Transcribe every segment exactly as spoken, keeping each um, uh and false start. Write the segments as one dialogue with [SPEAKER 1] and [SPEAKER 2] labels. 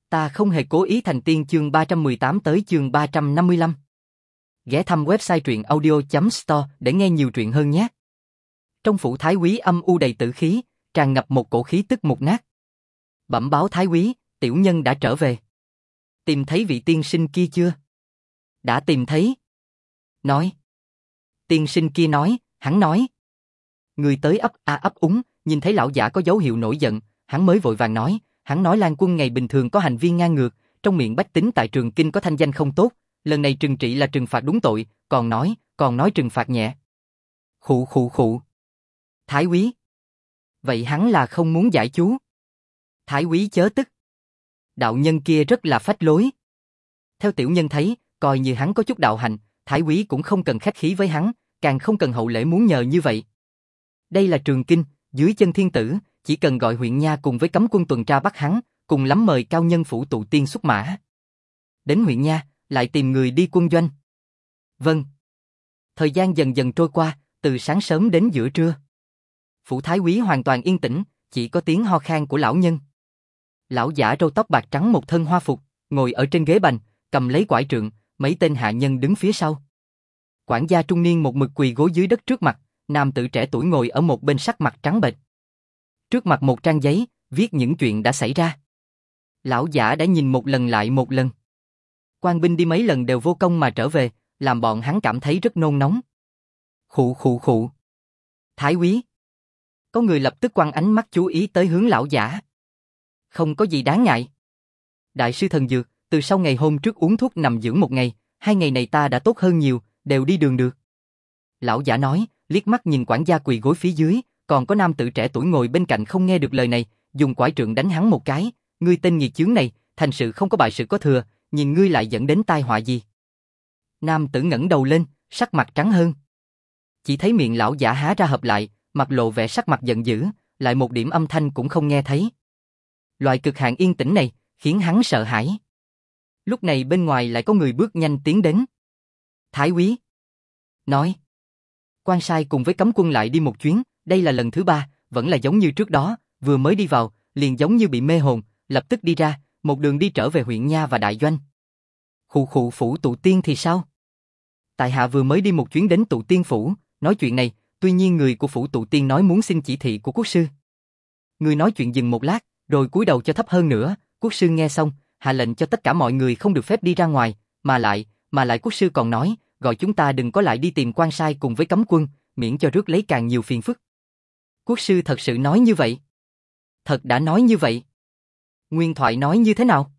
[SPEAKER 1] Ta không hề cố ý thành tiên chương ba trăm mười tám tới chương ba trăm năm mươi lăm. Ghé thăm website truyện audio chấm store để nghe nhiều truyện hơn nhé. Trong phủ Thái Úy âm u đầy tử khí, tràn ngập một cổ khí tức mục nát. Bẩm báo Thái Úy, tiểu nhân đã trở về. Tìm thấy vị tiên sinh kia chưa? Đã tìm thấy. Nói. Tiên sinh kia nói, hắn nói. Người tới ấp a ấp úng, nhìn thấy lão giả có dấu hiệu nổi giận, hắn mới vội vàng nói, hắn nói Lan Quân ngày bình thường có hành vi ngang ngược, trong miệng bách tính tại Trường Kinh có thanh danh không tốt, lần này trừng trị là trừng phạt đúng tội, còn nói, còn nói trừng phạt nhẹ. Khụ khụ khụ. Thái Úy. Vậy hắn là không muốn giải chú. Thái Úy chớ tức. Đạo nhân kia rất là phách lối. Theo tiểu nhân thấy, coi như hắn có chút đạo hành, Thái Úy cũng không cần khách khí với hắn, càng không cần hậu lễ muốn nhờ như vậy. Đây là Trường Kinh, dưới chân thiên tử, chỉ cần gọi huyện nha cùng với cấm quân tuần tra bắt hắn, cùng lắm mời cao nhân phủ tụ tiên xuất mã. Đến huyện nha, lại tìm người đi quân doanh. Vâng. Thời gian dần dần trôi qua, từ sáng sớm đến giữa trưa. Phủ Thái Úy hoàn toàn yên tĩnh, chỉ có tiếng ho khan của lão nhân. Lão giả râu tóc bạc trắng một thân hoa phục, ngồi ở trên ghế bành, cầm lấy quải trượng, mấy tên hạ nhân đứng phía sau. Quản gia trung niên một mực quỳ gối dưới đất trước mặt, nam tử trẻ tuổi ngồi ở một bên sắc mặt trắng bệch. Trước mặt một trang giấy, viết những chuyện đã xảy ra. Lão giả đã nhìn một lần lại một lần. Quan binh đi mấy lần đều vô công mà trở về, làm bọn hắn cảm thấy rất nôn nóng. Khụ khụ khụ. Thái Úy. Có người lập tức quăng ánh mắt chú ý tới hướng lão giả. Không có gì đáng ngại. Đại sư thần dược, từ sau ngày hôm trước uống thuốc nằm dưỡng một ngày, hai ngày này ta đã tốt hơn nhiều, đều đi đường được. Lão giả nói, liếc mắt nhìn quản gia quỳ gối phía dưới, còn có nam tử trẻ tuổi ngồi bên cạnh không nghe được lời này, dùng quải trượng đánh hắn một cái. Ngươi tên nghiệt chướng này, thành sự không có bại sự có thừa, nhìn ngươi lại dẫn đến tai họa gì? Nam tử ngẩng đầu lên, sắc mặt trắng hơn. Chỉ thấy miệng lão giả há ra hợp lại, mặt lộ vẻ sắc mặt giận dữ, lại một điểm âm thanh cũng không nghe thấy. Loại cực hạn yên tĩnh này, khiến hắn sợ hãi. Lúc này bên ngoài lại có người bước nhanh tiến đến. Thái Úy. Nói. Quan sai cùng với cấm quân lại đi một chuyến, đây là lần thứ ba, vẫn là giống như trước đó, vừa mới đi vào, liền giống như bị mê hồn, lập tức đi ra, một đường đi trở về huyện nha và đại doanh. Khụ khụ phủ tụ tiên thì sao? Tại hạ vừa mới đi một chuyến đến tụ tiên phủ, nói chuyện này, tuy nhiên người của phủ tụ tiên nói muốn xin chỉ thị của quốc sư. Người nói chuyện dừng một lát, rồi cúi đầu cho thấp hơn nữa, quốc sư nghe xong, hạ lệnh cho tất cả mọi người không được phép đi ra ngoài, mà lại, mà lại quốc sư còn nói, gọi chúng ta đừng có lại đi tìm quan sai cùng với cấm quân, miễn cho rước lấy càng nhiều phiền phức. Quốc sư thật sự nói như vậy? Thật đã nói như vậy. Nguyên thoại nói như thế nào?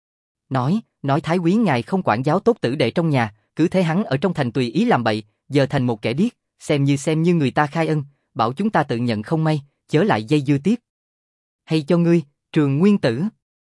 [SPEAKER 1] Nói, nói Thái Úy ngài không quản giáo tốt tử đệ trong nhà, cứ thế hắn ở trong thành tùy ý làm bậy, giờ thành một kẻ điếc, xem như xem như người ta khai ân, bảo chúng ta tự nhận không may, chớ lại dây dưa tiếp. Hay cho ngươi, Trường Nguyên tử,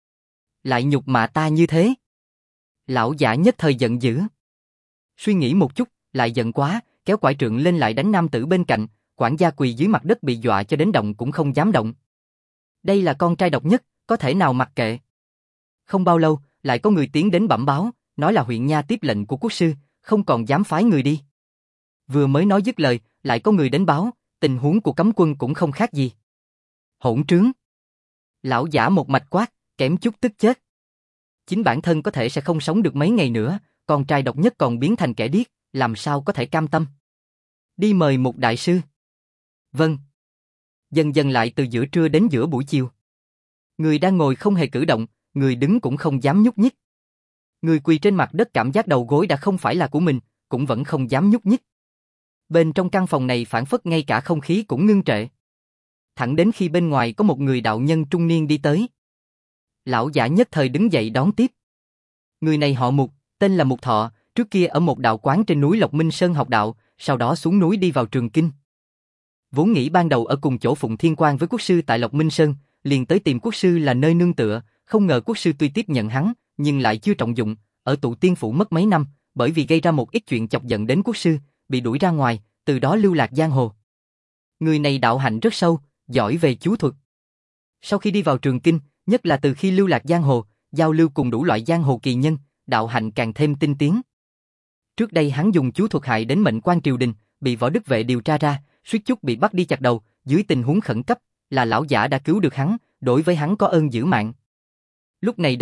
[SPEAKER 1] lại nhục mạ ta như thế. Lão giả nhất thời giận dữ. Suy nghĩ một chút, lại giận quá, kéo quải trượng lên lại đánh nam tử bên cạnh, quản gia quỳ dưới mặt đất bị dọa cho đến động cũng không dám động. Đây là con trai độc nhất, có thể nào mặc kệ. Không bao lâu, lại có người tiến đến bẩm báo, nói là huyện nha tiếp lệnh của quốc sư, không còn dám phái người đi. Vừa mới nói dứt lời, lại có người đến báo, tình huống của cấm quân cũng không khác gì. Hỗn trướng. Lão giả một mạch quát, kém chút tức chết. Chính bản thân có thể sẽ không sống được mấy ngày nữa, con trai độc nhất còn biến thành kẻ điếc, làm sao có thể cam tâm. Đi mời một đại sư. Vâng. Dần dần lại từ giữa trưa đến giữa buổi chiều. Người đang ngồi không hề cử động, người đứng cũng không dám nhúc nhích. Người quỳ trên mặt đất cảm giác đầu gối đã không phải là của mình, cũng vẫn không dám nhúc nhích. Bên trong căn phòng này phảng phất ngay cả không khí cũng ngưng trệ. Thẳng đến khi bên ngoài có một người đạo nhân trung niên đi tới. Lão giả nhất thời đứng dậy đón tiếp. Người này họ Mục, tên là Mục Thọ, trước kia ở một đạo quán trên núi Lộc Minh Sơn học đạo, sau đó xuống núi đi vào Trường Kinh. Vốn nghĩ ban đầu ở cùng chỗ Phụng Thiên Quan với quốc sư tại Lộc Minh Sơn, liền tới tìm quốc sư là nơi nương tựa, không ngờ quốc sư tuy tiếp nhận hắn, nhưng lại chưa trọng dụng, ở tụ tiên phủ mất mấy năm, bởi vì gây ra một ít chuyện chọc giận đến quốc sư, bị đuổi ra ngoài, từ đó lưu lạc giang hồ. Người này đạo hạnh rất sâu, giỏi về chú thuật. Sau khi đi vào Trường Kinh, nhất là từ khi lưu lạc giang hồ, giao lưu cùng đủ loại giang hồ kỳ nhân, đạo hạnh càng thêm tinh tiến. Trước đây hắn dùng chú thuật hại đến mệnh quan triều đình, bị võ đức vệ điều tra ra, suýt chút bị bắt đi chặt đầu, dưới tình huống khẩn cấp, là lão giả đã cứu được hắn, đối với hắn có ơn giữ mạng. Lúc này đến,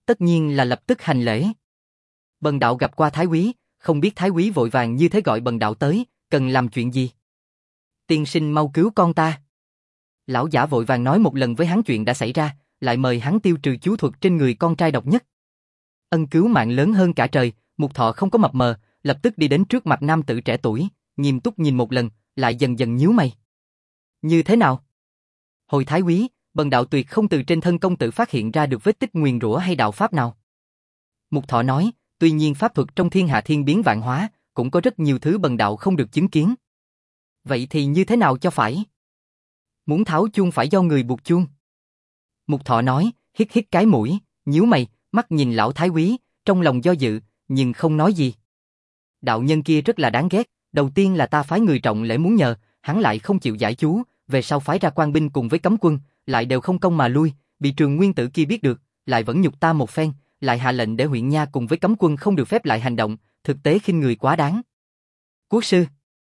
[SPEAKER 1] tất nhiên là lập tức hành lễ. Bần đạo gặp qua Thái Úy, không biết Thái Úy vội vàng như thế gọi bần đạo tới, cần làm chuyện gì? Tiên sinh mau cứu con ta. Lão giả vội vàng nói một lần với hắn chuyện đã xảy ra, lại mời hắn tiêu trừ chú thuật trên người con trai độc nhất. Ân cứu mạng lớn hơn cả trời, Mục Thọ không có mập mờ, lập tức đi đến trước mặt nam tử trẻ tuổi, nghiêm túc nhìn một lần, lại dần dần nhíu mày. Như thế nào? Hồi Thái Úy, bần đạo tuyệt không từ trên thân công tử phát hiện ra được vết tích nguyền rủa hay đạo pháp nào. Mục Thọ nói, tuy nhiên pháp thuật trong thiên hạ thiên biến vạn hóa, cũng có rất nhiều thứ bần đạo không được chứng kiến. Vậy thì như thế nào cho phải? Muốn tháo chuông phải do người buộc chuông. Mục Thọ nói, hít hít cái mũi, nhíu mày, mắt nhìn lão Thái Úy, trong lòng do dự, nhưng không nói gì. Đạo nhân kia rất là đáng ghét, đầu tiên là ta phái người trọng lễ muốn nhờ, hắn lại không chịu giải chú, về sau phái ra quan binh cùng với cấm quân, lại đều không công mà lui, bị Trường Nguyên tử kia biết được, lại vẫn nhục ta một phen, lại hạ lệnh để huyện nha cùng với cấm quân không được phép lại hành động, thực tế khinh người quá đáng. Quốc sư.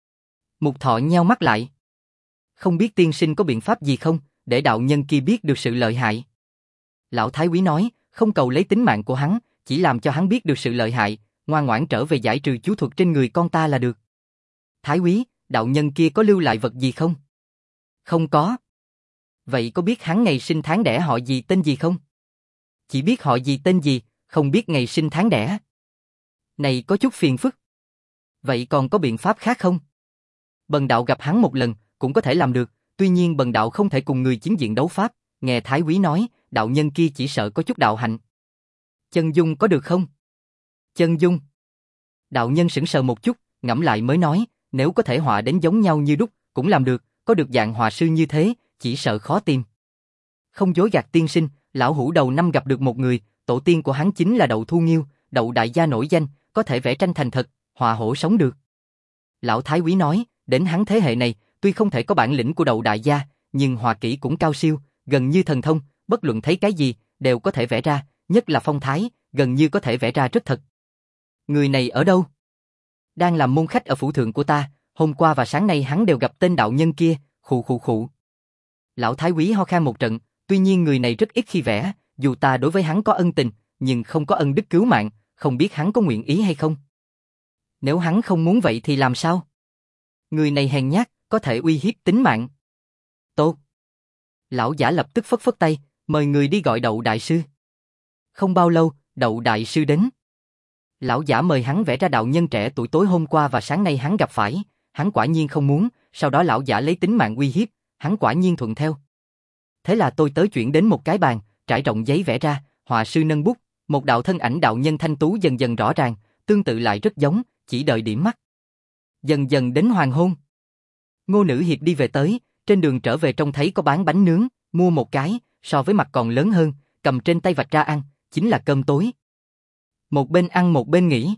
[SPEAKER 1] Mục Thọ nheo mắt lại. Không biết tiên sinh có biện pháp gì không, để đạo nhân kia biết được sự lợi hại. Lão Thái Úy nói, không cầu lấy tính mạng của hắn, chỉ làm cho hắn biết được sự lợi hại, ngoan ngoãn trở về giải trừ chú thuật trên người con ta là được. Thái Úy, đạo nhân kia có lưu lại vật gì không? Không có. Vậy có biết hắn ngày sinh tháng đẻ họ gì tên gì không? Chỉ biết họ gì tên gì, không biết ngày sinh tháng đẻ. Này có chút phiền phức. Vậy còn có biện pháp khác không? Bần đạo gặp hắn một lần, cũng có thể làm được, tuy nhiên bần đạo không thể cùng người chiến diện đấu pháp, nghe Thái Úy nói, đạo nhân kia chỉ sợ có chút đạo hạnh. Chân dung có được không? Chân dung. Đạo nhân sững sờ một chút, ngẫm lại mới nói, nếu có thể họa đến giống nhau như đúc, cũng làm được, có được dạng họa sư như thế, chỉ sợ khó tìm. Không dối gạt tiên sinh, lão hủ đầu năm gặp được một người, tổ tiên của hắn chính là Đậu Thu Nghiêu, Đậu đại gia nổi danh, có thể vẽ tranh thành thật, họa hổ sống được. Lão Thái Úy nói, đến hắn thế hệ này, tuy không thể có bản lĩnh của Đậu đại gia, nhưng họa kỹ cũng cao siêu, gần như thần thông, bất luận thấy cái gì, đều có thể vẽ ra, nhất là phong thái, gần như có thể vẽ ra rất thật. Người này ở đâu? Đang làm môn khách ở phủ thượng của ta, hôm qua và sáng nay hắn đều gặp tên đạo nhân kia, khụ khụ khụ. Lão Thái Úy ho khan một trận, tuy nhiên người này rất ít khi vẽ, dù ta đối với hắn có ân tình, nhưng không có ân đức cứu mạng, không biết hắn có nguyện ý hay không. Nếu hắn không muốn vậy thì làm sao? Người này hèn nhát, có thể uy hiếp tính mạng. Tốt. Lão giả lập tức phất phất tay, mời người đi gọi Đậu đại sư. Không bao lâu, Đậu đại sư đến. Lão giả mời hắn vẽ ra đạo nhân trẻ tuổi tối hôm qua và sáng nay hắn gặp phải, hắn quả nhiên không muốn, sau đó lão giả lấy tính mạng uy hiếp, hắn quả nhiên thuận theo. Thế là tôi tới chuyển đến một cái bàn, trải rộng giấy vẽ ra, họa sư nâng bút, một đạo thân ảnh đạo nhân thanh tú dần dần rõ ràng, tương tự lại rất giống, chỉ đợi điểm mắt. Dần dần đến hoàng hôn. Ngô Nữ Hiệp đi về tới, trên đường trở về trông thấy có bán bánh nướng, mua một cái, so với mặt còn lớn hơn, cầm trên tay vạch ra ăn, chính là cơm tối. Một bên ăn một bên nghỉ.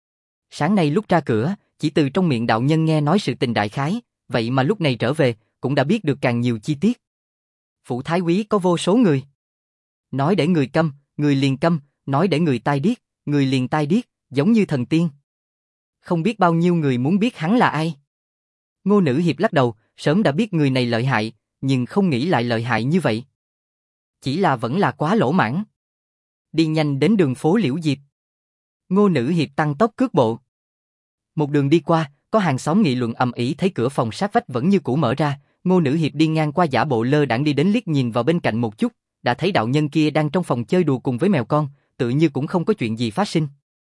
[SPEAKER 1] Sáng nay lúc ra cửa, chỉ từ trong miệng đạo nhân nghe nói sự tình đại khái, vậy mà lúc này trở về, cũng đã biết được càng nhiều chi tiết. Phủ Thái Úy có vô số người. Nói để người câm, người liền câm, nói để người tai điếc, người liền tai điếc, giống như thần tiên. Không biết bao nhiêu người muốn biết hắn là ai. Ngô Nữ Hiệp lắc đầu, sớm đã biết người này lợi hại, nhưng không nghĩ lại lợi hại như vậy. Chỉ là vẫn là quá lỗ mãn. Đi nhanh đến đường phố Liễu Diệp. Ngô Nữ Hiệp tăng tốc cước bộ. Một đường đi qua, có hàng xóm nghị luận ầm ĩ thấy cửa phòng sát vách vẫn như cũ mở ra, Ngô Nữ Hiệp đi ngang qua giả bộ lơ đãng đi đến liếc nhìn vào bên cạnh một chút, đã thấy đạo nhân kia đang trong phòng chơi đùa cùng với mèo con, tự như cũng không có chuyện gì phát sinh.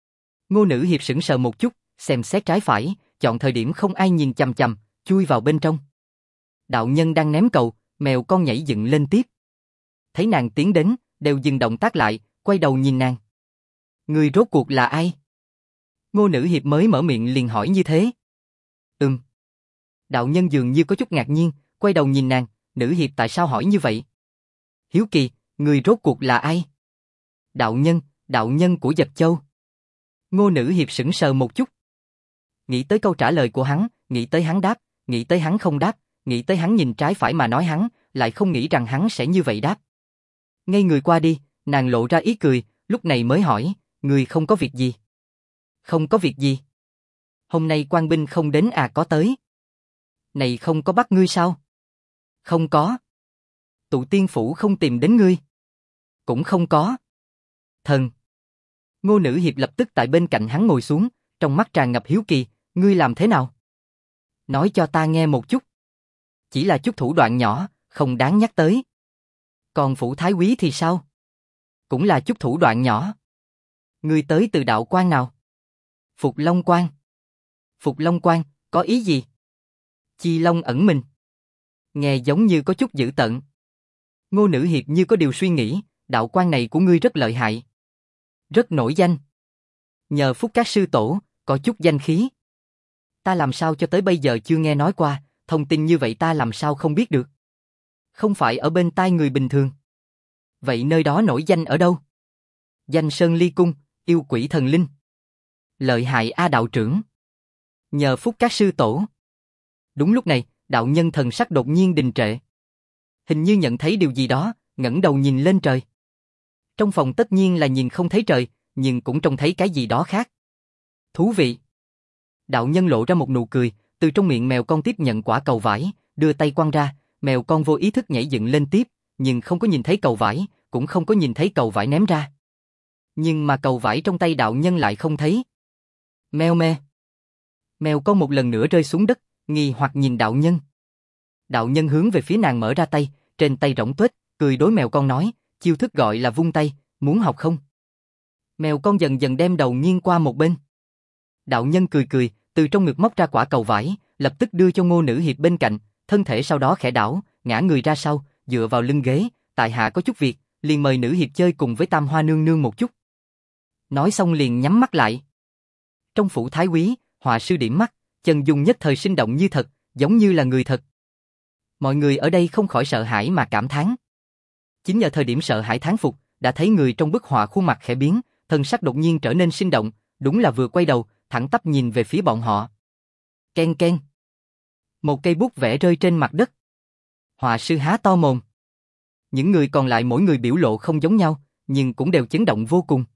[SPEAKER 1] Ngô Nữ Hiệp sững sờ một chút, xem xét trái phải, chọn thời điểm không ai nhìn chằm chằm, chui vào bên trong. Đạo nhân đang ném cầu, mèo con nhảy dựng lên tiếp. Thấy nàng tiến đến, đều dừng động tác lại, quay đầu nhìn nàng. Người rốt cuộc là ai? Ngô Nữ Hiệp mới mở miệng liền hỏi như thế. Ừm. Đạo nhân dường như có chút ngạc nhiên, quay đầu nhìn nàng, Nữ Hiệp tại sao hỏi như vậy? Hiếu kỳ, người rốt cuộc là ai? Đạo nhân, đạo nhân của Dật Châu. Ngô Nữ Hiệp sững sờ một chút. Nghĩ tới câu trả lời của hắn, nghĩ tới hắn đáp, nghĩ tới hắn không đáp, nghĩ tới hắn nhìn trái phải mà nói hắn, lại không nghĩ rằng hắn sẽ như vậy đáp. Ngay người qua đi, nàng lộ ra ý cười, lúc này mới hỏi, người không có việc gì? Không có việc gì. Hôm nay quan binh không đến à có tới. Này không có bắt ngươi sao? Không có. Tụ Tiên Phủ không tìm đến ngươi? Cũng không có. Thần. Ngô Nữ Hiệp lập tức tại bên cạnh hắn ngồi xuống, trong mắt tràn ngập hiếu kỳ, ngươi làm thế nào? Nói cho ta nghe một chút. Chỉ là chút thủ đoạn nhỏ, không đáng nhắc tới. Còn phủ thái úy thì sao? Cũng là chút thủ đoạn nhỏ. Ngươi tới từ đạo quan nào? Phục Long Quan. Phục Long Quan, có ý gì? Chi Long ẩn mình. Nghe giống như có chút dữ tợn. Ngô Nữ Hiệp như có điều suy nghĩ, đạo quan này của ngươi rất lợi hại. Rất nổi danh. Nhờ phúc các sư tổ, có chút danh khí. Ta làm sao cho tới bây giờ chưa nghe nói qua, thông tin như vậy ta làm sao không biết được. Không phải ở bên tai người bình thường. Vậy nơi đó nổi danh ở đâu? Danh Sơn Ly Cung, yêu quỷ thần linh. Lợi hại A đạo trưởng. Nhờ phúc các sư tổ. Đúng lúc này, đạo nhân thần sắc đột nhiên đình trệ. Hình như nhận thấy điều gì đó, ngẩng đầu nhìn lên trời. Trong phòng tất nhiên là nhìn không thấy trời, nhưng cũng trông thấy cái gì đó khác. Thú vị. Đạo nhân lộ ra một nụ cười, từ trong miệng mèo con tiếp nhận quả cầu vải, đưa tay quăng ra, mèo con vô ý thức nhảy dựng lên tiếp, nhưng không có nhìn thấy cầu vải, cũng không có nhìn thấy cầu vải ném ra. Nhưng mà cầu vải trong tay đạo nhân lại không thấy. Meo me. Mèo con một lần nữa rơi xuống đất, nghi hoặc nhìn đạo nhân. Đạo nhân hướng về phía nàng mở ra tay, trên tay rỗng tuếch, cười đối mèo con nói, chiêu thức gọi là vung tay, muốn học không? Mèo con dần dần đem đầu nghiêng qua một bên. Đạo nhân cười cười, từ trong ngực móc ra quả cầu vải, lập tức đưa cho Ngô Nữ Hiệp bên cạnh, thân thể sau đó khẽ đảo, ngã người ra sau, dựa vào lưng ghế, tại hạ có chút việc, liền mời Nữ Hiệp chơi cùng với Tam Hoa nương nương một chút. Nói xong liền nhắm mắt lại. Trong phủ thái úy, họa sư điểm mắt, chân dung nhất thời sinh động như thật, giống như là người thật. Mọi người ở đây không khỏi sợ hãi mà cảm thán. Chính nhờ thời điểm sợ hãi thán phục, đã thấy người trong bức họa khuôn mặt khẽ biến, thân sắc đột nhiên trở nên sinh động, đúng là vừa quay đầu, thẳng tắp nhìn về phía bọn họ. Ken ken. Một cây bút vẽ rơi trên mặt đất. Họa sư há to mồm. Những người còn lại mỗi người biểu lộ không giống nhau, nhưng cũng đều chấn động vô cùng.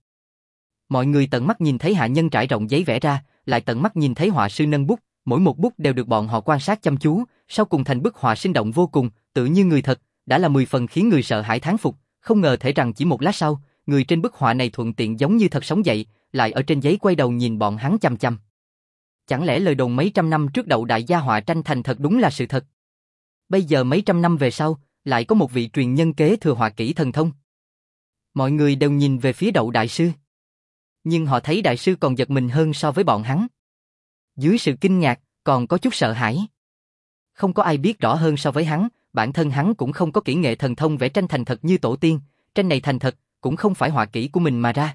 [SPEAKER 1] Mọi người tận mắt nhìn thấy hạ nhân trải rộng giấy vẽ ra, lại tận mắt nhìn thấy họa sư nâng bút, mỗi một bút đều được bọn họ quan sát chăm chú, sau cùng thành bức họa sinh động vô cùng, tự như người thật, đã là mười phần khiến người sợ hãi thán phục, không ngờ thể rằng chỉ một lát sau, người trên bức họa này thuận tiện giống như thật sống dậy, lại ở trên giấy quay đầu nhìn bọn hắn chăm chăm. Chẳng lẽ lời đồn mấy trăm năm trước Đậu đại gia họa tranh thành thật đúng là sự thật? Bây giờ mấy trăm năm về sau, lại có một vị truyền nhân kế thừa họa kỹ thần thông. Mọi người đều nhìn về phía Đậu đại sư. Nhưng họ thấy đại sư còn giật mình hơn so với bọn hắn. Dưới sự kinh ngạc, còn có chút sợ hãi. Không có ai biết rõ hơn so với hắn, bản thân hắn cũng không có kỹ nghệ thần thông vẽ tranh thành thật như tổ tiên, tranh này thành thật, cũng không phải họa kỹ của mình mà ra.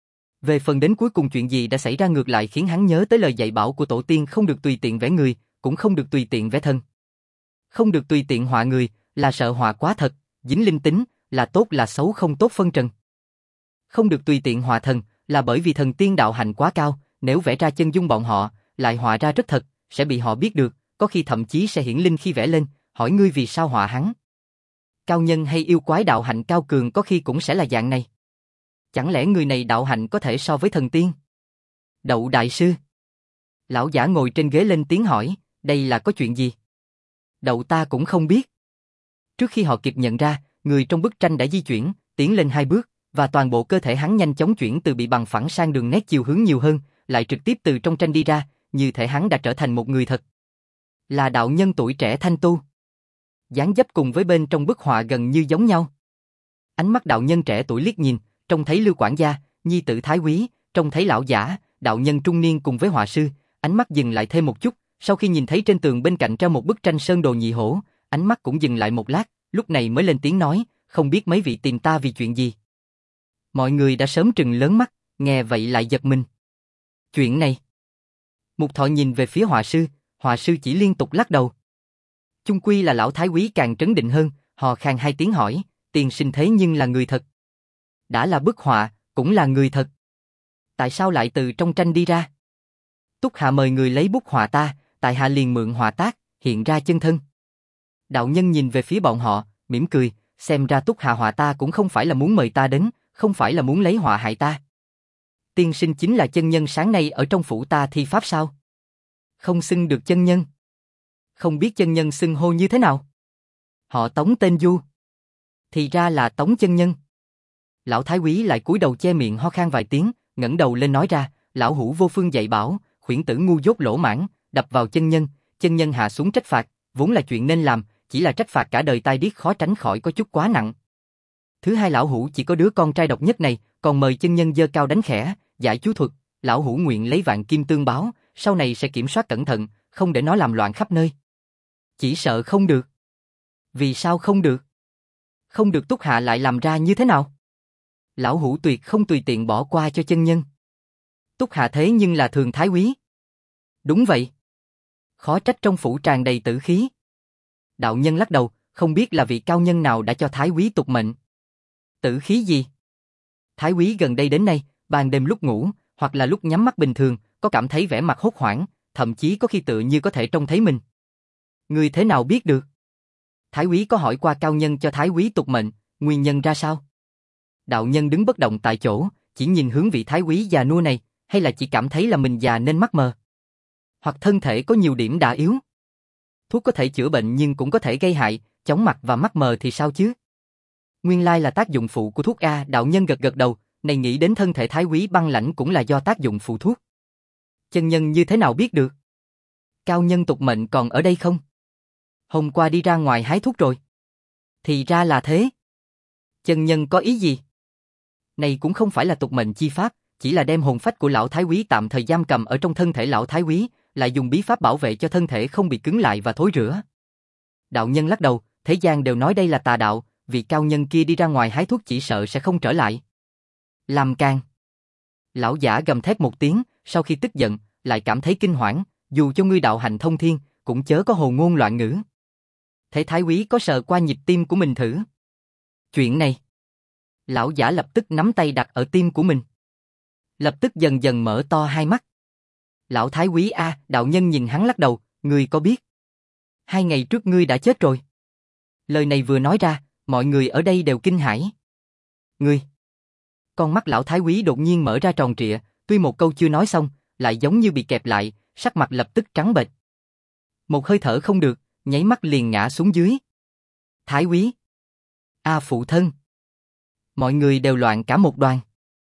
[SPEAKER 1] Về phần đến cuối cùng chuyện gì đã xảy ra ngược lại khiến hắn nhớ tới lời dạy bảo của tổ tiên không được tùy tiện vẽ người, cũng không được tùy tiện vẽ thân. Không được tùy tiện họa người, là sợ họa quá thật, dính linh tính, là tốt là xấu không tốt phân trần. Không được tùy tiện họa thần, là bởi vì thần tiên đạo hạnh quá cao, nếu vẽ ra chân dung bọn họ, lại họa ra rất thật, sẽ bị họ biết được, có khi thậm chí sẽ hiển linh khi vẽ lên, hỏi ngươi vì sao họa hắn. Cao nhân hay yêu quái đạo hạnh cao cường có khi cũng sẽ là dạng này. Chẳng lẽ người này đạo hạnh có thể so với thần tiên? Đậu đại sư. Lão giả ngồi trên ghế lên tiếng hỏi, đây là có chuyện gì? Đậu ta cũng không biết. Trước khi họ kịp nhận ra, người trong bức tranh đã di chuyển, tiến lên hai bước, và toàn bộ cơ thể hắn nhanh chóng chuyển từ bị bằng phẳng sang đường nét chiều hướng nhiều hơn, lại trực tiếp từ trong tranh đi ra, như thể hắn đã trở thành một người thật. Là đạo nhân tuổi trẻ thanh tu. Dáng dấp cùng với bên trong bức họa gần như giống nhau. Ánh mắt đạo nhân trẻ tuổi liếc nhìn, trông thấy Lưu quản gia, nhi tử thái úy, trông thấy lão giả, đạo nhân trung niên cùng với họa sư, ánh mắt dừng lại thêm một chút, sau khi nhìn thấy trên tường bên cạnh treo một bức tranh Sơn Đồ Nhị Hổ, ánh mắt cũng dừng lại một lát, lúc này mới lên tiếng nói, không biết mấy vị tìm ta vì chuyện gì. Mọi người đã sớm trừng lớn mắt, nghe vậy lại giật mình. Chuyện này. Mục Thọ nhìn về phía họa sư, họa sư chỉ liên tục lắc đầu. Chung quy là lão thái úy càng trấn định hơn, hò khan hai tiếng hỏi, tiền sinh thế nhưng là người thật. Đã là bức họa, cũng là người thật. Tại sao lại từ trong tranh đi ra? Túc Hạ mời người lấy bút họa ta, tại hạ liền mượn họa tác, hiện ra chân thân. Đạo nhân nhìn về phía bọn họ, mỉm cười, xem ra Túc Hạ họa ta cũng không phải là muốn mời ta đến, không phải là muốn lấy họa hại ta. Tiên sinh chính là chân nhân sáng nay ở trong phủ ta thi pháp sao? Không xưng được chân nhân. Không biết chân nhân xưng hô như thế nào? Họ Tống tên Du. Thì ra là Tống chân nhân. Lão thái úy lại cúi đầu che miệng ho khan vài tiếng, ngẩng đầu lên nói ra, lão hủ vô phương dạy bảo, khuyển tử ngu dốt lỗ mãng, đập vào chân nhân, chân nhân hạ xuống trách phạt, vốn là chuyện nên làm, chỉ là trách phạt cả đời tai điếc khó tránh khỏi có chút quá nặng. Thứ hai lão hủ chỉ có đứa con trai độc nhất này, còn mời chân nhân giơ cao đánh khẽ, giải chú thuật, lão hủ nguyện lấy vạn kim tương báo, sau này sẽ kiểm soát cẩn thận, không để nó làm loạn khắp nơi. Chỉ sợ không được. Vì sao không được? Không được Túc Hạ lại làm ra như thế nào? Lão hủ tuyệt không tùy tiện bỏ qua cho chân nhân. Túc Hạ thế nhưng là thường thái úy. Đúng vậy. Khó trách trong phủ tràn đầy tử khí. Đạo nhân lắc đầu, không biết là vị cao nhân nào đã cho thái úy tục mệnh. Tử khí gì? Thái úy gần đây đến nay, ban đêm lúc ngủ, hoặc là lúc nhắm mắt bình thường, có cảm thấy vẻ mặt hốt hoảng, thậm chí có khi tựa như có thể trông thấy mình. Ngươi thế nào biết được? Thái úy có hỏi qua cao nhân cho thái úy tục mệnh, nguyên nhân ra sao? Đạo nhân đứng bất động tại chỗ, chỉ nhìn hướng vị thái úy già nua này, hay là chỉ cảm thấy là mình già nên mắt mờ? Hoặc thân thể có nhiều điểm đã yếu? Thuốc có thể chữa bệnh nhưng cũng có thể gây hại, chóng mặt và mắt mờ thì sao chứ? Nguyên lai là tác dụng phụ của thuốc a, đạo nhân gật gật đầu, này nghĩ đến thân thể thái úy băng lãnh cũng là do tác dụng phụ thuốc. Chân nhân như thế nào biết được? Cao nhân tục mệnh còn ở đây không? Hôm qua đi ra ngoài hái thuốc rồi. Thì ra là thế. Chân nhân có ý gì? Này cũng không phải là tục mệnh chi pháp, chỉ là đem hồn phách của lão thái úy tạm thời giam cầm ở trong thân thể lão thái úy, lại dùng bí pháp bảo vệ cho thân thể không bị cứng lại và thối rữa. Đạo nhân lắc đầu, thế gian đều nói đây là tà đạo, vị cao nhân kia đi ra ngoài hái thuốc chỉ sợ sẽ không trở lại. Làm can. Lão giả gầm thét một tiếng, sau khi tức giận, lại cảm thấy kinh hoảng, dù cho ngươi đạo hành thông thiên, cũng chớ có hồ ngôn loạn ngữ. Thế thái úy có sờ qua nhịp tim của mình thử? Chuyện này. Lão giả lập tức nắm tay đặt ở tim của mình. Lập tức dần dần mở to hai mắt. Lão thái úy a, đạo nhân nhìn hắn lắc đầu, ngươi có biết? Hai ngày trước ngươi đã chết rồi. Lời này vừa nói ra, mọi người ở đây đều kinh hãi. Ngươi. Con mắt lão thái úy đột nhiên mở ra tròn trịa, tuy một câu chưa nói xong, lại giống như bị kẹp lại, sắc mặt lập tức trắng bệch. Một hơi thở không được, nháy mắt liền ngã xuống dưới. Thái úy. A phụ thân. Mọi người đều loạn cả một đoàn.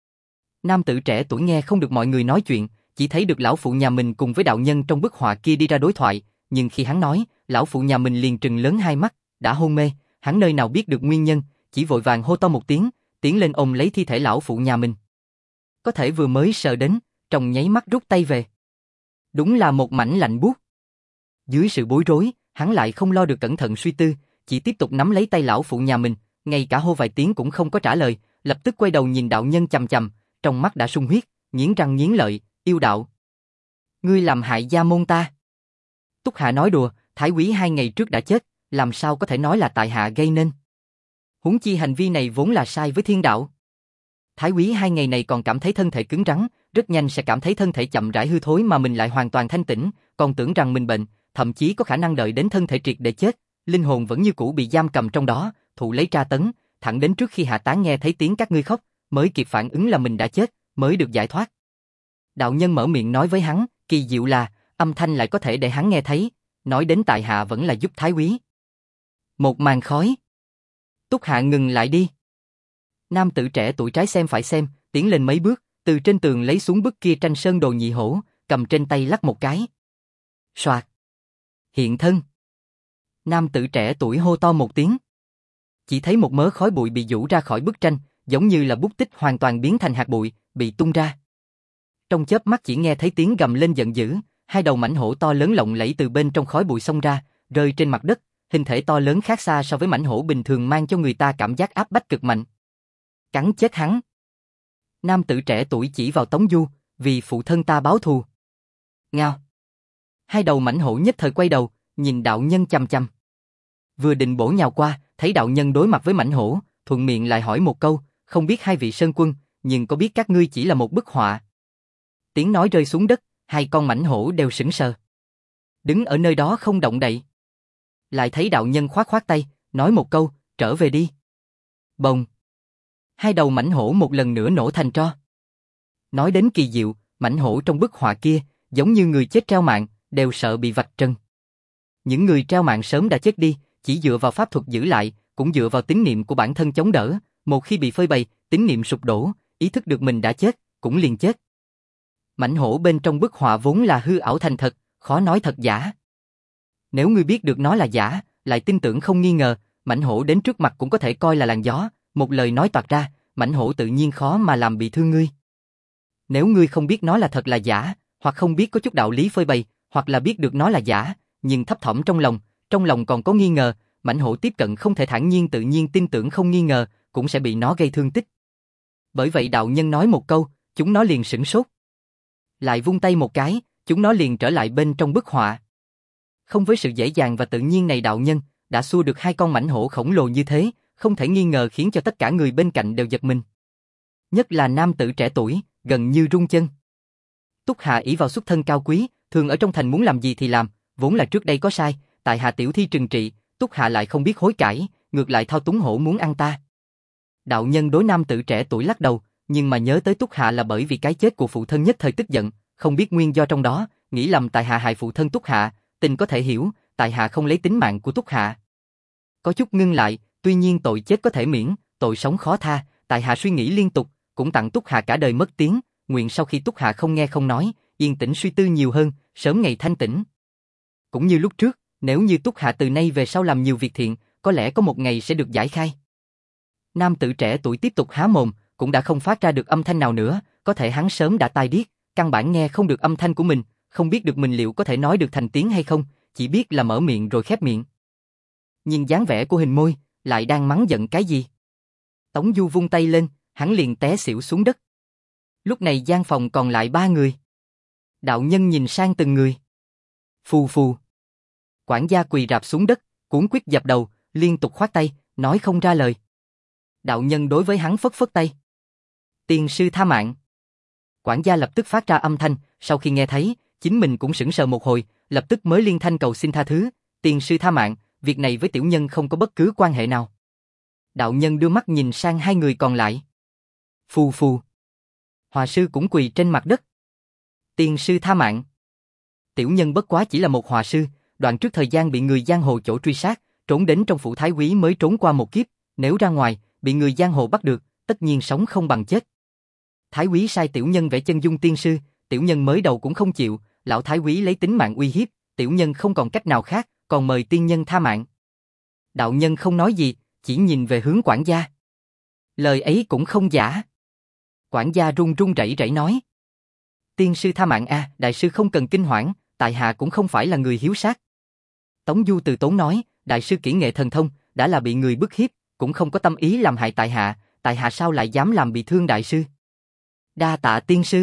[SPEAKER 1] Nam tử trẻ tuổi nghe không được mọi người nói chuyện, chỉ thấy được lão phụ nhà mình cùng với đạo nhân trong bức họa kia đi ra đối thoại, nhưng khi hắn nói, lão phụ nhà mình liền trừng lớn hai mắt, đã hôn mê, hắn nơi nào biết được nguyên nhân, chỉ vội vàng hô to một tiếng, tiến lên ôm lấy thi thể lão phụ nhà mình. Có thể vừa mới sờ đến, trong nháy mắt rút tay về. Đúng là một mảnh lạnh buốt. Dưới sự bối rối, hắn lại không lo được cẩn thận suy tư, chỉ tiếp tục nắm lấy tay lão phụ nhà mình, ngay cả hô vài tiếng cũng không có trả lời, lập tức quay đầu nhìn đạo nhân chằm chằm, trong mắt đã sung huyết, nghiến răng nghiến lợi, yêu đạo. Ngươi làm hại gia môn ta. Túc Hạ nói đùa, thái úy hai ngày trước đã chết, làm sao có thể nói là tại hạ gây nên. Huống chi hành vi này vốn là sai với thiên đạo. Thái úy hai ngày này còn cảm thấy thân thể cứng rắn, rất nhanh sẽ cảm thấy thân thể chậm rãi hư thối mà mình lại hoàn toàn thanh tĩnh, còn tưởng rằng mình bệnh, thậm chí có khả năng đợi đến thân thể triệt để chết, linh hồn vẫn như cũ bị giam cầm trong đó, thụ lấy tra tấn, thẳng đến trước khi hạ tán nghe thấy tiếng các ngươi khóc, mới kịp phản ứng là mình đã chết, mới được giải thoát. Đạo nhân mở miệng nói với hắn, kỳ diệu là, âm thanh lại có thể để hắn nghe thấy, nói đến tại hạ vẫn là giúp thái úy. Một màn khói. Túc Hạ ngừng lại đi. Nam tử trẻ tuổi trái xem phải xem, tiến lên mấy bước, từ trên tường lấy xuống bức kia tranh sơn đồ nhị hổ, cầm trên tay lắc một cái. Soạt. Hiện thân. Nam tử trẻ tuổi hô to một tiếng. Chỉ thấy một mớ khói bụi bị vũ ra khỏi bức tranh, giống như là bút tích hoàn toàn biến thành hạt bụi, bị tung ra. Trong chớp mắt chỉ nghe thấy tiếng gầm lên giận dữ, hai đầu mãnh hổ to lớn lộng lẫy từ bên trong khói bụi xông ra, rơi trên mặt đất, hình thể to lớn khác xa so với mãnh hổ bình thường mang cho người ta cảm giác áp bách cực mạnh. Cắn chết hắn. Nam tử trẻ tuổi chỉ vào Tống Du, vì phụ thân ta báo thù. Ngao. Hai đầu mãnh hổ nhất thời quay đầu, nhìn đạo nhân chằm chằm. Vừa định bổ nhào qua, thấy đạo nhân đối mặt với mãnh hổ, thuận miệng lại hỏi một câu, không biết hai vị sơn quân, nhưng có biết các ngươi chỉ là một bức họa. Tiếng nói rơi xuống đất, hai con mãnh hổ đều sững sờ. Đứng ở nơi đó không động đậy. Lại thấy đạo nhân khoát khoát tay, nói một câu, trở về đi. Bồng. Hai đầu mãnh hổ một lần nữa nổ thành tro. Nói đến kỳ diệu, mãnh hổ trong bức họa kia, giống như người chết treo mạng, đều sợ bị vạch trần. Những người treo mạng sớm đã chết đi, chỉ dựa vào pháp thuật giữ lại, cũng dựa vào tín niệm của bản thân chống đỡ, một khi bị phơi bày, tín niệm sụp đổ, ý thức được mình đã chết, cũng liền chết. Mãnh hổ bên trong bức họa vốn là hư ảo thành thật, khó nói thật giả. Nếu ngươi biết được nó là giả, lại tin tưởng không nghi ngờ, mãnh hổ đến trước mặt cũng có thể coi là làn gió, một lời nói toạc ra, mãnh hổ tự nhiên khó mà làm bị thương ngươi. Nếu ngươi không biết nó là thật là giả, hoặc không biết có chút đạo lý phơi bày, hoặc là biết được nó là giả, nhưng thấp thỏm trong lòng, trong lòng còn có nghi ngờ, mãnh hổ tiếp cận không thể thản nhiên tự nhiên tin tưởng không nghi ngờ, cũng sẽ bị nó gây thương tích. Bởi vậy đạo nhân nói một câu, chúng nó liền sửng sốt. Lại vung tay một cái, chúng nó liền trở lại bên trong bức họa. Không với sự dễ dàng và tự nhiên này đạo nhân đã xua được hai con mãnh hổ khổng lồ như thế, không thể nghi ngờ khiến cho tất cả người bên cạnh đều giật mình. Nhất là nam tử trẻ tuổi, gần như run chân. Túc Hạ ỷ vào xuất thân cao quý, thường ở trong thành muốn làm gì thì làm, vốn là trước đây có sai, tại hạ tiểu thi trừng trị, Túc Hạ lại không biết hối cải, ngược lại thao túng hổ muốn ăn ta. Đạo nhân đối nam tử trẻ tuổi lắc đầu, nhưng mà nhớ tới Túc Hạ là bởi vì cái chết của phụ thân nhất thời tức giận, không biết nguyên do trong đó, nghĩ lầm tại hạ hại phụ thân Túc Hạ, tình có thể hiểu, tại hạ không lấy tính mạng của Túc Hạ. Có chút ngưng lại, tuy nhiên tội chết có thể miễn, tội sống khó tha, tại hạ suy nghĩ liên tục, cũng tặng Túc Hạ cả đời mất tiếng, nguyện sau khi Túc Hạ không nghe không nói, yên tĩnh suy tư nhiều hơn, sớm ngày thanh tĩnh. Cũng như lúc trước, nếu như Túc Hạ từ nay về sau làm nhiều việc thiện, có lẽ có một ngày sẽ được giải khai. Nam tử trẻ tuổi tiếp tục há mồm, cũng đã không phát ra được âm thanh nào nữa, có thể hắn sớm đã tai điếc, căn bản nghe không được âm thanh của mình, không biết được mình liệu có thể nói được thành tiếng hay không, chỉ biết là mở miệng rồi khép miệng. Nhìn dáng vẻ của hình môi, lại đang mắng giận cái gì. Tống Du vung tay lên, hắn liền té xỉu xuống đất. Lúc này gian phòng còn lại ba người. Đạo nhân nhìn sang từng người. Phù phù. Quản gia quỳ rạp xuống đất, cuống quýt dập đầu, liên tục khoát tay, nói không ra lời. Đạo nhân đối với hắn phất phất tay. Tiên sư tha mạng. Quản gia lập tức phát ra âm thanh, sau khi nghe thấy, chính mình cũng sững sờ một hồi, lập tức mới liên thanh cầu xin tha thứ. Tiên sư tha mạng, việc này với tiểu nhân không có bất cứ quan hệ nào. Đạo nhân đưa mắt nhìn sang hai người còn lại. Phù phù. Hòa sư cũng quỳ trên mặt đất. Tiên sư tha mạng. Tiểu nhân bất quá chỉ là một hòa sư, đoạn trước thời gian bị người giang hồ chỗ truy sát, trốn đến trong phủ thái úy mới trốn qua một kiếp, nếu ra ngoài, bị người giang hồ bắt được, tất nhiên sống không bằng chết. Thái úy sai tiểu nhân vẽ chân dung tiên sư, tiểu nhân mới đầu cũng không chịu, lão thái úy lấy tính mạng uy hiếp, tiểu nhân không còn cách nào khác, còn mời tiên nhân tha mạng. Đạo nhân không nói gì, chỉ nhìn về hướng quản gia. Lời ấy cũng không giả. Quản gia run run rẩy rẩy nói. Tiên sư tha mạng a, đại sư không cần kinh hoảng, tại hạ cũng không phải là người hiếu sát. Tống Du từ tốn nói, đại sư kỹ nghệ thần thông, đã là bị người bức hiếp, cũng không có tâm ý làm hại tại hạ, tại hạ sao lại dám làm bị thương đại sư. Đa tạ tiên sư.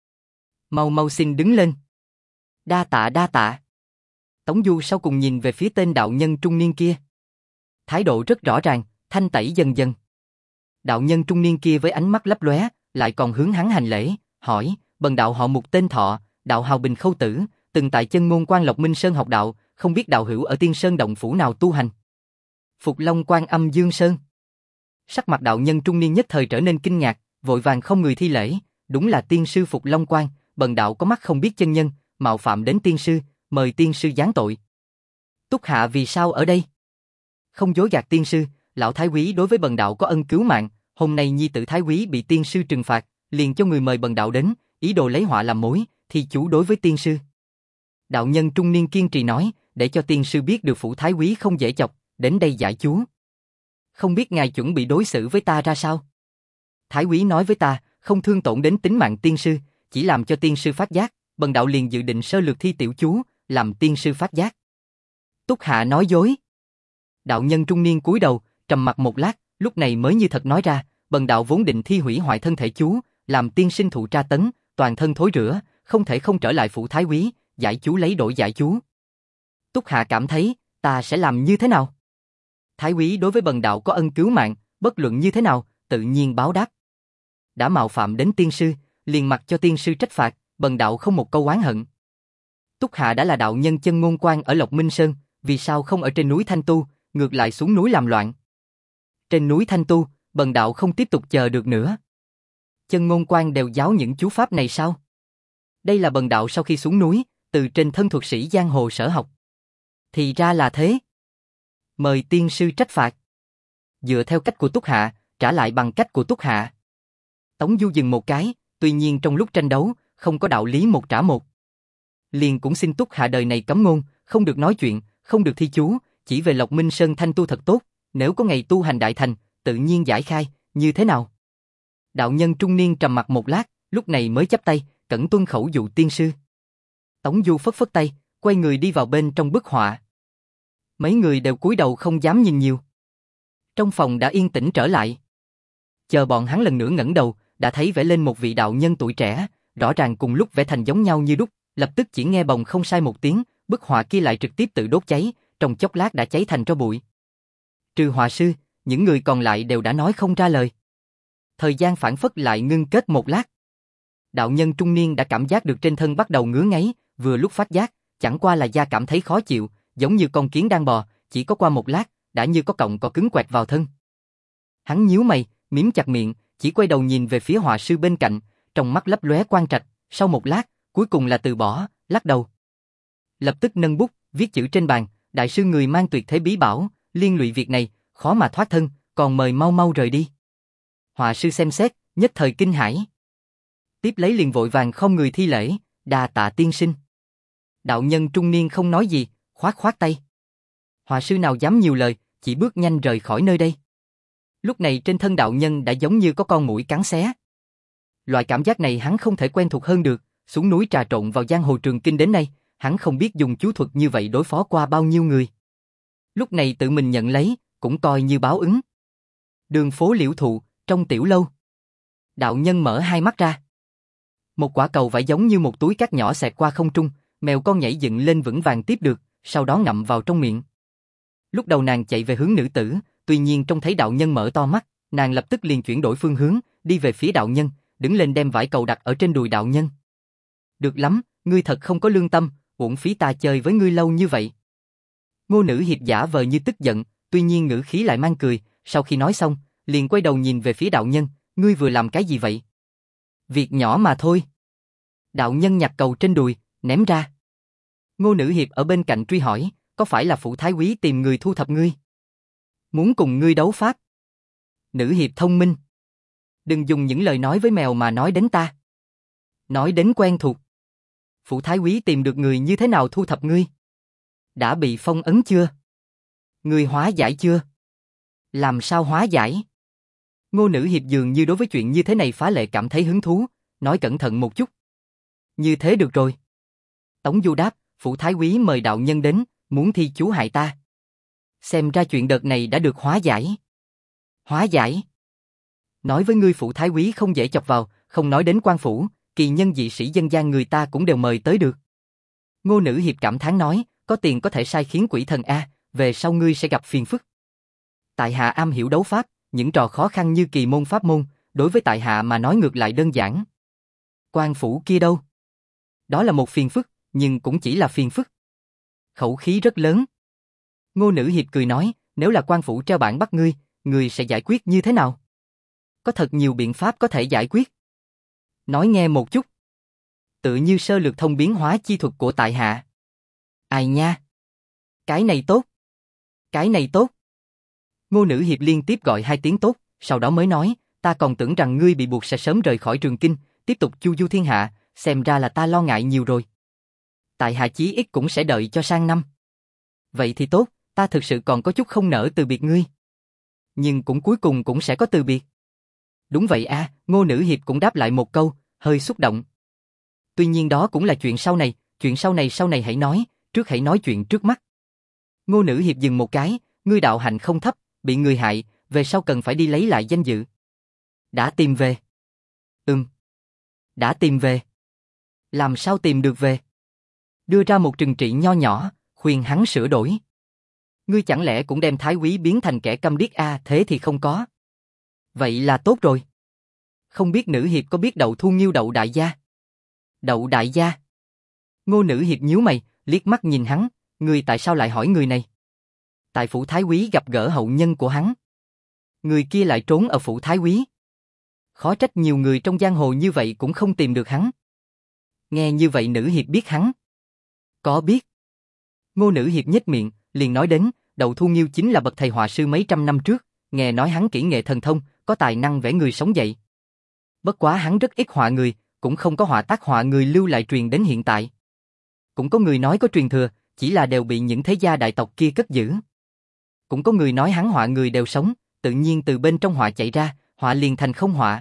[SPEAKER 1] Mau mau xin đứng lên. Đa tạ đa tạ. Tống Du sau cùng nhìn về phía tên đạo nhân trung niên kia. Thái độ rất rõ ràng, thanh tẩy dần dần. Đạo nhân trung niên kia với ánh mắt lấp lóe, lại còn hướng hắn hành lễ, hỏi, bần đạo họ Mục tên Thọ, đạo hào Bình Khâu Tử, từng tại chân ngôn Quan Lộc Minh Sơn học đạo, không biết đạo hữu ở Tiên Sơn động phủ nào tu hành. Phục Long Quan Âm Dương Sơn. Sắc mặt đạo nhân trung niên nhất thời trở nên kinh ngạc, vội vàng không người thi lễ, đúng là tiên sư Phục Long Quan, bần đạo có mắt không biết chân nhân, mạo phạm đến tiên sư, mời tiên sư giáng tội. Túc hạ vì sao ở đây? Không dối gạt tiên sư, lão thái úy đối với bần đạo có ân cứu mạng, hôm nay nhi tử thái úy bị tiên sư trừng phạt, liền cho người mời bần đạo đến, ý đồ lấy họa làm mối, thì chú đối với tiên sư. Đạo nhân trung niên kiên trì nói, để cho tiên sư biết được phủ thái úy không dễ chọc, đến đây giải chú. Không biết ngài chuẩn bị đối xử với ta ra sao? Thái úy nói với ta, không thương tổn đến tính mạng tiên sư, chỉ làm cho tiên sư phát giác, bần đạo liền dự định sơ lược thi tiểu chú, làm tiên sư phát giác. Túc hạ nói dối. Đạo nhân trung niên cúi đầu, trầm mặt một lát, lúc này mới như thật nói ra, bần đạo vốn định thi hủy hoại thân thể chú, làm tiên sinh thụ tra tấn, toàn thân thối rữa, không thể không trở lại phủ thái úy, giải chú lấy đổi giải chú. Túc hạ cảm thấy, ta sẽ làm như thế nào? Thái úy đối với bần đạo có ân cứu mạng, bất luận như thế nào, tự nhiên báo đáp. Đã mạo phạm đến tiên sư, liền mặc cho tiên sư trách phạt, bần đạo không một câu oán hận. Túc hạ đã là đạo nhân chân ngôn quan ở Lộc Minh Sơn, vì sao không ở trên núi Thanh Tu, ngược lại xuống núi làm loạn? Trên núi Thanh Tu, bần đạo không tiếp tục chờ được nữa. Chân ngôn quan đều giáo những chú pháp này sao? Đây là bần đạo sau khi xuống núi, từ trên thân thuật sĩ giang hồ sở học. Thì ra là thế. Mời tiên sư trách phạt. Dựa theo cách của Túc hạ, trả lại bằng cách của Túc hạ. Tống Du dừng một cái, tuy nhiên trong lúc tranh đấu, không có đạo lý một trả một. Liền cũng xin túc hạ đời này cấm ngôn, không được nói chuyện, không được thi chú, chỉ về Lộc Minh Sơn thanh tu thật tốt, nếu có ngày tu hành đại thành, tự nhiên giải khai, như thế nào? Đạo nhân trung niên trầm mặt một lát, lúc này mới chắp tay, cẩn tuân khẩu dụ tiên sư. Tống Du phất phất tay, quay người đi vào bên trong bức họa. Mấy người đều cúi đầu không dám nhìn nhiều. Trong phòng đã yên tĩnh trở lại. Chờ bọn hắn lần nữa ngẩng đầu, đã thấy vẽ lên một vị đạo nhân tuổi trẻ, rõ ràng cùng lúc vẽ thành giống nhau như đúc, lập tức chỉ nghe bồng không sai một tiếng, bức họa kia lại trực tiếp tự đốt cháy, trong chốc lát đã cháy thành tro bụi. Trừ họa sư, những người còn lại đều đã nói không ra lời. Thời gian phảng phất lại ngưng kết một lát. Đạo nhân trung niên đã cảm giác được trên thân bắt đầu ngứa ngáy, vừa lúc phát giác, chẳng qua là da cảm thấy khó chịu, giống như con kiến đang bò, chỉ có qua một lát, đã như có cọng cỏ cứng quẹt vào thân. Hắn nhíu mày, mím chặt miệng, chỉ quay đầu nhìn về phía họa sư bên cạnh, trong mắt lấp lóe quang trạch, sau một lát, cuối cùng là từ bỏ, lắc đầu. Lập tức nâng bút, viết chữ trên bàn, đại sư người mang tuyệt thế bí bảo, liên lụy việc này, khó mà thoát thân, còn mời mau mau rời đi. Họa sư xem xét, nhất thời kinh hãi. Tiếp lấy liền vội vàng không người thi lễ, đa tạ tiên sinh. Đạo nhân trung niên không nói gì, khoát khoát tay. Họa sư nào dám nhiều lời, chỉ bước nhanh rời khỏi nơi đây. Lúc này trên thân đạo nhân đã giống như có con muỗi cắn xé. Loại cảm giác này hắn không thể quen thuộc hơn được, xuống núi trà trộn vào giang hồ Trường Kinh đến nay, hắn không biết dùng chú thuật như vậy đối phó qua bao nhiêu người. Lúc này tự mình nhận lấy, cũng coi như báo ứng. Đường phố Liễu Thụ, trong tiểu lâu. Đạo nhân mở hai mắt ra. Một quả cầu vải giống như một túi cát nhỏ xẹt qua không trung, mèo con nhảy dựng lên vững vàng tiếp được, sau đó ngậm vào trong miệng. Lúc đầu nàng chạy về hướng nữ tử, tuy nhiên trông thấy đạo nhân mở to mắt, nàng lập tức liền chuyển đổi phương hướng, đi về phía đạo nhân, đứng lên đem vải cầu đặt ở trên đùi đạo nhân. Được lắm, ngươi thật không có lương tâm, uổng phí ta chơi với ngươi lâu như vậy. Ngô Nữ Hiệp giả vờ như tức giận, tuy nhiên ngữ khí lại mang cười, sau khi nói xong, liền quay đầu nhìn về phía đạo nhân, ngươi vừa làm cái gì vậy? Việc nhỏ mà thôi. Đạo nhân nhặt cầu trên đùi, ném ra. Ngô Nữ Hiệp ở bên cạnh truy hỏi, có phải là phủ thái úy tìm người thu thập ngươi? Muốn cùng ngươi đấu pháp? Nữ Hiệp thông minh. Đừng dùng những lời nói với mèo mà nói đến ta. Nói đến quen thuộc. Phủ thái úy tìm được người như thế nào thu thập ngươi? Đã bị phong ấn chưa? Ngươi hóa giải chưa? Làm sao hóa giải? Ngô Nữ Hiệp dường như đối với chuyện như thế này phá lệ cảm thấy hứng thú, nói cẩn thận một chút. Như thế được rồi. Tống Du đáp, phủ thái úy mời đạo nhân đến, muốn thi chú hại ta. Xem ra chuyện đợt này đã được hóa giải. Hóa giải? Nói với ngươi phủ thái úy không dễ chọc vào, không nói đến quan phủ, kỳ nhân dị sĩ dân gian người ta cũng đều mời tới được. Ngô Nữ Hiệp cảm thán nói, có tiền có thể sai khiến quỷ thần a, về sau ngươi sẽ gặp phiền phức. Tại hạ am hiểu đấu pháp, những trò khó khăn như kỳ môn pháp môn, đối với tại hạ mà nói ngược lại đơn giản. Quan phủ kia đâu? Đó là một phiền phức, nhưng cũng chỉ là phiền phức. Khẩu khí rất lớn. Ngô Nữ Hiệp cười nói, nếu là quan phủ treo bản bắt ngươi, ngươi sẽ giải quyết như thế nào? Có thật nhiều biện pháp có thể giải quyết. Nói nghe một chút. Tự như sơ lược thông biến hóa chi thuật của tại hạ. Ai nha? Cái này tốt. Cái này tốt. Ngô Nữ Hiệp liên tiếp gọi hai tiếng tốt, sau đó mới nói, ta còn tưởng rằng ngươi bị buộc sẽ sớm rời khỏi Trường Kinh, tiếp tục chu du thiên hạ, xem ra là ta lo ngại nhiều rồi. Tại hạ chí ít cũng sẽ đợi cho sang năm. Vậy thì tốt, ta thực sự còn có chút không nỡ từ biệt ngươi. Nhưng cũng cuối cùng cũng sẽ có từ biệt. Đúng vậy a, à, Ngô Nữ Hiệp cũng đáp lại một câu, hơi xúc động. Tuy nhiên đó cũng là chuyện sau này, chuyện sau này sau này hãy nói, trước hãy nói chuyện trước mắt. Ngô Nữ Hiệp dừng một cái, ngươi đạo hạnh không thấp, bị người hại, về sau cần phải đi lấy lại danh dự. Đã tìm về. Ừm. Đã tìm về. Làm sao tìm được về? Đưa ra một trừng trị nho nhỏ, khuyên hắn sửa đổi. Ngươi chẳng lẽ cũng đem thái úy biến thành kẻ câm điếc a, à, thế thì không có. Vậy là tốt rồi. Không biết Nữ Hiệp có biết Đậu Thu Nghiêu Đậu đại gia? Đậu đại gia? Ngô Nữ Hiệp nhíu mày, liếc mắt nhìn hắn, ngươi tại sao lại hỏi người này? Tại phủ thái úy gặp gỡ hậu nhân của hắn. Người kia lại trốn ở phủ thái úy. Khó trách nhiều người trong giang hồ như vậy cũng không tìm được hắn. Nghe như vậy Nữ Hiệp biết hắn. Có biết. Ngô Nữ Hiệp nhếch miệng, liền nói đến, Đậu Thu Nghiêu chính là bậc thầy họa sư mấy trăm năm trước, nghe nói hắn kỹ nghệ thần thông, có tài năng vẽ người sống dậy. Bất quá hắn rất ít họa người, cũng không có họa tác họa người lưu lại truyền đến hiện tại. Cũng có người nói có truyền thừa, chỉ là đều bị những thế gia đại tộc kia cất giữ. Cũng có người nói hắn họa người đều sống, tự nhiên từ bên trong họa chạy ra, họa liền thành không họa.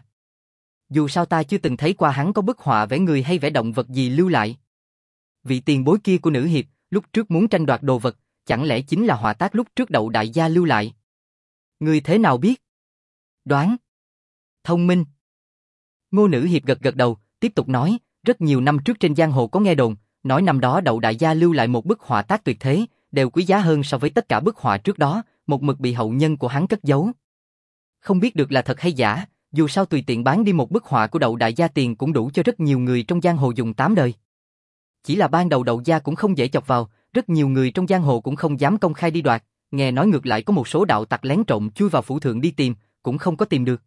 [SPEAKER 1] Dù sao ta chưa từng thấy qua hắn có bức họa vẽ người hay vẽ động vật gì lưu lại. Vị tiền bối kia của nữ hiệp, lúc trước muốn tranh đoạt đồ vật, chẳng lẽ chính là họa tác lúc trước Đậu đại gia lưu lại? Ngươi thế nào biết? Đoán. Thông minh. Ngô nữ hiệp gật gật đầu, tiếp tục nói, rất nhiều năm trước trên giang hồ có nghe đồn, nói năm đó Đậu đại gia lưu lại một bức họa tác tuyệt thế, đều quý giá hơn so với tất cả bức họa trước đó, một mực bị hậu nhân của hắn cất giấu. Không biết được là thật hay giả, dù sao tùy tiện bán đi một bức họa của Đậu đại gia tiền cũng đủ cho rất nhiều người trong giang hồ dùng tám đời. Chỉ là ban đầu Đậu gia cũng không dễ chọc vào, rất nhiều người trong giang hồ cũng không dám công khai đi đoạt, nghe nói ngược lại có một số đạo tặc lén trộm chui vào phủ thượng đi tìm, cũng không có tìm được.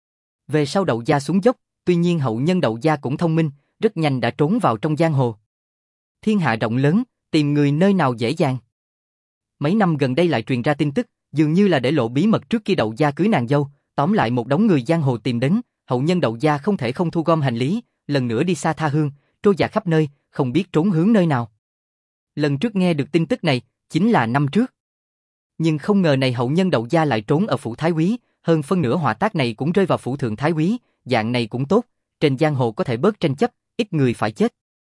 [SPEAKER 1] Về sau Đậu gia xuống dốc, tuy nhiên hậu nhân Đậu gia cũng thông minh, rất nhanh đã trốn vào trong giang hồ. Thiên hạ rộng lớn, tìm người nơi nào dễ dàng. Mấy năm gần đây lại truyền ra tin tức, dường như là để lộ bí mật trước khi Đậu gia cưới nàng dâu, tóm lại một đống người giang hồ tìm đến, hậu nhân Đậu gia không thể không thu gom hành lý, lần nữa đi xa tha hương, trôi dạt khắp nơi, không biết trốn hướng nơi nào. Lần trước nghe được tin tức này, chính là năm trước. Nhưng không ngờ này hậu nhân Đậu gia lại trốn ở phủ Thái Úy, hơn phân nửa họa tác này cũng rơi vào phủ thượng Thái Úy, dạng này cũng tốt, trên giang hồ có thể bớt tranh chấp, ít người phải chết.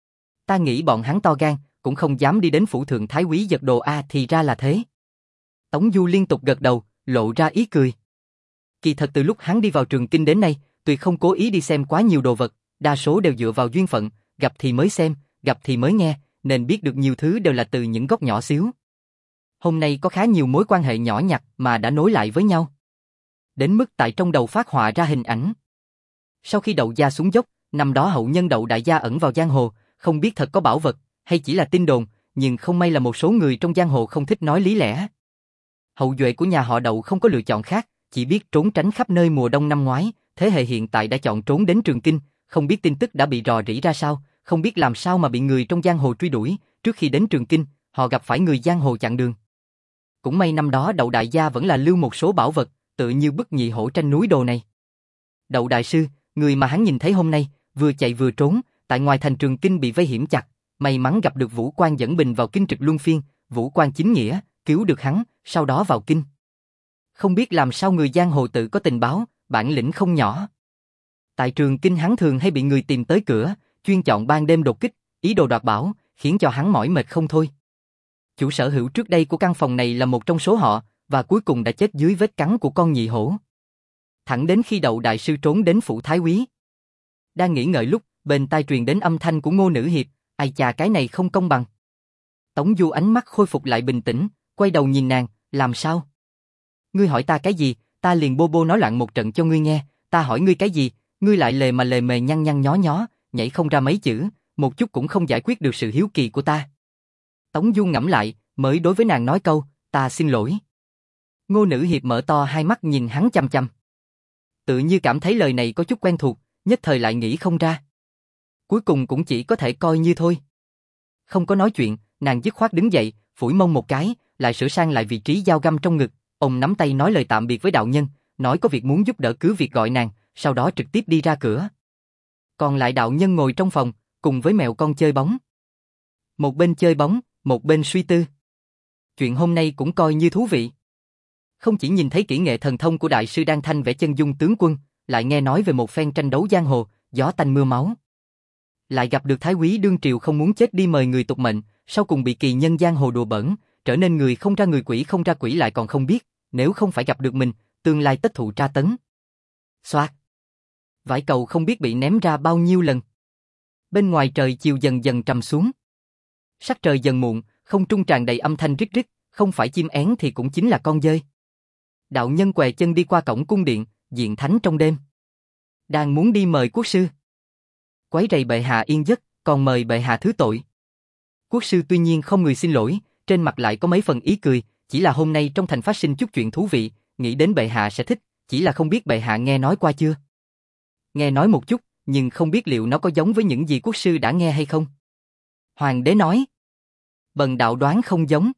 [SPEAKER 1] Ta nghĩ bọn hắn to gan, cũng không dám đi đến phủ thượng Thái Úy giật đồ a, thì ra là thế. Tống Du liên tục gật đầu, lộ ra ý cười. Kỳ thật từ lúc hắn đi vào Trường Kinh đến nay, tuyệt không cố ý đi xem quá nhiều đồ vật, đa số đều dựa vào duyên phận, gặp thì mới xem, gặp thì mới nghe, nên biết được nhiều thứ đều là từ những góc nhỏ xíu. Hôm nay có khá nhiều mối quan hệ nhỏ nhặt mà đã nối lại với nhau. Đến mức tại trong đầu phát họa ra hình ảnh. Sau khi Đậu gia xuống dốc, năm đó hậu nhân Đậu đại gia ẩn vào giang hồ, không biết thật có bảo vật, hay chỉ là tin đồn, nhưng không may là một số người trong giang hồ không thích nói lý lẽ. Hậu duệ của nhà họ Đậu không có lựa chọn khác, chỉ biết trốn tránh khắp nơi mùa đông năm ngoái, thế hệ hiện tại đã chọn trốn đến Trường Kinh, không biết tin tức đã bị rò rỉ ra sao, không biết làm sao mà bị người trong giang hồ truy đuổi, trước khi đến Trường Kinh, họ gặp phải người giang hồ chặn đường. Cũng may năm đó Đậu đại gia vẫn là lưu một số bảo vật, tự như bức nhị hổ tranh núi đồ này. Đậu đại sư, người mà hắn nhìn thấy hôm nay, vừa chạy vừa trốn, tại ngoài thành Trường Kinh bị vây hiểm chặt, may mắn gặp được Vũ Quan dẫn bình vào kinh trực luân phiên, Vũ Quan chính nghĩa, cứu được hắn, sau đó vào kinh. Không biết làm sao người giang hồ tự có tình báo, bản lĩnh không nhỏ. Tại Trường Kinh hắn thường hay bị người tìm tới cửa, chuyên chọn ban đêm đột kích, ý đồ đoạt bảo, khiến cho hắn mỏi mệt không thôi. Chủ sở hữu trước đây của căn phòng này là một trong số họ, và cuối cùng đã chết dưới vết cắn của con nhị hổ. Thẳng đến khi Đậu đại sư trốn đến phủ Thái Úy. Đang nghĩ ngợi lúc, bên tai truyền đến âm thanh của Ngô nữ hiệp, ai chà cái này không công bằng. Tống Du ánh mắt khôi phục lại bình tĩnh, quay đầu nhìn nàng, làm sao? Ngươi hỏi ta cái gì, ta liền bô bô nói loạn một trận cho ngươi nghe, ta hỏi ngươi cái gì, ngươi lại lề mà lề mề nhăn nhăn nhó nhó, nhảy không ra mấy chữ, một chút cũng không giải quyết được sự hiếu kỳ của ta. Tống Du ngẫm lại, mới đối với nàng nói câu, ta xin lỗi. Ngô nữ hiệp mở to hai mắt nhìn hắn chăm chăm. Tự như cảm thấy lời này có chút quen thuộc, nhất thời lại nghĩ không ra. Cuối cùng cũng chỉ có thể coi như thôi. Không có nói chuyện, nàng dứt khoát đứng dậy, phủi mông một cái, lại sửa sang lại vị trí dao găm trong ngực, ông nắm tay nói lời tạm biệt với đạo nhân, nói có việc muốn giúp đỡ cứ việc gọi nàng, sau đó trực tiếp đi ra cửa. Còn lại đạo nhân ngồi trong phòng, cùng với mèo con chơi bóng. Một bên chơi bóng, một bên suy tư. Chuyện hôm nay cũng coi như thú vị. Không chỉ nhìn thấy kỹ nghệ thần thông của đại sư Đan Thanh vẽ chân dung tướng quân, lại nghe nói về một phen tranh đấu giang hồ, gió tanh mưa máu. Lại gặp được Thái Úy đương triều không muốn chết đi mời người tục mệnh, sau cùng bị kỳ nhân giang hồ đùa bỡn, trở nên người không ra người quỷ không ra quỷ lại còn không biết, nếu không phải gặp được mình, tương lai tất thụ tra tấn. Xoạt. Vải cầu không biết bị ném ra bao nhiêu lần. Bên ngoài trời chiều dần dần trầm xuống. Sắc trời dần muộn, không trung tràn đầy âm thanh rít rít, không phải chim én thì cũng chính là con dơi. Đạo nhân què chân đi qua cổng cung điện, diện thánh trong đêm. Đang muốn đi mời quốc sư. Quấy rầy bệ hạ yên giấc, còn mời bệ hạ thứ tội. Quốc sư tuy nhiên không người xin lỗi, trên mặt lại có mấy phần ý cười, chỉ là hôm nay trong thành phát sinh chút chuyện thú vị, nghĩ đến bệ hạ sẽ thích, chỉ là không biết bệ hạ nghe nói qua chưa. Nghe nói một chút, nhưng không biết liệu nó có giống với những gì quốc sư đã nghe hay không. Hoàng đế nói. Bần đạo đoán không giống.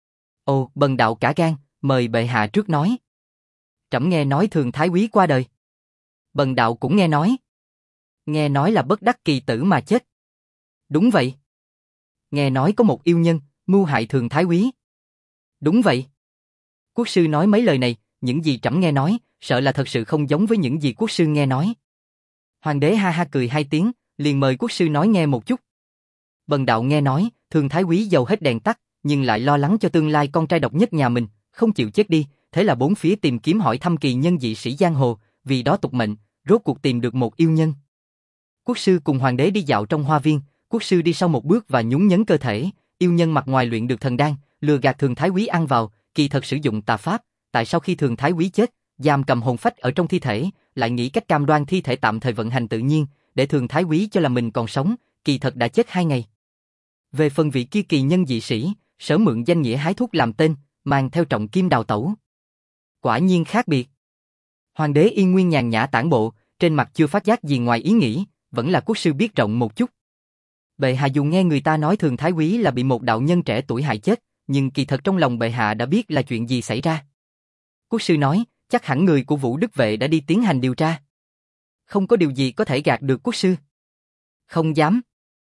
[SPEAKER 1] Ồ, bần đạo cả gan, mời bệ hạ trước nói. Trẫm nghe nói thường Thái Úy qua đời. Bần đạo cũng nghe nói. Nghe nói là bất đắc kỳ tử mà chết. Đúng vậy. Nghe nói có một yêu nhân, mưu hại thường thái úy. Đúng vậy. Quốc sư nói mấy lời này, những gì trẫm nghe nói, sợ là thật sự không giống với những gì quốc sư nghe nói. Hoàng đế ha ha cười hai tiếng, liền mời quốc sư nói nghe một chút. Bần đạo nghe nói, thường thái úy dầu hết đèn tắt, nhưng lại lo lắng cho tương lai con trai độc nhất nhà mình, không chịu chết đi, thế là bốn phía tìm kiếm hỏi thăm kỳ nhân dị sĩ giang hồ, vì đó tục mệnh, rốt cuộc tìm được một yêu nhân. Quốc sư cùng hoàng đế đi dạo trong hoa viên, quốc sư đi sau một bước và nhún nhấn cơ thể, yêu nhân mặt ngoài luyện được thần đan, lừa gạt thường thái úy ăn vào, kỳ thật sử dụng tà pháp, tại sao khi thường thái úy chết, giam cầm hồn phách ở trong thi thể, lại nghĩ cách cam đoan thi thể tạm thời vận hành tự nhiên, để thường thái úy cho là mình còn sống, kỳ thật đã chết hai ngày. Về phần vị kia kỳ nhân dị sĩ, sớm mượn danh nghĩa hái thuốc làm tên, mang theo trọng kim đào tẩu. Quả nhiên khác biệt. Hoàng đế yên nguyên nhàn nhã tản bộ, trên mặt chưa phát giác gì ngoài ý nghĩ, vẫn là quốc sư biết rộng một chút. Bệ hạ dù nghe người ta nói thường thái úy là bị một đạo nhân trẻ tuổi hại chết, nhưng kỳ thật trong lòng bệ hạ đã biết là chuyện gì xảy ra. Quốc sư nói, chắc hẳn người của Vũ Đức Vệ đã đi tiến hành điều tra. Không có điều gì có thể gạt được quốc sư. Không dám.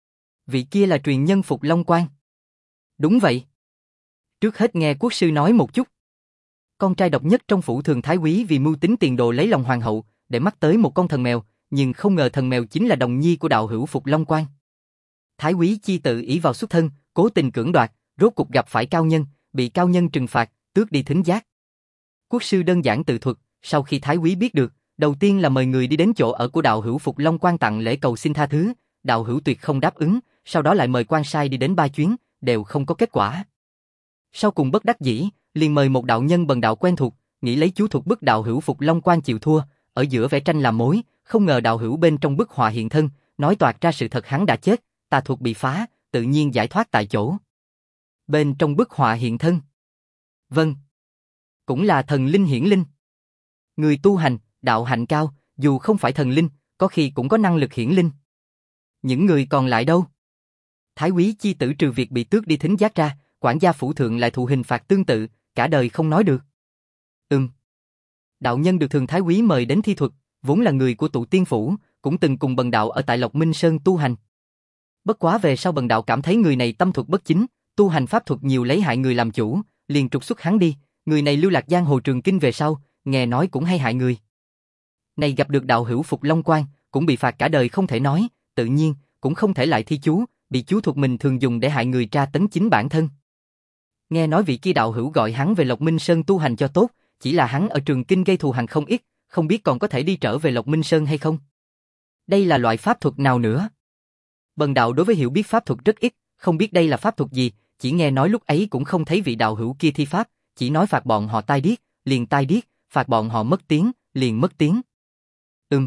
[SPEAKER 1] Vị kia là truyền nhân Phục Long Quan. Đúng vậy. Trước hết nghe quốc sư nói một chút. Con trai độc nhất trong phủ thường thái úy vì mưu tính tiền đồ lấy lòng hoàng hậu, để mắc tới một con thần mèo, nhưng không ngờ thần mèo chính là đồng nhi của đạo hữu Phục Long Quan. Thái úy chi tự ỷ vào xuất thân, cố tình cưỡng đoạt, rốt cục gặp phải cao nhân, bị cao nhân trừng phạt, tước đi thính giác. Quốc sư đơn giản tự thuật, sau khi thái úy biết được, đầu tiên là mời người đi đến chỗ ở của đạo hữu Phục Long Quan tặng lễ cầu xin tha thứ, đạo hữu tuyệt không đáp ứng, sau đó lại mời quan sai đi đến ba chuyến, đều không có kết quả. Sau cùng bất đắc dĩ, liền mời một đạo nhân bần đạo quen thuộc, nghĩ lấy chú thuật bức đạo hữu Phục Long Quan chịu thua, ở giữa vẽ tranh làm mối, không ngờ đạo hữu bên trong bức họa hiện thân, nói toạc ra sự thật hắn đã chết, tà thuật bị phá, tự nhiên giải thoát tại chỗ. Bên trong bức họa hiện thân. Vâng. Cũng là thần linh hiển linh. Người tu hành, đạo hạnh cao, dù không phải thần linh, có khi cũng có năng lực hiển linh. Những người còn lại đâu? Thái úy chi tử trừ việc bị tước đi thính giác ra, quản gia phủ thượng lại thụ hình phạt tương tự, cả đời không nói được. Ừm. Đạo nhân được thường thái úy mời đến thi thuật, vốn là người của tụ tiên phủ, cũng từng cùng bần đạo ở tại Lộc Minh Sơn tu hành. Bất quá về sau bần đạo cảm thấy người này tâm thuật bất chính, tu hành pháp thuật nhiều lấy hại người làm chủ, liền trục xuất hắn đi, người này lưu lạc giang hồ trường kinh về sau, nghe nói cũng hay hại người. Này gặp được đạo hữu Phục Long Quan, cũng bị phạt cả đời không thể nói, tự nhiên, cũng không thể lại thi chú, bị chú thuật mình thường dùng để hại người tra tấn chính bản thân. Nghe nói vị kia đạo hữu gọi hắn về Lộc Minh Sơn tu hành cho tốt, chỉ là hắn ở trường kinh gây thù hằn không ít, không biết còn có thể đi trở về Lộc Minh Sơn hay không. Đây là loại pháp thuật nào nữa? Bần đạo đối với hiểu biết pháp thuật rất ít, không biết đây là pháp thuật gì, chỉ nghe nói lúc ấy cũng không thấy vị đạo hữu kia thi pháp, chỉ nói phạt bọn họ tai điếc, liền tai điếc, phạt bọn họ mất tiếng, liền mất tiếng. Ừm.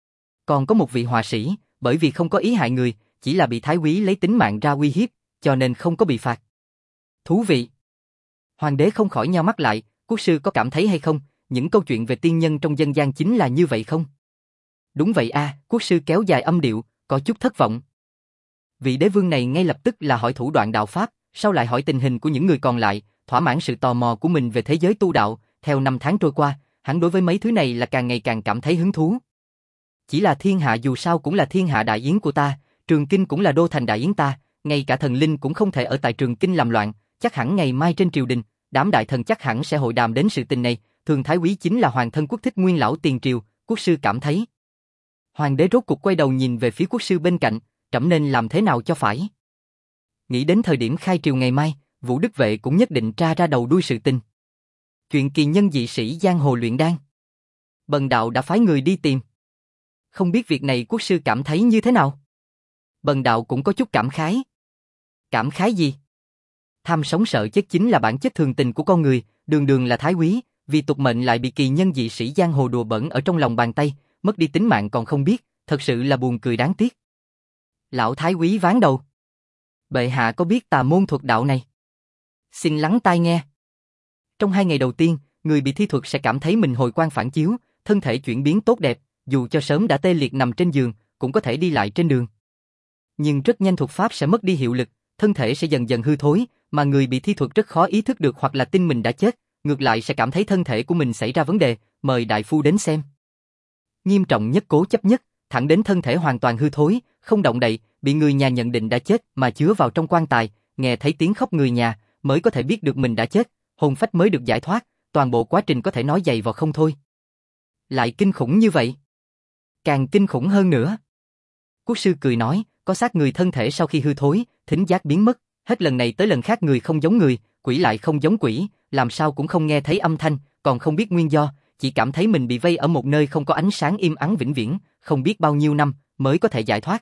[SPEAKER 1] Còn có một vị họa sĩ, bởi vì không có ý hại người, chỉ là bị thái úy lấy tính mạng ra uy hiếp, cho nên không có bị phạt. Thú vị. Hoàng đế không khỏi nheo mắt lại, quốc sư có cảm thấy hay không, những câu chuyện về tiên nhân trong dân gian chính là như vậy không? Đúng vậy a, à, quốc sư kéo dài âm điệu, có chút thất vọng. Vị đế vương này ngay lập tức là hỏi thủ đoạn đạo pháp, sau lại hỏi tình hình của những người còn lại, thỏa mãn sự tò mò của mình về thế giới tu đạo, theo năm tháng trôi qua, hắn đối với mấy thứ này là càng ngày càng cảm thấy hứng thú. Chỉ là thiên hạ dù sao cũng là thiên hạ đại yến của ta, Trường Kinh cũng là đô thành đại yến ta, ngay cả thần linh cũng không thể ở tại Trường Kinh làm loạn, chắc hẳn ngày mai trên triều đình, đám đại thần chắc hẳn sẽ hội đàm đến sự tình này, thường thái úy chính là hoàng thân quốc thích nguyên lão tiền triều, quốc sư cảm thấy. Hoàng đế rốt cục quay đầu nhìn về phía quốc sư bên cạnh, trẫm nên làm thế nào cho phải. Nghĩ đến thời điểm khai triều ngày mai, Vũ Đức Vệ cũng nhất định tra ra đầu đuôi sự tình. Chuyện kỳ nhân dị sĩ giang hồ luyện đan. Bần đạo đã phái người đi tìm. Không biết việc này quốc sư cảm thấy như thế nào? Bần đạo cũng có chút cảm khái. Cảm khái gì? Tham sống sợ chết chính là bản chất thường tình của con người, đường đường là thái úy, vì tục mệnh lại bị kỳ nhân dị sĩ giang hồ đùa bẩn ở trong lòng bàn tay, mất đi tính mạng còn không biết, thật sự là buồn cười đáng tiếc. Lão thái úy ván đầu. Bệ hạ có biết tà môn thuật đạo này? Xin lắng tai nghe. Trong hai ngày đầu tiên, người bị thi thuật sẽ cảm thấy mình hồi quang phản chiếu, thân thể chuyển biến tốt đẹp, dù cho sớm đã tê liệt nằm trên giường, cũng có thể đi lại trên đường. Nhưng rất nhanh thuật pháp sẽ mất đi hiệu lực, thân thể sẽ dần dần hư thối, mà người bị thi thuật rất khó ý thức được hoặc là tin mình đã chết, ngược lại sẽ cảm thấy thân thể của mình xảy ra vấn đề, mời đại phu đến xem. Nghiêm trọng nhất cố chấp nhất, thẳng đến thân thể hoàn toàn hư thối, không động đậy, bị người nhà nhận định đã chết mà chứa vào trong quan tài, nghe thấy tiếng khóc người nhà, mới có thể biết được mình đã chết, hồn phách mới được giải thoát, toàn bộ quá trình có thể nói dày vào không thôi. Lại kinh khủng như vậy. Càng kinh khủng hơn nữa. Quốc sư cười nói, có xác người thân thể sau khi hư thối, thính giác biến mất, hết lần này tới lần khác người không giống người, quỷ lại không giống quỷ, làm sao cũng không nghe thấy âm thanh, còn không biết nguyên do, chỉ cảm thấy mình bị vây ở một nơi không có ánh sáng im ắng vĩnh viễn, không biết bao nhiêu năm mới có thể giải thoát.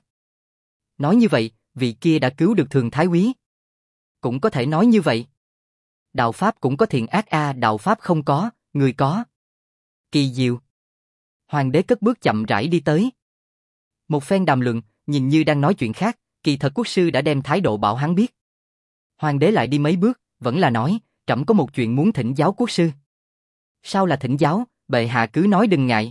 [SPEAKER 1] Nói như vậy, vị kia đã cứu được Thường Thái Úy. Cũng có thể nói như vậy. Đạo Pháp cũng có thiện ác a, đạo Pháp không có, người có. Kỳ diệu. Hoàng đế cất bước chậm rãi đi tới. Một phen đàm luận, nhìn như đang nói chuyện khác, kỳ thật quốc sư đã đem thái độ bảo hắn biết. Hoàng đế lại đi mấy bước, vẫn là nói, trẫm có một chuyện muốn thỉnh giáo quốc sư. Sao là thỉnh giáo, bệ hạ cứ nói đừng ngại.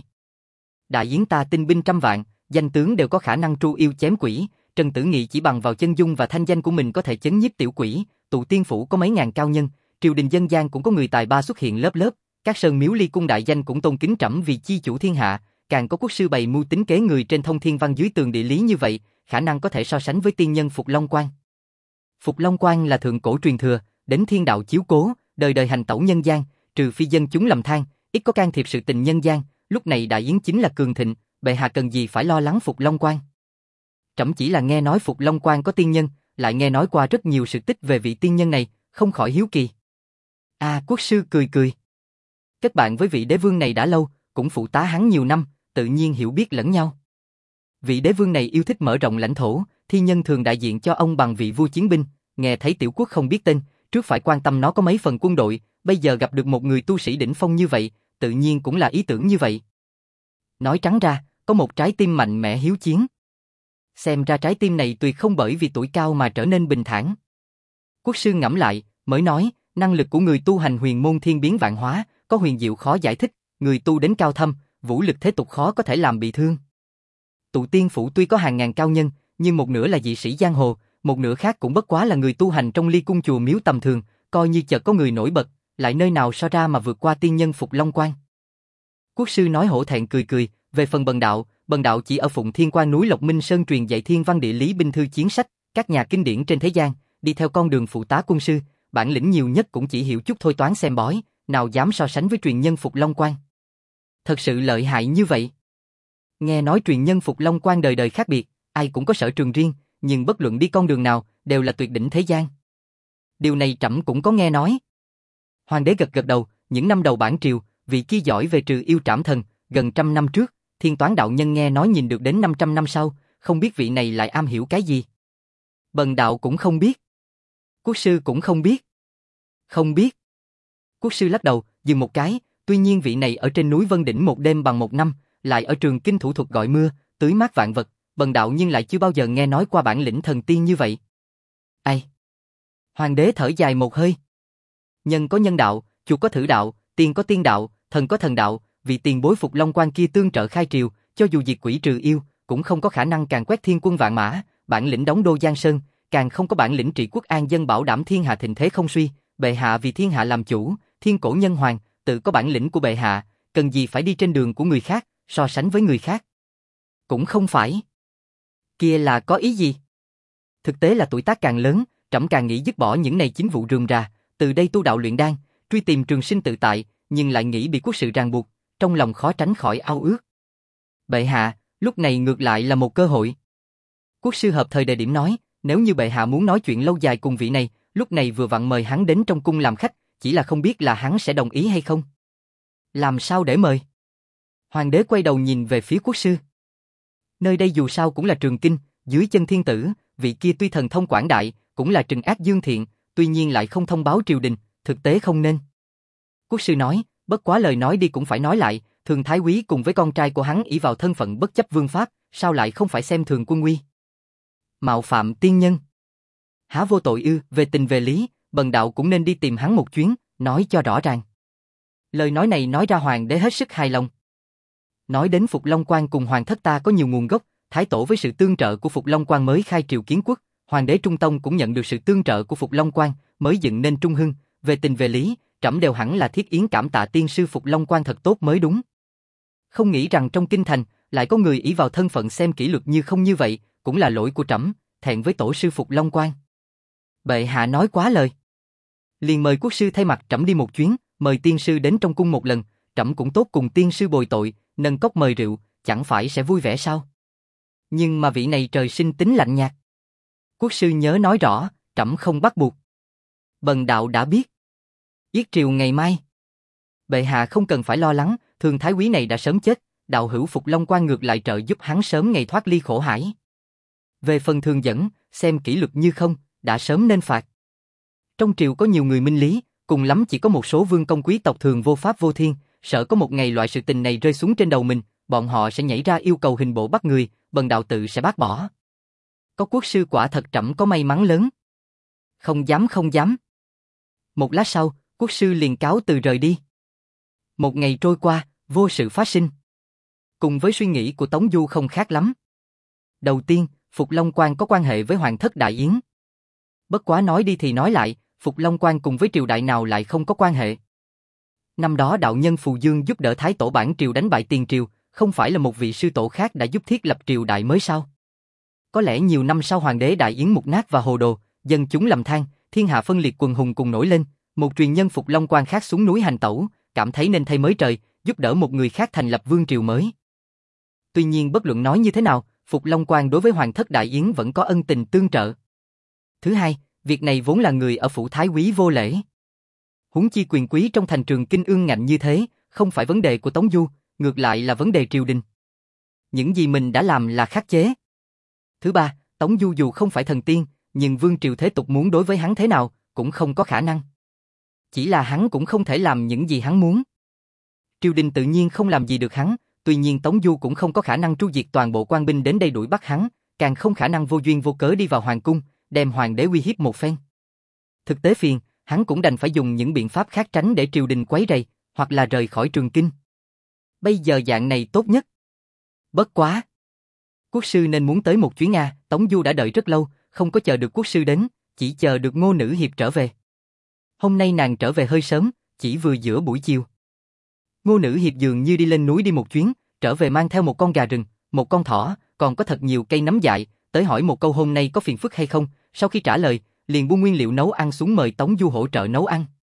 [SPEAKER 1] Đại yến ta tinh binh trăm vạn, danh tướng đều có khả năng tru yêu chém quỷ, Trần Tử Nghị chỉ bằng vào chân dung và thanh danh của mình có thể chấn nhiếp tiểu quỷ, tụ tiên phủ có mấy ngàn cao nhân, triều đình dân gian cũng có người tài ba xuất hiện lớp lớp, các sơn miếu ly cung đại danh cũng tôn kính trẫm vì chi chủ thiên hạ, càng có quốc sư bày mưu tính kế người trên thông thiên văn dưới tường địa lý như vậy, khả năng có thể so sánh với tiên nhân Phục Long Quan. Phục Long Quan là thượng cổ truyền thừa, đến thiên đạo chiếu cố, đời đời hành tẩu nhân gian, trừ phi dân chúng lầm than, ít có can thiệp sự tình nhân gian, lúc này đại yến chính là cường thịnh, bệ hạ cần gì phải lo lắng Phục Long Quan. Trẫm chỉ là nghe nói Phục Long Quan có tiên nhân, lại nghe nói qua rất nhiều sự tích về vị tiên nhân này, không khỏi hiếu kỳ. A, à, quốc sư cười cười. Kết bạn với vị đế vương này đã lâu, cũng phụ tá hắn nhiều năm, tự nhiên hiểu biết lẫn nhau. Vị đế vương này yêu thích mở rộng lãnh thổ, thi nhân thường đại diện cho ông bằng vị vua chiến binh, nghe thấy tiểu quốc không biết tên, trước phải quan tâm nó có mấy phần quân đội, bây giờ gặp được một người tu sĩ đỉnh phong như vậy, tự nhiên cũng là ý tưởng như vậy. Nói trắng ra, có một trái tim mạnh mẽ hiếu chiến. Xem ra trái tim này tuyệt không bởi vì tuổi cao mà trở nên bình thản. Quốc sư ngẫm lại, mới nói, năng lực của người tu hành huyền môn thiên biến vạn hóa, có huyền diệu khó giải thích, người tu đến cao thâm, vũ lực thế tục khó có thể làm bị thương. Tụ tiên phủ tuy có hàng ngàn cao nhân, nhưng một nửa là dị sĩ giang hồ, một nửa khác cũng bất quá là người tu hành trong ly cung chùa miếu tầm thường, coi như chợt có người nổi bật, lại nơi nào so ra mà vượt qua tiên nhân Phục Long Quan. Quốc sư nói hổ thẹn cười cười, về phần Bần đạo, Bần đạo chỉ ở Phụng Thiên Quan núi Lộc Minh Sơn truyền dạy thiên văn địa lý binh thư chiến sách, các nhà kinh điển trên thế gian, đi theo con đường phụ tá quân sư, bản lĩnh nhiều nhất cũng chỉ hiểu chút thôi toán xem bói, nào dám so sánh với truyền nhân Phục Long Quan. Thật sự lợi hại như vậy. Nghe nói truyền nhân Phục Long Quan đời đời khác biệt, ai cũng có sở trường riêng, nhưng bất luận đi con đường nào, đều là tuyệt đỉnh thế gian. Điều này trẫm cũng có nghe nói. Hoàng đế gật gật đầu, những năm đầu bản triều, vị kia giỏi về trừ yêu trảm thần, gần trăm năm trước, thiên toán đạo nhân nghe nói nhìn được đến năm trăm năm sau, không biết vị này lại am hiểu cái gì. Bần đạo cũng không biết. Quốc sư cũng không biết. Không biết. Quốc sư lắc đầu, dừng một cái, tuy nhiên vị này ở trên núi Vân Đỉnh một đêm bằng một năm, lại ở trường kinh thủ thuật gọi mưa, tưới mát vạn vật, bần đạo nhưng lại chưa bao giờ nghe nói qua bản lĩnh thần tiên như vậy. Ai? Hoàng đế thở dài một hơi. Nhân có nhân đạo, chuột có thử đạo, tiên có tiên đạo, thần có thần đạo, vị tiền bối Phục Long Quan kia tương trợ khai triều, cho dù diệt quỷ trừ yêu, cũng không có khả năng càn quét thiên quân vạn mã, bản lĩnh đóng đô Giang Sơn, càng không có bản lĩnh trị quốc an dân bảo đảm thiên hạ thịnh thế không suy, bệ hạ vì thiên hạ làm chủ, thiên cổ nhân hoàng, tự có bản lĩnh của bệ hạ, cần gì phải đi trên đường của người khác, so sánh với người khác. Cũng không phải. Kia là có ý gì? Thực tế là tuổi tác càng lớn, trẫm càng nghĩ dứt bỏ những này chính vụ rườm rà, từ đây tu đạo luyện đan, truy tìm trường sinh tự tại, nhưng lại nghĩ bị quốc sự ràng buộc, trong lòng khó tránh khỏi ao ước. Bệ hạ, lúc này ngược lại là một cơ hội. Quốc sư hợp thời đề điểm nói, nếu như bệ hạ muốn nói chuyện lâu dài cùng vị này, lúc này vừa vặn mời hắn đến trong cung làm khách, chỉ là không biết là hắn sẽ đồng ý hay không. Làm sao để mời? Hoàng đế quay đầu nhìn về phía quốc sư. Nơi đây dù sao cũng là trường kinh, dưới chân thiên tử, vị kia tuy thần thông quảng đại, cũng là trừng ác dương thiện, tuy nhiên lại không thông báo triều đình, thực tế không nên. Quốc sư nói, bất quá lời nói đi cũng phải nói lại, Thường Thái Úy cùng với con trai của hắn ỷ vào thân phận bất chấp vương pháp, sao lại không phải xem thường quân uy? Mạo phạm tiên nhân. Há vô tội ư? Về tình về lý, bần đạo cũng nên đi tìm hắn một chuyến, nói cho rõ ràng. Lời nói này nói ra hoàng đế hết sức hài lòng. Nói đến Phục Long Quan cùng hoàng thất ta có nhiều nguồn gốc, thái tổ với sự tương trợ của Phục Long Quan mới khai triều kiến quốc, hoàng đế Trung Tông cũng nhận được sự tương trợ của Phục Long Quan mới dựng nên Trung Hưng, về tình về lý, trẫm đều hẳn là thiết yến cảm tạ tiên sư Phục Long Quan thật tốt mới đúng. Không nghĩ rằng trong kinh thành, lại có người ỷ vào thân phận xem kỷ luật như không như vậy, cũng là lỗi của trẫm, thẹn với tổ sư Phục Long Quan. Bệ hạ nói quá lời. Liền mời quốc sư thay mặt trẫm đi một chuyến, mời tiên sư đến trong cung một lần, trẫm cũng tốt cùng tiên sư bồi tội, nâng cốc mời rượu, chẳng phải sẽ vui vẻ sao? Nhưng mà vị này trời sinh tính lạnh nhạt. Quốc sư nhớ nói rõ, trẫm không bắt buộc. Bần đạo đã biết. Yết triều ngày mai. Bệ hạ không cần phải lo lắng, thường thái úy này đã sớm chết, đạo hữu Phục Long Quan ngược lại trợ giúp hắn sớm ngày thoát ly khổ hải. Về phần thường dẫn, xem kỷ luật như không, đã sớm nên phạt. Trong triều có nhiều người minh lý, cùng lắm chỉ có một số vương công quý tộc thường vô pháp vô thiên, sợ có một ngày loại sự tình này rơi xuống trên đầu mình, bọn họ sẽ nhảy ra yêu cầu hình bộ bắt người, bần đạo tự sẽ bác bỏ. Có quốc sư quả thật trẫm có may mắn lớn. Không dám không dám. Một lát sau, quốc sư liền cáo từ rời đi. Một ngày trôi qua, vô sự phát sinh. Cùng với suy nghĩ của Tống Du không khác lắm. Đầu tiên, Phục Long Quan có quan hệ với Hoàng thất Đại Yến. Bất quá nói đi thì nói lại, Phục Long Quan cùng với triều đại nào lại không có quan hệ. Năm đó đạo nhân Phù Dương giúp đỡ Thái Tổ Bản Triều đánh bại Tiền Triều, không phải là một vị sư tổ khác đã giúp thiết lập triều đại mới sao? Có lẽ nhiều năm sau Hoàng đế Đại Yến mục nát và hồ đồ, dân chúng lầm than, thiên hạ phân liệt quần hùng cùng nổi lên, một truyền nhân Phục Long Quan khác xuống núi hành tẩu, cảm thấy nên thay mới trời, giúp đỡ một người khác thành lập vương triều mới. Tuy nhiên bất luận nói như thế nào, Phục Long Quan đối với Hoàng thất Đại Yến vẫn có ân tình tương trợ. Thứ hai, việc này vốn là người ở phủ thái úy vô lễ. Huống chi quyền quý trong thành Trường Kinh ương ngạnh như thế, không phải vấn đề của Tống Du, ngược lại là vấn đề triều đình. Những gì mình đã làm là khắc chế. Thứ ba, Tống Du dù không phải thần tiên, nhưng vương triều thế tục muốn đối với hắn thế nào, cũng không có khả năng. Chỉ là hắn cũng không thể làm những gì hắn muốn. Triều đình tự nhiên không làm gì được hắn, tuy nhiên Tống Du cũng không có khả năng tru diệt toàn bộ quan binh đến đây đuổi bắt hắn, càng không khả năng vô duyên vô cớ đi vào hoàng cung, đem hoàng đế uy hiếp một phen. Thực tế phiền, hắn cũng đành phải dùng những biện pháp khác tránh để triều đình quấy rầy, hoặc là rời khỏi Trường Kinh. Bây giờ dạng này tốt nhất. Bất quá. Quốc sư nên muốn tới một chuyến a, Tống Du đã đợi rất lâu, không có chờ được quốc sư đến, chỉ chờ được Ngô Nữ Hiệp trở về. Hôm nay nàng trở về hơi sớm, chỉ vừa giữa buổi chiều. Ngô Nữ Hiệp dường như đi lên núi đi một chuyến, trở về mang theo một con gà rừng, một con thỏ, còn có thật nhiều cây nấm dại, tới hỏi một câu hôm nay có phiền phức hay không, sau khi trả lời, liền buông nguyên liệu nấu ăn xuống mời Tống Du hỗ trợ nấu ăn.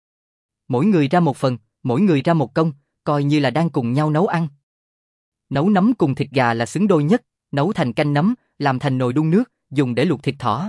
[SPEAKER 1] Mỗi người ra một phần, mỗi người ra một công, coi như là đang cùng nhau nấu ăn. Nấu nấm cùng thịt gà là xứng đôi nhất, nấu thành canh nấm, làm thành nồi đun nước, dùng để luộc thịt thỏ.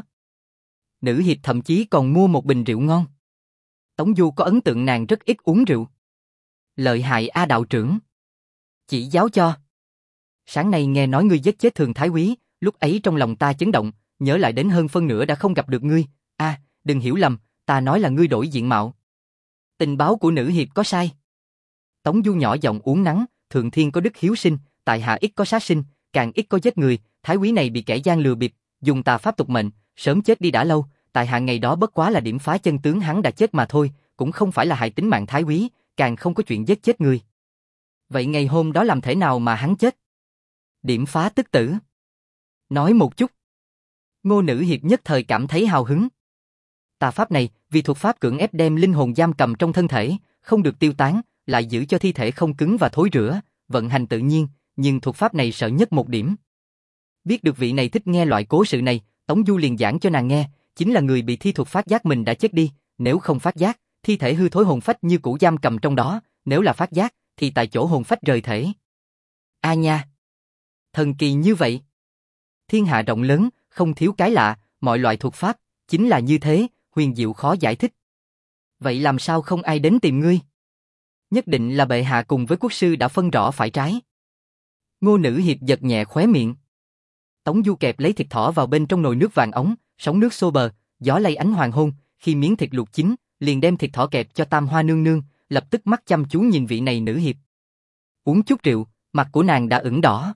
[SPEAKER 1] Nữ hiệp thậm chí còn mua một bình rượu ngon. Tống Du có ấn tượng nàng rất ít uống rượu. Lợi hại a đạo trưởng. Chỉ giáo cho. Sáng nay nghe nói ngươi giết chết Thường Thái úy, lúc ấy trong lòng ta chấn động, nhớ lại đến hơn phân nửa đã không gặp được ngươi. A, à, đừng hiểu lầm, ta nói là ngươi đổi diện mạo. Tình báo của nữ hiệp có sai. Tống Du nhỏ giọng uống nắng, Thượng Thiên có đức hiếu sinh, tại hạ ít có sát sinh, càng ít có giết người, Thái úy này bị kẻ gian lừa bịp, dùng tà pháp tục mệnh, sớm chết đi đã lâu, tại hạ ngày đó bất quá là điểm phá chân tướng hắn đã chết mà thôi, cũng không phải là hại tính mạng Thái úy, càng không có chuyện giết chết người. Vậy ngày hôm đó làm thế nào mà hắn chết? Điểm phá tức tử. Nói một chút. Ngô Nữ Hiệp nhất thời cảm thấy hào hứng. Tà pháp này, vì thuật pháp cưỡng ép đem linh hồn giam cầm trong thân thể, không được tiêu tán, lại giữ cho thi thể không cứng và thối rữa, vận hành tự nhiên, nhưng thuật pháp này sợ nhất một điểm. Biết được vị này thích nghe loại cố sự này, Tống Du liền giảng cho nàng nghe, chính là người bị thi thuật phát giác mình đã chết đi, nếu không phát giác, thi thể hư thối hồn phách như cũ giam cầm trong đó, nếu là phát giác, thì tại chỗ hồn phách rời thể. A nha! Thần kỳ như vậy! Thiên hạ rộng lớn, không thiếu cái lạ, mọi loại thuật pháp, chính là như thế, huyền diệu khó giải thích. Vậy làm sao không ai đến tìm ngươi? Nhất định là bệ hạ cùng với quốc sư đã phân rõ phải trái. Ngô Nữ Hiệp giật nhẹ khóe miệng. Tống Du kẹp lấy thịt thỏ vào bên trong nồi nước vàng óng, sóng nước xô bờ, gió lay ánh hoàng hôn, khi miếng thịt luộc chín, liền đem thịt thỏ kẹp cho Tam Hoa nương nương, lập tức mắt chăm chú nhìn vị này nữ hiệp. Uống chút rượu, mặt của nàng đã ửng đỏ.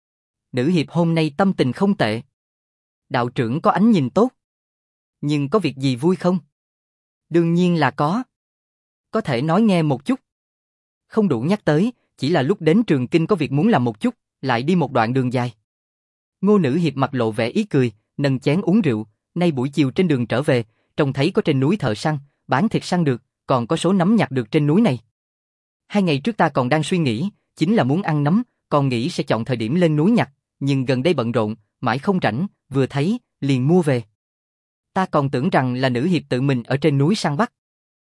[SPEAKER 1] Nữ hiệp hôm nay tâm tình không tệ. Đạo trưởng có ánh nhìn tốt. Nhưng có việc gì vui không? Đương nhiên là có. Có thể nói nghe một chút. Không đủ nhắc tới, chỉ là lúc đến Trường Kinh có việc muốn làm một chút, lại đi một đoạn đường dài. Ngô Nữ Hiệp mặt lộ vẻ ý cười, nâng chén uống rượu, nay buổi chiều trên đường trở về, trông thấy có trên núi thợ săn, bán thịt săn được, còn có số nấm nhặt được trên núi này. Hai ngày trước ta còn đang suy nghĩ, chính là muốn ăn nấm, còn nghĩ sẽ chọn thời điểm lên núi nhặt, nhưng gần đây bận rộn, mãi không rảnh, vừa thấy, liền mua về. Ta còn tưởng rằng là nữ hiệp tự mình ở trên núi săn bắt.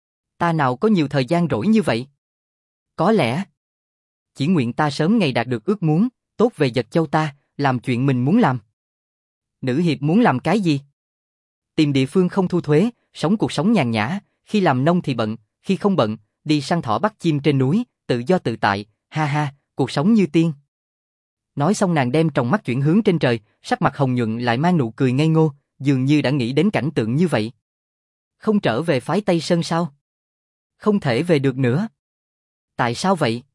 [SPEAKER 1] Ta nào có nhiều thời gian rỗi như vậy. Có lẽ, chỉ nguyện ta sớm ngày đạt được ước muốn, tốt về Dật Châu ta, làm chuyện mình muốn làm. Nữ hiệp muốn làm cái gì? Tìm địa phương không thu thuế, sống cuộc sống nhàn nhã, khi làm nông thì bận, khi không bận, đi săn thỏ bắt chim trên núi, tự do tự tại, ha ha, cuộc sống như tiên. Nói xong nàng đem tròng mắt chuyển hướng trên trời, sắc mặt hồng nhuận lại mang nụ cười ngây ngô, dường như đã nghĩ đến cảnh tượng như vậy. Không trở về phái Tây Sơn sao? Không thể về được nữa. Tại sao vậy?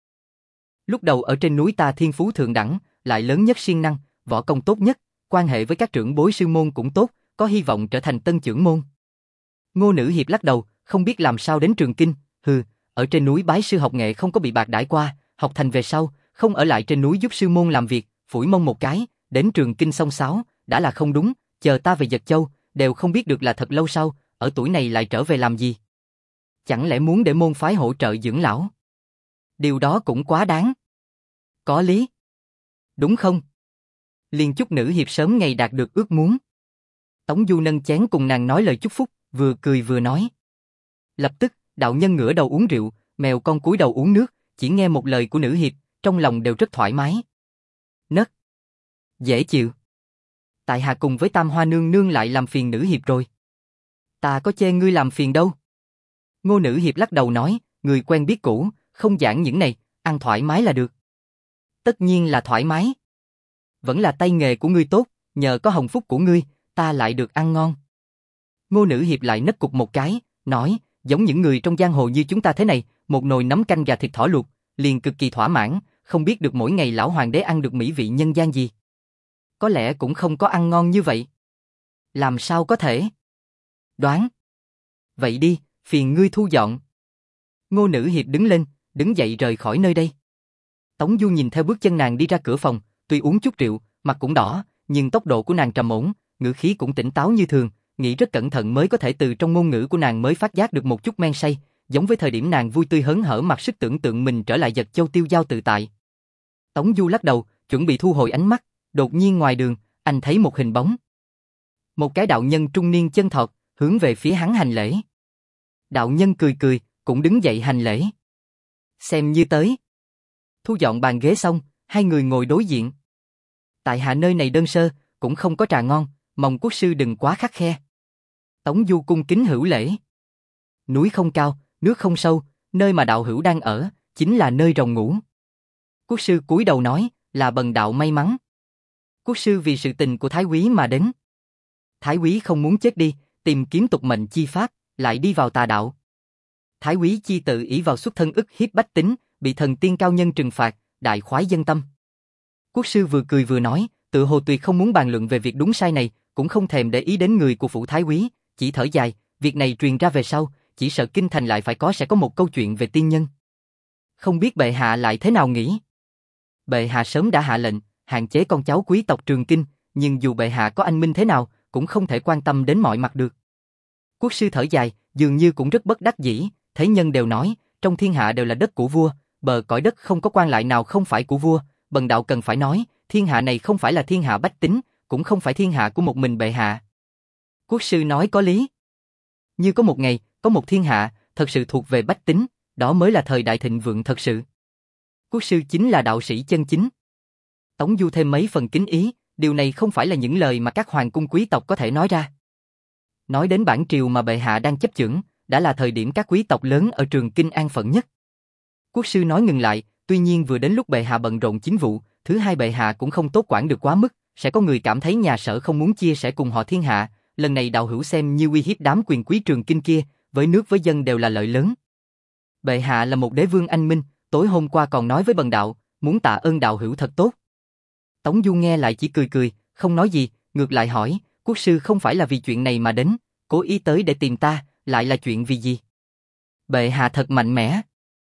[SPEAKER 1] Lúc đầu ở trên núi ta thiên phú thượng đẳng, lại lớn nhất siêng năng, võ công tốt nhất, quan hệ với các trưởng bối sư môn cũng tốt, có hy vọng trở thành tân trưởng môn. Ngô Nữ Hiệp lắc đầu, không biết làm sao đến Trường Kinh, hừ, ở trên núi bái sư học nghệ không có bị bạc đãi qua, học thành về sau, không ở lại trên núi giúp sư môn làm việc, phủi mông một cái, đến Trường Kinh xông xáo, đã là không đúng, chờ ta về Dật Châu, đều không biết được là thật lâu sau, ở tuổi này lại trở về làm gì. Chẳng lẽ muốn để môn phái hỗ trợ dưỡng lão? Điều đó cũng quá đáng. Có lý. Đúng không? Liền chúc Nữ Hiệp sớm ngày đạt được ước muốn. Tống Du nâng chén cùng nàng nói lời chúc phúc, vừa cười vừa nói. Lập tức, đạo nhân ngửa đầu uống rượu, mèo con cúi đầu uống nước, chỉ nghe một lời của Nữ Hiệp, trong lòng đều rất thoải mái. Nấc. Dễ chịu. Tại hạ cùng với Tam Hoa nương nương lại làm phiền Nữ Hiệp rồi. Ta có chê ngươi làm phiền đâu. Ngô Nữ Hiệp lắc đầu nói, người quen biết cũ, không giảng những này, ăn thoải mái là được. Tất nhiên là thoải mái. Vẫn là tay nghề của ngươi tốt, nhờ có hồng phúc của ngươi, ta lại được ăn ngon. Ngô Nữ Hiệp lại nấc cục một cái, nói, giống những người trong giang hồ như chúng ta thế này, một nồi nấm canh gà thịt thỏ luộc, liền cực kỳ thỏa mãn, không biết được mỗi ngày lão hoàng đế ăn được mỹ vị nhân gian gì. Có lẽ cũng không có ăn ngon như vậy. Làm sao có thể? Đoán. Vậy đi, phiền ngươi thu dọn. Ngô Nữ Hiệp đứng lên, đứng dậy rời khỏi nơi đây. Tống Du nhìn theo bước chân nàng đi ra cửa phòng, tuy uống chút rượu, mặt cũng đỏ, nhưng tốc độ của nàng trầm ổn, ngữ khí cũng tỉnh táo như thường, nghĩ rất cẩn thận mới có thể từ trong ngôn ngữ của nàng mới phát giác được một chút men say, giống với thời điểm nàng vui tươi hớn hở mặc sức tưởng tượng mình trở lại Dật Châu tiêu dao tự tại. Tống Du lắc đầu, chuẩn bị thu hồi ánh mắt, đột nhiên ngoài đường, anh thấy một hình bóng. Một cái đạo nhân trung niên chân thọt, hướng về phía hắn hành lễ. Đạo nhân cười cười, cũng đứng dậy hành lễ. Xem như tới. Thu dọn bàn ghế xong, hai người ngồi đối diện. Tại hạ nơi này đơn sơ, cũng không có trà ngon, mong quốc sư đừng quá khắt khe. Tống Du cung kính hữu lễ. Núi không cao, nước không sâu, nơi mà đạo hữu đang ở, chính là nơi rồng ngủ. Quốc sư cúi đầu nói, là bần đạo may mắn. Quốc sư vì sự tình của Thái Quý mà đến. Thái Quý không muốn chết đi, tìm kiếm tục mệnh chi pháp, lại đi vào tà đạo. Thái Quý chi tự ỷ vào xuất thân ức hiếp bách tính, bị thần tiên cao nhân trừng phạt, đại khoái dân tâm. Quốc sư vừa cười vừa nói, tự hồ tuyệt không muốn bàn luận về việc đúng sai này, cũng không thèm để ý đến người của phủ Thái Quý, chỉ thở dài, việc này truyền ra về sau, chỉ sợ kinh thành lại phải có sẽ có một câu chuyện về tiên nhân. Không biết bệ hạ lại thế nào nghĩ? Bệ hạ sớm đã hạ lệnh, hạn chế con cháu quý tộc Trường Kinh, nhưng dù bệ hạ có anh minh thế nào, cũng không thể quan tâm đến mọi mặt được. Quốc sư thở dài, dường như cũng rất bất đắc dĩ, thế nhân đều nói, trong thiên hạ đều là đất của vua, bờ cõi đất không có quan lại nào không phải của vua, bần đạo cần phải nói, thiên hạ này không phải là thiên hạ bách tính, cũng không phải thiên hạ của một mình bệ hạ. Quốc sư nói có lý. Như có một ngày, có một thiên hạ, thật sự thuộc về bách tính, đó mới là thời đại thịnh vượng thật sự. Quốc sư chính là đạo sĩ chân chính. Tống Du thêm mấy phần kính ý, điều này không phải là những lời mà các hoàng cung quý tộc có thể nói ra. Nói đến bản triều mà bệ hạ đang chấp chưởng, đã là thời điểm các quý tộc lớn ở Trường Kinh an phận nhất. Quốc sư nói ngừng lại, tuy nhiên vừa đến lúc bệ hạ bận rộn chính vụ, thứ hai bệ hạ cũng không tốt quản được quá mức, sẽ có người cảm thấy nhà Sở không muốn chia sẻ cùng họ thiên hạ, lần này đạo hữu xem như uy hiếp đám quyền quý Trường Kinh kia, với nước với dân đều là lợi lớn. Bệ hạ là một đế vương anh minh, tối hôm qua còn nói với bần đạo, muốn tạ ơn đạo hữu thật tốt. Tống Du nghe lại chỉ cười cười, không nói gì, ngược lại hỏi, quốc sư không phải là vì chuyện này mà đến, cố ý tới để tìm ta, lại là chuyện vì gì? Bệ hạ thật mạnh mẽ.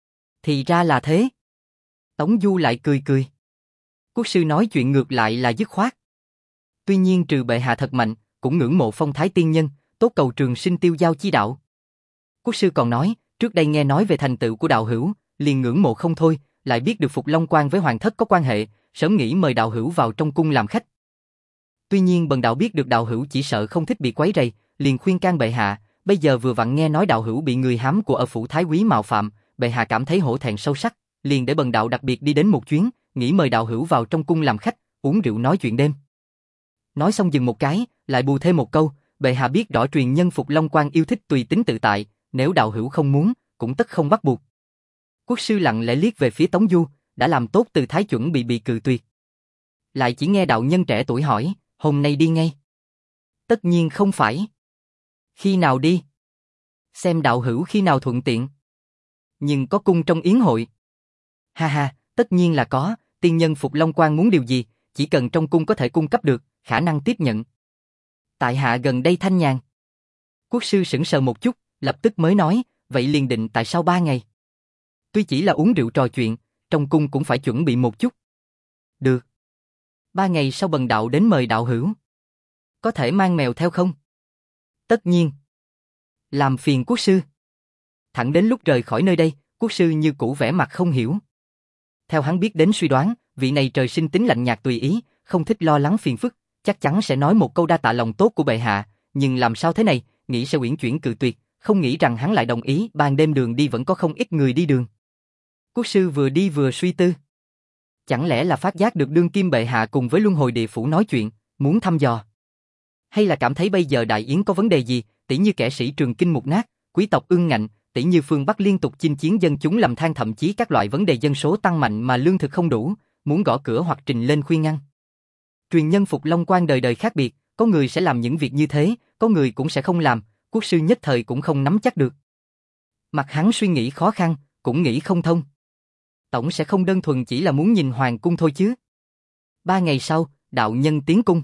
[SPEAKER 1] Thì ra là thế. Tống Du lại cười cười. Quốc sư nói chuyện ngược lại là dứt khoát. Tuy nhiên trừ bệ hạ thật mạnh, cũng ngưỡng mộ phong thái tiên nhân, tốt cầu trường sinh tiêu giao chi đạo. Quốc sư còn nói, trước đây nghe nói về thành tựu của đạo hữu, liền ngưỡng mộ không thôi, lại biết được Phục Long Quan với hoàng thất có quan hệ, sớm nghĩ mời đạo hữu vào trong cung làm khách. Tuy nhiên bần đạo biết được đạo hữu chỉ sợ không thích bị quấy rầy, liền khuyên can bệ hạ, bây giờ vừa vặn nghe nói đạo hữu bị người hám của ở phủ thái úy mạo phạm, bệ hạ cảm thấy hổ thẹn sâu sắc, liền để bần đạo đặc biệt đi đến một chuyến, nghĩ mời đạo hữu vào trong cung làm khách, uống rượu nói chuyện đêm. Nói xong dừng một cái, lại bù thêm một câu, bệ hạ biết rõ truyền nhân Phục Long Quan yêu thích tùy tính tự tại, nếu đạo hữu không muốn, cũng tất không bắt buộc. Quốc sư lặng lẽ liếc về phía Tống Du, đã làm tốt từ thái chuẩn bị bị cự tuyệt. Lại chỉ nghe đạo nhân trẻ tuổi hỏi, hôm nay đi ngay? Tất nhiên không phải. Khi nào đi? Xem đạo hữu khi nào thuận tiện. Nhưng có cung trong yến hội. Ha ha, tất nhiên là có, tiên nhân Phục Long Quan muốn điều gì, chỉ cần trong cung có thể cung cấp được, khả năng tiếp nhận. Tại hạ gần đây thanh nhàn. Quốc sư sững sờ một chút, lập tức mới nói, vậy liền định tại sao ba ngày? Tuy chỉ là uống rượu trò chuyện, trong cung cũng phải chuẩn bị một chút. Được. Ba ngày sau bần đạo đến mời đạo hữu. Có thể mang mèo theo không? Tất nhiên. Làm phiền quốc sư. Thẳng đến lúc rời khỏi nơi đây, quốc sư như cũ vẻ mặt không hiểu. Theo hắn biết đến suy đoán, vị này trời sinh tính lạnh nhạt tùy ý, không thích lo lắng phiền phức, chắc chắn sẽ nói một câu đa tạ lòng tốt của bệ hạ, nhưng làm sao thế này, nghĩ sẽ uyển chuyển cự tuyệt, không nghĩ rằng hắn lại đồng ý, ban đêm đường đi vẫn có không ít người đi đường. Quốc sư vừa đi vừa suy tư. Chẳng lẽ là phát giác được đương kim bệ hạ cùng với luân hồi địa phủ nói chuyện, muốn thăm dò? Hay là cảm thấy bây giờ đại yến có vấn đề gì, tỉ như kẻ sĩ Trường Kinh mục nát, quý tộc ương ngạnh, tỉ như phương Bắc liên tục chinh chiến dân chúng lầm than, thậm chí các loại vấn đề dân số tăng mạnh mà lương thực không đủ, muốn gõ cửa hoặc trình lên khuyên ngăn. Truyền nhân Phục Long Quan đời đời khác biệt, có người sẽ làm những việc như thế, có người cũng sẽ không làm, quốc sư nhất thời cũng không nắm chắc được. Mặt hắn suy nghĩ khó khăn, cũng nghĩ không thông. Tổng sẽ không đơn thuần chỉ là muốn nhìn hoàng cung thôi chứ. Ba ngày sau, đạo nhân tiến cung.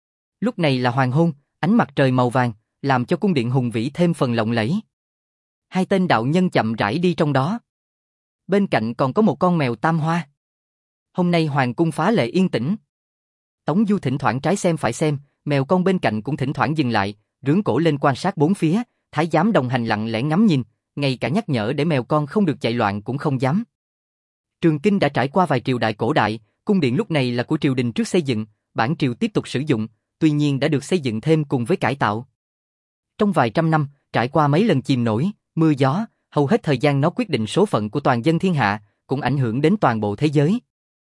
[SPEAKER 1] Lúc này là hoàng hôn, ánh mặt trời màu vàng, làm cho cung điện hùng vĩ thêm phần lộng lẫy. Hai tên đạo nhân chậm rãi đi trong đó. Bên cạnh còn có một con mèo tam hoa. Hôm nay hoàng cung phá lệ yên tĩnh. Tống Du thỉnh thoảng trái xem phải xem, mèo con bên cạnh cũng thỉnh thoảng dừng lại, rướn cổ lên quan sát bốn phía, thái giám đồng hành lặng lẽ ngắm nhìn, ngay cả nhắc nhở để mèo con không được chạy loạn cũng không dám. Trường Kinh đã trải qua vài triều đại cổ đại, cung điện lúc này là của triều đình trước xây dựng, bản triều tiếp tục sử dụng, tuy nhiên đã được xây dựng thêm cùng với cải tạo. Trong vài trăm năm, trải qua mấy lần chìm nổi, mưa gió, hầu hết thời gian nó quyết định số phận của toàn dân thiên hạ, cũng ảnh hưởng đến toàn bộ thế giới.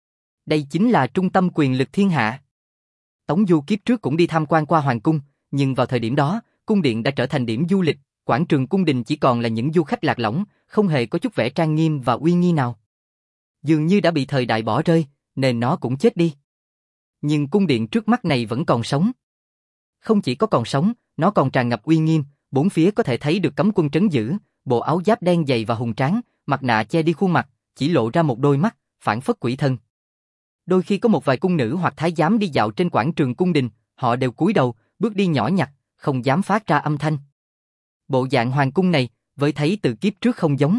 [SPEAKER 1] Đây chính là trung tâm quyền lực thiên hạ. Tống Du kiếp trước cũng đi tham quan qua hoàng cung, nhưng vào thời điểm đó, cung điện đã trở thành điểm du lịch, quảng trường cung đình chỉ còn là những du khách lạc lõng, không hề có chút vẻ trang nghiêm và uy nghi nào. Dường như đã bị thời đại bỏ rơi, nên nó cũng chết đi. Nhưng cung điện trước mắt này vẫn còn sống. Không chỉ có còn sống, nó còn tràn ngập uy nghiêm, bốn phía có thể thấy được cấm quân trấn giữ, bộ áo giáp đen dày và hùng tráng, mặt nạ che đi khuôn mặt, chỉ lộ ra một đôi mắt, phảng phất quỷ thần. Đôi khi có một vài cung nữ hoặc thái giám đi dạo trên quảng trường cung đình, họ đều cúi đầu, bước đi nhỏ nhặt, không dám phát ra âm thanh. Bộ dạng hoàng cung này, với thấy từ kiếp trước không giống.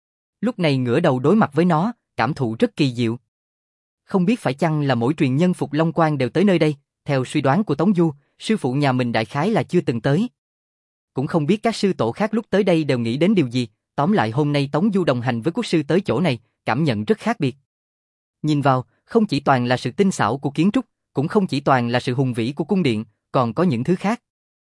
[SPEAKER 1] Lúc này ngửa đầu đối mặt với nó, cảm thụ rất kỳ diệu. Không biết phải chăng là mỗi truyền nhân Phục Long Quan đều tới nơi đây, theo suy đoán của Tống Du, sư phụ nhà mình đại khái là chưa từng tới. Cũng không biết các sư tổ khác lúc tới đây đều nghĩ đến điều gì, tóm lại hôm nay Tống Du đồng hành với quốc sư tới chỗ này, cảm nhận rất khác biệt. Nhìn vào, không chỉ toàn là sự tinh xảo của kiến trúc, cũng không chỉ toàn là sự hùng vĩ của cung điện, còn có những thứ khác.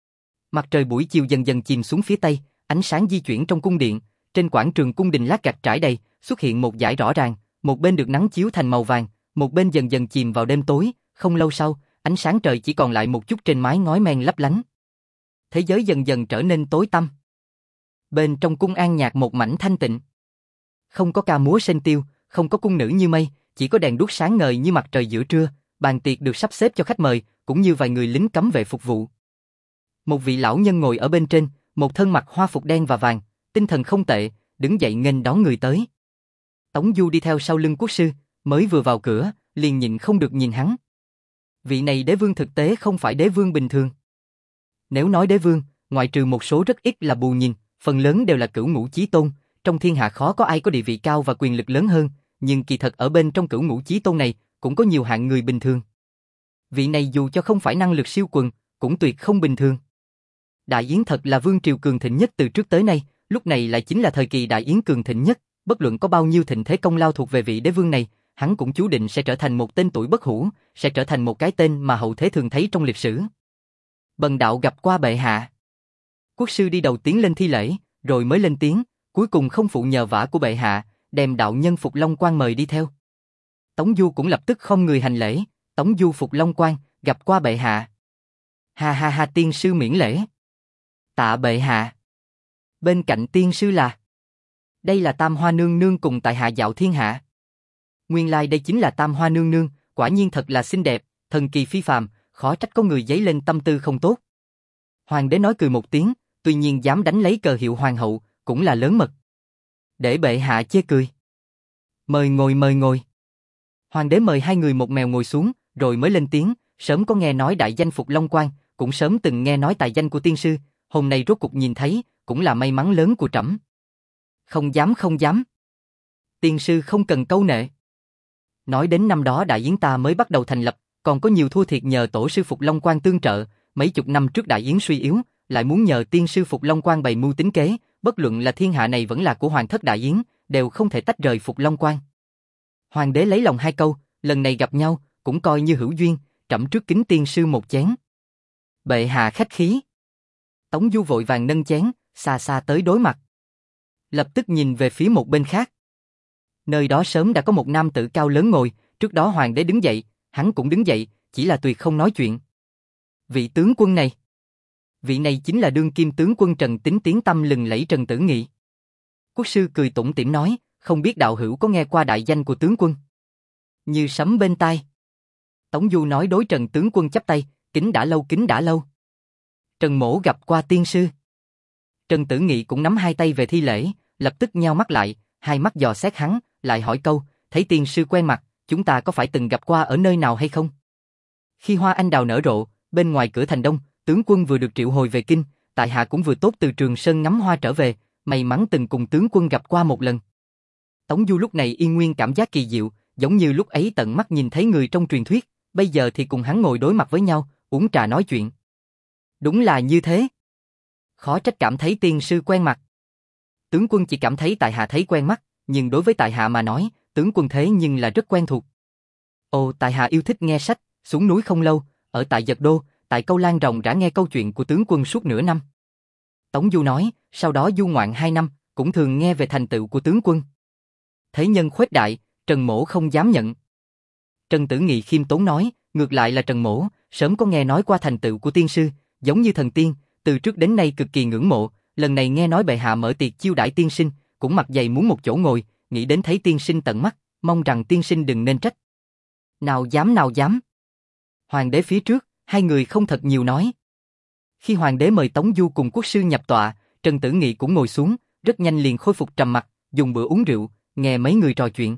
[SPEAKER 1] Mặt trời buổi chiều dần dần chìm xuống phía tây, ánh sáng di chuyển trong cung điện, trên quảng trường cung đình lát gạch trải đầy, xuất hiện một dải rõ ràng, một bên được nắng chiếu thành màu vàng, một bên dần dần chìm vào đêm tối, không lâu sau, ánh sáng trời chỉ còn lại một chút trên mái ngói men lấp lánh. Thế giới dần dần trở nên tối tăm. Bên trong cung an nhạc một mảnh thanh tịnh. Không có ca múa sên tiêu, không có cung nữ như mây, chỉ có đèn đuốc sáng ngời như mặt trời giữa trưa, bàn tiệc được sắp xếp cho khách mời, cũng như vài người lính cấm vệ phục vụ. Một vị lão nhân ngồi ở bên trên, một thân mặc hoa phục đen và vàng, tinh thần không tệ, đứng dậy nghênh đón người tới. Tống Du đi theo sau lưng quốc sư, mới vừa vào cửa, liền nhịn không được nhìn hắn. Vị này đế vương thực tế không phải đế vương bình thường. Nếu nói đế vương, ngoại trừ một số rất ít là bù nhìn, phần lớn đều là cửu ngũ chí tôn, trong thiên hạ khó có ai có địa vị cao và quyền lực lớn hơn, nhưng kỳ thật ở bên trong cửu ngũ chí tôn này, cũng có nhiều hạng người bình thường. Vị này dù cho không phải năng lực siêu quần, cũng tuyệt không bình thường. Đại Yến thật là vương triều cường thịnh nhất từ trước tới nay, lúc này lại chính là thời kỳ Đại Yến cường thịnh nhất, bất luận có bao nhiêu thịnh thế công lao thuộc về vị đế vương này, hắn cũng chú định sẽ trở thành một tên tuổi bất hủ, sẽ trở thành một cái tên mà hậu thế thường thấy trong lịch sử. Bần đạo gặp qua bệ hạ. Quốc sư đi đầu tiến lên thi lễ, rồi mới lên tiếng, cuối cùng không phụ nhờ vả của bệ hạ, đem đạo nhân Phục Long Quan mời đi theo. Tống Du cũng lập tức không người hành lễ, Tống Du Phục Long Quan, gặp qua bệ hạ. Ha ha ha, tiên sư miễn lễ. Tạ bệ hạ. Bên cạnh tiên sư là... Đây là Tam Hoa Nương Nương cùng tại hạ dạo thiên hạ. Nguyên lai đây chính là Tam Hoa Nương Nương, quả nhiên thật là xinh đẹp, thần kỳ phi phàm, khó trách có người dấy lên tâm tư không tốt. Hoàng đế nói cười một tiếng, tuy nhiên dám đánh lấy cờ hiệu hoàng hậu, cũng là lớn mật. Để bệ hạ chê cười. Mời ngồi mời ngồi. Hoàng đế mời hai người một mèo ngồi xuống, rồi mới lên tiếng, sớm có nghe nói đại danh Phục Long Quan, cũng sớm từng nghe nói tài danh của tiên sư, hôm nay rốt cục nhìn thấy, cũng là may mắn lớn của trẫm. Không dám không dám. Tiên sư không cần câu nệ. Nói đến năm đó Đại Yến ta mới bắt đầu thành lập, còn có nhiều thua thiệt nhờ tổ sư Phục Long Quan tương trợ, mấy chục năm trước Đại Yến suy yếu, lại muốn nhờ tiên sư Phục Long Quan bày mưu tính kế, bất luận là thiên hạ này vẫn là của hoàng thất Đại Yến, đều không thể tách rời Phục Long Quan. Hoàng đế lấy lòng hai câu, lần này gặp nhau, cũng coi như hữu duyên, trẫm trước kính tiên sư một chén. Bệ hạ khách khí. Tống Du vội vàng nâng chén, xa xa tới đối mặt. Lập tức nhìn về phía một bên khác. Nơi đó sớm đã có một nam tử cao lớn ngồi, trước đó hoàng đế đứng dậy, hắn cũng đứng dậy, chỉ là tuyệt không nói chuyện. Vị tướng quân này. Vị này chính là đương kim tướng quân Trần Tín, tiếng tăm lừng lẫy Trần Tử Nghị. Quốc sư cười tủm tỉm nói, không biết đạo hữu có nghe qua đại danh của tướng quân. Như sấm bên tai. Tống Du nói đối Trần tướng quân chắp tay, kính đã lâu kính đã lâu. Trần mỗ gặp qua tiên sư. Trần Tử Nghị cũng nắm hai tay về thi lễ, lập tức nheo mắt lại, hai mắt dò xét hắn, lại hỏi câu, thấy tiên sư quen mặt, chúng ta có phải từng gặp qua ở nơi nào hay không? Khi hoa anh đào nở rộ, bên ngoài cửa thành Đông, tướng quân vừa được triệu hồi về kinh, tại hạ cũng vừa tốt từ Trường Sơn ngắm hoa trở về, may mắn từng cùng tướng quân gặp qua một lần. Tống Du lúc này yên nguyên cảm giác kỳ diệu, giống như lúc ấy tận mắt nhìn thấy người trong truyền thuyết, bây giờ thì cùng hắn ngồi đối mặt với nhau, uống trà nói chuyện. Đúng là như thế. Khó trách cảm thấy tiên sư quen mặt. Tướng quân chỉ cảm thấy tại hạ thấy quen mắt, nhưng đối với tại hạ mà nói, tướng quân thế nhưng là rất quen thuộc. Ồ, tại hạ yêu thích nghe sách, xuống núi không lâu, ở tại Giật Đô, tại Câu Lan ròng rã nghe câu chuyện của tướng quân suốt nửa năm. Tống Du nói, sau đó du ngoạn hai năm, cũng thường nghe về thành tựu của tướng quân. Thế nhân khuếch đại, Trần mỗ không dám nhận. Trần Tử Nghị khiêm tốn nói, ngược lại là Trần mỗ, sớm có nghe nói qua thành tựu của tiên sư, giống như thần tiên, từ trước đến nay cực kỳ ngưỡng mộ, lần này nghe nói bệ hạ mở tiệc chiêu đãi tiên sinh, cũng mặt dày muốn một chỗ ngồi, nghĩ đến thấy tiên sinh tận mắt, mong rằng tiên sinh đừng nên trách. Nào dám nào dám. Hoàng đế phía trước, hai người không thật nhiều nói. Khi hoàng đế mời Tống Du cùng quốc sư nhập tọa, Trần Tử Nghị cũng ngồi xuống, rất nhanh liền khôi phục trầm mặc, dùng bữa uống rượu, nghe mấy người trò chuyện.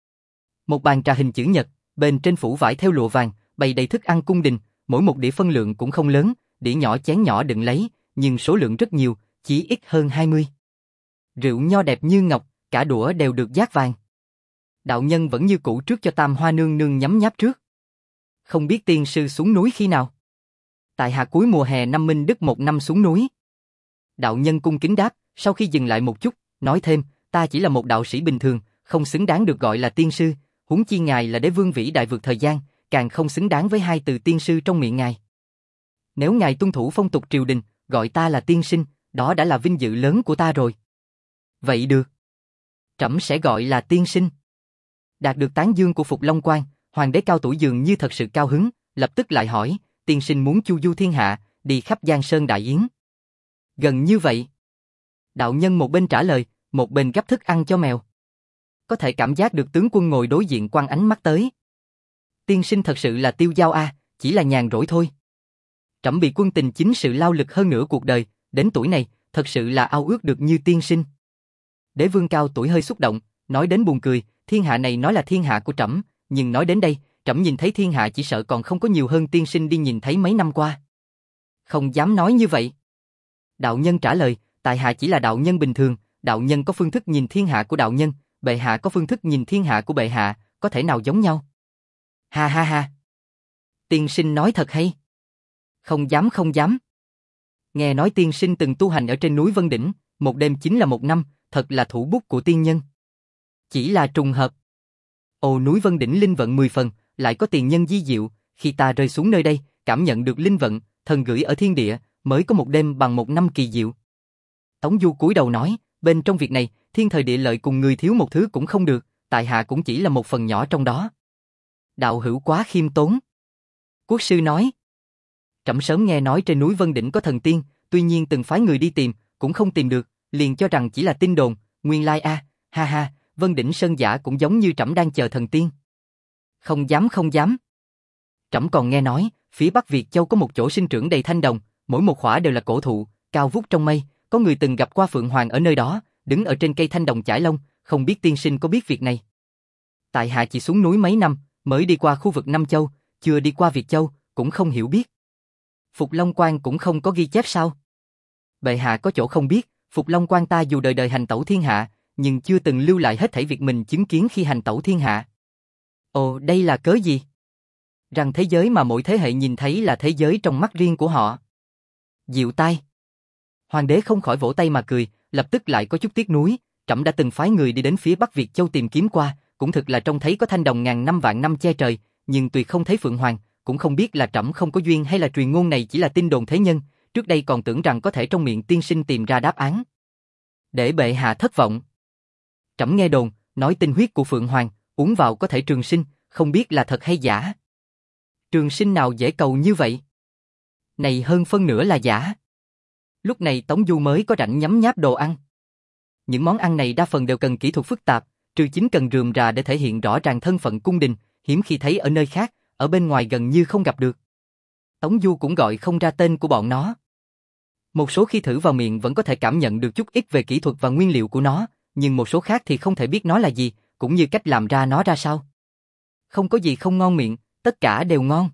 [SPEAKER 1] Một bàn trà hình chữ nhật, bên trên phủ vải theo lụa vàng, bày đầy thức ăn cung đình, mỗi một đĩa phân lượng cũng không lớn, đĩa nhỏ chén nhỏ đựng lấy, nhưng số lượng rất nhiều, chỉ ít hơn hai mươi. Rượu nho đẹp như ngọc, cả đũa đều được dát vàng. Đạo nhân vẫn như cũ trước cho Tam Hoa Nương Nương nhấm nháp trước. Không biết tiên sư xuống núi khi nào? Tại hạ cuối mùa hè năm Minh Đức một năm xuống núi. Đạo nhân cung kính đáp, sau khi dừng lại một chút, nói thêm, ta chỉ là một đạo sĩ bình thường, không xứng đáng được gọi là tiên sư, huống chi ngài là đế vương vĩ đại vượt thời gian, càng không xứng đáng với hai từ tiên sư trong miệng ngài. Nếu ngài tuân thủ phong tục triều đình, gọi ta là tiên sinh, đó đã là vinh dự lớn của ta rồi. Vậy được. Trẫm sẽ gọi là tiên sinh. Đạt được tán dương của Phục Long Quan, hoàng đế cao tuổi dường như thật sự cao hứng, lập tức lại hỏi, tiên sinh muốn chu du thiên hạ, đi khắp Giang Sơn Đại Yến. Gần như vậy. Đạo nhân một bên trả lời, một bên gắp thức ăn cho mèo. Có thể cảm giác được tướng quân ngồi đối diện quăng ánh mắt tới. Tiên sinh thật sự là tiêu dao a, chỉ là nhàn rỗi thôi. Trẫm bị quân tình chính sự lao lực hơn nửa cuộc đời, đến tuổi này, thật sự là ao ước được như tiên sinh. Đế vương cao tuổi hơi xúc động, nói đến buồn cười, thiên hạ này nói là thiên hạ của trẫm, nhưng nói đến đây, trẫm nhìn thấy thiên hạ chỉ sợ còn không có nhiều hơn tiên sinh đi nhìn thấy mấy năm qua. Không dám nói như vậy. Đạo nhân trả lời, tại hạ chỉ là đạo nhân bình thường, đạo nhân có phương thức nhìn thiên hạ của đạo nhân, bệ hạ có phương thức nhìn thiên hạ của bệ hạ, có thể nào giống nhau? Ha ha ha. Tiên sinh nói thật hay. Không dám không dám. Nghe nói tiên sinh từng tu hành ở trên núi Vân Đỉnh, một đêm chính là một năm, thật là thủ bút của tiên nhân. Chỉ là trùng hợp. Ồ, núi Vân Đỉnh linh vận mười phần, lại có tiền nhân di diệu, khi ta rơi xuống nơi đây, cảm nhận được linh vận, thần gửi ở thiên địa, mới có một đêm bằng một năm kỳ diệu. Tống Du cúi đầu nói, bên trong việc này, thiên thời địa lợi cùng người thiếu một thứ cũng không được, tại hạ cũng chỉ là một phần nhỏ trong đó. Đạo hữu quá khiêm tốn. Quốc sư nói. Trẫm sớm nghe nói trên núi Vân Đỉnh có thần tiên, tuy nhiên từng phái người đi tìm, cũng không tìm được, liền cho rằng chỉ là tin đồn, nguyên lai a, ha ha, Vân Đỉnh Sơn giả cũng giống như trẫm đang chờ thần tiên. Không dám không dám. Trẫm còn nghe nói, phía Bắc Việt Châu có một chỗ sinh trưởng đầy thanh đồng, mỗi một khỏa đều là cổ thụ, cao vút trong mây, có người từng gặp qua Phượng Hoàng ở nơi đó, đứng ở trên cây thanh đồng chải lông, không biết tiên sinh có biết việc này. Tại hạ chỉ xuống núi mấy năm, mới đi qua khu vực Nam Châu, chưa đi qua Việt Châu, cũng không hiểu biết. Phục Long Quan cũng không có ghi chép sao? Bệ hạ có chỗ không biết, Phục Long Quan ta dù đời đời hành tẩu thiên hạ, nhưng chưa từng lưu lại hết thảy việc mình chứng kiến khi hành tẩu thiên hạ. Ồ, đây là cớ gì? Rằng thế giới mà mỗi thế hệ nhìn thấy là thế giới trong mắt riêng của họ. Diệu tai. Hoàng đế không khỏi vỗ tay mà cười, lập tức lại có chút tiếc nuối, trẫm đã từng phái người đi đến phía Bắc Việt Châu tìm kiếm qua, cũng thực là trông thấy có thanh đồng ngàn năm vạn năm che trời, nhưng tuyệt không thấy Phượng Hoàng, cũng không biết là trẫm không có duyên hay là truyền ngôn này chỉ là tin đồn thế nhân, trước đây còn tưởng rằng có thể trong miệng tiên sinh tìm ra đáp án. Để bệ hạ thất vọng. Trẫm nghe đồn, nói tinh huyết của Phượng Hoàng, uống vào có thể trường sinh, không biết là thật hay giả. Trường sinh nào dễ cầu như vậy? Này hơn phân nửa là giả. Lúc này Tống Du mới có rảnh nhấm nháp đồ ăn. Những món ăn này đa phần đều cần kỹ thuật phức tạp, trừ chính cần rườm rà để thể hiện rõ ràng thân phận cung đình, hiếm khi thấy ở nơi khác, ở bên ngoài gần như không gặp được. Tống Du cũng gọi không ra tên của bọn nó. Một số khi thử vào miệng vẫn có thể cảm nhận được chút ít về kỹ thuật và nguyên liệu của nó, nhưng một số khác thì không thể biết nó là gì, cũng như cách làm ra nó ra sao. Không có gì không ngon miệng, tất cả đều ngon.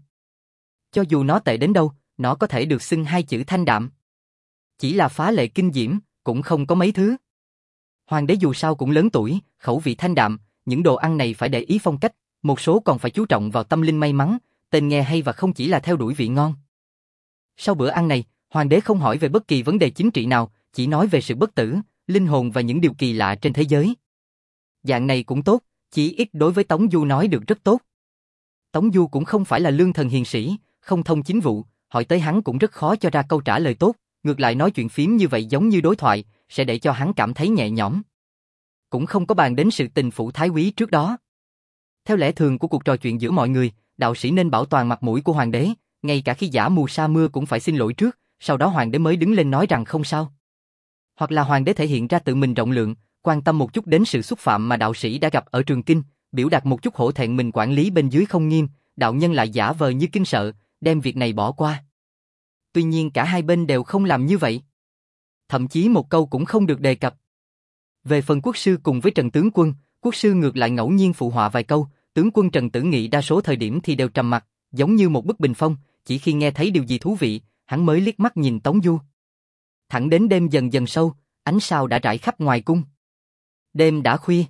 [SPEAKER 1] Cho dù nó tệ đến đâu, nó có thể được xưng hai chữ thanh đạm. Chỉ là phá lệ kinh diễm, cũng không có mấy thứ. Hoàng đế dù sao cũng lớn tuổi, khẩu vị thanh đạm, những đồ ăn này phải để ý phong cách, một số còn phải chú trọng vào tâm linh may mắn, tên nghe hay và không chỉ là theo đuổi vị ngon. Sau bữa ăn này, hoàng đế không hỏi về bất kỳ vấn đề chính trị nào, chỉ nói về sự bất tử, linh hồn và những điều kỳ lạ trên thế giới. Dạng này cũng tốt, chỉ ít đối với Tống Du nói được rất tốt. Tống Du cũng không phải là lương thần hiền sĩ, không thông chính vụ, hỏi tới hắn cũng rất khó cho ra câu trả lời tốt, ngược lại nói chuyện phím như vậy giống như đối thoại, sẽ để cho hắn cảm thấy nhẹ nhõm. Cũng không có bàn đến sự tình phủ thái úy trước đó. Theo lẽ thường của cuộc trò chuyện giữa mọi người, đạo sĩ nên bảo toàn mặt mũi của hoàng đế, ngay cả khi giả mù sa mưa cũng phải xin lỗi trước, sau đó hoàng đế mới đứng lên nói rằng không sao. Hoặc là hoàng đế thể hiện ra tự mình rộng lượng, quan tâm một chút đến sự xúc phạm mà đạo sĩ đã gặp ở Trường Kinh, biểu đạt một chút hổ thẹn mình quản lý bên dưới không nghiêm, đạo nhân lại giả vờ như kinh sợ, đem việc này bỏ qua. Tuy nhiên cả hai bên đều không làm như vậy. Thậm chí một câu cũng không được đề cập. Về phần quốc sư cùng với Trần tướng quân, quốc sư ngược lại ngẫu nhiên phụ họa vài câu, tướng quân Trần Tử Nghị đa số thời điểm thì đều trầm mặc, giống như một bức bình phong, chỉ khi nghe thấy điều gì thú vị, hắn mới liếc mắt nhìn Tống Du. Thẳng đến đêm dần dần sâu, ánh sao đã rải khắp ngoài cung. Đêm đã khuya.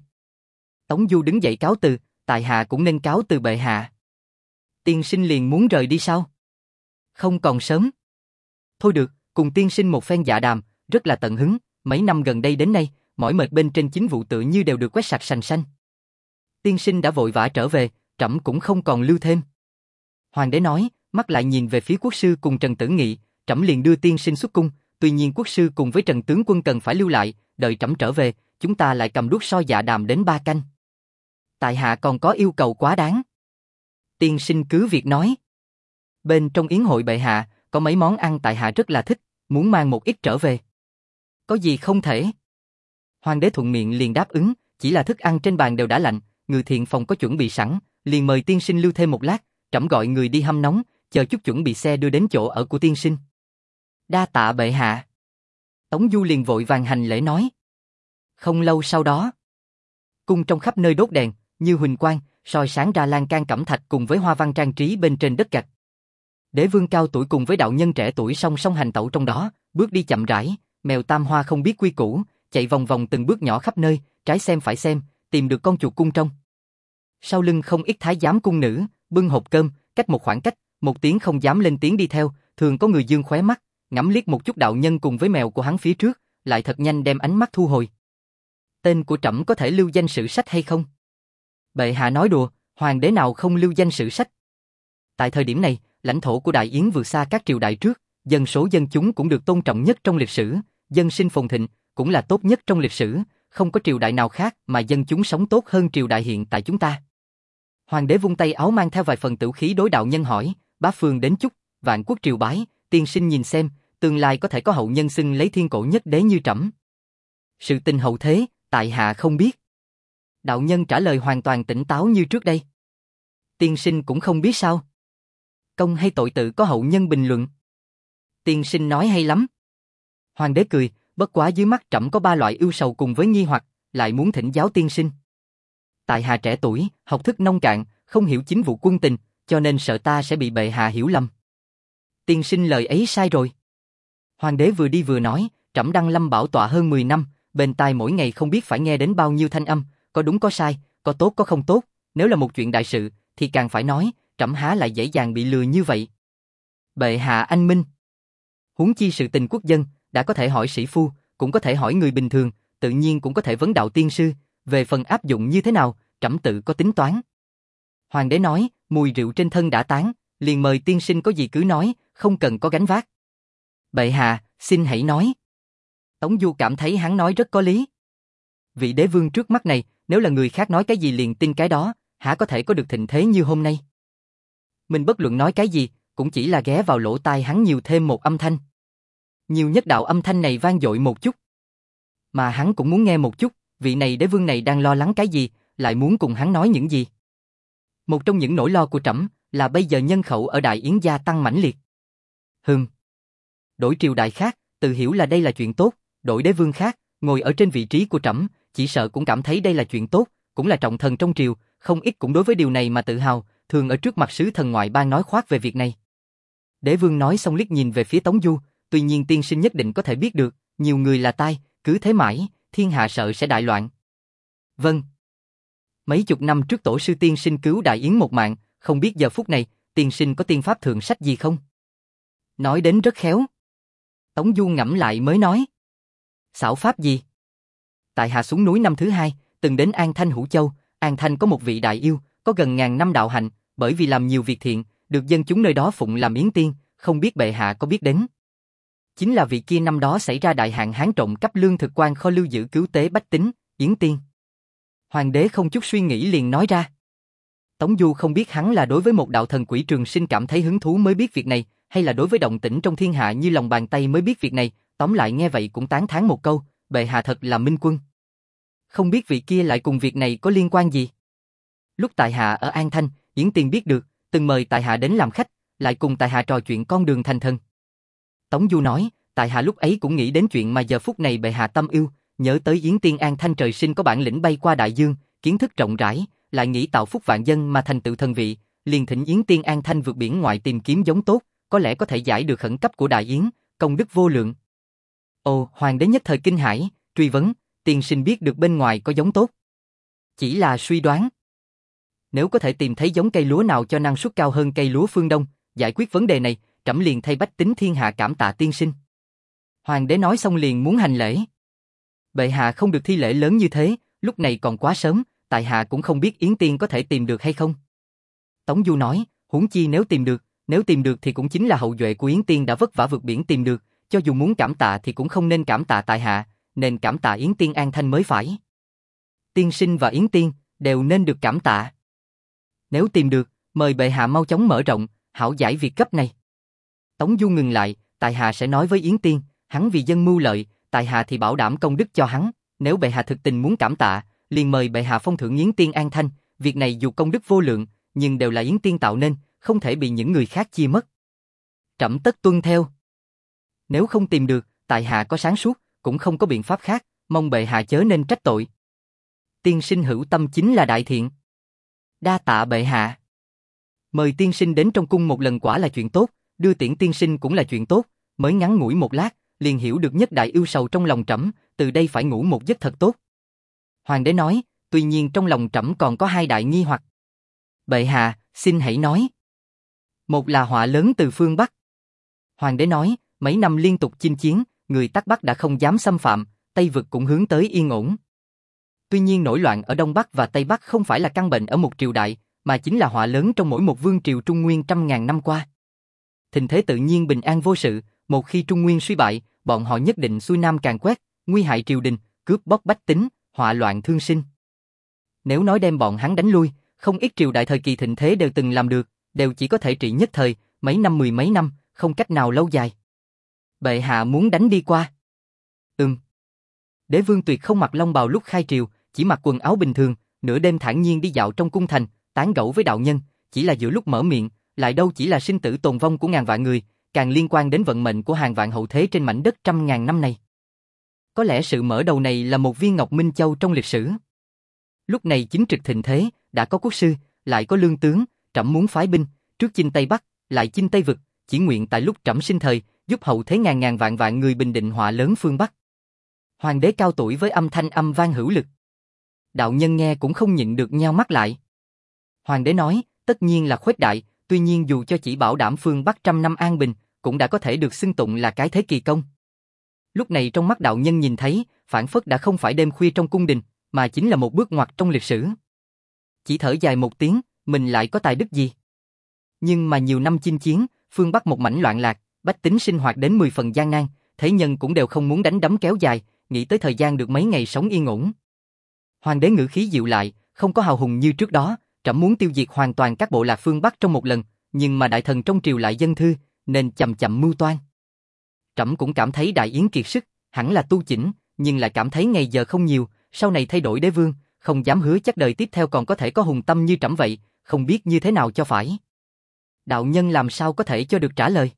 [SPEAKER 1] Tống Du đứng dậy cáo từ, tại hạ cũng nên cáo từ bệ hạ. Tiên sinh liền muốn rời đi sao? Không còn sớm. Thôi được, cùng tiên sinh một phen dạ đàm, rất là tận hứng, mấy năm gần đây đến nay, mỏi mệt bên trên chính vụ tự như đều được quét sạch sành xanh. Tiên sinh đã vội vã trở về, trẫm cũng không còn lưu thêm. Hoàng đế nói, mắt lại nhìn về phía quốc sư cùng Trần Tử Nghị, trẫm liền đưa tiên sinh xuất cung, tuy nhiên quốc sư cùng với Trần tướng quân cần phải lưu lại, đợi trẫm trở về, chúng ta lại cầm đuốc soi dạ đàm đến ba canh. Tại hạ còn có yêu cầu quá đáng. Tiên sinh cứ việc nói. Bên trong yến hội bệ hạ, có mấy món ăn tại hạ rất là thích, muốn mang một ít trở về. Có gì không thể? Hoàng đế thuận miệng liền đáp ứng, chỉ là thức ăn trên bàn đều đã lạnh, người thiện phòng có chuẩn bị sẵn, liền mời tiên sinh lưu thêm một lát, trẫm gọi người đi hâm nóng, chờ chút chuẩn bị xe đưa đến chỗ ở của tiên sinh. Đa tạ bệ hạ. Tống Du liền vội vàng hành lễ nói. Không lâu sau đó, cung trong khắp nơi đốt đèn, như huỳnh quang, soi sáng ra lan can cẩm thạch cùng với hoa văn trang trí bên trên đất gạch. Đế vương cao tuổi cùng với đạo nhân trẻ tuổi song song hành tẩu trong đó, bước đi chậm rãi, mèo tam hoa không biết quy củ, chạy vòng vòng từng bước nhỏ khắp nơi, trái xem phải xem, tìm được con chuột cung trong. Sau lưng không ít thái giám cung nữ, bưng hộp cơm, cách một khoảng cách, một tiếng không dám lên tiếng đi theo, thường có người dương khóe mắt, ngắm liếc một chút đạo nhân cùng với mèo của hắn phía trước, lại thật nhanh đem ánh mắt thu hồi. Tên của trẫm có thể lưu danh sử sách hay không? Bệ hạ nói đùa, hoàng đế nào không lưu danh sử sách. Tại thời điểm này, lãnh thổ của Đại Yến vượt xa các triều đại trước, dân số dân chúng cũng được tôn trọng nhất trong lịch sử, dân sinh phồn thịnh, cũng là tốt nhất trong lịch sử, không có triều đại nào khác mà dân chúng sống tốt hơn triều đại hiện tại chúng ta. Hoàng đế vung tay áo mang theo vài phần tửu khí đối đạo nhân hỏi, bá phương đến chúc, vạn quốc triều bái, tiên sinh nhìn xem, tương lai có thể có hậu nhân xưng lấy thiên cổ nhất đế như trẫm. Sự tình hậu thế, tại hạ không biết. Đạo nhân trả lời hoàn toàn tỉnh táo như trước đây. Tiên sinh cũng không biết sao? Công hay tội tự có hậu nhân bình luận. Tiên sinh nói hay lắm. Hoàng đế cười, bất quá dưới mắt trẫm có ba loại ưu sầu cùng với nghi hoặc, lại muốn thỉnh giáo tiên sinh. Tại hạ trẻ tuổi, học thức nông cạn, không hiểu chính vụ quân tình, cho nên sợ ta sẽ bị bệ hạ hiểu lầm. Tiên sinh lời ấy sai rồi. Hoàng đế vừa đi vừa nói, trẫm đăng lâm bảo tọa hơn mười năm, bên tai mỗi ngày không biết phải nghe đến bao nhiêu thanh âm, có đúng có sai, có tốt có không tốt, nếu là một chuyện đại sự, thì càng phải nói, trẫm há lại dễ dàng bị lừa như vậy. Bệ hạ anh minh. Huống chi sự tình quốc dân, đã có thể hỏi sĩ phu, cũng có thể hỏi người bình thường, tự nhiên cũng có thể vấn đạo tiên sư, về phần áp dụng như thế nào, trẫm tự có tính toán. Hoàng đế nói, mùi rượu trên thân đã tán, liền mời tiên sinh có gì cứ nói, không cần có gánh vác. Bệ hạ, xin hãy nói. Tống Du cảm thấy hắn nói rất có lý. Vị đế vương trước mắt này, nếu là người khác nói cái gì liền tin cái đó, há có thể có được thịnh thế như hôm nay. Mình bất luận nói cái gì, cũng chỉ là ghé vào lỗ tai hắn nhiều thêm một âm thanh. Nhiều nhất đạo âm thanh này vang dội một chút. Mà hắn cũng muốn nghe một chút, vị này đế vương này đang lo lắng cái gì, lại muốn cùng hắn nói những gì. Một trong những nỗi lo của trẫm là bây giờ nhân khẩu ở Đại Yến gia tăng mãnh liệt. Hừm. Đổi triều đại khác, tự hiểu là đây là chuyện tốt, đổi đế vương khác, ngồi ở trên vị trí của trẫm, chỉ sợ cũng cảm thấy đây là chuyện tốt, cũng là trọng thần trong triều, không ít cũng đối với điều này mà tự hào, thường ở trước mặt sứ thần ngoại bang nói khoác về việc này. Đế vương nói xong liếc nhìn về phía Tống Du, tuy nhiên tiên sinh nhất định có thể biết được, nhiều người là tai, cứ thế mãi, thiên hạ sợ sẽ đại loạn. Vâng. Mấy chục năm trước tổ sư tiên sinh cứu Đại Yến một mạng, không biết giờ phút này, tiên sinh có tiên pháp thượng sách gì không? Nói đến rất khéo. Tống Du ngẫm lại mới nói. Xảo pháp gì? Tại hạ xuống núi năm thứ hai, từng đến An Thanh Hữu Châu, An Thanh có một vị đại yêu, có gần ngàn năm đạo hạnh, bởi vì làm nhiều việc thiện, được dân chúng nơi đó phụng làm yến tiên, không biết bệ hạ có biết đến. Chính là vị kia năm đó xảy ra đại hạn hán trộm cắp lương thực quan kho lưu giữ cứu tế bách tính, yến tiên. Hoàng đế không chút suy nghĩ liền nói ra. Tống Du không biết hắn là đối với một đạo thần quỷ trường sinh cảm thấy hứng thú mới biết việc này, hay là đối với động tĩnh trong thiên hạ như lòng bàn tay mới biết việc này, tóm lại nghe vậy cũng tán thán một câu, bệ hạ thật là minh quân. Không biết vị kia lại cùng việc này có liên quan gì. Lúc tại hạ ở An Thanh, Yến Tiên biết được, từng mời tại hạ đến làm khách, lại cùng tại hạ trò chuyện con đường thành thân. Tống Du nói, tại hạ lúc ấy cũng nghĩ đến chuyện mà giờ phút này bệ hạ tâm ưu, nhớ tới Yến Tiên An Thanh trời sinh có bản lĩnh bay qua đại dương, kiến thức rộng rãi, lại nghĩ tạo phúc vạn dân mà thành tựu thần vị, liền thỉnh Yến Tiên An Thanh vượt biển ngoại tìm kiếm giống tốt, có lẽ có thể giải được khẩn cấp của Đại Yến, công đức vô lượng. Ồ, hoàng đế nhất thời kinh hãi, truy vấn, tiên sinh biết được bên ngoài có giống tốt. Chỉ là suy đoán. Nếu có thể tìm thấy giống cây lúa nào cho năng suất cao hơn cây lúa phương Đông, giải quyết vấn đề này, trẫm liền thay bách tính thiên hạ cảm tạ tiên sinh. Hoàng đế nói xong liền muốn hành lễ. Bệ hạ không được thi lễ lớn như thế, lúc này còn quá sớm, tại hạ cũng không biết Yến Tiên có thể tìm được hay không. Tống Du nói, huống chi nếu tìm được, nếu tìm được thì cũng chính là hậu duệ của Yến Tiên đã vất vả vượt biển tìm được, cho dù muốn cảm tạ thì cũng không nên cảm tạ tại hạ, nên cảm tạ Yến Tiên An Thanh mới phải. Tiên sinh và Yến Tiên đều nên được cảm tạ. Nếu tìm được, mời bệ hạ mau chóng mở rộng, hảo giải việc cấp này. Tống Du ngừng lại, tại hạ sẽ nói với Yến Tiên, hắn vì dân mưu lợi, tại hạ thì bảo đảm công đức cho hắn, nếu bệ hạ thực tình muốn cảm tạ, liền mời bệ hạ phong thưởng Yến Tiên An Thanh, việc này dù công đức vô lượng, nhưng đều là Yến Tiên tạo nên, không thể bị những người khác chia mất. Trẫm tất tuân theo. Nếu không tìm được, tại hạ có sáng suốt, cũng không có biện pháp khác, mong bệ hạ chớ nên trách tội. Tiên sinh hữu tâm chính là đại thiện. Đa tạ bệ hạ. Mời tiên sinh đến trong cung một lần quả là chuyện tốt, đưa tiễn tiên sinh cũng là chuyện tốt, mới ngắn ngủi một lát, liền hiểu được nhất đại ưu sầu trong lòng trẫm, từ đây phải ngủ một giấc thật tốt. Hoàng đế nói, tuy nhiên trong lòng trẫm còn có hai đại nghi hoặc. Bệ hạ, xin hãy nói. Một là họa lớn từ phương Bắc. Hoàng đế nói, mấy năm liên tục chinh chiến, người Tắc Bắc đã không dám xâm phạm, Tây vực cũng hướng tới yên ổn. Tuy nhiên nổi loạn ở Đông Bắc và Tây Bắc không phải là căn bệnh ở một triều đại, mà chính là họa lớn trong mỗi một vương triều Trung Nguyên trăm ngàn năm qua. Thịnh thế tự nhiên bình an vô sự, một khi Trung Nguyên suy bại, bọn họ nhất định xuôi nam càn quét, nguy hại triều đình, cướp bóc bách tính, họa loạn thương sinh. Nếu nói đem bọn hắn đánh lui, không ít triều đại thời kỳ thịnh thế đều từng làm được, đều chỉ có thể trị nhất thời, mấy năm mười mấy năm, không cách nào lâu dài. Bệ hạ muốn đánh đi qua. Ừm. Đế vương Tuyệt không mặc long bào lúc khai triều, chỉ mặc quần áo bình thường, nửa đêm thản nhiên đi dạo trong cung thành, tán gẫu với đạo nhân, chỉ là giữa lúc mở miệng, lại đâu chỉ là sinh tử tồn vong của ngàn vạn người, càng liên quan đến vận mệnh của hàng vạn hậu thế trên mảnh đất trăm ngàn năm này. Có lẽ sự mở đầu này là một viên ngọc minh châu trong lịch sử. Lúc này chính trực thịnh thế, đã có quốc sư, lại có lương tướng, trẫm muốn phái binh, trước chinh Tây Bắc, lại chinh Tây Vực, chỉ nguyện tại lúc trẫm sinh thời, giúp hậu thế ngàn ngàn vạn vạn người bình định họa lớn phương Bắc. Hoàng đế cao tuổi với âm thanh âm vang hữu lực. Đạo nhân nghe cũng không nhịn được nheo mắt lại. Hoàng đế nói, tất nhiên là khuếch đại, tuy nhiên dù cho chỉ bảo đảm phương Bắc trăm năm an bình, cũng đã có thể được xưng tụng là cái thế kỳ công. Lúc này trong mắt đạo nhân nhìn thấy, phản phất đã không phải đêm khuya trong cung đình, mà chính là một bước ngoặt trong lịch sử. Chỉ thở dài một tiếng, mình lại có tài đức gì? Nhưng mà nhiều năm chinh chiến, phương Bắc một mảnh loạn lạc, bách tính sinh hoạt đến mười phần gian nan, thế nhân cũng đều không muốn đánh đấm kéo dài, nghĩ tới thời gian được mấy ngày sống yên ổn. Hoàng đế ngữ khí dịu lại, không có hào hùng như trước đó, trẫm muốn tiêu diệt hoàn toàn các bộ lạc phương Bắc trong một lần, nhưng mà đại thần trong triều lại dân thư, nên chậm chậm mưu toan. Trẫm cũng cảm thấy đại yến kiệt sức, hẳn là tu chỉnh, nhưng lại cảm thấy ngày giờ không nhiều, sau này thay đổi đế vương, không dám hứa chắc đời tiếp theo còn có thể có hùng tâm như trẫm vậy, không biết như thế nào cho phải. Đạo nhân làm sao có thể cho được trả lời.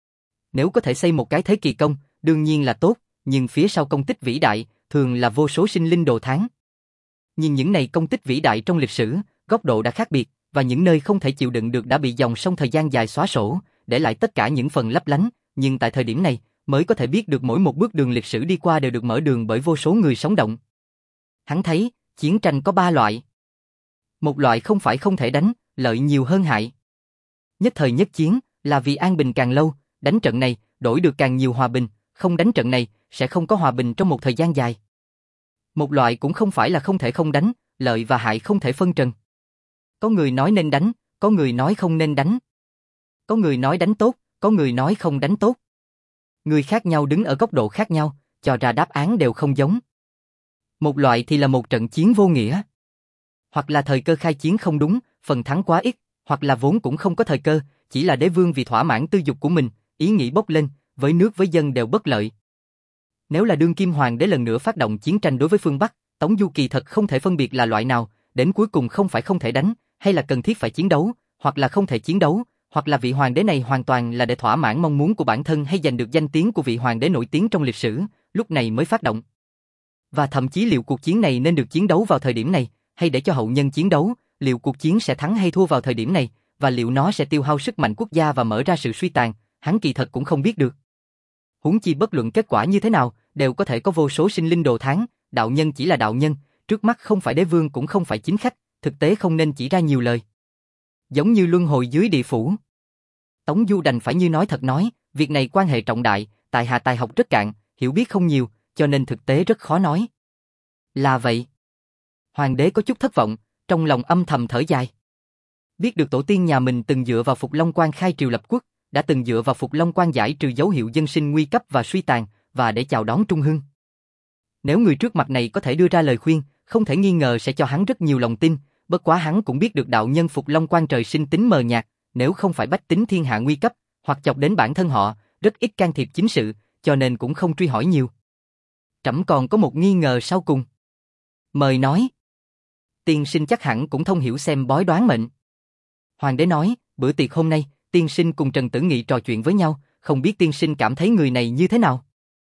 [SPEAKER 1] Nếu có thể xây một cái thế kỳ công, đương nhiên là tốt, nhưng phía sau công tích vĩ đại, thường là vô số sinh linh đồ thán. Nhưng những này công tích vĩ đại trong lịch sử, góc độ đã khác biệt, và những nơi không thể chịu đựng được đã bị dòng sông thời gian dài xóa sổ, để lại tất cả những phần lấp lánh, nhưng tại thời điểm này, mới có thể biết được mỗi một bước đường lịch sử đi qua đều được mở đường bởi vô số người sống động. Hắn thấy, chiến tranh có ba loại. Một loại không phải không thể đánh, lợi nhiều hơn hại. Nhất thời nhất chiến, là vì an bình càng lâu, đánh trận này, đổi được càng nhiều hòa bình, không đánh trận này, sẽ không có hòa bình trong một thời gian dài. Một loại cũng không phải là không thể không đánh, lợi và hại không thể phân trần. Có người nói nên đánh, có người nói không nên đánh. Có người nói đánh tốt, có người nói không đánh tốt. Người khác nhau đứng ở góc độ khác nhau, cho ra đáp án đều không giống. Một loại thì là một trận chiến vô nghĩa. Hoặc là thời cơ khai chiến không đúng, phần thắng quá ít, hoặc là vốn cũng không có thời cơ, chỉ là đế vương vì thỏa mãn tư dục của mình, ý nghĩ bốc lên, với nước với dân đều bất lợi. Nếu là đương kim hoàng đế lần nữa phát động chiến tranh đối với phương Bắc, Tống Du kỳ thật không thể phân biệt là loại nào, đến cuối cùng không phải không thể đánh, hay là cần thiết phải chiến đấu, hoặc là không thể chiến đấu, hoặc là vị hoàng đế này hoàn toàn là để thỏa mãn mong muốn của bản thân hay giành được danh tiếng của vị hoàng đế nổi tiếng trong lịch sử, lúc này mới phát động. Và thậm chí liệu cuộc chiến này nên được chiến đấu vào thời điểm này, hay để cho hậu nhân chiến đấu, liệu cuộc chiến sẽ thắng hay thua vào thời điểm này, và liệu nó sẽ tiêu hao sức mạnh quốc gia và mở ra sự suy tàn, hắn kỳ thật cũng không biết được. Huống chi bất luận kết quả như thế nào, đều có thể có vô số sinh linh đồ thán, đạo nhân chỉ là đạo nhân, trước mắt không phải đế vương cũng không phải chính khách, thực tế không nên chỉ ra nhiều lời. Giống như luân hồi dưới địa phủ. Tống Du đành phải như nói thật nói, việc này quan hệ trọng đại, tại hạ tài học rất cạn, hiểu biết không nhiều, cho nên thực tế rất khó nói. Là vậy. Hoàng đế có chút thất vọng, trong lòng âm thầm thở dài. Biết được tổ tiên nhà mình từng dựa vào Phục Long Quan khai triều lập quốc, đã từng dựa vào Phục Long Quan giải trừ dấu hiệu dân sinh nguy cấp và suy tàn, và để chào đón Trung Hưng. Nếu người trước mặt này có thể đưa ra lời khuyên, không thể nghi ngờ sẽ cho hắn rất nhiều lòng tin, bất quá hắn cũng biết được đạo nhân Phục Long Quan trời sinh tính mờ nhạt, nếu không phải bách tính thiên hạ nguy cấp, hoặc chọc đến bản thân họ, rất ít can thiệp chính sự, cho nên cũng không truy hỏi nhiều. Trẫm còn có một nghi ngờ sau cùng. Mời nói. Tiên sinh chắc hẳn cũng thông hiểu xem bói đoán mệnh. Hoàng đế nói, bữa tiệc hôm nay, tiên sinh cùng Trần Tử Nghị trò chuyện với nhau, không biết tiên sinh cảm thấy người này như thế nào?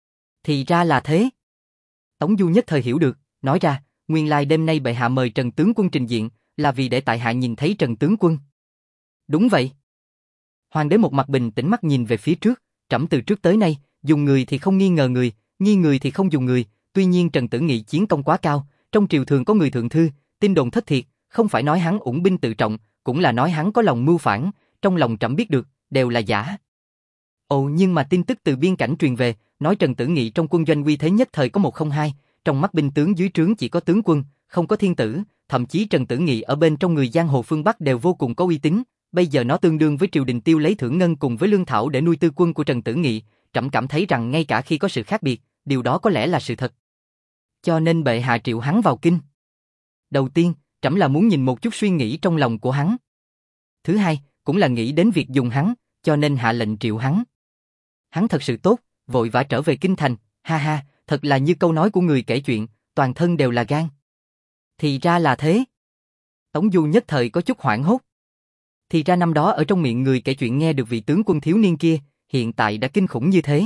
[SPEAKER 1] Thì ra là thế. Tống Du nhất thời hiểu được, nói ra, nguyên lai đêm nay bệ hạ mời Trần tướng quân trình diện, là vì để tại hạ nhìn thấy Trần tướng quân. Đúng vậy. Hoàng đế một mặt bình tĩnh mắt nhìn về phía trước, trẫm từ trước tới nay, dùng người thì không nghi ngờ người, nghi người thì không dùng người, tuy nhiên Trần Tử Nghị chiến công quá cao, trong triều thường có người thượng thư, tin đồn thất thiệt, không phải nói hắn ủng binh tự trọng, cũng là nói hắn có lòng mưu phản, trong lòng trẫm biết được, đều là giả. Ồ, nhưng mà tin tức từ biên cảnh truyền về, nói Trần Tử Nghị trong quân doanh uy thế nhất thời có một không hai, trong mắt binh tướng dưới trướng chỉ có tướng quân, không có thiên tử, thậm chí Trần Tử Nghị ở bên trong người giang hồ phương Bắc đều vô cùng có uy tín, bây giờ nó tương đương với triều đình tiêu lấy thưởng ngân cùng với lương thảo để nuôi tư quân của Trần Tử Nghị, trẫm cảm thấy rằng ngay cả khi có sự khác biệt, điều đó có lẽ là sự thật. Cho nên bệ hạ triệu hắn vào kinh. Đầu tiên, trẫm là muốn nhìn một chút suy nghĩ trong lòng của hắn. Thứ hai, cũng là nghĩ đến việc dùng hắn, cho nên hạ lệnh triệu hắn. Hắn thật sự tốt, vội vã trở về kinh thành, ha ha, thật là như câu nói của người kể chuyện, toàn thân đều là gan. Thì ra là thế. Tống Du nhất thời có chút hoảng hốt. Thì ra năm đó ở trong miệng người kể chuyện nghe được vị tướng quân thiếu niên kia, hiện tại đã kinh khủng như thế.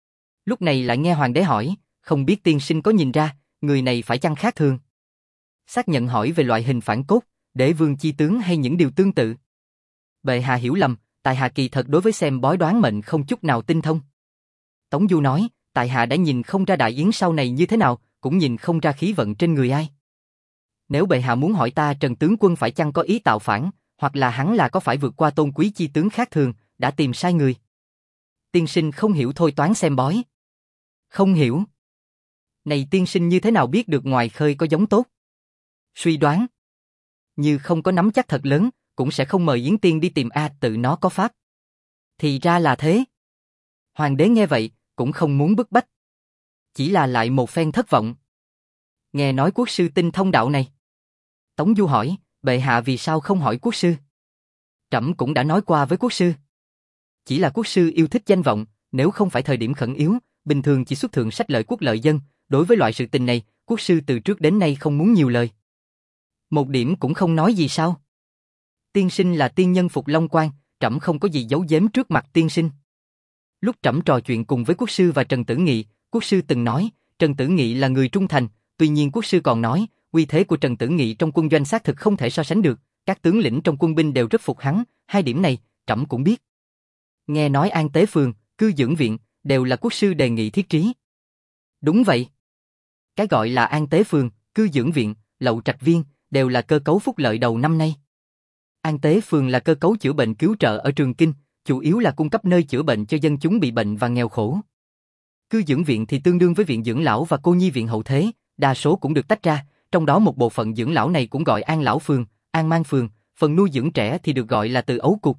[SPEAKER 1] Lúc này lại nghe hoàng đế hỏi, không biết tiên sinh có nhìn ra, người này phải chăng khác thường? Xác nhận hỏi về loại hình phản cốt, đế vương chi tướng hay những điều tương tự. Bệ hạ hiểu lầm, tại hạ kỳ thật đối với xem bói đoán mệnh không chút nào tinh thông. Tống Du nói, tại hạ đã nhìn không ra đại yến sau này như thế nào, cũng nhìn không ra khí vận trên người ai. Nếu bệ hạ muốn hỏi ta Trần tướng quân phải chăng có ý tạo phản, hoặc là hắn là có phải vượt qua tôn quý chi tướng khác thường, đã tìm sai người. Tiên sinh không hiểu thôi toán xem bói. Không hiểu. Này tiên sinh như thế nào biết được ngoài khơi có giống tốt? Suy đoán. Như không có nắm chắc thật lớn, cũng sẽ không mời Yến Tiên đi tìm A, tự nó có pháp. Thì ra là thế. Hoàng đế nghe vậy, cũng không muốn bức bách. Chỉ là lại một phen thất vọng. Nghe nói quốc sư tinh thông đạo này. Tống Du hỏi, bệ hạ vì sao không hỏi quốc sư? Trẫm cũng đã nói qua với quốc sư. Chỉ là quốc sư yêu thích danh vọng, nếu không phải thời điểm khẩn yếu, bình thường chỉ xuất thượng sách lợi quốc lợi dân, đối với loại sự tình này, quốc sư từ trước đến nay không muốn nhiều lời. Một điểm cũng không nói gì sao? Tiên sinh là tiên nhân Phục Long Quan, trẫm không có gì giấu giếm trước mặt tiên sinh. Lúc trẫm trò chuyện cùng với quốc sư và Trần Tử Nghị, quốc sư từng nói, Trần Tử Nghị là người trung thành, tuy nhiên quốc sư còn nói, uy thế của Trần Tử Nghị trong quân doanh xác thực không thể so sánh được, các tướng lĩnh trong quân binh đều rất phục hắn, hai điểm này, trẫm cũng biết. Nghe nói An Tế Phường, Cư Dưỡng Viện, đều là quốc sư đề nghị thiết trí. Đúng vậy. Cái gọi là An Tế Phường, Cư Dưỡng Viện, Lậu Trạch Viên, đều là cơ cấu phúc lợi đầu năm nay. An Tế Phường là cơ cấu chữa bệnh cứu trợ ở Trường Kinh, chủ yếu là cung cấp nơi chữa bệnh cho dân chúng bị bệnh và nghèo khổ. Cư Dưỡng Viện thì tương đương với viện dưỡng lão và cô nhi viện hậu thế, đa số cũng được tách ra, trong đó một bộ phận dưỡng lão này cũng gọi An Lão Phường, An Mang Phường, phần nuôi dưỡng trẻ thì được gọi là Từ Ấu Cục.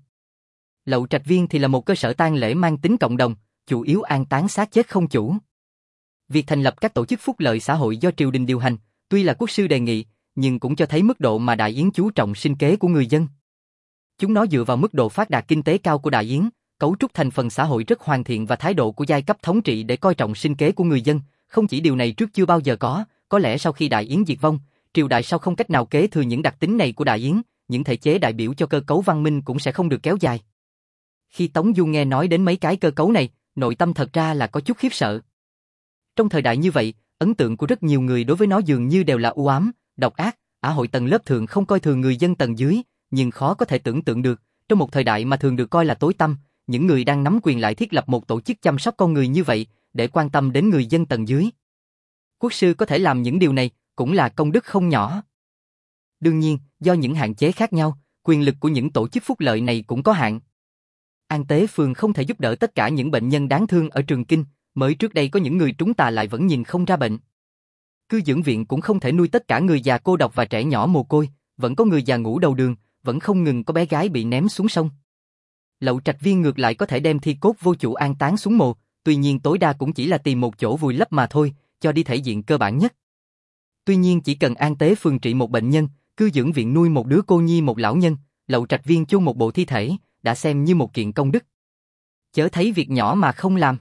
[SPEAKER 1] Lậu Trạch Viên thì là một cơ sở tang lễ mang tính cộng đồng, chủ yếu an táng xác chết không chủ. Việc thành lập các tổ chức phúc lợi xã hội do triều đình điều hành, tuy là quốc sư đề nghị, nhưng cũng cho thấy mức độ mà Đại Yến chú trọng sinh kế của người dân. Chúng nó dựa vào mức độ phát đạt kinh tế cao của Đại Yến, cấu trúc thành phần xã hội rất hoàn thiện và thái độ của giai cấp thống trị để coi trọng sinh kế của người dân, không chỉ điều này trước chưa bao giờ có, có lẽ sau khi Đại Yến diệt vong, triều đại sau không cách nào kế thừa những đặc tính này của Đại Yến, những thể chế đại biểu cho cơ cấu văn minh cũng sẽ không được kéo dài. Khi Tống Du nghe nói đến mấy cái cơ cấu này, nội tâm thật ra là có chút khiếp sợ. Trong thời đại như vậy, ấn tượng của rất nhiều người đối với nó dường như đều là u ám, độc ác, ả hội tầng lớp thường không coi thường người dân tầng dưới, nhưng khó có thể tưởng tượng được, trong một thời đại mà thường được coi là tối tăm, những người đang nắm quyền lại thiết lập một tổ chức chăm sóc con người như vậy, để quan tâm đến người dân tầng dưới. Quốc sư có thể làm những điều này, cũng là công đức không nhỏ. Đương nhiên, do những hạn chế khác nhau, quyền lực của những tổ chức phúc lợi này cũng có hạn. An Tế Phường không thể giúp đỡ tất cả những bệnh nhân đáng thương ở Trường Kinh, mới trước đây có những người trúng tà lại vẫn nhìn không ra bệnh. Cư Dưỡng Viện cũng không thể nuôi tất cả người già cô độc và trẻ nhỏ mồ côi, vẫn có người già ngủ đầu đường, vẫn không ngừng có bé gái bị ném xuống sông. Lậu Trạch Viên ngược lại có thể đem thi cốt vô chủ an táng xuống mồ, tuy nhiên tối đa cũng chỉ là tìm một chỗ vùi lấp mà thôi, cho đi thể diện cơ bản nhất. Tuy nhiên chỉ cần An Tế Phường trị một bệnh nhân, Cư Dưỡng Viện nuôi một đứa cô nhi một lão nhân, Lậu Trạch Viên chôn một bộ thi thể, đã xem như một kiện công đức. Chớ thấy việc nhỏ mà không làm.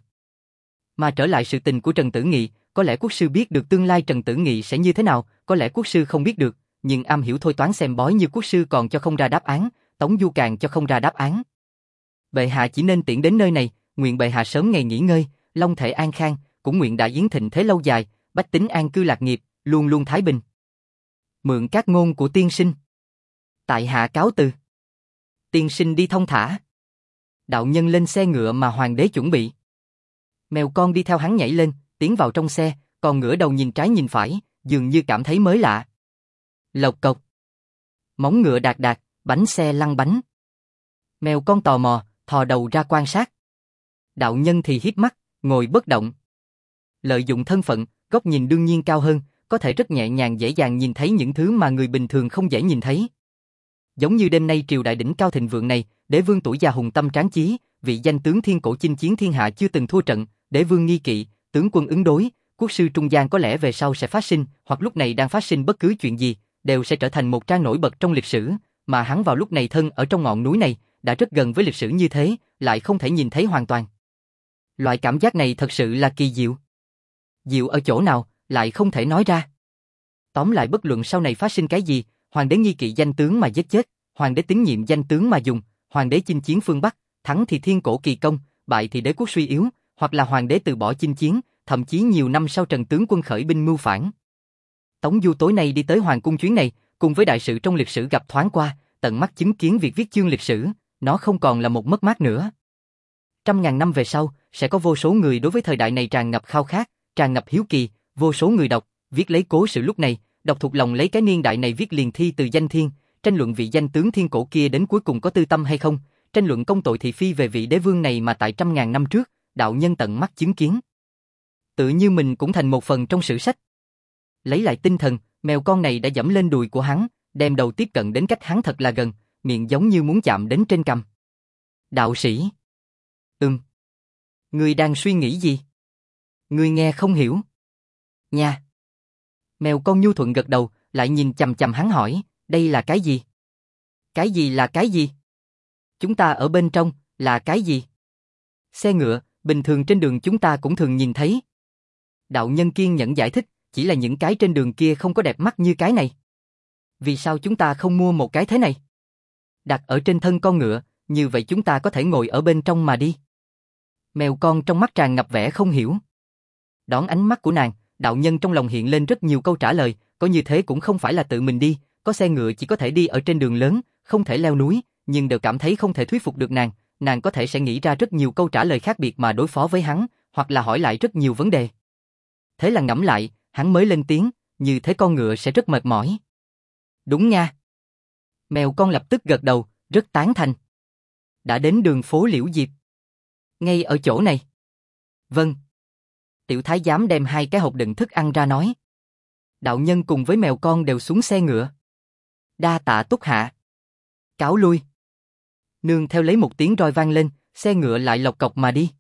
[SPEAKER 1] Mà trở lại sự tình của Trần Tử Nghị, có lẽ quốc sư biết được tương lai Trần Tử Nghị sẽ như thế nào, có lẽ quốc sư không biết được, nhưng am hiểu thôi toán xem bói như quốc sư còn cho không ra đáp án, Tống Du càng cho không ra đáp án. Bệ hạ chỉ nên tiễn đến nơi này, nguyện bệ hạ sớm ngày nghỉ ngơi, long thể an khang, cũng nguyện Đại Yến thịnh thế lâu dài, bách tính an cư lạc nghiệp, luôn luôn thái bình. Mượn các ngôn của tiên sinh. Tại hạ cáo từ. Tiên sinh đi thông thả. Đạo nhân lên xe ngựa mà hoàng đế chuẩn bị. Mèo con đi theo hắn nhảy lên, tiến vào trong xe, còn ngửa đầu nhìn trái nhìn phải, dường như cảm thấy mới lạ. Lộc cộc. Móng ngựa đạc đạc, bánh xe lăn bánh. Mèo con tò mò, thò đầu ra quan sát. Đạo nhân thì híp mắt, ngồi bất động. Lợi dụng thân phận, Góc nhìn đương nhiên cao hơn, có thể rất nhẹ nhàng dễ dàng nhìn thấy những thứ mà người bình thường không dễ nhìn thấy. Giống như đêm nay triều đại đỉnh cao thịnh vượng này, đế vương tuổi già hùng tâm tráng chí, vị danh tướng thiên cổ chinh chiến thiên hạ chưa từng thua trận, đế vương nghi kỵ, tướng quân ứng đối, quốc sư trung gian có lẽ về sau sẽ phát sinh, hoặc lúc này đang phát sinh bất cứ chuyện gì, đều sẽ trở thành một trang nổi bật trong lịch sử, mà hắn vào lúc này thân ở trong ngọn núi này, đã rất gần với lịch sử như thế, lại không thể nhìn thấy hoàn toàn. Loại cảm giác này thật sự là kỳ diệu. Diệu ở chỗ nào, lại không thể nói ra. Tóm lại bất luận sau này phát sinh cái gì, hoàng đế nghi kỵ danh tướng mà giết chết, hoàng đế tín nhiệm danh tướng mà dùng, hoàng đế chinh chiến phương Bắc, thắng thì thiên cổ kỳ công, bại thì đế quốc suy yếu, hoặc là hoàng đế từ bỏ chinh chiến, thậm chí nhiều năm sau Trần tướng quân khởi binh mưu phản. Tống Du tối nay đi tới hoàng cung chuyến này, cùng với đại sự trong lịch sử gặp thoáng qua, tận mắt chứng kiến việc viết chương lịch sử, nó không còn là một mất mát nữa. Trăm ngàn năm về sau, sẽ có vô số người đối với thời đại này tràn ngập khao khát, tràn ngập hiếu kỳ, vô số người đọc, viết lấy cố sự lúc này, đọc thuộc lòng lấy cái niên đại này viết liền thi từ danh thiên, tranh luận vị danh tướng thiên cổ kia đến cuối cùng có tư tâm hay không, tranh luận công tội thị phi về vị đế vương này mà tại trăm ngàn năm trước, đạo nhân tận mắt chứng kiến. Tự như mình cũng thành một phần trong sử sách. Lấy lại tinh thần, mèo con này đã dẫm lên đùi của hắn, đem đầu tiếp cận đến cách hắn thật là gần, miệng giống như muốn chạm đến trên cằm. Đạo sĩ. Ừm. Ngươi đang suy nghĩ gì? Ngươi nghe không hiểu. Nha. Mèo con nhu thuận gật đầu, lại nhìn chằm chằm hắn hỏi, đây là cái gì? Cái gì là cái gì? Chúng ta ở bên trong, là cái gì? Xe ngựa, bình thường trên đường chúng ta cũng thường nhìn thấy. Đạo nhân kiên nhẫn giải thích, chỉ là những cái trên đường kia không có đẹp mắt như cái này. Vì sao chúng ta không mua một cái thế này? Đặt ở trên thân con ngựa, như vậy chúng ta có thể ngồi ở bên trong mà đi. Mèo con trong mắt tràn ngập vẻ không hiểu. Đón ánh mắt của nàng, đạo nhân trong lòng hiện lên rất nhiều câu trả lời, có như thế cũng không phải là tự mình đi, có xe ngựa chỉ có thể đi ở trên đường lớn, không thể leo núi, nhưng đều cảm thấy không thể thuyết phục được nàng, nàng có thể sẽ nghĩ ra rất nhiều câu trả lời khác biệt mà đối phó với hắn, hoặc là hỏi lại rất nhiều vấn đề. Thế là ngẫm lại, hắn mới lên tiếng, như thế con ngựa sẽ rất mệt mỏi. Đúng nha. Mèo con lập tức gật đầu, rất tán thành. Đã đến đường phố Liễu Diệp. Ngay ở chỗ này. Vâng. Tiểu thái giám đem hai cái hộp đựng thức ăn ra nói. Đạo nhân cùng với mèo con đều xuống xe ngựa. Đa tạ Túc hạ. Cáo lui. Nương theo lấy một tiếng roi vang lên, xe ngựa lại lộc cộc mà đi.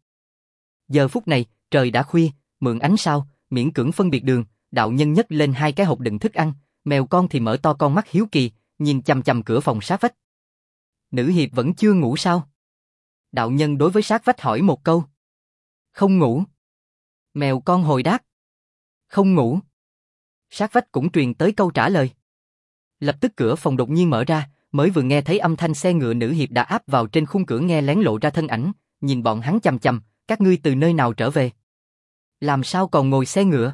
[SPEAKER 1] Giờ phút này, trời đã khuya, mượn ánh sao, miễn cưỡng phân biệt đường, đạo nhân nhấc lên hai cái hộp đựng thức ăn, mèo con thì mở to con mắt hiếu kỳ, nhìn chằm chằm cửa phòng sát vách. Nữ hiệp vẫn chưa ngủ sao? Đạo nhân đối với sát vách hỏi một câu. Không ngủ. Mèo con hồi đáp. Không ngủ. Sát vách cũng truyền tới câu trả lời. Lập tức cửa phòng đột nhiên mở ra, mới vừa nghe thấy âm thanh xe ngựa nữ hiệp đã áp vào trên khung cửa nghe lén lộ ra thân ảnh, nhìn bọn hắn chằm chằm, các ngươi từ nơi nào trở về? Làm sao còn ngồi xe ngựa?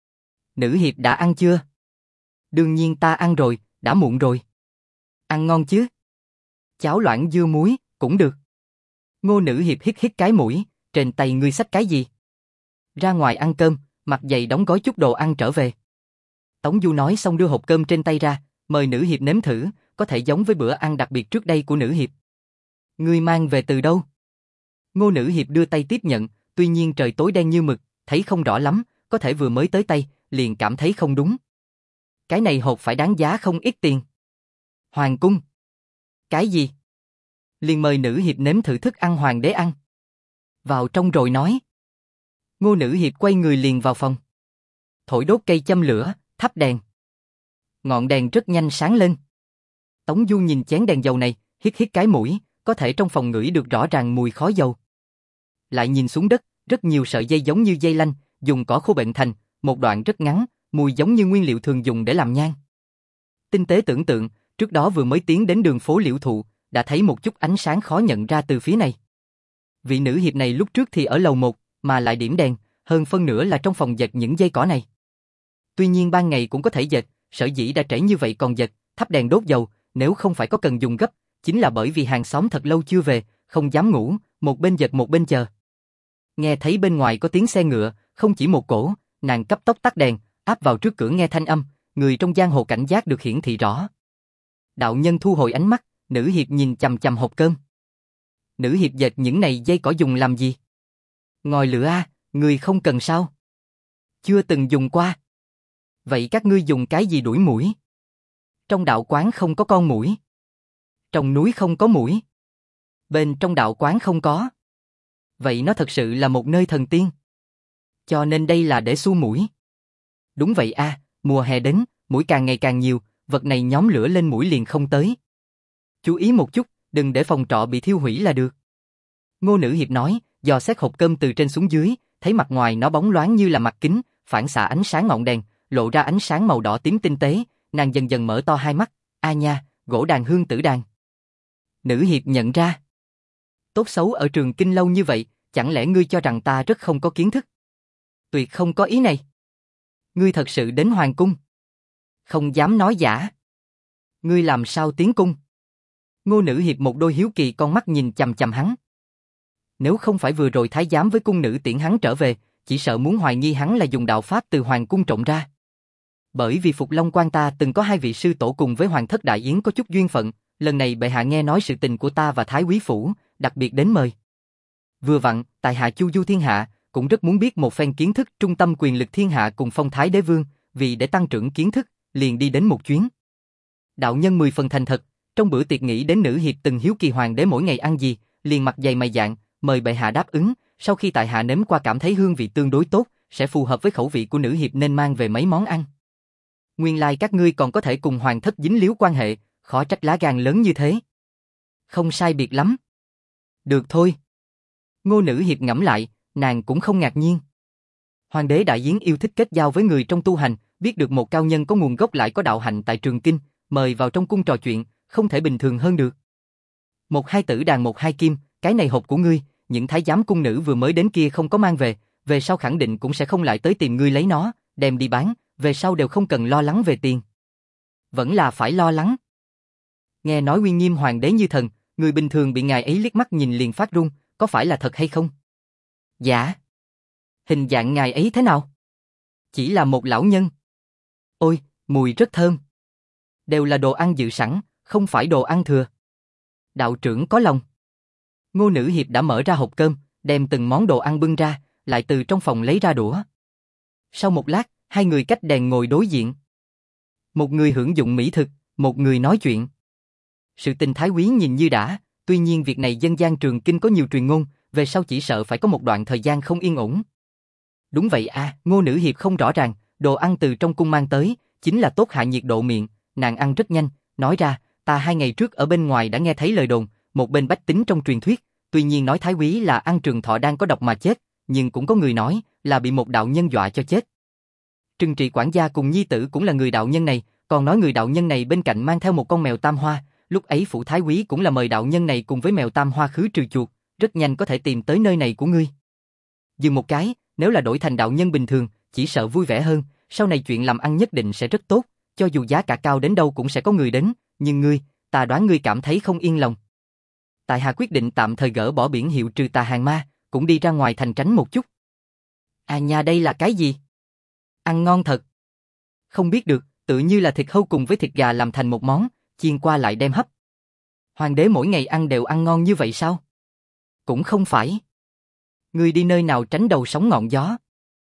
[SPEAKER 1] Nữ hiệp đã ăn chưa? Đương nhiên ta ăn rồi, đã muộn rồi. Ăn ngon chứ? Cháo loãng dưa muối, cũng được. Ngô nữ hiệp hít hít cái mũi, trên tay ngươi xách cái gì? Ra ngoài ăn cơm, mặt dày đóng gói chút đồ ăn trở về. Tống Du nói xong đưa hộp cơm trên tay ra, mời nữ hiệp nếm thử, có thể giống với bữa ăn đặc biệt trước đây của nữ hiệp. Ngươi mang về từ đâu? Ngô nữ hiệp đưa tay tiếp nhận, tuy nhiên trời tối đen như mực, thấy không rõ lắm, có thể vừa mới tới tay, liền cảm thấy không đúng. Cái này hộp phải đáng giá không ít tiền. Hoàng cung. Cái gì? Liền mời nữ hiệp nếm thử thức ăn hoàng đế ăn. Vào trong rồi nói. Ngô nữ hiệp quay người liền vào phòng. Thổi đốt cây châm lửa, thắp đèn. Ngọn đèn rất nhanh sáng lên. Tống Du nhìn chén đèn dầu này, hít hít cái mũi, có thể trong phòng ngửi được rõ ràng mùi khói dầu. Lại nhìn xuống đất, rất nhiều sợi dây giống như dây lanh, dùng cỏ khô bệnh thành, một đoạn rất ngắn, mùi giống như nguyên liệu thường dùng để làm nhang. Tinh tế tưởng tượng, trước đó vừa mới tiến đến đường phố Liễu Thụ, đã thấy một chút ánh sáng khó nhận ra từ phía này. Vị nữ hiệp này lúc trước thì ở lầu một, mà lại điểm đèn, hơn phân nửa là trong phòng dệt những dây cỏ này. Tuy nhiên ban ngày cũng có thể dệt, sở dĩ đã trễ như vậy còn dệt, thắp đèn đốt dầu, nếu không phải có cần dùng gấp, chính là bởi vì hàng xóm thật lâu chưa về, không dám ngủ, một bên dệt một bên chờ. Nghe thấy bên ngoài có tiếng xe ngựa, không chỉ một cỗ, nàng cấp tốc tắt đèn, áp vào trước cửa nghe thanh âm, người trong giang hồ cảnh giác được hiển thị rõ. Đạo nhân thu hồi ánh mắt, nữ hiệp nhìn chằm chằm hộp cơm. Nữ hiệp dệt những này dây cỏ dùng làm gì? Ngòi lửa a, người không cần sao? Chưa từng dùng qua. Vậy các ngươi dùng cái gì đuổi muỗi? Trong đạo quán không có con muỗi. Trong núi không có muỗi. Bên trong đạo quán không có. Vậy nó thật sự là một nơi thần tiên. Cho nên đây là để xua muỗi. Đúng vậy a, à, mùa hè đến, muỗi càng ngày càng nhiều, vật này nhóm lửa lên muỗi liền không tới. Chú ý một chút, đừng để phòng trọ bị thiêu hủy là được. Ngô Nữ Hiệp nói, dò xét hộp cơm từ trên xuống dưới, thấy mặt ngoài nó bóng loáng như là mặt kính, phản xạ ánh sáng ngọn đèn, lộ ra ánh sáng màu đỏ tím tinh tế, nàng dần dần mở to hai mắt, a nha, gỗ đàn hương tử đàn. Nữ Hiệp nhận ra. Tốt xấu ở trường kinh lâu như vậy, chẳng lẽ ngươi cho rằng ta rất không có kiến thức? Tuyệt không có ý này. Ngươi thật sự đến hoàng cung? Không dám nói giả. Ngươi làm sao tiến cung? Ngô Nữ Hiệp một đôi hiếu kỳ con mắt nhìn chằm chằm hắn. Nếu không phải vừa rồi thái giám với cung nữ tiễn hắn trở về, chỉ sợ muốn hoài nghi hắn là dùng đạo pháp từ hoàng cung trộn ra. Bởi vì Phục Long Quan ta từng có hai vị sư tổ cùng với hoàng thất đại yến có chút duyên phận, lần này bệ hạ nghe nói sự tình của ta và thái quý phủ, đặc biệt đến mời. Vừa vặn, tại hạ Chu Du thiên hạ, cũng rất muốn biết một phen kiến thức trung tâm quyền lực thiên hạ cùng phong thái đế vương, vì để tăng trưởng kiến thức, liền đi đến một chuyến. Đạo nhân mười phần thành thật, trong bữa tiệc nghĩ đến Nữ Hiệp từng hiếu kỳ hoàng đế mỗi ngày ăn gì, liền mặt dày mày dạn, mời bệ hạ đáp ứng, sau khi tại hạ nếm qua cảm thấy hương vị tương đối tốt, sẽ phù hợp với khẩu vị của Nữ Hiệp nên mang về mấy món ăn. Nguyên lai các ngươi còn có thể cùng hoàng thất dính líu quan hệ, khó trách lá gan lớn như thế. Không sai biệt lắm. Được thôi. Ngô Nữ Hiệp ngẫm lại, nàng cũng không ngạc nhiên. Hoàng đế đại yến yêu thích kết giao với người trong tu hành, biết được một cao nhân có nguồn gốc lại có đạo hạnh tại Trường Kinh, mời vào trong cung trò chuyện, không thể bình thường hơn được. Một hai tử đàn một hai kim, cái này hộp của ngươi, những thái giám cung nữ vừa mới đến kia không có mang về, về sau khẳng định cũng sẽ không lại tới tìm ngươi lấy nó, đem đi bán, về sau đều không cần lo lắng về tiền. Vẫn là phải lo lắng. Nghe nói uy nghiêm hoàng đế như thần, người bình thường bị ngài ấy liếc mắt nhìn liền phát run, có phải là thật hay không? Dạ. Hình dạng ngài ấy thế nào? Chỉ là một lão nhân. Ôi, mùi rất thơm. Đều là đồ ăn dự sẵn, không phải đồ ăn thừa. Đạo trưởng có lòng. Ngô Nữ Hiệp đã mở ra hộp cơm, đem từng món đồ ăn bưng ra, lại từ trong phòng lấy ra đũa. Sau một lát, hai người cách đèn ngồi đối diện. Một người hưởng dụng mỹ thực, một người nói chuyện. Sự tình thái quý nhìn như đã, tuy nhiên việc này dân gian Trường Kinh có nhiều truyền ngôn, về sau chỉ sợ phải có một đoạn thời gian không yên ổn. Đúng vậy à, Ngô Nữ Hiệp không rõ ràng, đồ ăn từ trong cung mang tới, chính là tốt hạ nhiệt độ miệng, nàng ăn rất nhanh, nói ra, ta hai ngày trước ở bên ngoài đã nghe thấy lời đồn, một bên bách tính trong truyền thuyết, tuy nhiên nói thái quý là ăn Trường Thọ đang có độc mà chết, nhưng cũng có người nói là bị một đạo nhân dọa cho chết. Trừng Trị quản gia cùng nhi tử cũng là người đạo nhân này, còn nói người đạo nhân này bên cạnh mang theo một con mèo tam hoa, lúc ấy phủ thái quý cũng là mời đạo nhân này cùng với mèo tam hoa khứ trừ chuột, rất nhanh có thể tìm tới nơi này của ngươi. Dừng một cái, nếu là đổi thành đạo nhân bình thường, chỉ sợ vui vẻ hơn, sau này chuyện làm ăn nhất định sẽ rất tốt, cho dù giá cả cao đến đâu cũng sẽ có người đến, nhưng ngươi, ta đoán ngươi cảm thấy không yên lòng. Tại hạ quyết định tạm thời gỡ bỏ biển hiệu trừ tà hàng ma, cũng đi ra ngoài thành tránh một chút. À nha, đây là cái gì? Ăn ngon thật. Không biết được, tự như là thịt hâu cùng với thịt gà làm thành một món, chiên qua lại đem hấp. Hoàng đế mỗi ngày ăn đều ăn ngon như vậy sao? Cũng không phải. Ngươi đi nơi nào tránh đầu sóng ngọn gió.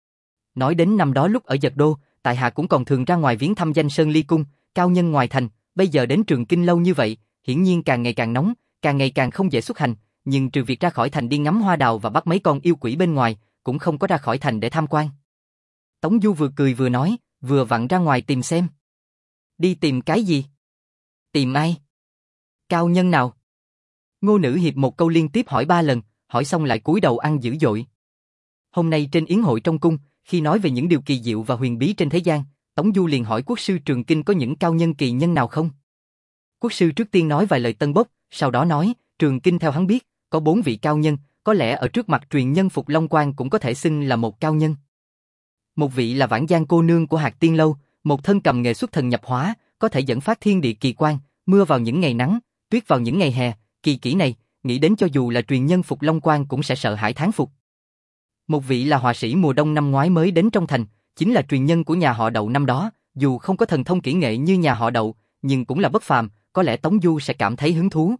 [SPEAKER 1] Nói đến năm đó lúc ở Dật Đô, tại hạ cũng còn thường ra ngoài viếng thăm Danh Sơn Ly Cung, cao nhân ngoài thành, bây giờ đến Trường Kinh lâu như vậy, hiển nhiên càng ngày càng nóng, càng ngày càng không dễ xuất hành, nhưng trừ việc ra khỏi thành đi ngắm hoa đào và bắt mấy con yêu quỷ bên ngoài, cũng không có ra khỏi thành để tham quan. Tống Du vừa cười vừa nói, vừa vặn ra ngoài tìm xem. Đi tìm cái gì? Tìm ai? Cao nhân nào? Ngô Nữ Hiệp một câu liên tiếp hỏi ba lần, hỏi xong lại cúi đầu ăn dữ dội. Hôm nay trên yến hội trong cung, khi nói về những điều kỳ diệu và huyền bí trên thế gian, Tống Du liền hỏi quốc sư Trường Kinh có những cao nhân kỳ nhân nào không? Quốc sư trước tiên nói vài lời tân bốc, sau đó nói, Trường Kinh theo hắn biết, có bốn vị cao nhân, có lẽ ở trước mặt truyền nhân Phục Long Quan cũng có thể xưng là một cao nhân. Một vị là Vãn Giang cô nương của Hạc Tiên Lâu, một thân cầm nghệ xuất thần nhập hóa, có thể dẫn phát thiên địa kỳ quan, mưa vào những ngày nắng, tuyết vào những ngày hè, kỳ kỹ này, nghĩ đến cho dù là truyền nhân Phục Long Quan cũng sẽ sợ hãi thán phục. Một vị là họa sĩ mùa đông năm ngoái mới đến trong thành, chính là truyền nhân của nhà họ Đậu năm đó, dù không có thần thông kỹ nghệ như nhà họ Đậu, nhưng cũng là bất phàm, có lẽ Tống Du sẽ cảm thấy hứng thú.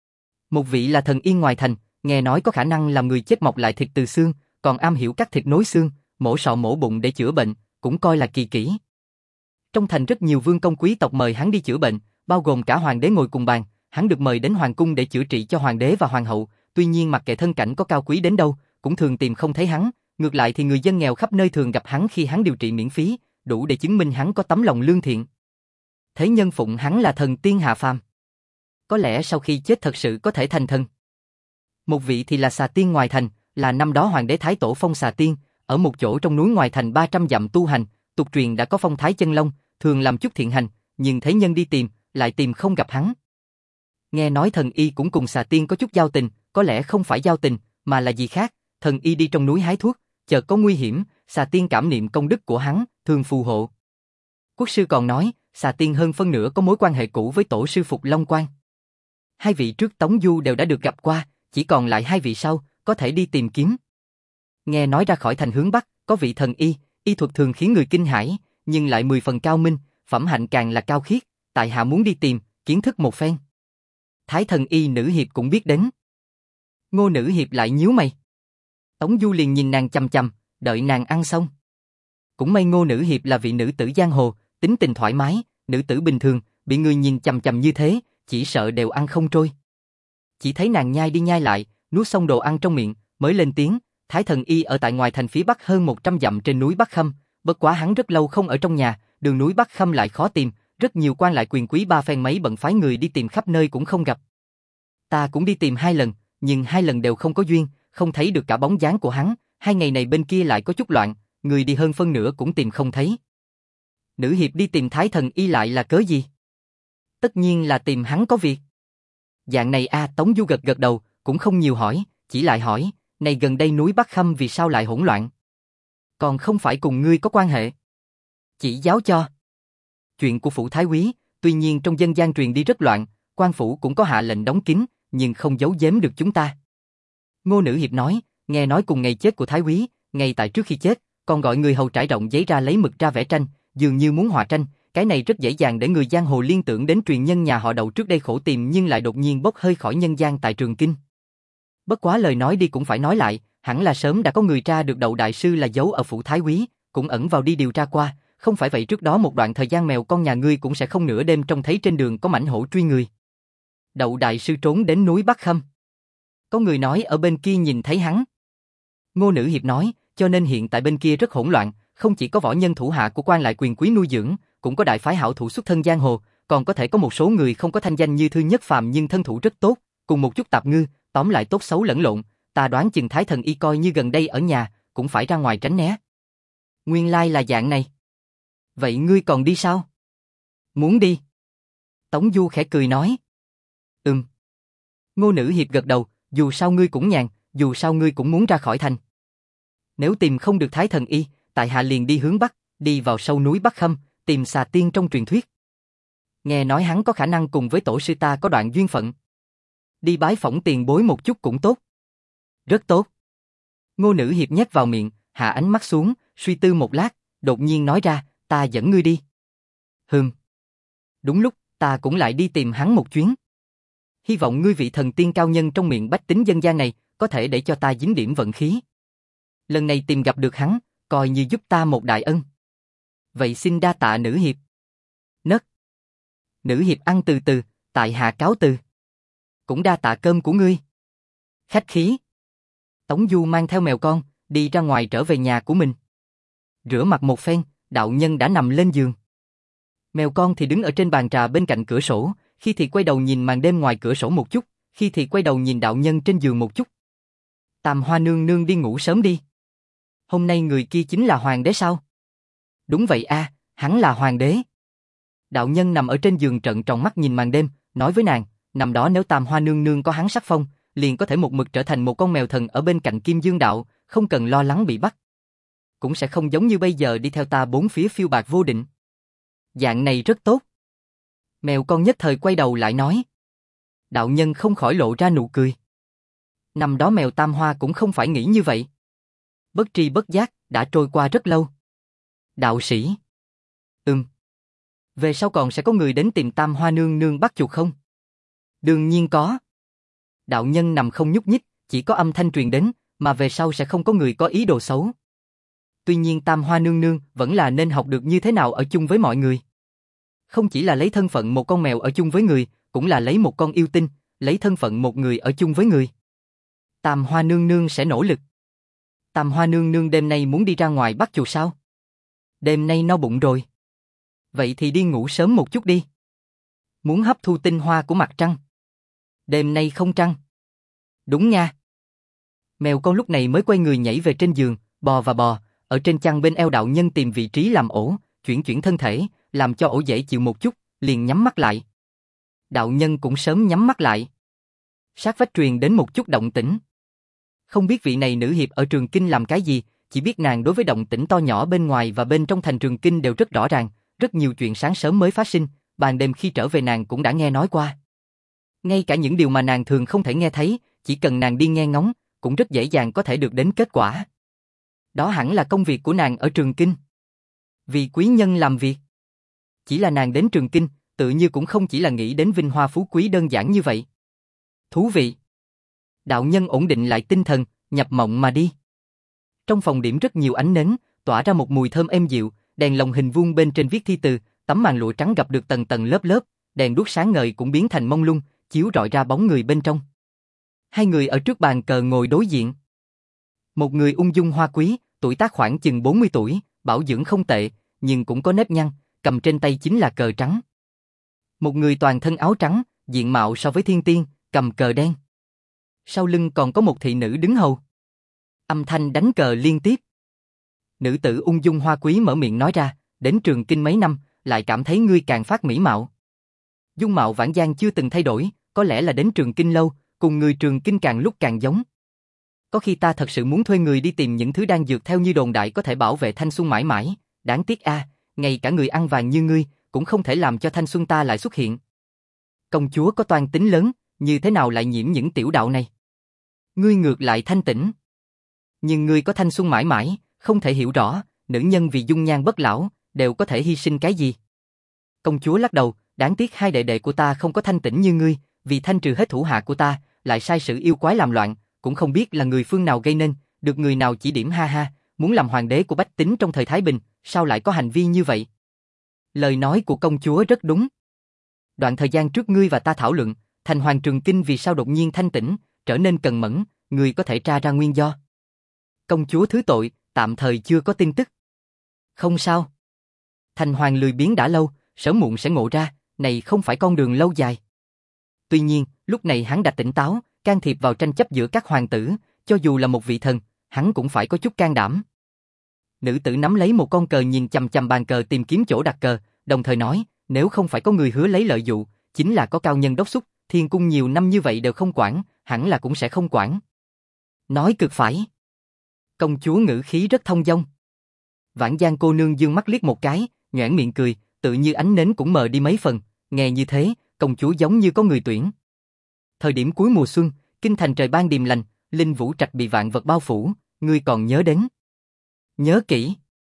[SPEAKER 1] Một vị là thần yên ngoài thành, nghe nói có khả năng làm người chết mọc lại thịt từ xương, còn am hiểu cắt thịt nối xương, mổ sọ mổ bụng để chữa bệnh, cũng coi là kỳ kỹ. Trong thành rất nhiều vương công quý tộc mời hắn đi chữa bệnh, bao gồm cả hoàng đế ngồi cùng bàn, hắn được mời đến hoàng cung để chữa trị cho hoàng đế và hoàng hậu, tuy nhiên mặc kệ thân cảnh có cao quý đến đâu, cũng thường tìm không thấy hắn, ngược lại thì người dân nghèo khắp nơi thường gặp hắn khi hắn điều trị miễn phí, đủ để chứng minh hắn có tấm lòng lương thiện. Thế nhân phụng hắn là thần tiên hạ phàm. Có lẽ sau khi chết thật sự có thể thành thần. Một vị thì là xà tiên ngoài thành, là năm đó hoàng đế Thái Tổ phong xà tiên, ở một chỗ trong núi ngoài thành ba trăm dặm tu hành, tục truyền đã có phong thái chân long, thường làm chút thiện hành, nhưng thế nhân đi tìm, lại tìm không gặp hắn. Nghe nói thần y cũng cùng xà tiên có chút giao tình, có lẽ không phải giao tình, mà là gì khác, thần y đi trong núi hái thuốc, chợt có nguy hiểm, xà tiên cảm niệm công đức của hắn, thường phù hộ. Quốc sư còn nói, xà tiên hơn phân nửa có mối quan hệ cũ với tổ sư Phục Long Quan. Hai vị trước Tống Du đều đã được gặp qua, chỉ còn lại hai vị sau, có thể đi tìm kiếm. Nghe nói ra khỏi thành hướng Bắc, có vị thần y, y thuật thường khiến người kinh hãi, nhưng lại mười phần cao minh, phẩm hạnh càng là cao khiết, tại hạ muốn đi tìm, kiến thức một phen. Thái thần y nữ hiệp cũng biết đến. Ngô nữ hiệp lại nhíu mày. Tống Du liền nhìn nàng chằm chằm, đợi nàng ăn xong. Cũng may Ngô nữ hiệp là vị nữ tử giang hồ, tính tình thoải mái, nữ tử bình thường, bị người nhìn chằm chằm như thế, chỉ sợ đều ăn không trôi. Chỉ thấy nàng nhai đi nhai lại, nuốt xong đồ ăn trong miệng, mới lên tiếng, Thái thần y ở tại ngoài thành phía Bắc hơn một trăm dặm trên núi Bắc Khâm, bất quá hắn rất lâu không ở trong nhà, đường núi Bắc Khâm lại khó tìm, rất nhiều quan lại quyền quý ba phen mấy bận phái người đi tìm khắp nơi cũng không gặp. Ta cũng đi tìm hai lần, nhưng hai lần đều không có duyên, không thấy được cả bóng dáng của hắn, hai ngày này bên kia lại có chút loạn, người đi hơn phân nửa cũng tìm không thấy. Nữ hiệp đi tìm Thái thần y lại là cớ gì? Tất nhiên là tìm hắn có việc. Dạng này a, Tống Du gật gật đầu, cũng không nhiều hỏi, chỉ lại hỏi, này gần đây núi Bắc Khâm vì sao lại hỗn loạn? Còn không phải cùng ngươi có quan hệ? Chỉ giáo cho. Chuyện của phủ thái úy, tuy nhiên trong dân gian truyền đi rất loạn, quan phủ cũng có hạ lệnh đóng kín, nhưng không giấu giếm được chúng ta. Ngô nữ hiệp nói, nghe nói cùng ngày chết của thái úy, ngay tại trước khi chết, còn gọi người hầu trải rộng giấy ra lấy mực ra vẽ tranh, dường như muốn họa tranh, cái này rất dễ dàng để người giang hồ liên tưởng đến truyền nhân nhà họ Đậu trước đây khổ tìm nhưng lại đột nhiên bốc hơi khỏi nhân gian tại Trường Kinh. Bất quá lời nói đi cũng phải nói lại, hẳn là sớm đã có người tra được Đậu đại sư là giấu ở phủ thái úy, cũng ẩn vào đi điều tra qua, không phải vậy trước đó một đoạn thời gian mèo con nhà ngươi cũng sẽ không nửa đêm trông thấy trên đường có mãnh hổ truy người. Đậu đại sư trốn đến núi Bắc Khâm. Có người nói ở bên kia nhìn thấy hắn. Ngô nữ hiệp nói, cho nên hiện tại bên kia rất hỗn loạn, không chỉ có võ nhân thủ hạ của quan lại quyền quý nuôi dưỡng, cũng có đại phái hảo thủ xuất thân giang hồ, còn có thể có một số người không có thanh danh như Thư Nhất Phàm nhưng thân thủ rất tốt, cùng một chút tạp ngư, tóm lại tốt xấu lẫn lộn, ta đoán chừng Thái thần y coi như gần đây ở nhà, cũng phải ra ngoài tránh né. Nguyên lai là dạng này. Vậy ngươi còn đi sao? Muốn đi. Tống Du khẽ cười nói. Ừm. Ngô nữ hiệp gật đầu, dù sao ngươi cũng nhàn, dù sao ngươi cũng muốn ra khỏi thành. Nếu tìm không được Thái thần y, tại hạ liền đi hướng Bắc, đi vào sâu núi Bắc Khâm, tìm xà tiên trong truyền thuyết. Nghe nói hắn có khả năng cùng với tổ sư ta có đoạn duyên phận. Đi bái phỏng tiền bối một chút cũng tốt. Rất tốt. Ngô nữ hiệp nhét vào miệng, hạ ánh mắt xuống, suy tư một lát, đột nhiên nói ra, ta dẫn ngươi đi. Hừm. Đúng lúc, ta cũng lại đi tìm hắn một chuyến. Hy vọng ngươi vị thần tiên cao nhân trong miệng bách tính dân gian này, có thể để cho ta dính điểm vận khí. Lần này tìm gặp được hắn, coi như giúp ta một đại ân. Vậy xin đa tạ nữ hiệp. Nấc. Nữ hiệp ăn từ từ, tại hạ cáo từ. Cũng đa tạ cơm của ngươi. Khách khí. Tống Du mang theo mèo con, đi ra ngoài trở về nhà của mình. Rửa mặt một phen, đạo nhân đã nằm lên giường. Mèo con thì đứng ở trên bàn trà bên cạnh cửa sổ, khi thì quay đầu nhìn màn đêm ngoài cửa sổ một chút, khi thì quay đầu nhìn đạo nhân trên giường một chút. Tam Hoa nương nương đi ngủ sớm đi. Hôm nay người kia chính là hoàng đế sao? Đúng vậy a, à, hắn là hoàng đế. Đạo nhân nằm ở trên giường trợn tròn mắt nhìn màn đêm, nói với nàng, năm đó nếu Tam Hoa nương nương có hắn sắc phong, liền có thể một mực trở thành một con mèo thần ở bên cạnh Kim Dương đạo, không cần lo lắng bị bắt. Cũng sẽ không giống như bây giờ đi theo ta bốn phía phiêu bạc vô định. Dạng này rất tốt. Mèo con nhất thời quay đầu lại nói. Đạo nhân không khỏi lộ ra nụ cười. Năm đó mèo Tam Hoa cũng không phải nghĩ như vậy. Bất tri bất giác, đã trôi qua rất lâu. Đạo sĩ. Ừm. Về sau còn sẽ có người đến tìm Tam Hoa nương nương bắt chuột không? Đương nhiên có. Đạo nhân nằm không nhúc nhích, chỉ có âm thanh truyền đến, mà về sau sẽ không có người có ý đồ xấu. tuy nhiên Tam Hoa nương nương vẫn là nên học được như thế nào ở chung với mọi người. Không chỉ là lấy thân phận một con mèo ở chung với người, cũng là lấy một con yêu tinh, lấy thân phận một người ở chung với người. Tam Hoa nương nương sẽ nỗ lực. Tam Hoa nương nương đêm nay muốn đi ra ngoài bắt chuột sao? Đêm nay no bụng rồi. Vậy thì đi ngủ sớm một chút đi. Muốn hấp thu tinh hoa của mặt trăng. Đêm nay không trăng. Đúng nha. Mèo con lúc này mới quay người nhảy về trên giường, bò và bò, ở trên chăn bên eo đạo nhân tìm vị trí làm ổ, chuyển chuyển thân thể, làm cho ổ dễ chịu một chút, liền nhắm mắt lại. Đạo nhân cũng sớm nhắm mắt lại. Sát vách truyền đến một chút động tĩnh. Không biết vị này nữ hiệp ở Trường Kinh làm cái gì, chỉ biết nàng đối với động tĩnh to nhỏ bên ngoài và bên trong thành Trường Kinh đều rất rõ ràng, rất nhiều chuyện sáng sớm mới phát sinh, ban đêm khi trở về nàng cũng đã nghe nói qua. Ngay cả những điều mà nàng thường không thể nghe thấy, chỉ cần nàng đi nghe ngóng, cũng rất dễ dàng có thể được đến kết quả. Đó hẳn là công việc của nàng ở Trường Kinh. Vì quý nhân làm việc. Chỉ là nàng đến Trường Kinh, tự như cũng không chỉ là nghĩ đến vinh hoa phú quý đơn giản như vậy. Thú vị. Đạo nhân ổn định lại tinh thần, nhập mộng mà đi. Trong phòng điểm rất nhiều ánh nến, tỏa ra một mùi thơm êm dịu, đèn lồng hình vuông bên trên viết thi từ, tấm màn lụa trắng gặp được tầng tầng lớp lớp, đèn đuốc sáng ngời cũng biến thành mông lung, chiếu rọi ra bóng người bên trong. Hai người ở trước bàn cờ ngồi đối diện. Một người ung dung hoa quý, tuổi tác khoảng chừng bốn mươi tuổi, bảo dưỡng không tệ, nhưng cũng có nếp nhăn, cầm trên tay chính là cờ trắng. Một người toàn thân áo trắng, diện mạo so với thiên tiên, cầm cờ đen. Sau lưng còn có một thị nữ đứng hầu. Âm thanh đánh cờ liên tiếp. Nữ tử ung dung hoa quý mở miệng nói ra, đến Trường Kinh mấy năm, lại cảm thấy ngươi càng phát mỹ mạo. Dung mạo Vãn Giang chưa từng thay đổi, có lẽ là đến Trường Kinh lâu, cùng người Trường Kinh càng lúc càng giống. Có khi ta thật sự muốn thuê người đi tìm những thứ đan dược theo như đồn đại có thể bảo vệ thanh xuân mãi mãi, đáng tiếc a, à, ngay cả người ăn vàng như ngươi, cũng không thể làm cho thanh xuân ta lại xuất hiện. Công chúa có toan tính lớn, như thế nào lại nhiễm những tiểu đạo này? Ngươi ngược lại thanh tĩnh. Nhưng ngươi có thanh xuân mãi mãi, không thể hiểu rõ, nữ nhân vì dung nhan bất lão, đều có thể hy sinh cái gì? Công chúa lắc đầu, đáng tiếc hai đệ đệ của ta không có thanh tĩnh như ngươi, vì thanh trừ hết thủ hạ của ta, lại sai sử yêu quái làm loạn, cũng không biết là người phương nào gây nên, được người nào chỉ điểm ha ha, muốn làm hoàng đế của bách tính trong thời Thái Bình, sao lại có hành vi như vậy? Lời nói của công chúa rất đúng. Đoạn thời gian trước ngươi và ta thảo luận, thành hoàng Trường Kinh vì sao đột nhiên thanh tĩnh, trở nên cần mẫn, ngươi có thể tra ra nguyên do. Công chúa thứ tội, tạm thời chưa có tin tức. Không sao. Thành hoàng lười biếng đã lâu, sớm muộn sẽ ngộ ra, này không phải con đường lâu dài. Tuy nhiên, lúc này hắn đã tỉnh táo, can thiệp vào tranh chấp giữa các hoàng tử, cho dù là một vị thần, hắn cũng phải có chút can đảm. Nữ tử nắm lấy một con cờ nhìn chằm chằm bàn cờ tìm kiếm chỗ đặt cờ, đồng thời nói, nếu không phải có người hứa lấy lợi dụ, chính là có cao nhân đốc thúc, thiên cung nhiều năm như vậy đều không quản, hẳn là cũng sẽ không quản. Nói cực phải. Công chúa ngữ khí rất thông dong. Vãn Giang cô nương dương mắt liếc một cái, nhoẻn miệng cười, tự như ánh nến cũng mờ đi mấy phần, nghe như thế, công chúa giống như có người tuyển. Thời điểm cuối mùa xuân, kinh thành trời ban điềm lành, linh vũ trạch bị vạn vật bao phủ, ngươi còn nhớ đến? Nhớ kỹ.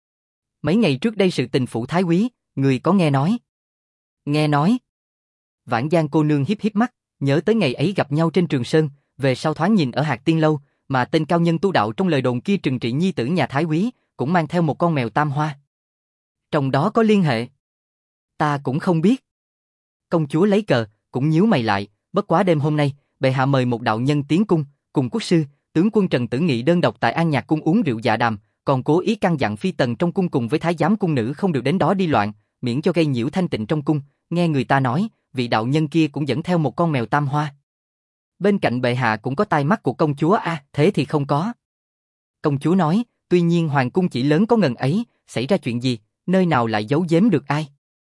[SPEAKER 1] Mấy ngày trước đây sự tình phủ thái quý, ngươi có nghe nói? Nghe nói. Vãn Giang cô nương hiếp hiếp mắt, nhớ tới ngày ấy gặp nhau trên Trường Sơn, về sau thoáng nhìn ở Hạc Tiên lâu, mà tên cao nhân tu đạo trong lời đồn kia trừng trị nhi tử nhà thái quý, cũng mang theo một con mèo tam hoa. Trong đó có liên hệ. Ta cũng không biết. Công chúa lấy cờ, cũng nhíu mày lại, bất quá đêm hôm nay, bệ hạ mời một đạo nhân tiến cung, cùng quốc sư, tướng quân Trần Tử Nghị đơn độc tại An Nhạc cung uống rượu dạ đàm, còn cố ý căn dặn phi tần trong cung cùng với thái giám cung nữ không được đến đó đi loạn, miễn cho gây nhiễu thanh tịnh trong cung. Nghe người ta nói, vị đạo nhân kia cũng dẫn theo một con mèo tam hoa. Bên cạnh bệ hạ cũng có tai mắt của công chúa a, à, thế thì không có. Công chúa nói, tuy nhiên hoàng cung chỉ lớn có ngần ấy, xảy ra chuyện gì, nơi nào lại giấu giếm được ai?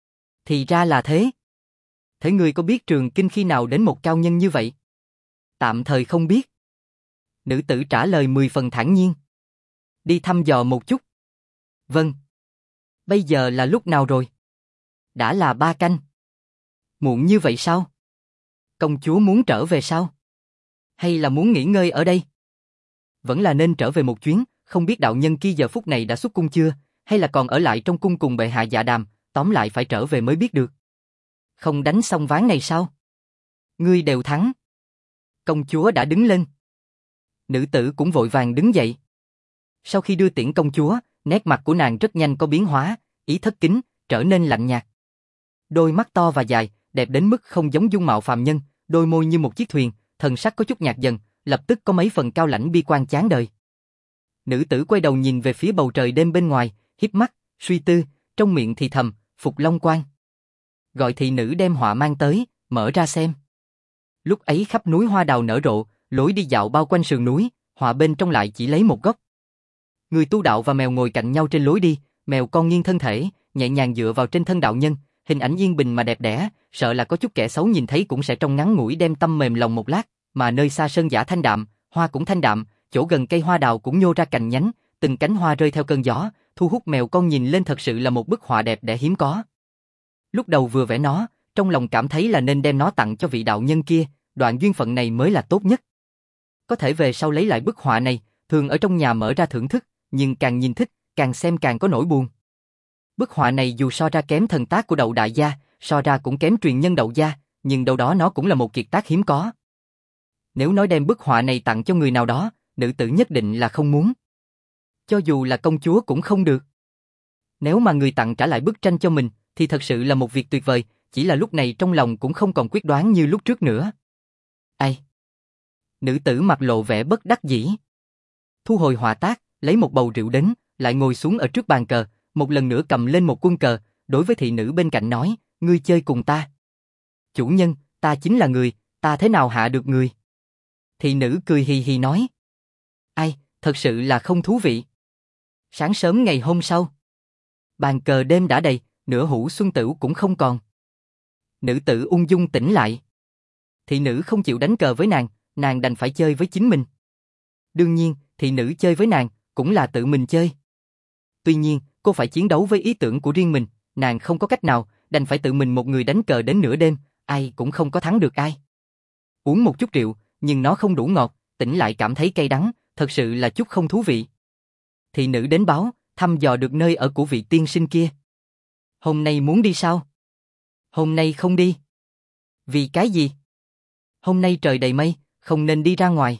[SPEAKER 1] Thì ra là thế. Thế ngươi có biết Trường Kinh khi nào đến một cao nhân như vậy? Tạm thời không biết. Nữ tử trả lời mười phần thản nhiên. Đi thăm dò một chút. Vâng. Bây giờ là lúc nào rồi? Đã là ba canh. Muộn như vậy sao? Công chúa muốn trở về sao? Hay là muốn nghỉ ngơi ở đây? Vẫn là nên trở về một chuyến, không biết đạo nhân kia giờ phút này đã xuất cung chưa, hay là còn ở lại trong cung cùng bệ hạ dạ đàm, tóm lại phải trở về mới biết được. Không đánh xong ván này sao? Ngươi đều thắng. Công chúa đã đứng lên. Nữ tử cũng vội vàng đứng dậy. Sau khi đưa tiễn công chúa, Nét mặt của nàng rất nhanh có biến hóa, ý thất kính, trở nên lạnh nhạt. Đôi mắt to và dài, đẹp đến mức không giống dung mạo phàm nhân, đôi môi như một chiếc thuyền, thần sắc có chút nhạt dần, lập tức có mấy phần cao lãnh bi quan chán đời. Nữ tử quay đầu nhìn về phía bầu trời đêm bên ngoài, híp mắt, suy tư, trong miệng thì thầm, Phục Long Quan. Gọi thị nữ đem họa mang tới, mở ra xem. Lúc ấy khắp núi hoa đào nở rộ, lối đi dạo bao quanh sườn núi, họa bên trong lại chỉ lấy một góc. Người tu đạo và mèo ngồi cạnh nhau trên lối đi, mèo con nghiêng thân thể, nhẹ nhàng dựa vào trên thân đạo nhân, hình ảnh yên bình mà đẹp đẽ, sợ là có chút kẻ xấu nhìn thấy cũng sẽ trong ngắn ngủi đem tâm mềm lòng một lát, mà nơi xa sơn giả thanh đạm, hoa cũng thanh đạm, chỗ gần cây hoa đào cũng nhô ra cành nhánh, từng cánh hoa rơi theo cơn gió, thu hút mèo con nhìn lên thật sự là một bức họa đẹp đẽ hiếm có. Lúc đầu vừa vẽ nó, trong lòng cảm thấy là nên đem nó tặng cho vị đạo nhân kia, đoạn duyên phận này mới là tốt nhất. Có thể về sau lấy lại bức họa này, thường ở trong nhà mở ra thưởng thức, nhưng càng nhìn thích, càng xem càng có nỗi buồn. Bức họa này dù so ra kém thần tác của Đậu đại gia, so ra cũng kém truyền nhân Đậu gia, nhưng đâu đó nó cũng là một kiệt tác hiếm có. Nếu nói đem bức họa này tặng cho người nào đó, nữ tử nhất định là không muốn. Cho dù là công chúa cũng không được. Nếu mà người tặng trả lại bức tranh cho mình, thì thật sự là một việc tuyệt vời, chỉ là lúc này trong lòng cũng không còn quyết đoán như lúc trước nữa. Ai? Nữ tử mặt lộ vẻ bất đắc dĩ. Thu hồi họa tác, lấy một bầu rượu đến, lại ngồi xuống ở trước bàn cờ, một lần nữa cầm lên một quân cờ, đối với thị nữ bên cạnh nói, ngươi chơi cùng ta. Chủ nhân, ta chính là người, ta thế nào hạ được người? Thị nữ cười hì hì nói. Ai, thật sự là không thú vị. Sáng sớm ngày hôm sau, bàn cờ đêm đã đầy, nửa hũ xuân tửu cũng không còn. Nữ tử ung dung tỉnh lại. Thị nữ không chịu đánh cờ với nàng, nàng đành phải chơi với chính mình. Đương nhiên, thị nữ chơi với nàng, cũng là tự mình chơi. Tuy nhiên, cô phải chiến đấu với ý tưởng của riêng mình, nàng không có cách nào, đành phải tự mình một người đánh cờ đến nửa đêm, ai cũng không có thắng được ai. Uống một chút rượu, nhưng nó không đủ ngọt, tỉnh lại cảm thấy cay đắng, thật sự là chút không thú vị. Thị nữ đến báo, thăm dò được nơi ở của vị tiên sinh kia. Hôm nay muốn đi sao? Hôm nay không đi. Vì cái gì? Hôm nay trời đầy mây, không nên đi ra ngoài.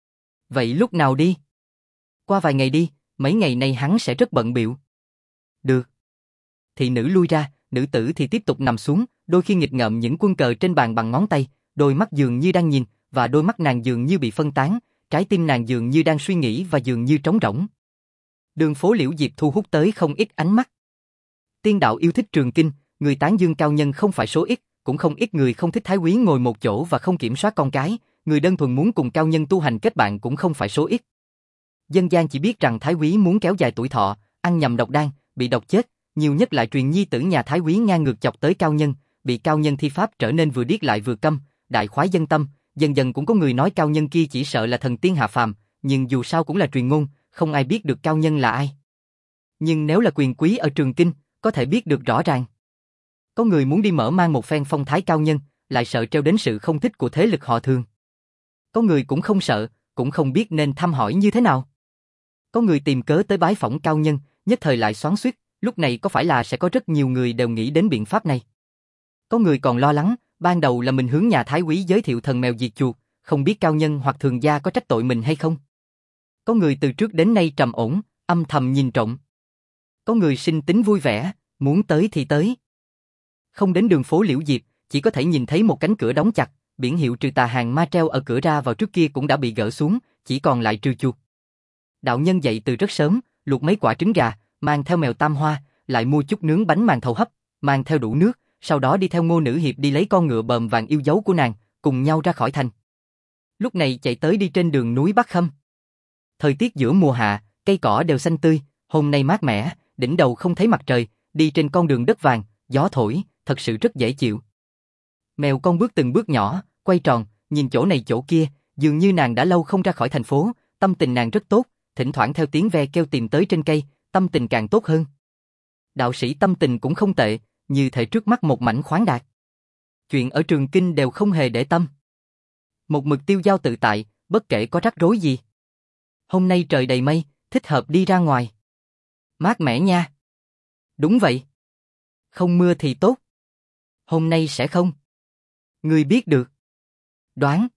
[SPEAKER 1] Vậy lúc nào đi? Qua vài ngày đi, mấy ngày nay hắn sẽ rất bận bịu. Được. Thị nữ lui ra, nữ tử thì tiếp tục nằm xuống, đôi khi nghịch ngợm những quân cờ trên bàn bằng ngón tay, đôi mắt dường như đang nhìn, và đôi mắt nàng dường như bị phân tán, trái tim nàng dường như đang suy nghĩ và dường như trống rỗng. Đường phố Liễu Diệp thu hút tới không ít ánh mắt. Tiên đạo yêu thích trường kinh, người tán dương cao nhân không phải số ít, cũng không ít người không thích thái úy ngồi một chỗ và không kiểm soát con cái, người đơn thuần muốn cùng cao nhân tu hành kết bạn cũng không phải số ít. Dân gian chỉ biết rằng thái úy muốn kéo dài tuổi thọ, ăn nhầm độc đan, bị độc chết, nhiều nhất lại truyền nhi tử nhà thái úy ngang ngược chọc tới cao nhân, bị cao nhân thi pháp trở nên vừa điếc lại vừa câm, đại khoái dân tâm, dần dần cũng có người nói cao nhân kia chỉ sợ là thần tiên hạ phàm, nhưng dù sao cũng là truyền ngôn, không ai biết được cao nhân là ai. Nhưng nếu là quyền quý ở Trường Kinh, có thể biết được rõ ràng. Có người muốn đi mở mang một phen phong thái cao nhân, lại sợ treo đến sự không thích của thế lực họ Thường. Có người cũng không sợ, cũng không biết nên thăm hỏi như thế nào. Có người tìm cớ tới bái phỏng cao nhân, nhất thời lại xoắn xuýt, lúc này có phải là sẽ có rất nhiều người đều nghĩ đến biện pháp này. Có người còn lo lắng, ban đầu là mình hướng nhà thái úy giới thiệu thần mèo diệt chuột, không biết cao nhân hoặc thường gia có trách tội mình hay không. Có người từ trước đến nay trầm ổn, âm thầm nhìn trộm. Có người sinh tính vui vẻ, muốn tới thì tới. Không đến đường phố Liễu Diệp, chỉ có thể nhìn thấy một cánh cửa đóng chặt, biển hiệu trừ tà hàng ma treo ở cửa ra vào trước kia cũng đã bị gỡ xuống, chỉ còn lại trừ chuột. Đạo nhân dậy từ rất sớm, luộc mấy quả trứng gà, mang theo mèo tam hoa, lại mua chút nướng bánh màn thầu hấp, mang theo đủ nước, sau đó đi theo Ngô Nữ Hiệp đi lấy con ngựa bờm vàng yêu dấu của nàng, cùng nhau ra khỏi thành. Lúc này chạy tới đi trên đường núi Bắc Khâm. Thời tiết giữa mùa hạ, cây cỏ đều xanh tươi, hôm nay mát mẻ, đỉnh đầu không thấy mặt trời, đi trên con đường đất vàng, gió thổi, thật sự rất dễ chịu. Mèo con bước từng bước nhỏ, quay tròn, nhìn chỗ này chỗ kia, dường như nàng đã lâu không ra khỏi thành phố, tâm tình nàng rất tốt, thỉnh thoảng theo tiếng ve kêu tìm tới trên cây, tâm tình càng tốt hơn. Đạo sĩ tâm tình cũng không tệ, như thể trước mắt một mảnh khoáng đạt. Chuyện ở Trường Kinh đều không hề để tâm. Một mực tiêu dao tự tại, bất kể có rắc rối gì. Hôm nay trời đầy mây, thích hợp đi ra ngoài. Mát mẻ nha. Đúng vậy. Không mưa thì tốt. Hôm nay sẽ không. Ngươi biết được. Đoán.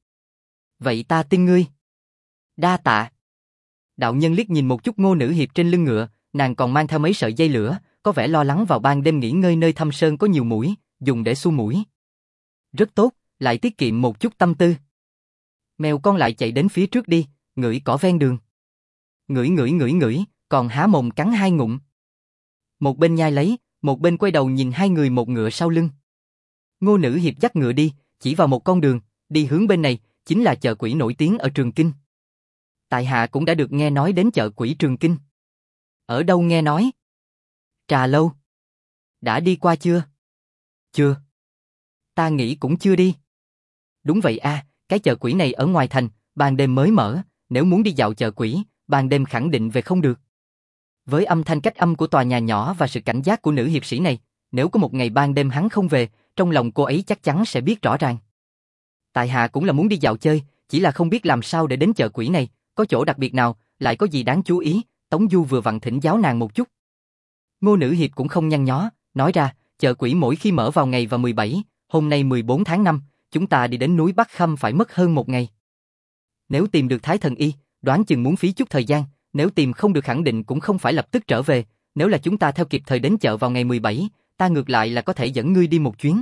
[SPEAKER 1] Vậy ta tin ngươi. Đa tạ. Đạo nhân liếc nhìn một chút Ngô Nữ Hiệp trên lưng ngựa, nàng còn mang theo mấy sợi dây lửa, có vẻ lo lắng vào ban đêm nghỉ ngơi nơi thâm sơn có nhiều muỗi, dùng để xua muỗi. Rất tốt, lại tiết kiệm một chút tâm tư. Mèo con lại chạy đến phía trước đi, ngửi cỏ ven đường. Ngửi ngửi ngửi ngửi, còn há mồm cắn hai ngụm. Một bên nhai lấy, một bên quay đầu nhìn hai người một ngựa sau lưng. Ngô Nữ Hiệp dắt ngựa đi, chỉ vào một con đường, đi hướng bên này, chính là chợ quỷ nổi tiếng ở Trường Kinh. Tại hạ cũng đã được nghe nói đến chợ quỷ Trường Kinh. Ở đâu nghe nói? Trà Lâu. Đã đi qua chưa? Chưa. Ta nghĩ cũng chưa đi. Đúng vậy a, à, cái chợ quỷ này ở ngoài thành, ban đêm mới mở, nếu muốn đi dạo chợ quỷ, ban đêm khẳng định về không được. Với âm thanh cách âm của tòa nhà nhỏ và sự cảnh giác của nữ hiệp sĩ này, nếu có một ngày ban đêm hắn không về, trong lòng cô ấy chắc chắn sẽ biết rõ ràng. Tại hạ cũng là muốn đi dạo chơi, chỉ là không biết làm sao để đến chợ quỷ này, có chỗ đặc biệt nào, lại có gì đáng chú ý, Tống Du vừa vặn thỉnh giáo nàng một chút. Ngô Nữ Hiệp cũng không nhăn nhó, nói ra, chợ quỷ mỗi khi mở vào ngày và mười bảy, hôm nay mười bốn tháng năm, chúng ta đi đến núi Bắc Khâm phải mất hơn một ngày. Nếu tìm được Thái Thần Y, đoán chừng muốn phí chút thời gian, nếu tìm không được khẳng định cũng không phải lập tức trở về, nếu là chúng ta theo kịp thời đến chợ vào ngày mười bảy, ta ngược lại là có thể dẫn ngươi đi một chuyến.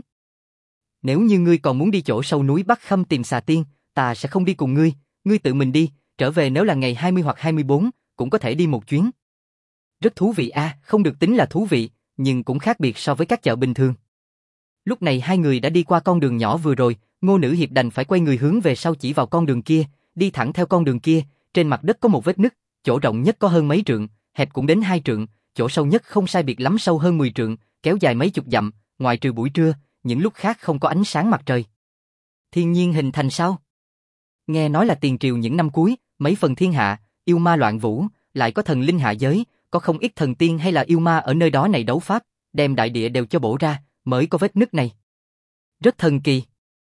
[SPEAKER 1] Nếu như ngươi còn muốn đi chỗ sâu núi Bắc Khâm tìm xà tiên, ta sẽ không đi cùng ngươi, ngươi tự mình đi, trở về nếu là ngày hai mươi hoặc hai mươi bốn, cũng có thể đi một chuyến. Rất thú vị a, à, không được tính là thú vị, nhưng cũng khác biệt so với các chợ bình thường. Lúc này hai người đã đi qua con đường nhỏ vừa rồi, Ngô Nữ Hiệp đành phải quay người hướng về sau chỉ vào con đường kia, đi thẳng theo con đường kia, trên mặt đất có một vết nứt, chỗ rộng nhất có hơn mấy trượng, hẹp cũng đến hai trượng, chỗ sâu nhất không sai biệt lắm sâu hơn mười trượng, kéo dài mấy chục dặm, ngoài trừ buổi trưa, những lúc khác không có ánh sáng mặt trời. Thiên nhiên hình thành sao? Nghe nói là tiền triều những năm cuối, mấy phần thiên hạ, yêu ma loạn vũ, lại có thần linh hạ giới, có không ít thần tiên hay là yêu ma ở nơi đó này đấu pháp, đem đại địa đều cho bổ ra, mới có vết nứt này. Rất thần kỳ.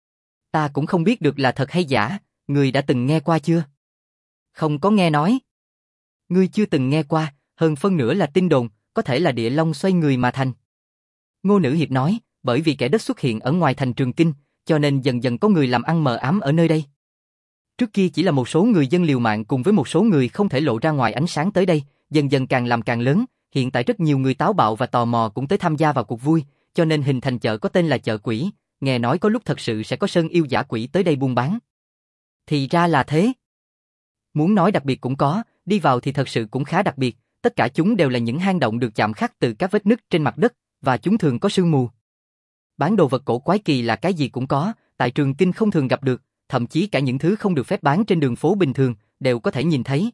[SPEAKER 1] Ta cũng không biết được là thật hay giả, người đã từng nghe qua chưa? Không có nghe nói. Ngươi chưa từng nghe qua, hơn phân nửa là tin đồn, có thể là địa long xoay người mà thành. Ngô Nữ Hiệp nói, bởi vì kẻ đất xuất hiện ở ngoài thành Trường Kinh, cho nên dần dần có người làm ăn mờ ám ở nơi đây. Trước kia chỉ là một số người dân liều mạng cùng với một số người không thể lộ ra ngoài ánh sáng tới đây, dần dần càng làm càng lớn, hiện tại rất nhiều người táo bạo và tò mò cũng tới tham gia vào cuộc vui, cho nên hình thành chợ có tên là chợ quỷ, nghe nói có lúc thật sự sẽ có sơn yêu dã quỷ tới đây buôn bán. Thì ra là thế. Muốn nói đặc biệt cũng có, đi vào thì thật sự cũng khá đặc biệt, tất cả chúng đều là những hang động được chạm khắc từ các vết nứt trên mặt đất, và chúng thường có sương mù. Bán đồ vật cổ quái kỳ là cái gì cũng có, tại Trường Kinh không thường gặp được, thậm chí cả những thứ không được phép bán trên đường phố bình thường, đều có thể nhìn thấy.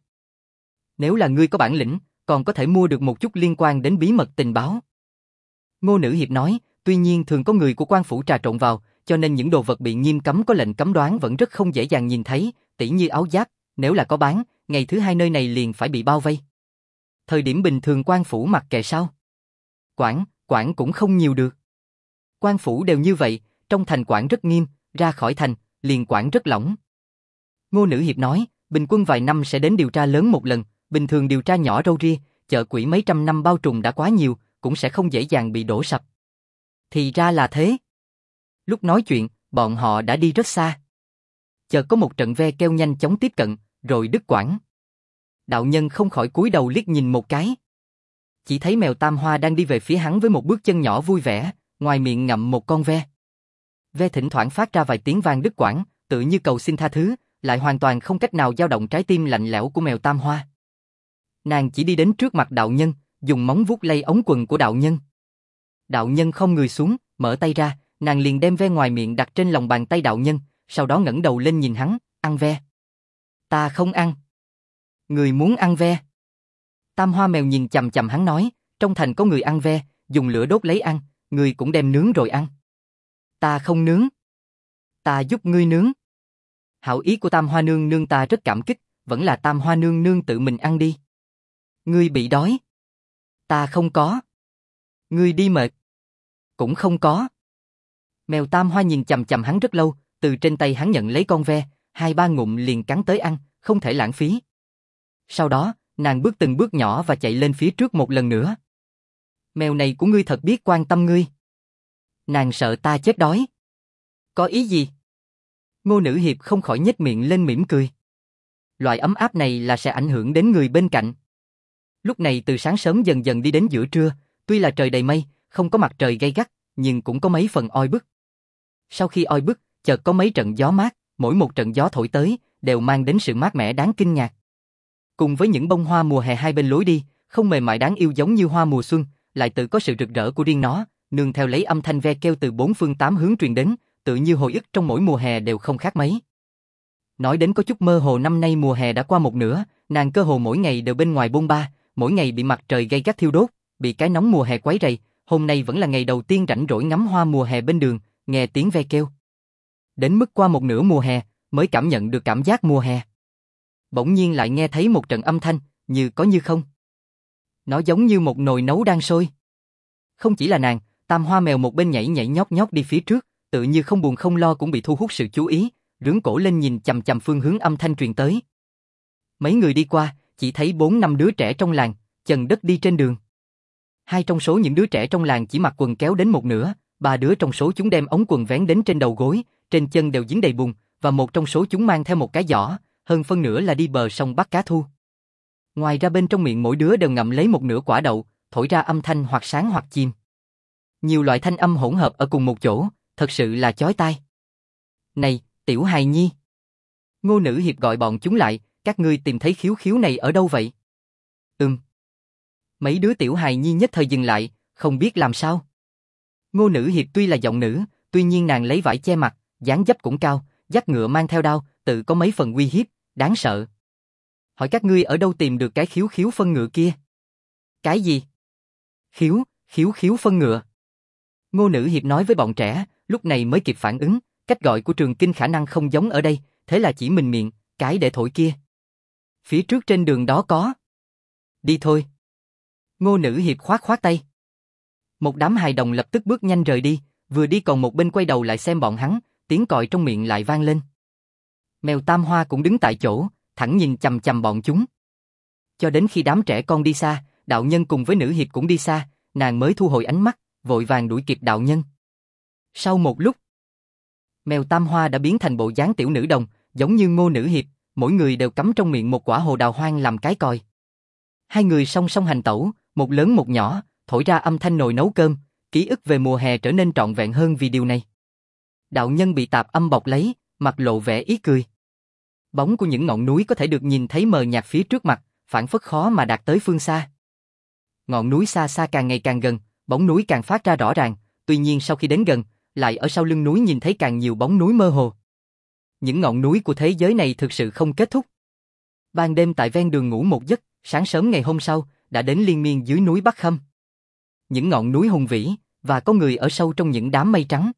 [SPEAKER 1] Nếu là ngươi có bản lĩnh, còn có thể mua được một chút liên quan đến bí mật tình báo. Ngô Nữ Hiệp nói, tuy nhiên thường có người của quan phủ trà trộn vào, cho nên những đồ vật bị nghiêm cấm có lệnh cấm đoán vẫn rất không dễ dàng nhìn thấy, tỉ như áo giáp, nếu là có bán, ngày thứ hai nơi này liền phải bị bao vây. Thời điểm bình thường quan phủ mặc kệ sao? Quản, quản cũng không nhiều được. Quan phủ đều như vậy, trong thành quản rất nghiêm, ra khỏi thành, liền quản rất lỏng. Ngô Nữ Hiệp nói, bình quân vài năm sẽ đến điều tra lớn một lần, bình thường điều tra nhỏ râu ria, chợ quỷ mấy trăm năm bao trùm đã quá nhiều, cũng sẽ không dễ dàng bị đổ sập. Thì ra là thế. Lúc nói chuyện, bọn họ đã đi rất xa. Chợt có một trận ve kêu nhanh chóng tiếp cận, rồi đứt quãng. Đạo nhân không khỏi cúi đầu liếc nhìn một cái. Chỉ thấy mèo Tam Hoa đang đi về phía hắn với một bước chân nhỏ vui vẻ, ngoài miệng ngậm một con ve. Ve thỉnh thoảng phát ra vài tiếng vang đứt quãng, tự như cầu xin tha thứ, lại hoàn toàn không cách nào dao động trái tim lạnh lẽo của mèo Tam Hoa. Nàng chỉ đi đến trước mặt đạo nhân, dùng móng vuốt lay ống quần của đạo nhân. Đạo nhân không người xuống, mở tay ra, nàng liền đem ve ngoài miệng đặt trên lòng bàn tay đạo nhân, sau đó ngẩng đầu lên nhìn hắn, ăn ve. Ta không ăn. Người muốn ăn ve. Tam Hoa mèo nhìn chằm chằm hắn nói, trong thành có người ăn ve, dùng lửa đốt lấy ăn, người cũng đem nướng rồi ăn. Ta không nướng. Ta giúp ngươi nướng. Hảo ý của Tam Hoa nương nương ta rất cảm kích, vẫn là Tam Hoa nương nương tự mình ăn đi. Ngươi bị đói. Ta không có. Ngươi đi mệt. Cũng không có. Mèo Tam Hoa nhìn chằm chằm hắn rất lâu, từ trên tay hắn nhận lấy con ve, hai ba ngụm liền cắn tới ăn, không thể lãng phí. Sau đó, nàng bước từng bước nhỏ và chạy lên phía trước một lần nữa. Mèo này của ngươi thật biết quan tâm ngươi. Nàng sợ ta chết đói. Có ý gì? Ngô Nữ Hiệp không khỏi nhếch miệng lên mỉm cười. Loại ấm áp này là sẽ ảnh hưởng đến người bên cạnh. Lúc này từ sáng sớm dần dần đi đến giữa trưa, tuy là trời đầy mây, không có mặt trời gay gắt, nhưng cũng có mấy phần oi bức. Sau khi oi bức, chợt có mấy trận gió mát, mỗi một trận gió thổi tới, đều mang đến sự mát mẻ đáng kinh ngạc. Cùng với những bông hoa mùa hè hai bên lối đi, không mềm mại đáng yêu giống như hoa mùa xuân, lại tự có sự rực rỡ của riêng nó, nương theo lấy âm thanh ve kêu từ bốn phương tám hướng truyền đến, tự như hồi ức trong mỗi mùa hè đều không khác mấy. Nói đến có chút mơ hồ, năm nay mùa hè đã qua một nửa, nàng cơ hồ mỗi ngày đều bên ngoài bôn ba, mỗi ngày bị mặt trời gay gắt thiêu đốt, bị cái nóng mùa hè quấy rầy, hôm nay vẫn là ngày đầu tiên rảnh rỗi ngắm hoa mùa hè bên đường, nghe tiếng ve kêu. Đến mức qua một nửa mùa hè, mới cảm nhận được cảm giác mùa hè. Bỗng nhiên lại nghe thấy một trận âm thanh, như có như không. Nó giống như một nồi nấu đang sôi. Không chỉ là nàng, Tam Hoa mèo một bên nhảy nhảy nhót nhót đi phía trước, tự như không buồn không lo cũng bị thu hút sự chú ý, rướn cổ lên nhìn chằm chằm phương hướng âm thanh truyền tới. Mấy người đi qua, chỉ thấy bốn năm đứa trẻ trong làng, chần đất đi trên đường. Hai trong số những đứa trẻ trong làng chỉ mặc quần kéo đến một nửa, ba đứa trong số chúng đem ống quần vén đến trên đầu gối, trên chân đều dính đầy bùn, và một trong số chúng mang theo một cái giỏ, hơn phân nửa là đi bờ sông bắt cá thu. Ngoài ra bên trong miệng mỗi đứa đều ngậm lấy một nửa quả đậu, thổi ra âm thanh hoặc sáng hoặc chim. Nhiều loại thanh âm hỗn hợp ở cùng một chỗ, thật sự là chói tai. Này, tiểu hài nhi! Ngô Nữ Hiệp gọi bọn chúng lại, các ngươi tìm thấy khiếu khiếu này ở đâu vậy? Ừm. Mấy đứa tiểu hài nhi nhất thời dừng lại, không biết làm sao. Ngô Nữ Hiệp tuy là giọng nữ, tuy nhiên nàng lấy vải che mặt, dáng dấp cũng cao, dắt ngựa mang theo đao, tự có mấy phần uy hiếp, đáng sợ. Hỏi các ngươi ở đâu tìm được cái khiếu khiếu phân ngựa kia? Cái gì? Khiếu, khiếu khiếu phân ngựa. Ngô Nữ Hiệp nói với bọn trẻ, lúc này mới kịp phản ứng, cách gọi của Trường Kinh khả năng không giống ở đây, thế là chỉ mình miệng, cái để thổi kia. Phía trước trên đường đó có. Đi thôi. Ngô Nữ Hiệp khoát khoát tay. Một đám hài đồng lập tức bước nhanh rời đi, vừa đi còn một bên quay đầu lại xem bọn hắn, tiếng còi trong miệng lại vang lên. Mèo Tam Hoa cũng đứng tại chỗ, thẳng nhìn chằm chằm bọn chúng. Cho đến khi đám trẻ con đi xa, đạo nhân cùng với Nữ Hiệp cũng đi xa, nàng mới thu hồi ánh mắt, vội vàng đuổi kịp đạo nhân. Sau một lúc, mèo Tam Hoa đã biến thành bộ dáng tiểu nữ đồng, giống như Ngô Nữ Hiệp, mỗi người đều cắm trong miệng một quả hồ đào hoang làm cái còi. Hai người song song hành tẩu, một lớn một nhỏ, thổi ra âm thanh nồi nấu cơm, ký ức về mùa hè trở nên trọn vẹn hơn vì điều này. Đạo nhân bị tạp âm bọc lấy, mặt lộ vẻ ý cười. Bóng của những ngọn núi có thể được nhìn thấy mờ nhạt phía trước mặt, phảng phất khó mà đạt tới phương xa. Ngọn núi xa xa càng ngày càng gần, bóng núi càng phát ra rõ ràng, tuy nhiên sau khi đến gần, lại ở sau lưng núi nhìn thấy càng nhiều bóng núi mơ hồ. Những ngọn núi của thế giới này thực sự không kết thúc. Ban đêm tại ven đường ngủ một giấc, sáng sớm ngày hôm sau, đã đến liên miên dưới núi Bắc Khâm. Những ngọn núi hùng vĩ, và có người ở sâu trong những đám mây trắng.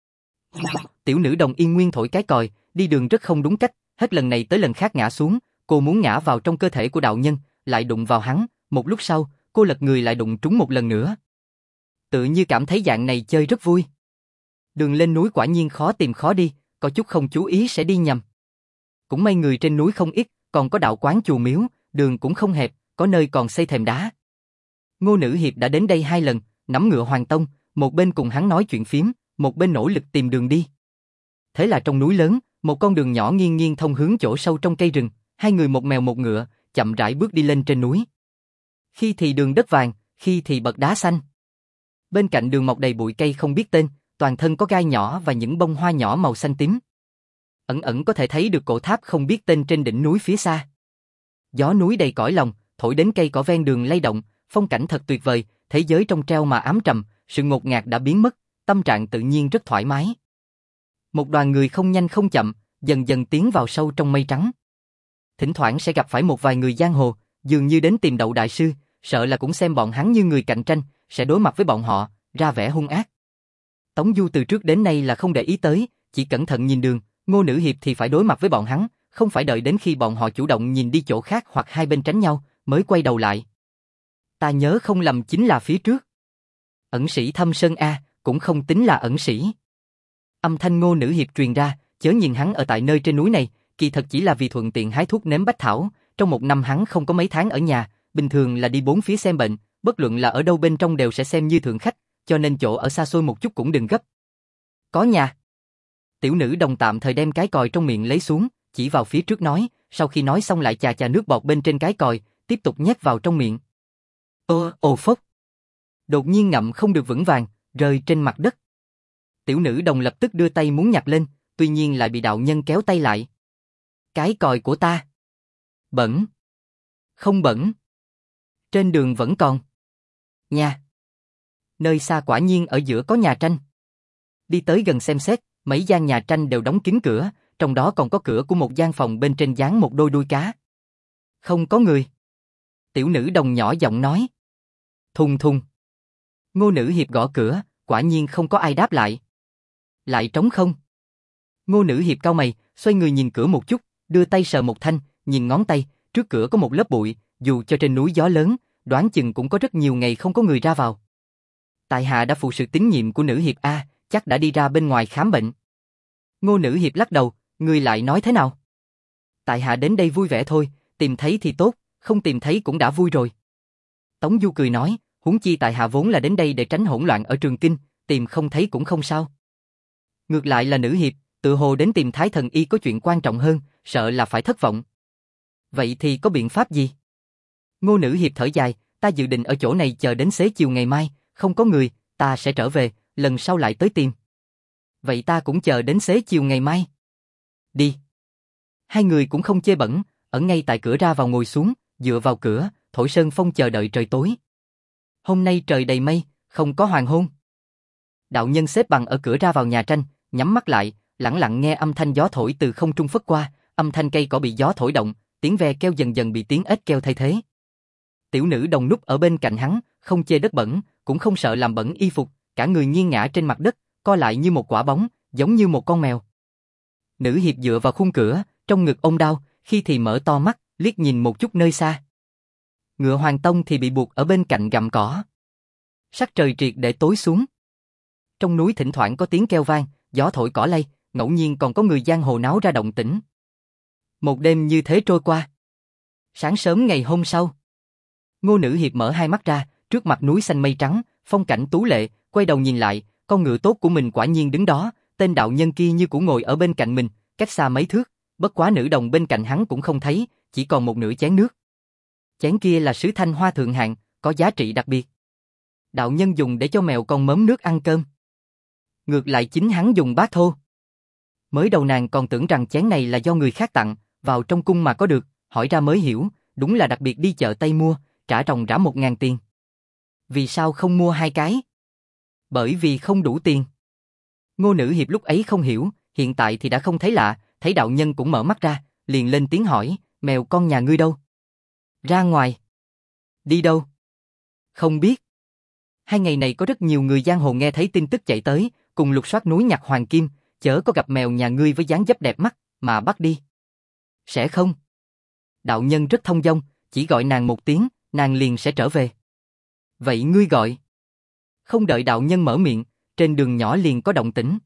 [SPEAKER 1] Tiểu nữ đồng yên nguyên thổi cái còi, đi đường rất không đúng cách, hết lần này tới lần khác ngã xuống, cô muốn ngã vào trong cơ thể của đạo nhân, lại đụng vào hắn, một lúc sau, cô lật người lại đụng trúng một lần nữa. Tự như cảm thấy dạng này chơi rất vui. Đường lên núi quả nhiên khó tìm khó đi, có chút không chú ý sẽ đi nhầm. Cũng may người trên núi không ít, còn có đạo quán chùa miếu, đường cũng không hẹp, có nơi còn xây thềm đá. Ngô Nữ Hiệp đã đến đây hai lần, nắm ngựa Hoàng Tông, một bên cùng hắn nói chuyện phím, một bên nỗ lực tìm đường đi. Thế là trong núi lớn, một con đường nhỏ nghiêng nghiêng thông hướng chỗ sâu trong cây rừng, hai người một mèo một ngựa, chậm rãi bước đi lên trên núi. Khi thì đường đất vàng, khi thì bậc đá xanh. Bên cạnh đường mọc đầy bụi cây không biết tên, toàn thân có gai nhỏ và những bông hoa nhỏ màu xanh tím. Ẩn ẩn có thể thấy được cổ tháp không biết tên trên đỉnh núi phía xa. Gió núi đầy cõi lòng, thổi đến cây cỏ ven đường lay động, phong cảnh thật tuyệt vời, thế giới trong treo mà ám trầm, sự ngột ngạt đã biến mất, tâm trạng tự nhiên rất thoải mái. Một đoàn người không nhanh không chậm, dần dần tiến vào sâu trong mây trắng. Thỉnh thoảng sẽ gặp phải một vài người giang hồ, dường như đến tìm Đậu đại sư, sợ là cũng xem bọn hắn như người cạnh tranh, sẽ đối mặt với bọn họ, ra vẻ hung ác. Tống Du từ trước đến nay là không để ý tới, chỉ cẩn thận nhìn đường, Ngô Nữ Hiệp thì phải đối mặt với bọn hắn, không phải đợi đến khi bọn họ chủ động nhìn đi chỗ khác hoặc hai bên tránh nhau, mới quay đầu lại. Ta nhớ không lầm chính là phía trước. Ẩn sĩ Thâm Sơn A, cũng không tính là ẩn sĩ. Âm thanh Ngô Nữ Hiệp truyền ra, chớ nhìn hắn ở tại nơi trên núi này, kỳ thật chỉ là vì thuận tiện hái thuốc nếm bách thảo, trong một năm hắn không có mấy tháng ở nhà, bình thường là đi bốn phía xem bệnh, bất luận là ở đâu bên trong đều sẽ xem như thượng khách, cho nên chỗ ở xa xôi một chút cũng đừng gấp. Có nhà. Tiểu nữ đồng tạm thời đem cái còi trong miệng lấy xuống, chỉ vào phía trước nói, sau khi nói xong lại chà chà nước bọt bên trên cái còi, tiếp tục nhét vào trong miệng. Ồ, ồ phốc. Đột nhiên ngậm không được vững vàng, rơi trên mặt đất. Tiểu nữ đồng lập tức đưa tay muốn nhặt lên, tuy nhiên lại bị đạo nhân kéo tay lại. Cái còi của ta. Bẩn. Không bẩn. Trên đường vẫn còn. Nha. Nơi xa quả nhiên ở giữa có nhà tranh. Đi tới gần xem xét, mấy gian nhà tranh đều đóng kín cửa, trong đó còn có cửa của một gian phòng bên trên dán một đôi đuôi cá. Không có người. Tiểu nữ đồng nhỏ giọng nói. Thùng thùng. Ngô Nữ Hiệp gõ cửa, quả nhiên không có ai đáp lại. Lại trống không. Ngô Nữ Hiệp cau mày, xoay người nhìn cửa một chút, đưa tay sờ một thanh, nhìn ngón tay, trước cửa có một lớp bụi, dù cho trên núi gió lớn, đoán chừng cũng có rất nhiều ngày không có người ra vào. Tại hạ đã phụ sự tín nhiệm của Nữ Hiệp a, chắc đã đi ra bên ngoài khám bệnh. Ngô Nữ Hiệp lắc đầu, người lại nói thế nào? Tại hạ đến đây vui vẻ thôi, tìm thấy thì tốt, không tìm thấy cũng đã vui rồi. Tống Du cười nói, huống chi tại hạ vốn là đến đây để tránh hỗn loạn ở Trường Kinh, tìm không thấy cũng không sao. Ngược lại là Nữ Hiệp, tự hồ đến tìm Thái Thần Y có chuyện quan trọng hơn, sợ là phải thất vọng. Vậy thì có biện pháp gì? Ngô Nữ Hiệp thở dài, ta dự định ở chỗ này chờ đến xế chiều ngày mai, không có người, ta sẽ trở về, lần sau lại tới tìm. Vậy ta cũng chờ đến xế chiều ngày mai. Đi. Hai người cũng không chê bẩn, ở ngay tại cửa ra vào ngồi xuống, dựa vào cửa, thổi sơn phong chờ đợi trời tối. Hôm nay trời đầy mây, không có hoàng hôn. Đạo nhân xếp bằng ở cửa ra vào nhà tranh, nhắm mắt lại, lặng lặng nghe âm thanh gió thổi từ không trung phất qua, âm thanh cây cỏ bị gió thổi động, tiếng ve kêu dần dần bị tiếng ếch kêu thay thế. Tiểu nữ đồng núp ở bên cạnh hắn, không chê đất bẩn, cũng không sợ làm bẩn y phục, cả người nghiêng ngã trên mặt đất, co lại như một quả bóng, giống như một con mèo. Nữ Hiệp dựa vào khung cửa, trong ngực ôm đau, khi thì mở to mắt, liếc nhìn một chút nơi xa. Ngựa Hoàng Tông thì bị buộc ở bên cạnh gặm cỏ. Sắc trời triệt để tối xuống. Trong núi thỉnh thoảng có tiếng kêu vang, gió thổi cỏ lay, ngẫu nhiên còn có người giang hồ náo ra động tĩnh. Một đêm như thế trôi qua. Sáng sớm ngày hôm sau, Ngô Nữ Hiệp mở hai mắt ra, trước mặt núi xanh mây trắng, phong cảnh tú lệ, quay đầu nhìn lại, con ngựa tốt của mình quả nhiên đứng đó, tên đạo nhân kia như cũ ngồi ở bên cạnh mình, cách xa mấy thước, bất quá nữ đồng bên cạnh hắn cũng không thấy, chỉ còn một nửa chén nước. Chén kia là sứ thanh hoa thượng hạng, có giá trị đặc biệt. Đạo nhân dùng để cho mèo con mớm nước ăn cơm. Ngược lại chính hắn dùng bát thô. Mới đầu nàng còn tưởng rằng chén này là do người khác tặng, vào trong cung mà có được, hỏi ra mới hiểu, đúng là đặc biệt đi chợ Tây mua, trả ròng rã một ngàn tiền. Vì sao không mua hai cái? Bởi vì không đủ tiền. Ngô Nữ Hiệp lúc ấy không hiểu, hiện tại thì đã không thấy lạ, thấy đạo nhân cũng mở mắt ra, liền lên tiếng hỏi, mèo con nhà ngươi đâu? Ra ngoài. Đi đâu? Không biết. Hai ngày này có rất nhiều người giang hồ nghe thấy tin tức chạy tới, cùng lục soát núi nhặt hoàng kim, chớ có gặp mèo nhà ngươi với dáng dấp đẹp mắt, mà bắt đi. Sẽ không. Đạo nhân rất thông dong, chỉ gọi nàng một tiếng, nàng liền sẽ trở về. Vậy ngươi gọi. Không đợi đạo nhân mở miệng, trên đường nhỏ liền có động tĩnh.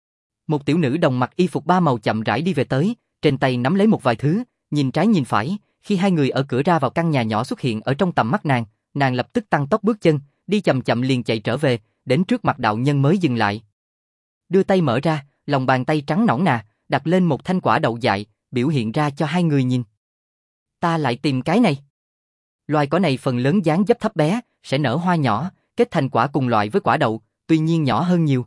[SPEAKER 1] Một tiểu nữ đồng mặc y phục ba màu chậm rãi đi về tới, trên tay nắm lấy một vài thứ, nhìn trái nhìn phải, khi hai người ở cửa ra vào căn nhà nhỏ xuất hiện ở trong tầm mắt nàng, nàng lập tức tăng tốc bước chân, đi chậm chậm liền chạy trở về, đến trước mặt đạo nhân mới dừng lại. Đưa tay mở ra, lòng bàn tay trắng nõn nà, đặt lên một thanh quả đậu dại, biểu hiện ra cho hai người nhìn. Ta lại tìm cái này. Loài cỏ này phần lớn dáng dấp thấp bé, sẽ nở hoa nhỏ, kết thành quả cùng loại với quả đậu, tuy nhiên nhỏ hơn nhiều.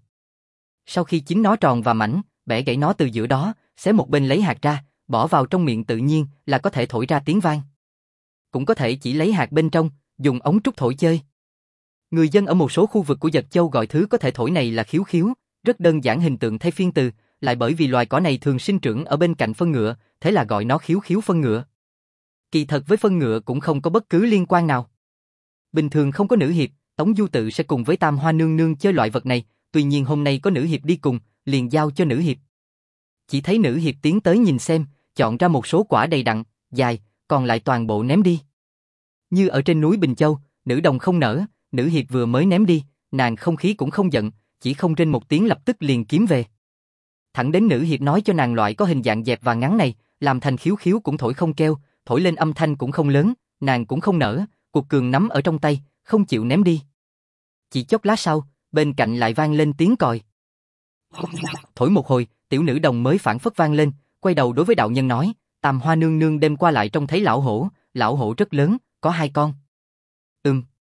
[SPEAKER 1] Sau khi chín nó tròn và mảnh, bẻ gãy nó từ giữa đó, xé một bên lấy hạt ra, bỏ vào trong miệng tự nhiên là có thể thổi ra tiếng vang. Cũng có thể chỉ lấy hạt bên trong, dùng ống trúc thổi chơi. Người dân ở một số khu vực của Dật Châu gọi thứ có thể thổi này là khiếu khiếu, rất đơn giản hình tượng thay phiên từ, lại bởi vì loài cỏ này thường sinh trưởng ở bên cạnh phân ngựa, thế là gọi nó khiếu khiếu phân ngựa. Kỳ thật với phân ngựa cũng không có bất cứ liên quan nào. Bình thường không có Nữ Hiệp, Tống Du Tự sẽ cùng với Tam Hoa Nương Nương chơi loại vật này, tuy nhiên hôm nay có Nữ Hiệp đi cùng, liền giao cho Nữ Hiệp. Chỉ thấy Nữ Hiệp tiến tới nhìn xem, chọn ra một số quả đầy đặn, dài, còn lại toàn bộ ném đi. Như ở trên núi Bình Châu, nữ đồng không nở, Nữ Hiệp vừa mới ném đi, nàng không khí cũng không giận, chỉ không rên một tiếng lập tức liền kiếm về. Thẳng đến Nữ Hiệp nói cho nàng loại có hình dạng dẹp và ngắn này, làm thành khiếu khiếu cũng thổi không kêu, thổi lên âm thanh cũng không lớn, nàng cũng không nở, cuộc cường nắm ở trong tay, không chịu ném đi. Chỉ chốc lát sau, bên cạnh lại vang lên tiếng còi. Thổi một hồi, tiểu nữ đồng mới phản phất vang lên, quay đầu đối với đạo nhân nói, Tam Hoa Nương Nương đêm qua lại trông thấy lão hổ, lão hổ rất lớn, có hai con. Ừm.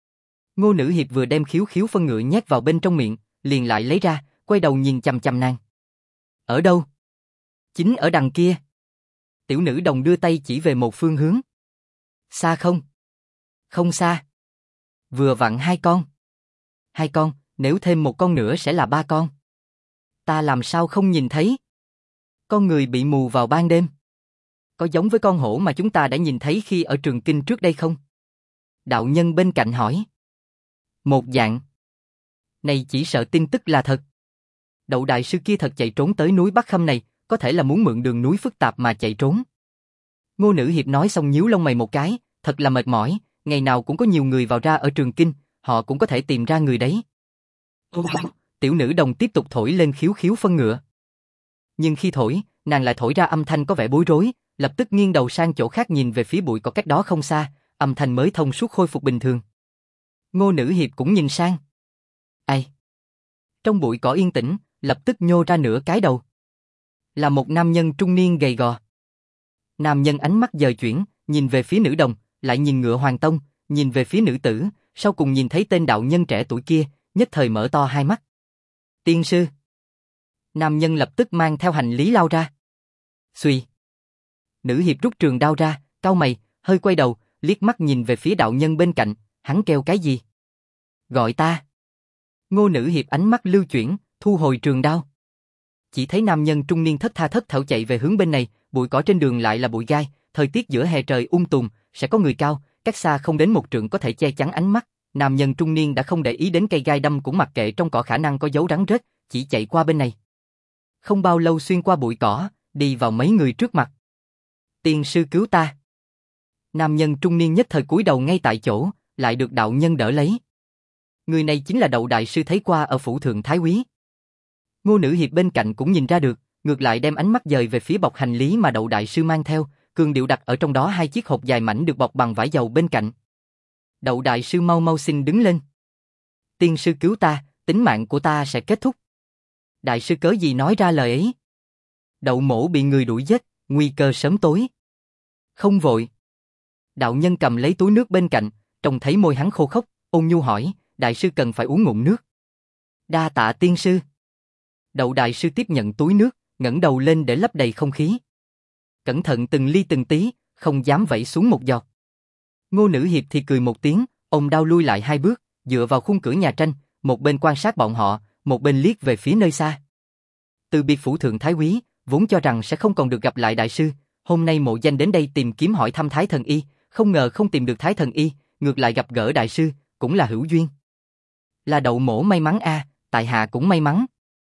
[SPEAKER 1] Ngô Nữ Hiệp vừa đem khiếu khiếu phân ngựa nhét vào bên trong miệng, liền lại lấy ra, quay đầu nhìn chằm chằm nàng. Ở đâu? Chính ở đằng kia. Tiểu nữ đồng đưa tay chỉ về một phương hướng. Xa không? Không xa. Vừa vặn hai con. Hai con, nếu thêm một con nữa sẽ là ba con. Ta làm sao không nhìn thấy? Con người bị mù vào ban đêm. Có giống với con hổ mà chúng ta đã nhìn thấy khi ở Trường Kinh trước đây không? Đạo nhân bên cạnh hỏi. Một dạng. Này chỉ sợ tin tức là thật. Đậu đại sư kia thật chạy trốn tới núi Bắc Khâm này, có thể là muốn mượn đường núi phức tạp mà chạy trốn. Ngô Nữ Hiệp nói xong nhíu lông mày một cái, thật là mệt mỏi, ngày nào cũng có nhiều người vào ra ở Trường Kinh, họ cũng có thể tìm ra người đấy. Tiểu nữ đồng tiếp tục thổi lên khiếu khiếu phân ngựa. Nhưng khi thổi, nàng lại thổi ra âm thanh có vẻ bối rối, lập tức nghiêng đầu sang chỗ khác nhìn về phía bụi cỏ cách đó không xa, âm thanh mới thông suốt khôi phục bình thường. Ngô Nữ Hiệp cũng nhìn sang. Ai? Trong bụi cỏ yên tĩnh, lập tức nhô ra nửa cái đầu. Là một nam nhân trung niên gầy gò. Nam nhân ánh mắt dời chuyển, nhìn về phía nữ đồng, lại nhìn ngựa Hoàng Tông, nhìn về phía nữ tử, sau cùng nhìn thấy tên đạo nhân trẻ tuổi kia, nhất thời mở to hai mắt. Tiên sư. Nam nhân lập tức mang theo hành lý lao ra. Xuy. Nữ hiệp rút trường đao ra, cau mày, hơi quay đầu, liếc mắt nhìn về phía đạo nhân bên cạnh, hắn kêu cái gì? Gọi ta. Ngô Nữ Hiệp ánh mắt lưu chuyển, thu hồi trường đao. Chỉ thấy nam nhân trung niên thất tha thất thểu chạy về hướng bên này, bụi cỏ trên đường lại là bụi gai, thời tiết giữa hè trời um tùm, sẽ có người cao, cách xa không đến một trượng có thể che chắn ánh mắt. Nam nhân trung niên đã không để ý đến cây gai đâm cũng mặc kệ trong cỏ khả năng có dấu rắn rết, chỉ chạy qua bên này. Không bao lâu xuyên qua bụi cỏ, đi vào mấy người trước mặt. Tiên sư cứu ta. Nam nhân trung niên nhất thời cúi đầu ngay tại chỗ, lại được đạo nhân đỡ lấy. Người này chính là Đậu đại sư thấy qua ở phủ thượng Thái Úy. Ngô Nữ Hiệp bên cạnh cũng nhìn ra được, ngược lại đem ánh mắt dời về phía bọc hành lý mà Đậu đại sư mang theo, cường điệu đặt ở trong đó hai chiếc hộp dài mảnh được bọc bằng vải dầu bên cạnh. Đậu đại sư mau mau xin đứng lên. Tiên sư cứu ta, tính mạng của ta sẽ kết thúc. Đại sư cớ gì nói ra lời ấy? Đậu mỗ bị người đuổi giết, nguy cơ sớm tối. Không vội. Đạo nhân cầm lấy túi nước bên cạnh, trông thấy môi hắn khô khốc, ôn nhu hỏi, đại sư cần phải uống ngụm nước. Đa tạ tiên sư. Đậu đại sư tiếp nhận túi nước, ngẩng đầu lên để lấp đầy không khí. Cẩn thận từng ly từng tí, không dám vẩy xuống một giọt. Ngô Nữ Hiệp thì cười một tiếng, ôm đao lui lại hai bước, dựa vào khung cửa nhà tranh, một bên quan sát bọn họ, một bên liếc về phía nơi xa. Từ biệt phủ thượng Thái Úy, vốn cho rằng sẽ không còn được gặp lại đại sư, hôm nay mộ danh đến đây tìm kiếm hỏi thăm Thái Thần Y, không ngờ không tìm được Thái Thần Y, ngược lại gặp gỡ đại sư, cũng là hữu duyên. Là đậu mỗ may mắn a, à, tại hạ cũng may mắn.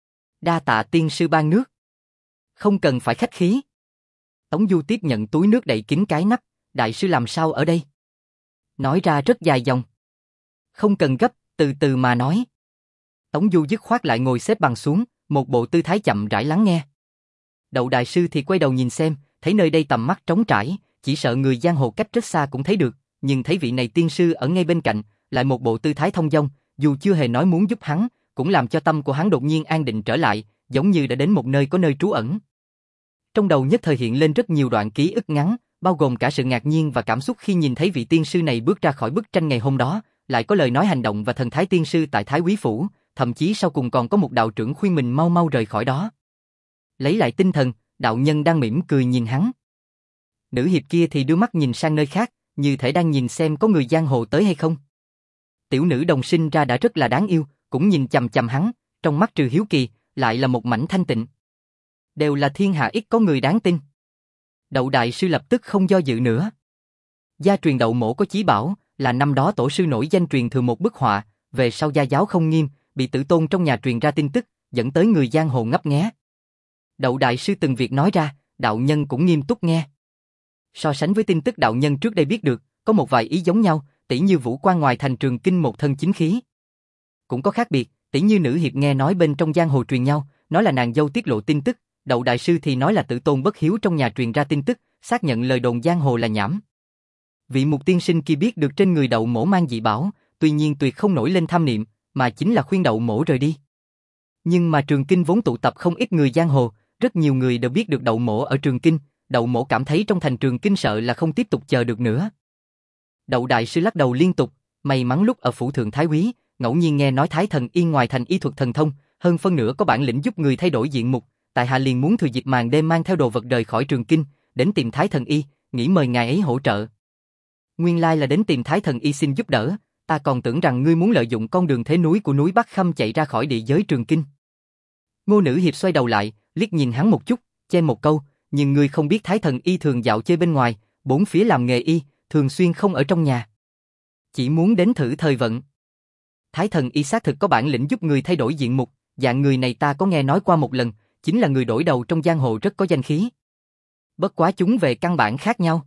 [SPEAKER 1] Đa tạ tiên sư ban nước. Không cần phải khách khí. Tống Du tiếp nhận túi nước đậy kín cái nắp, đại sư làm sao ở đây? Nói ra rất dài dòng. Không cần gấp, từ từ mà nói. Tống Du dứt khoát lại ngồi xếp bằng xuống, một bộ tư thái chậm rãi lắng nghe. Đậu đại sư thì quay đầu nhìn xem, thấy nơi đây tầm mắt trống trải, chỉ sợ người giang hồ cách rất xa cũng thấy được, nhưng thấy vị này tiên sư ở ngay bên cạnh, lại một bộ tư thái thông dong, dù chưa hề nói muốn giúp hắn, cũng làm cho tâm của hắn đột nhiên an định trở lại, giống như đã đến một nơi có nơi trú ẩn. Trong đầu nhất thời hiện lên rất nhiều đoạn ký ức ngắn, bao gồm cả sự ngạc nhiên và cảm xúc khi nhìn thấy vị tiên sư này bước ra khỏi bức tranh ngày hôm đó, lại có lời nói hành động và thần thái tiên sư tại Thái Úy phủ, thậm chí sau cùng còn có một đạo trưởng khuyên mình mau mau rời khỏi đó. Lấy lại tinh thần, đạo nhân đang mỉm cười nhìn hắn. Nữ hiệp kia thì đưa mắt nhìn sang nơi khác, như thể đang nhìn xem có người giang hồ tới hay không. Tiểu nữ đồng sinh ra đã rất là đáng yêu, cũng nhìn chằm chằm hắn, trong mắt trừ hiếu kỳ, lại là một mảnh thanh tịnh. Đều là thiên hạ ít có người đáng tin. Đậu đại sư lập tức không do dự nữa. Gia truyền Đậu mỗ có chí bảo, là năm đó tổ sư nổi danh truyền thừa một bức họa, về sau gia giáo không nghiêm, bị tử tôn trong nhà truyền ra tin tức, dẫn tới người giang hồ ngấp nghé. Đậu đại sư từng việc nói ra, đạo nhân cũng nghiêm túc nghe. So sánh với tin tức đạo nhân trước đây biết được, có một vài ý giống nhau, tỉ như Vũ Quan ngoài thành Trường Kinh một thân chính khí. Cũng có khác biệt, tỉ như nữ hiệp nghe nói bên trong giang hồ truyền nhau, nói là nàng dâu tiết lộ tin tức, Đậu đại sư thì nói là tử tôn bất hiếu trong nhà truyền ra tin tức, xác nhận lời đồn giang hồ là nhảm. Vị mục tiên sinh kia biết được trên người Đậu mỗ mang dị bảo, tuy nhiên tuyệt không nổi lên tham niệm, mà chính là khuyên Đậu mỗ rời đi. Nhưng mà Trường Kinh vốn tụ tập không ít người giang hồ, rất nhiều người đều biết được Đậu mỗ ở Trường Kinh, Đậu mỗ cảm thấy trong thành Trường Kinh sợ là không tiếp tục chờ được nữa. Đậu đại sư lắc đầu liên tục, May mắn lúc ở phủ thượng thái úy, ngẫu nhiên nghe nói Thái Thần Y ngoài thành y thuật thần thông, hơn phân nửa có bản lĩnh giúp người thay đổi diện mục, tại hạ liền muốn thừa dịp màn đêm mang theo đồ vật rời khỏi Trường Kinh, đến tìm Thái Thần Y, nghĩ mời ngài ấy hỗ trợ. Nguyên lai là đến tìm Thái Thần Y xin giúp đỡ, ta còn tưởng rằng ngươi muốn lợi dụng con đường thế núi của núi Bắc Khâm chạy ra khỏi địa giới Trường Kinh. Ngô Nữ Hiệp xoay đầu lại, liếc nhìn hắn một chút, chen một câu, nhưng ngươi không biết Thái Thần Y thường dạo chơi bên ngoài, bốn phía làm nghề y, thường xuyên không ở trong nhà. Chỉ muốn đến thử thời vận. Thái Thần Y xác thực có bản lĩnh giúp người thay đổi diện mục, dạng người này ta có nghe nói qua một lần, chính là người đổi đầu trong giang hồ rất có danh khí. Bất quá chúng về căn bản khác nhau.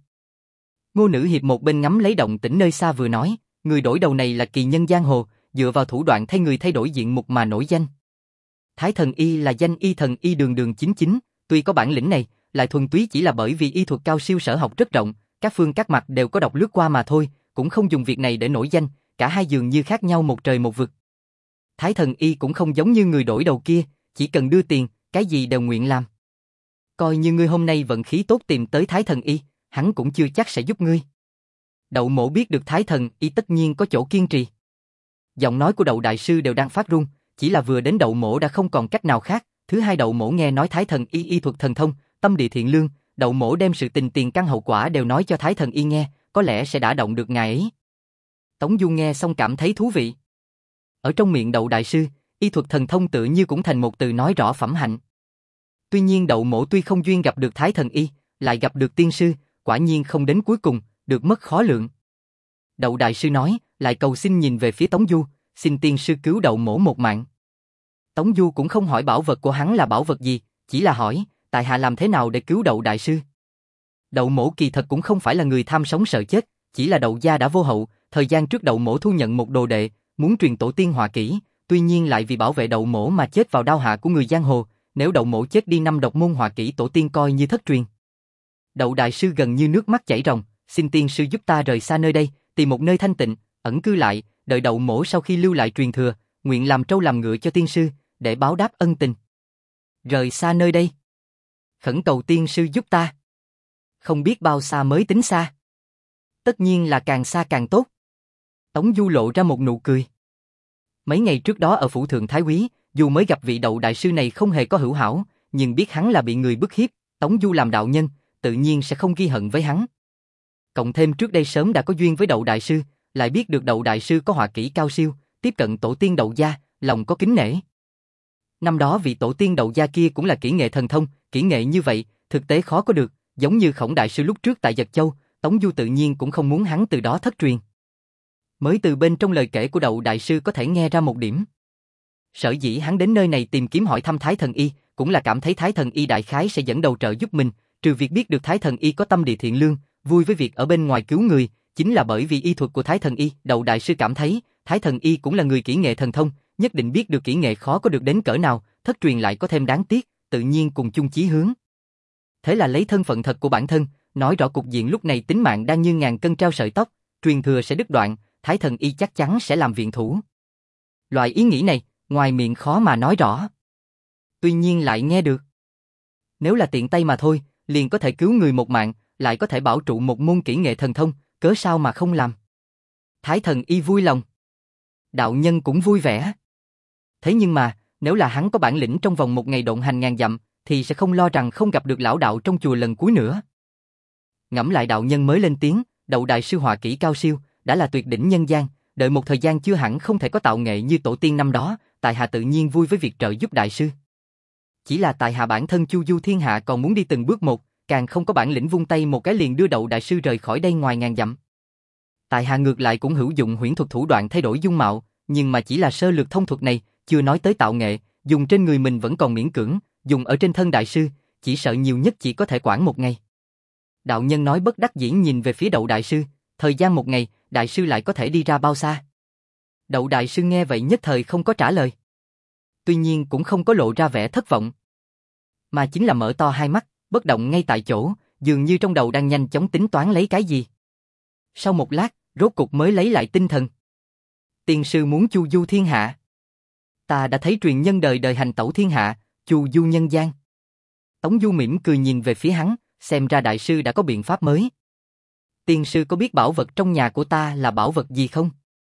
[SPEAKER 1] Ngô Nữ Hiệp một bên ngắm lấy động tĩnh nơi xa vừa nói, người đổi đầu này là kỳ nhân giang hồ, dựa vào thủ đoạn thay người thay đổi diện mục mà nổi danh. Thái Thần Y là danh y thần y đường đường chính chính, tuy có bản lĩnh này, lại thuần túy chỉ là bởi vì y thuật cao siêu sở học rất rộng, các phương các mặt đều có đọc lướt qua mà thôi, cũng không dùng việc này để nổi danh, cả hai dường như khác nhau một trời một vực. Thái Thần Y cũng không giống như người đổi đầu kia, chỉ cần đưa tiền, cái gì đều nguyện làm. Coi như ngươi hôm nay vận khí tốt tìm tới Thái Thần Y, hắn cũng chưa chắc sẽ giúp ngươi. Đậu Mỗ biết được Thái Thần Y tất nhiên có chỗ kiên trì. Giọng nói của Đậu đại sư đều đang phát run, chỉ là vừa đến Đậu Mỗ đã không còn cách nào khác. Thứ hai, Đậu Mỗ nghe nói Thái Thần Y y thuật thần thông, tâm địa thiện lương, Đậu Mỗ đem sự tình tiền căn hậu quả đều nói cho Thái Thần Y nghe, có lẽ sẽ đả động được ngài ấy. Tống Du nghe xong cảm thấy thú vị. Ở trong miệng Đậu đại sư, y thuật thần thông tự như cũng thành một từ nói rõ phẩm hạnh. Tuy nhiên Đậu Mỗ tuy không duyên gặp được Thái Thần Y, lại gặp được tiên sư, quả nhiên không đến cuối cùng, được mất khó lượng. Đậu đại sư nói, lại cầu xin nhìn về phía Tống Du, xin tiên sư cứu Đậu Mỗ một mạng. Tống Du cũng không hỏi bảo vật của hắn là bảo vật gì, chỉ là hỏi, tại hạ làm thế nào để cứu Đậu đại sư. Đậu Mỗ kỳ thật cũng không phải là người tham sống sợ chết, chỉ là Đậu gia đã vô hậu, thời gian trước Đậu Mỗ thu nhận một đồ đệ, muốn truyền tổ tiên họa kỹ, tuy nhiên lại vì bảo vệ Đậu Mỗ mà chết vào đao hạ của người giang hồ, nếu Đậu Mỗ chết đi năm độc môn họa kỹ tổ tiên coi như thất truyền. Đậu đại sư gần như nước mắt chảy ròng, xin tiên sư giúp ta rời xa nơi đây, tìm một nơi thanh tịnh, ẩn cư lại, đợi Đậu Mỗ sau khi lưu lại truyền thừa, nguyện làm trâu làm ngựa cho tiên sư, để báo đáp ân tình. Rời xa nơi đây. Khẩn cầu tiên sư giúp ta. Không biết bao xa mới tính xa. Tất nhiên là càng xa càng tốt. Tống Du lộ ra một nụ cười. Mấy ngày trước đó ở phủ thượng thái úy, dù mới gặp vị Đậu đại sư này không hề có hữu hảo, nhưng biết hắn là bị người bức hiếp, Tống Du làm đạo nhân, tự nhiên sẽ không ghi hận với hắn. Cộng thêm trước đây sớm đã có duyên với Đậu đại sư, lại biết được Đậu đại sư có họa kỹ cao siêu, tiếp cận tổ tiên Đậu gia, lòng có kính nể. Năm đó vị tổ tiên Đậu gia kia cũng là kỹ nghệ thần thông, kỹ nghệ như vậy, thực tế khó có được, giống như Khổng đại sư lúc trước tại Dật Châu, Tống Du tự nhiên cũng không muốn hắn từ đó thất truyền. Mới từ bên trong lời kể của Đậu đại sư có thể nghe ra một điểm. Sở dĩ hắn đến nơi này tìm kiếm hỏi thăm Thái Thần Y, cũng là cảm thấy Thái Thần Y đại khái sẽ dẫn đầu trợ giúp mình, trừ việc biết được Thái Thần Y có tâm địa thiện lương, vui với việc ở bên ngoài cứu người, chính là bởi vì y thuật của Thái Thần Y, Đậu đại sư cảm thấy, Thái Thần Y cũng là người kỹ nghệ thần thông, nhất định biết được kỹ nghệ khó có được đến cỡ nào, thất truyền lại có thêm đáng tiếc, tự nhiên cùng chung chí hướng. Thế là lấy thân phận thật của bản thân, nói rõ cục diện lúc này tính mạng đang như ngàn cân treo sợi tóc, truyền thừa sẽ đứt đoạn, Thái Thần Y chắc chắn sẽ làm viện thủ. Loại ý nghĩ này, ngoài miệng khó mà nói rõ. Tuy nhiên lại nghe được. Nếu là tiện tay mà thôi, liền có thể cứu người một mạng, lại có thể bảo trụ một môn kỹ nghệ thần thông, cớ sao mà không làm. Thái Thần Y vui lòng. Đạo nhân cũng vui vẻ. Thế nhưng mà, nếu là hắn có bản lĩnh trong vòng một ngày độn hành ngàn dặm, thì sẽ không lo rằng không gặp được lão đạo trong chùa lần cuối nữa. Ngẫm lại đạo nhân mới lên tiếng, Đậu đại sư họa kỹ cao siêu, đã là tuyệt đỉnh nhân gian, đợi một thời gian chưa hẳn không thể có tạo nghệ như tổ tiên năm đó, tại hạ tự nhiên vui với việc trợ giúp đại sư. Chỉ là tại hạ bản thân chu du thiên hạ còn muốn đi từng bước một, càng không có bản lĩnh vung tay một cái liền đưa Đậu đại sư rời khỏi đây ngoài ngàn dặm. Tại hạ ngược lại cũng hữu dụng huyễn thuật thủ đoạn thay đổi dung mạo, nhưng mà chỉ là sơ lược thông thuật này, chưa nói tới tạo nghệ, dùng trên người mình vẫn còn miễn cưỡng, dùng ở trên thân đại sư, chỉ sợ nhiều nhất chỉ có thể quản một ngày. Đạo nhân nói bất đắc dĩ nhìn về phía Đậu đại sư, thời gian một ngày, đại sư lại có thể đi ra bao xa? Đậu đại sư nghe vậy nhất thời không có trả lời. Tuy nhiên cũng không có lộ ra vẻ thất vọng, mà chính là mở to hai mắt, bất động ngay tại chỗ, dường như trong đầu đang nhanh chóng tính toán lấy cái gì. Sau một lát, rốt cục mới lấy lại tinh thần. Tiên sư muốn chu du thiên hạ. Ta đã thấy truyền nhân đời đời hành tẩu thiên hạ, chu du nhân gian. Tống Du mỉm cười nhìn về phía hắn, xem ra đại sư đã có biện pháp mới. Tiên sư có biết bảo vật trong nhà của ta là bảo vật gì không?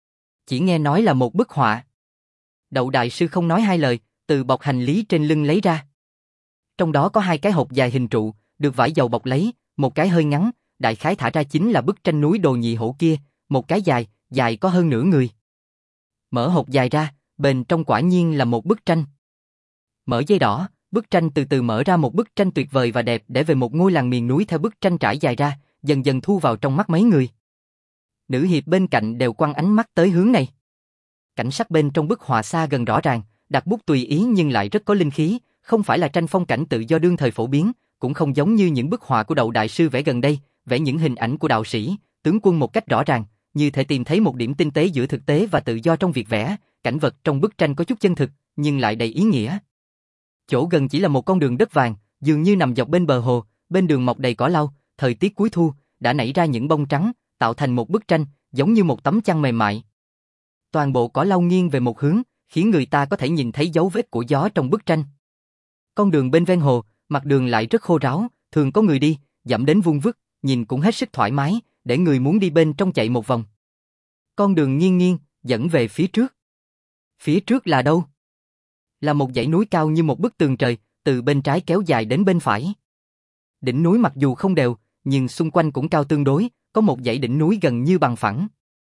[SPEAKER 1] Chỉ nghe nói là một bức họa. Đậu đại sư không nói hai lời, từ bọc hành lý trên lưng lấy ra. Trong đó có hai cái hộp dài hình trụ, được vải dầu bọc lấy, một cái hơi ngắn, đại khái thả ra chính là bức tranh núi Đồ Nhị Hổ kia, một cái dài, dài có hơn nửa người. Mở hộp dài ra, bên trong quả nhiên là một bức tranh. Mở dây đỏ, bức tranh từ từ mở ra một bức tranh tuyệt vời và đẹp để về một ngôi làng miền núi theo bức tranh trải dài ra, dần dần thu vào trong mắt mấy người. Nữ hiệp bên cạnh đều quăng ánh mắt tới hướng này. Cảnh sắc bên trong bức họa xa gần rõ ràng, đặt bút tùy ý nhưng lại rất có linh khí, không phải là tranh phong cảnh tự do đương thời phổ biến, cũng không giống như những bức họa của Đậu đại sư vẽ gần đây, vẽ những hình ảnh của đạo sĩ, tướng quân một cách rõ ràng, như thể tìm thấy một điểm tinh tế giữa thực tế và tự do trong việc vẽ. Cảnh vật trong bức tranh có chút chân thực, nhưng lại đầy ý nghĩa. Chỗ gần chỉ là một con đường đất vàng, dường như nằm dọc bên bờ hồ, bên đường mọc đầy cỏ lau, thời tiết cuối thu đã nảy ra những bông trắng, tạo thành một bức tranh, giống như một tấm chăn mềm mại. Toàn bộ cỏ lau nghiêng về một hướng, khiến người ta có thể nhìn thấy dấu vết của gió trong bức tranh. Con đường bên ven hồ, mặt đường lại rất khô ráo, thường có người đi, dẫm đến vung vức, nhìn cũng hết sức thoải mái, để người muốn đi bên trong chạy một vòng. Con đường nghiêng nghiêng, dẫn về phía trước. Phía trước là đâu? Là một dãy núi cao như một bức tường trời, từ bên trái kéo dài đến bên phải. Đỉnh núi mặc dù không đều, nhưng xung quanh cũng cao tương đối, có một dãy đỉnh núi gần như bằng phẳng.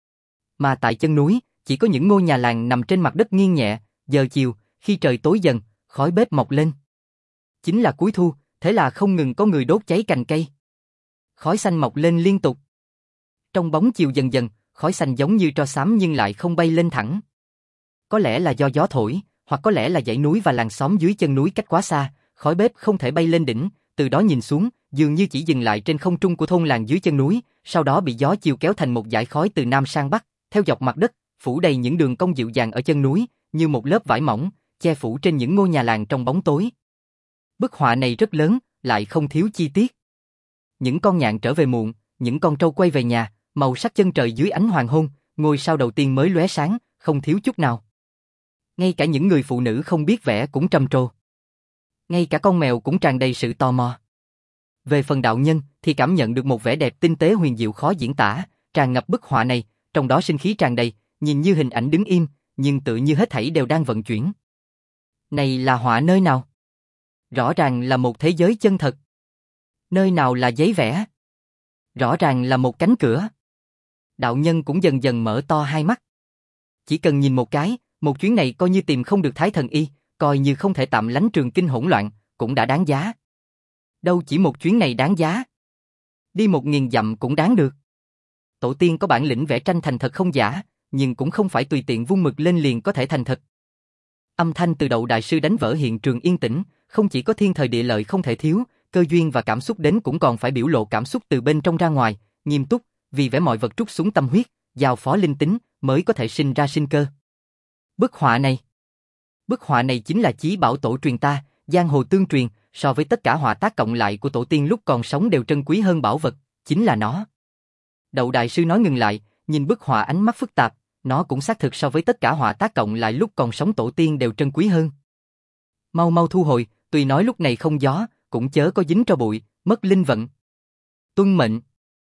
[SPEAKER 1] Mà tại chân núi, chỉ có những ngôi nhà làng nằm trên mặt đất nghiêng nhẹ. Giờ chiều, khi trời tối dần, khói bếp mọc lên. Chính là cuối thu, thế là không ngừng có người đốt cháy cành cây. Khói xanh mọc lên liên tục. Trong bóng chiều dần dần, khói xanh giống như tro xám nhưng lại không bay lên thẳng. Có lẽ là do gió thổi, hoặc có lẽ là dãy núi và làng xóm dưới chân núi cách quá xa, khói bếp không thể bay lên đỉnh, từ đó nhìn xuống, dường như chỉ dừng lại trên không trung của thôn làng dưới chân núi, sau đó bị gió chiều kéo thành một dải khói từ nam sang bắc, theo dọc mặt đất, phủ đầy những đường cong dịu dàng ở chân núi, như một lớp vải mỏng, che phủ trên những ngôi nhà làng trong bóng tối. Bức họa này rất lớn, lại không thiếu chi tiết. Những con nhạn trở về muộn, những con trâu quay về nhà, màu sắc chân trời dưới ánh hoàng hôn, ngôi sao đầu tiên mới lóe sáng, không thiếu chút nào. Ngay cả những người phụ nữ không biết vẽ cũng trầm trồ. Ngay cả con mèo cũng tràn đầy sự tò mò. Về phần đạo nhân thì cảm nhận được một vẻ đẹp tinh tế huyền diệu khó diễn tả, tràn ngập bức họa này, trong đó sinh khí tràn đầy, nhìn như hình ảnh đứng im, nhưng tự như hết thảy đều đang vận chuyển. Này là họa nơi nào? Rõ ràng là một thế giới chân thật. Nơi nào là giấy vẽ? Rõ ràng là một cánh cửa. Đạo nhân cũng dần dần mở to hai mắt. Chỉ cần nhìn một cái, một chuyến này coi như tìm không được Thái Thần Y, coi như không thể tạm lánh trường kinh hỗn loạn, cũng đã đáng giá. Đâu chỉ một chuyến này đáng giá. Đi một nghìn dặm cũng đáng được. Tổ tiên có bản lĩnh vẽ tranh thành thật không giả, nhưng cũng không phải tùy tiện vung mực lên liền có thể thành thật. Âm thanh từ Đậu đại sư đánh vỡ hiện trường yên tĩnh, không chỉ có thiên thời địa lợi không thể thiếu, cơ duyên và cảm xúc đến cũng còn phải biểu lộ cảm xúc từ bên trong ra ngoài, nghiêm túc, vì vẽ mọi vật trút xuống tâm huyết, giao phó linh tính, mới có thể sinh ra sinh cơ. Bức họa này, bức họa này chính là chí bảo tổ truyền ta, giang hồ tương truyền, so với tất cả họa tác cộng lại của tổ tiên lúc còn sống đều trân quý hơn bảo vật, chính là nó. Đậu đại sư nói ngừng lại, nhìn bức họa ánh mắt phức tạp, nó cũng xác thực so với tất cả họa tác cộng lại lúc còn sống tổ tiên đều trân quý hơn. Mau mau thu hồi, tuy nói lúc này không gió, cũng chớ có dính tro bụi, mất linh vận. Tuân mệnh.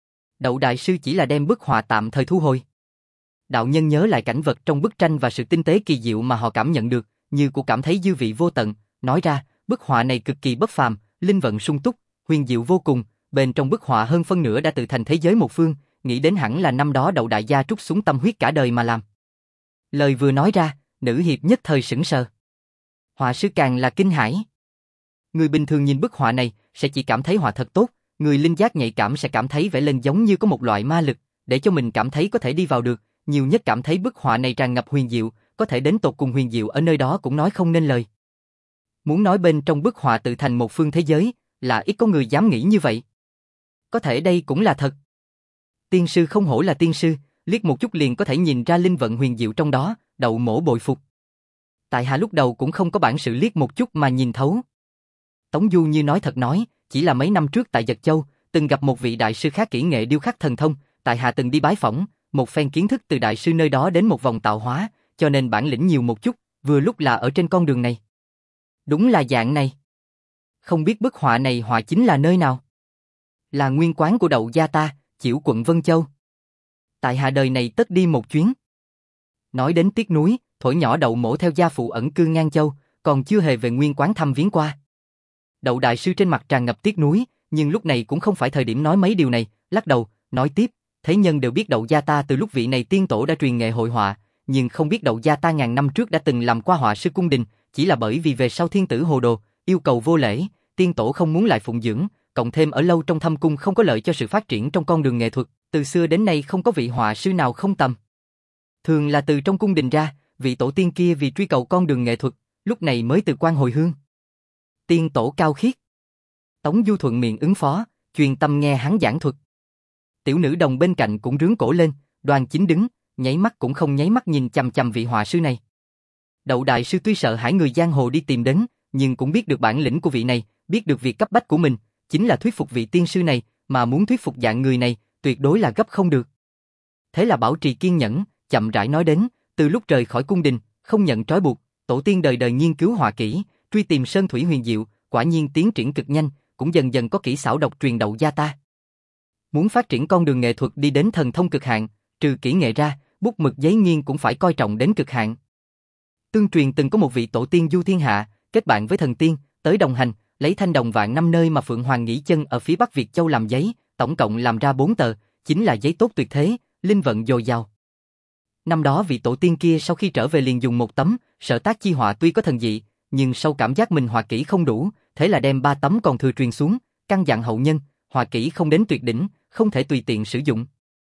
[SPEAKER 1] Đậu đại sư chỉ là đem bức họa tạm thời thu hồi. Đạo nhân nhớ lại cảnh vật trong bức tranh và sự tinh tế kỳ diệu mà họ cảm nhận được, như cũng cảm thấy dư vị vô tận, nói ra, bức họa này cực kỳ bất phàm, linh vận sung túc, huyền diệu vô cùng, bên trong bức họa hơn phân nửa đã tự thành thế giới một phương, nghĩ đến hẳn là năm đó Đậu đại gia trút xuống tâm huyết cả đời mà làm. Lời vừa nói ra, nữ hiệp nhất thời sững sờ. Họa sư càng là kinh hãi. Người bình thường nhìn bức họa này sẽ chỉ cảm thấy họa thật tốt, người linh giác nhạy cảm sẽ cảm thấy vẽ lên giống như có một loại ma lực, để cho mình cảm thấy có thể đi vào được, nhiều nhất cảm thấy bức họa này tràn ngập huyền diệu, có thể đến tột cùng huyền diệu ở nơi đó cũng nói không nên lời. Muốn nói bên trong bức họa tự thành một phương thế giới, là ít có người dám nghĩ như vậy. Có thể đây cũng là thật. Tiên sư không hổ là tiên sư, liếc một chút liền có thể nhìn ra linh vận huyền diệu trong đó, Đậu mỗ bội phục. Tại hạ lúc đầu cũng không có bản sự liếc một chút mà nhìn thấu. Tống Du như nói thật nói, chỉ là mấy năm trước tại Dật Châu, từng gặp một vị đại sư khác kỹ nghệ điêu khắc thần thông, tại hạ từng đi bái phỏng, một phen kiến thức từ đại sư nơi đó đến một vòng tạo hóa, cho nên bản lĩnh nhiều một chút, vừa lúc là ở trên con đường này. Đúng là dạng này. Không biết bức họa này họa chính là nơi nào? Là nguyên quán của Đậu gia ta, Chiểu quận Vân Châu. Tại hạ đời này tất đi một chuyến. Nói đến tiếc nuối, thổi nhỏ Đậu Mỗ theo gia phụ ẩn cư Ngang Châu, còn chưa hề về nguyên quán thăm viếng qua. Đậu đại sư trên mặt tràn ngập tiếc nuối, nhưng lúc này cũng không phải thời điểm nói mấy điều này, lắc đầu, nói tiếp, thế nhân đều biết Đậu gia ta từ lúc vị này tiên tổ đã truyền nghệ hội họa, nhưng không biết Đậu gia ta ngàn năm trước đã từng làm qua họa sư cung đình, chỉ là bởi vì về sau thiên tử hồ đồ, yêu cầu vô lễ, tiên tổ không muốn lại phụng dưỡng, cộng thêm ở lâu trong thâm cung không có lợi cho sự phát triển trong con đường nghệ thuật, từ xưa đến nay không có vị họa sư nào không tầm. Thường là từ trong cung đình ra, vị tổ tiên kia vì truy cầu con đường nghệ thuật, lúc này mới từ quan hồi hương. Tiên tổ cao khiết. Tống Du thuận miệng ứng phó, chuyên tâm nghe hắn giảng thuật. Tiểu nữ đồng bên cạnh cũng rướn cổ lên, Đoàn Chính đứng, nháy mắt cũng không nháy mắt nhìn chằm chằm vị họa sư này. Đậu đại sư tuy sợ hãi người giang hồ đi tìm đến, nhưng cũng biết được bản lĩnh của vị này, biết được việc cấp bách của mình, chính là thuyết phục vị tiên sư này, mà muốn thuyết phục dạng người này, tuyệt đối là gấp không được. Thế là bảo trì kiên nhẫn, chậm rãi nói đến, từ lúc rời khỏi cung đình, không nhận trói buộc, tổ tiên đời đời nghiên cứu họa kỹ, truy tìm sơn thủy huyền diệu, quả nhiên tiến triển cực nhanh, cũng dần dần có kỹ xảo độc truyền Đậu gia ta. Muốn phát triển con đường nghệ thuật đi đến thần thông cực hạn, trừ kỹ nghệ ra, bút mực giấy nghiên cũng phải coi trọng đến cực hạn. Tương truyền từng có một vị tổ tiên du thiên hạ, kết bạn với thần tiên, tới đồng hành, lấy thanh đồng vạn năm nơi mà Phượng Hoàng nghỉ chân ở phía Bắc Việt Châu làm giấy, tổng cộng làm ra bốn tờ, chính là giấy tốt tuyệt thế, linh vận dồi dào. Năm đó vị tổ tiên kia sau khi trở về liền dùng một tấm, sở tác chi họa tuy có thần dị, nhưng sau cảm giác mình họa kỹ không đủ, thế là đem ba tấm còn thừa truyền xuống, căn dặn hậu nhân, họa kỹ không đến tuyệt đỉnh, không thể tùy tiện sử dụng.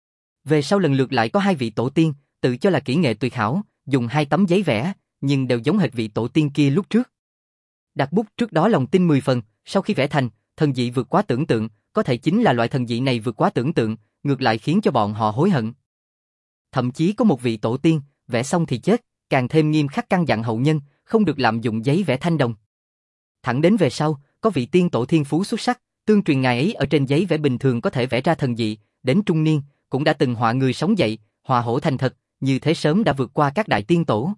[SPEAKER 1] Về sau lần lượt lại có hai vị tổ tiên, tự cho là kỹ nghệ tuyệt hảo, dùng hai tấm giấy vẽ, nhưng đều giống hệt vị tổ tiên kia lúc trước. Đặt bút trước đó lòng tin mười phần, sau khi vẽ thành, thần dị vượt quá tưởng tượng, có thể chính là loại thần dị này vượt quá tưởng tượng, ngược lại khiến cho bọn họ hối hận. Thậm chí có một vị tổ tiên, vẽ xong thì chết, càng thêm nghiêm khắc căn dặn hậu nhân, không được lạm dụng giấy vẽ thanh đồng. Thẳng đến về sau, có vị tiên tổ thiên phú xuất sắc, tương truyền ngài ấy ở trên giấy vẽ bình thường có thể vẽ ra thần dị, đến trung niên, cũng đã từng họa người sống dậy, họa hổ thành thật, như thế sớm đã vượt qua các đại tiên tổ.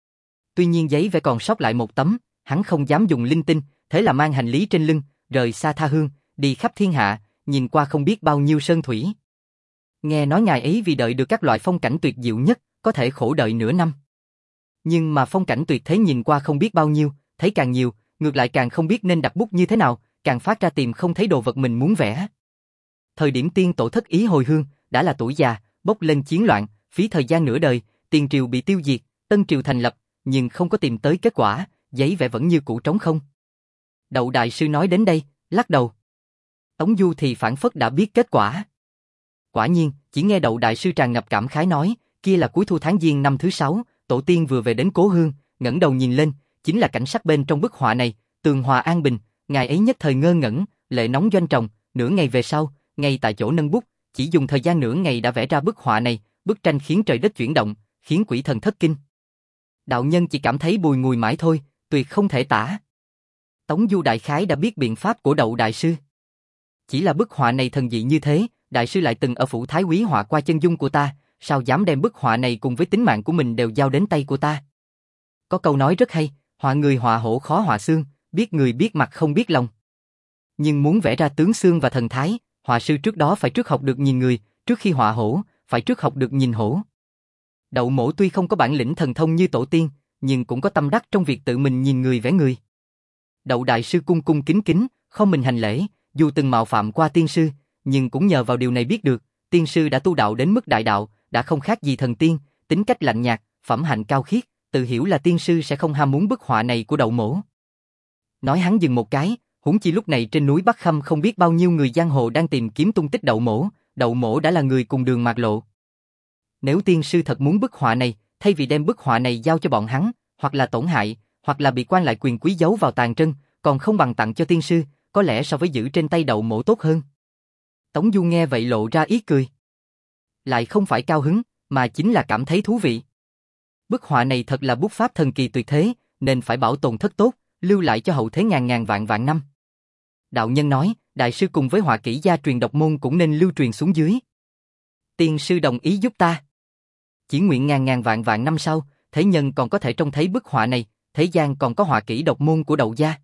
[SPEAKER 1] Tuy nhiên giấy vẽ còn sót lại một tấm, hắn không dám dùng linh tinh, thế là mang hành lý trên lưng, rời xa tha hương, đi khắp thiên hạ, nhìn qua không biết bao nhiêu sơn thủy. Nghe nói ngài ấy vì đợi được các loại phong cảnh tuyệt diệu nhất, có thể khổ đợi nửa năm. Nhưng mà phong cảnh tuyệt thế nhìn qua không biết bao nhiêu, thấy càng nhiều, ngược lại càng không biết nên đặt bút như thế nào, càng phát ra tìm không thấy đồ vật mình muốn vẽ. Thời điểm tiên tổ thất ý hồi hương, đã là tuổi già, bốc lên chiến loạn, phí thời gian nửa đời, tiền triều bị tiêu diệt, tân triều thành lập, nhưng không có tìm tới kết quả, giấy vẽ vẫn như cũ trống không. Đậu đại sư nói đến đây, lắc đầu. Tống Du thì phản phất đã biết kết quả. Quả nhiên, chỉ nghe Đậu đại sư tràn ngập cảm khái nói, kia là cuối thu tháng giêng năm thứ sáu, tổ tiên vừa về đến cố hương, ngẩng đầu nhìn lên, chính là cảnh sắc bên trong bức họa này, tường hòa an bình, ngài ấy nhất thời ngơ ngẩn, lệ nóng doanh tròng, nửa ngày về sau, ngay tại chỗ nâng bút, chỉ dùng thời gian nửa ngày đã vẽ ra bức họa này, bức tranh khiến trời đất chuyển động, khiến quỷ thần thất kinh. Đạo nhân chỉ cảm thấy bùi ngùi mãi thôi, tuyệt không thể tả. Tống Du đại khái đã biết biện pháp của Đậu đại sư. Chỉ là bức họa này thần dị như thế, đại sư lại từng ở phủ Thái Quý họa qua chân dung của ta, sao dám đem bức họa này cùng với tính mạng của mình đều giao đến tay của ta. Có câu nói rất hay, họa người họa hổ khó họa xương, biết người biết mặt không biết lòng. Nhưng muốn vẽ ra tướng xương và thần thái, họa sư trước đó phải trước học được nhìn người, trước khi họa hổ, phải trước học được nhìn hổ. Đậu Mỗ tuy không có bản lĩnh thần thông như tổ tiên, nhưng cũng có tâm đắc trong việc tự mình nhìn người vẽ người. Đậu đại sư cung cung kính kính, không mình hành lễ, dù từng mạo phạm qua tiên sư, nhưng cũng nhờ vào điều này biết được, tiên sư đã tu đạo đến mức đại đạo, đã không khác gì thần tiên, tính cách lạnh nhạt, phẩm hạnh cao khiết, tự hiểu là tiên sư sẽ không ham muốn bức họa này của Đậu Mỗ. Nói hắn dừng một cái, huống chi lúc này trên núi Bắc Khâm không biết bao nhiêu người giang hồ đang tìm kiếm tung tích Đậu Mỗ, Đậu Mỗ đã là người cùng đường mạt lộ. Nếu tiên sư thật muốn bức họa này, thay vì đem bức họa này giao cho bọn hắn, hoặc là tổn hại, hoặc là bị quan lại quyền quý giấu vào tàn trân, còn không bằng tặng cho tiên sư, có lẽ so với giữ trên tay Đậu Mỗ tốt hơn. Tống Du nghe vậy lộ ra ý cười. Lại không phải cao hứng, mà chính là cảm thấy thú vị. Bức họa này thật là bút pháp thần kỳ tuyệt thế, nên phải bảo tồn thất tốt, lưu lại cho hậu thế ngàn ngàn vạn vạn năm. Đạo nhân nói, đại sư cùng với họa kỹ gia truyền độc môn cũng nên lưu truyền xuống dưới. Tiên sư đồng ý giúp ta. Chỉ nguyện ngàn ngàn vạn vạn năm sau, thế nhân còn có thể trông thấy bức họa này, thế gian còn có họa kỹ độc môn của Đậu gia.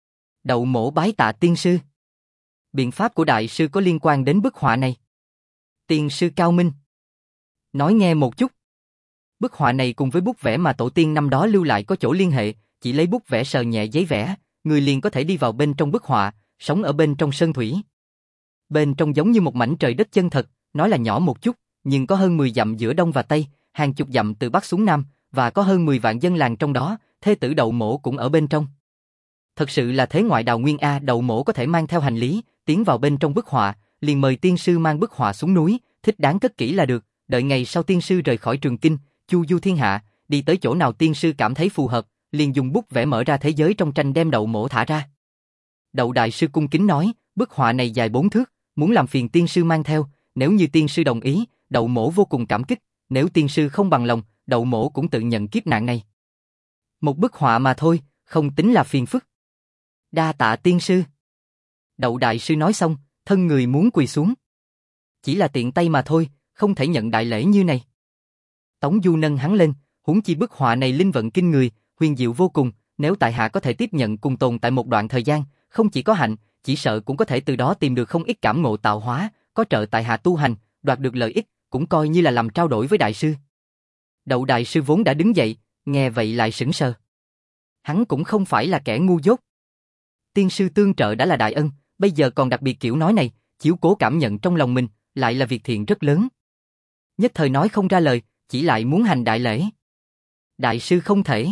[SPEAKER 1] Đậu Mỗ bái tạ tiên sư. Biện pháp của đại sư có liên quan đến bức họa này. Tiên sư cao minh. Nói nghe một chút. Bức họa này cùng với bút vẽ mà tổ tiên năm đó lưu lại có chỗ liên hệ, chỉ lấy bút vẽ sờ nhẹ giấy vẽ, người liền có thể đi vào bên trong bức họa, sống ở bên trong sơn thủy. Bên trong giống như một mảnh trời đất chân thật, nói là nhỏ một chút, nhưng có hơn mười dặm giữa đông và tây, hàng chục dặm từ bắc xuống nam, và có hơn mười vạn dân làng trong đó, thê tử Đậu Mỗ cũng ở bên trong. Thật sự là thế ngoại đào nguyên a, Đậu Mỗ có thể mang theo hành lý, tiến vào bên trong bức họa, liền mời tiên sư mang bức họa xuống núi, thích đáng cất kỹ là được, đợi ngày sau tiên sư rời khỏi Trường Kinh, chu du thiên hạ, đi tới chỗ nào tiên sư cảm thấy phù hợp, liền dùng bút vẽ mở ra thế giới trong tranh đem Đậu Mỗ thả ra. Đậu đại sư cung kính nói, bức họa này dài bốn thước, muốn làm phiền tiên sư mang theo, nếu như tiên sư đồng ý, Đậu Mỗ vô cùng cảm kích, nếu tiên sư không bằng lòng, Đậu Mỗ cũng tự nhận kiếp nạn này. Một bức họa mà thôi, không tính là phiền phức. Đa tạ tiên sư. Đậu đại sư nói xong, thân người muốn quỳ xuống. Chỉ là tiện tay mà thôi, không thể nhận đại lễ như này. Tống Du nâng hắn lên, huống chi bức họa này linh vận kinh người, huyền diệu vô cùng, nếu tại hạ có thể tiếp nhận cùng tồn tại một đoạn thời gian, không chỉ có hạnh, chỉ sợ cũng có thể từ đó tìm được không ít cảm ngộ tạo hóa, có trợ tại hạ tu hành, đoạt được lợi ích, cũng coi như là làm trao đổi với đại sư. Đậu đại sư vốn đã đứng dậy, nghe vậy lại sững sờ. Hắn cũng không phải là kẻ ngu dốt. Tiên sư tương trợ đã là đại ân, bây giờ còn đặc biệt kiểu nói này, chiếu cố cảm nhận trong lòng mình, lại là việc thiện rất lớn. Nhất thời nói không ra lời, chỉ lại muốn hành đại lễ. Đại sư không thể.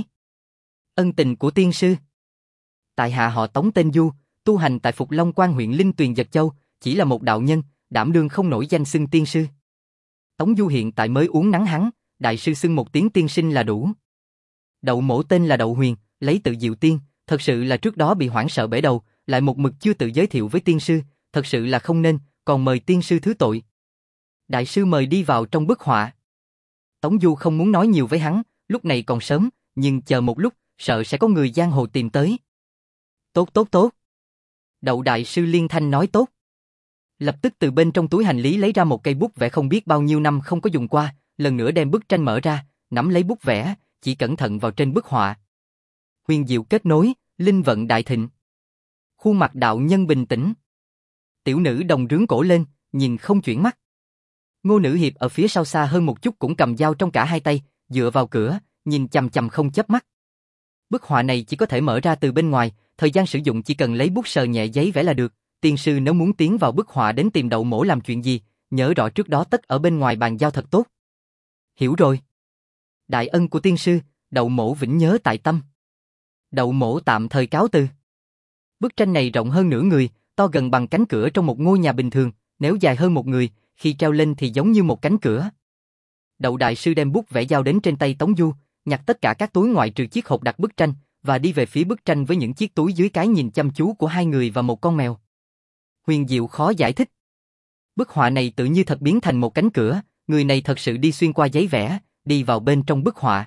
[SPEAKER 1] Ân tình của tiên sư. Tại hạ họ Tống tên Du, tu hành tại Phục Long Quan huyện Linh Tuyền Giật Châu, chỉ là một đạo nhân, đảm đương không nổi danh xưng tiên sư. Tống Du hiện tại mới uống nắng hắn, đại sư xưng một tiếng tiên sinh là đủ. Đậu Mỗ tên là Đậu Huyền, lấy tự diệu tiên, thật sự là trước đó bị hoảng sợ bể đầu, lại một mực chưa tự giới thiệu với tiên sư, thật sự là không nên, còn mời tiên sư thứ tội. Đại sư mời đi vào trong bức họa. Tống Du không muốn nói nhiều với hắn, lúc này còn sớm, nhưng chờ một lúc, sợ sẽ có người giang hồ tìm tới. Tốt tốt tốt. Đậu đại sư liên thanh nói tốt. Lập tức từ bên trong túi hành lý lấy ra một cây bút vẽ không biết bao nhiêu năm không có dùng qua, lần nữa đem bức tranh mở ra, nắm lấy bút vẽ, chỉ cẩn thận vào trên bức họa. Huyền diệu kết nối, linh vận đại thịnh. Khuôn mặt đạo nhân bình tĩnh. Tiểu nữ đồng rướng cổ lên, nhìn không chuyển mắt. Ngô Nữ Hiệp ở phía sau xa hơn một chút cũng cầm dao trong cả hai tay, dựa vào cửa, nhìn chằm chằm không chớp mắt. Bức họa này chỉ có thể mở ra từ bên ngoài, thời gian sử dụng chỉ cần lấy bút sờ nhẹ giấy vẽ là được. Tiên sư nếu muốn tiến vào bức họa đến tìm Đậu Mỗ làm chuyện gì, nhớ rõ trước đó tất ở bên ngoài bàn giao thật tốt. Hiểu rồi. Đại ân của tiên sư, Đậu Mỗ vĩnh nhớ tại tâm. Đậu Mỗ tạm thời cáo từ. Bức tranh này rộng hơn nửa người, to gần bằng cánh cửa trong một ngôi nhà bình thường, nếu dài hơn một người, khi treo lên thì giống như một cánh cửa. Đậu đại sư đem bút vẽ giao đến trên tay Tống Du, nhặt tất cả các túi ngoại trừ chiếc hộp đặt bức tranh, và đi về phía bức tranh với những chiếc túi dưới cái nhìn chăm chú của hai người và một con mèo. Huyền diệu khó giải thích. Bức họa này tự như thật biến thành một cánh cửa, người này thật sự đi xuyên qua giấy vẽ, đi vào bên trong bức họa.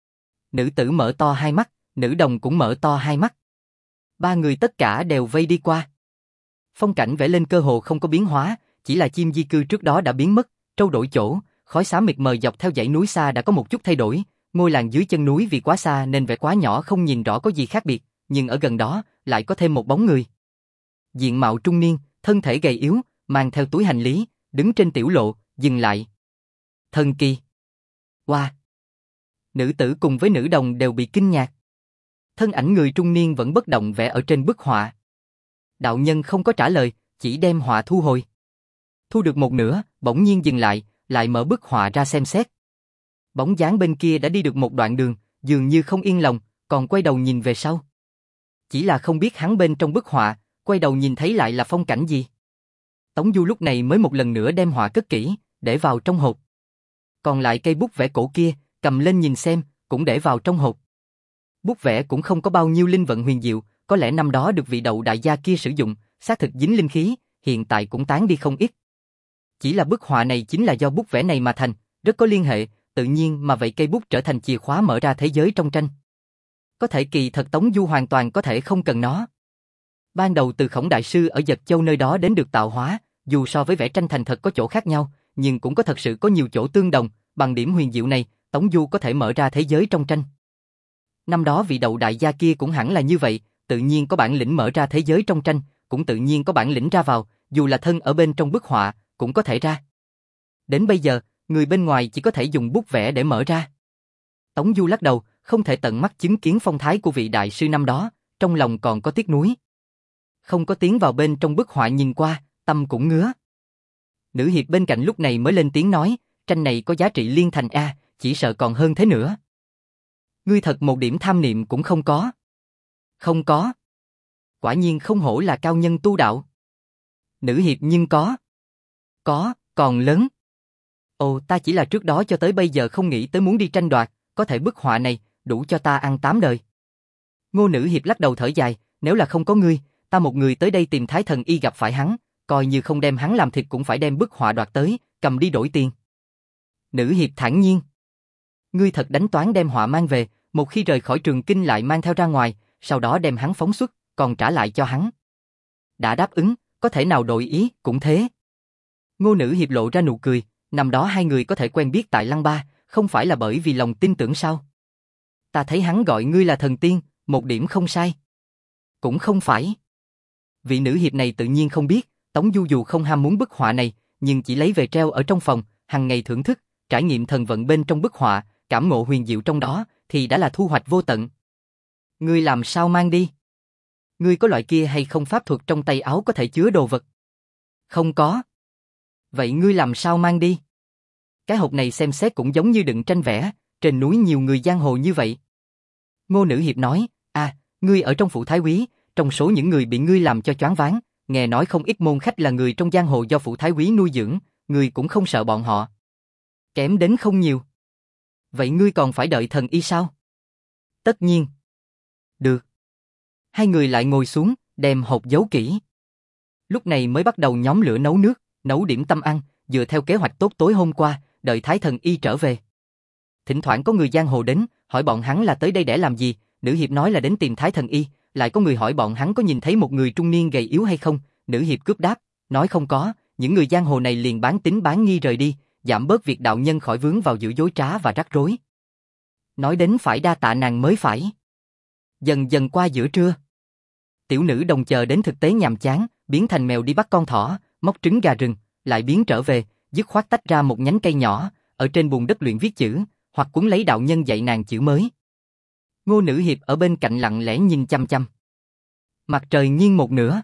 [SPEAKER 1] Nữ tử mở to hai mắt, nữ đồng cũng mở to hai mắt. Ba người tất cả đều vây đi qua. Phong cảnh vẽ lên cơ hồ không có biến hóa, chỉ là chim di cư trước đó đã biến mất, trâu đổi chỗ, khói xám mịt mờ dọc theo dãy núi xa đã có một chút thay đổi, ngôi làng dưới chân núi vì quá xa nên vẽ quá nhỏ không nhìn rõ có gì khác biệt, nhưng ở gần đó lại có thêm một bóng người. Diện mạo trung niên, thân thể gầy yếu, mang theo túi hành lý, đứng trên tiểu lộ, dừng lại. Thần kỳ. Wow. Nữ tử cùng với nữ đồng đều bị kinh ngạc. Thân ảnh người trung niên vẫn bất động vẽ ở trên bức họa. Đạo nhân không có trả lời, chỉ đem họa thu hồi. Thu được một nửa, bỗng nhiên dừng lại, lại mở bức họa ra xem xét. Bóng dáng bên kia đã đi được một đoạn đường, dường như không yên lòng, còn quay đầu nhìn về sau. Chỉ là không biết hắn bên trong bức họa, quay đầu nhìn thấy lại là phong cảnh gì. Tống Du lúc này mới một lần nữa đem họa cất kỹ, để vào trong hộp. Còn lại cây bút vẽ cổ kia, cầm lên nhìn xem, cũng để vào trong hộp. Bút vẽ cũng không có bao nhiêu linh vận huyền diệu, có lẽ năm đó được vị Đậu đại gia kia sử dụng, xác thực dính linh khí, hiện tại cũng tán đi không ít. Chỉ là bức họa này chính là do bút vẽ này mà thành, rất có liên hệ, tự nhiên mà vậy cây bút trở thành chìa khóa mở ra thế giới trong tranh. Có thể kỳ thật Tống Du hoàn toàn có thể không cần nó. Ban đầu từ Khổng đại sư ở Giật Châu nơi đó đến được tạo hóa, dù so với vẽ tranh thành thật có chỗ khác nhau, nhưng cũng có thật sự có nhiều chỗ tương đồng, bằng điểm huyền diệu này, Tống Du có thể mở ra thế giới trong tranh. Năm đó vị Đậu đại gia kia cũng hẳn là như vậy, tự nhiên có bản lĩnh mở ra thế giới trong tranh, cũng tự nhiên có bản lĩnh ra vào, dù là thân ở bên trong bức họa, cũng có thể ra. Đến bây giờ, người bên ngoài chỉ có thể dùng bút vẽ để mở ra. Tống Du lắc đầu, không thể tận mắt chứng kiến phong thái của vị đại sư năm đó, trong lòng còn có tiếc nuối. Không có tiến vào bên trong bức họa nhìn qua, tâm cũng ngứa. Nữ hiệp bên cạnh lúc này mới lên tiếng nói, tranh này có giá trị liên thành a, chỉ sợ còn hơn thế nữa. Ngươi thật một điểm tham niệm cũng không có. Không có. Quả nhiên không hổ là cao nhân tu đạo. Nữ hiệp nhưng có. Có, còn lớn. Ồ, ta chỉ là trước đó cho tới bây giờ không nghĩ tới muốn đi tranh đoạt, có thể bức họa này, đủ cho ta ăn tám đời. Ngô nữ hiệp lắc đầu thở dài, nếu là không có ngươi, ta một người tới đây tìm Thái Thần Y gặp phải hắn, coi như không đem hắn làm thịt cũng phải đem bức họa đoạt tới, cầm đi đổi tiền. Nữ hiệp thản nhiên. Ngươi thật đánh toán đem họa mang về, một khi rời khỏi Trường Kinh lại mang theo ra ngoài, sau đó đem hắn phóng xuất, còn trả lại cho hắn. Đã đáp ứng, có thể nào đổi ý, cũng thế. Ngô nữ hiệp lộ ra nụ cười, năm đó hai người có thể quen biết tại Lăng Ba, không phải là bởi vì lòng tin tưởng sao? Ta thấy hắn gọi ngươi là thần tiên, một điểm không sai. Cũng không phải. Vị nữ hiệp này tự nhiên không biết, Tống Du dù không ham muốn bức họa này, nhưng chỉ lấy về treo ở trong phòng, hằng ngày thưởng thức, trải nghiệm thần vận bên trong bức họa, cảm ngộ huyền diệu trong đó, thì đã là thu hoạch vô tận. Ngươi làm sao mang đi? Ngươi có loại kia hay không pháp thuật trong tay áo có thể chứa đồ vật? Không có. Vậy ngươi làm sao mang đi? Cái hộp này xem xét cũng giống như đựng tranh vẽ, trên núi nhiều người giang hồ như vậy. Ngô nữ hiệp nói, à, ngươi ở trong phủ thái úy, trong số những người bị ngươi làm cho choáng váng, nghe nói không ít môn khách là người trong giang hồ do phủ thái úy nuôi dưỡng, ngươi cũng không sợ bọn họ. Kém đến không nhiều. Vậy ngươi còn phải đợi thần y sao? Tất nhiên. Được. Hai người lại ngồi xuống, đem hộp giấu kỹ. Lúc này mới bắt đầu nhóm lửa nấu nước, nấu điểm tâm ăn, dựa theo kế hoạch tốt tối hôm qua, đợi Thái Thần Y trở về. Thỉnh thoảng có người giang hồ đến, hỏi bọn hắn là tới đây để làm gì, nữ hiệp nói là đến tìm Thái Thần Y, lại có người hỏi bọn hắn có nhìn thấy một người trung niên gầy yếu hay không, nữ hiệp cướp đáp, nói không có, những người giang hồ này liền bán tín bán nghi rời đi, giảm bớt việc đạo nhân khỏi vướng vào giữa dối trá và rắc rối. Nói đến phải đa tạ nàng mới phải. Dần dần qua giữa trưa, tiểu nữ đồng chờ đến thực tế nhàm chán, biến thành mèo đi bắt con thỏ, móc trứng gà rừng, lại biến trở về, dứt khoát tách ra một nhánh cây nhỏ, ở trên bùn đất luyện viết chữ, hoặc cuốn lấy đạo nhân dạy nàng chữ mới. Ngô nữ hiệp ở bên cạnh lặng lẽ nhìn chăm chăm. Mặt trời nghiêng một nửa.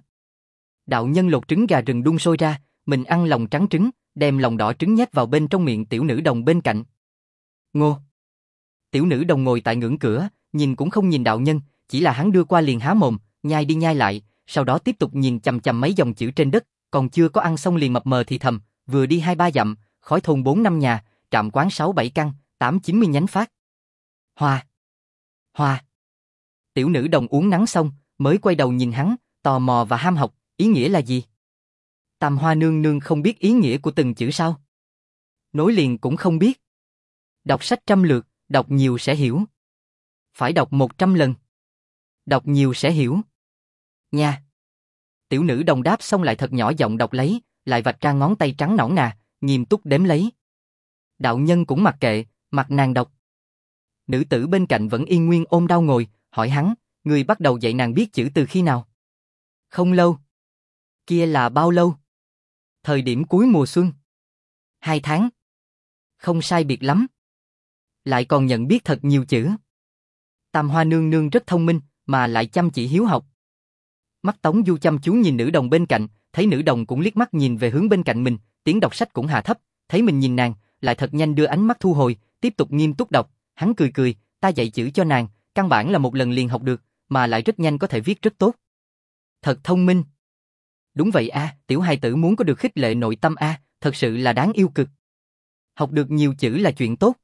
[SPEAKER 1] Đạo nhân lột trứng gà rừng đun sôi ra, mình ăn lòng trắng trứng, đem lòng đỏ trứng nhét vào bên trong miệng tiểu nữ đồng bên cạnh. Ngô. Tiểu nữ đồng ngồi tại ngưỡng cửa, nhìn cũng không nhìn đạo nhân, chỉ là hắn đưa qua liền há mồm, nhai đi nhai lại, sau đó tiếp tục nhìn chằm chằm mấy dòng chữ trên đất, còn chưa có ăn xong liền mập mờ thì thầm, vừa đi hai ba dặm, khói thôn bốn năm nhà, trạm quán sáu bảy căn, tám chín mươi nhánh phát. Hoa. Hoa. Tiểu nữ đồng uống nắng xong, mới quay đầu nhìn hắn, tò mò và ham học, ý nghĩa là gì? Tam Hoa nương nương không biết ý nghĩa của từng chữ sao? Nối liền cũng không biết. Đọc sách trăm lượt, đọc nhiều sẽ hiểu. Phải đọc một trăm lần. Đọc nhiều sẽ hiểu. Nha. Tiểu nữ đồng đáp xong lại thật nhỏ giọng đọc lấy, lại vạch ra ngón tay trắng nõn nà, nghiêm túc đếm lấy. Đạo nhân cũng mặc kệ, mặc nàng đọc. Nữ tử bên cạnh vẫn yên nguyên ôm đau ngồi, hỏi hắn, người bắt đầu dạy nàng biết chữ từ khi nào? Không lâu. Kia là bao lâu? Thời điểm cuối mùa xuân. Hai tháng. Không sai biệt lắm. Lại còn nhận biết thật nhiều chữ. Tam Hoa nương nương rất thông minh, mà lại chăm chỉ hiếu học. Mắt Tống Du chăm chú nhìn nữ đồng bên cạnh, thấy nữ đồng cũng liếc mắt nhìn về hướng bên cạnh mình, tiếng đọc sách cũng hạ thấp, thấy mình nhìn nàng, lại thật nhanh đưa ánh mắt thu hồi, tiếp tục nghiêm túc đọc, hắn cười cười, ta dạy chữ cho nàng, căn bản là một lần liền học được, mà lại rất nhanh có thể viết rất tốt. Thật thông minh. Đúng vậy a, tiểu hài tử muốn có được khích lệ nội tâm a, thật sự là đáng yêu cực. Học được nhiều chữ là chuyện tốt.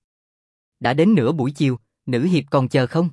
[SPEAKER 1] Đã đến nửa buổi chiều, nữ hiệp còn chờ không?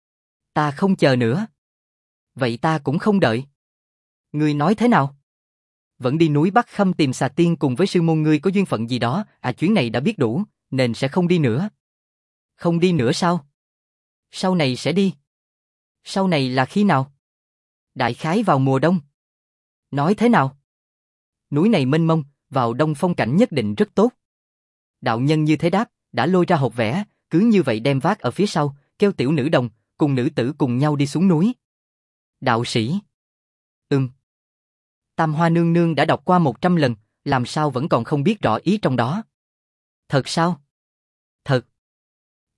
[SPEAKER 1] Ta không chờ nữa. Vậy ta cũng không đợi. Ngươi nói thế nào? Vẫn đi núi Bắc Khâm tìm xà tiên cùng với sư môn ngươi có duyên phận gì đó, à chuyến này đã biết đủ, nên sẽ không đi nữa. Không đi nữa sao? Sau này sẽ đi. Sau này là khi nào? Đại khái vào mùa đông. Nói thế nào? Núi này mênh mông, vào đông phong cảnh nhất định rất tốt. Đạo nhân như thế đáp, đã lôi ra hộp vẽ, cứ như vậy đem vác ở phía sau, kêu tiểu nữ đồng, cùng nữ tử cùng nhau đi xuống núi. Đạo sĩ. Ừm. Tam Hoa nương nương đã đọc qua một trăm lần, làm sao vẫn còn không biết rõ ý trong đó. Thật sao? Thật.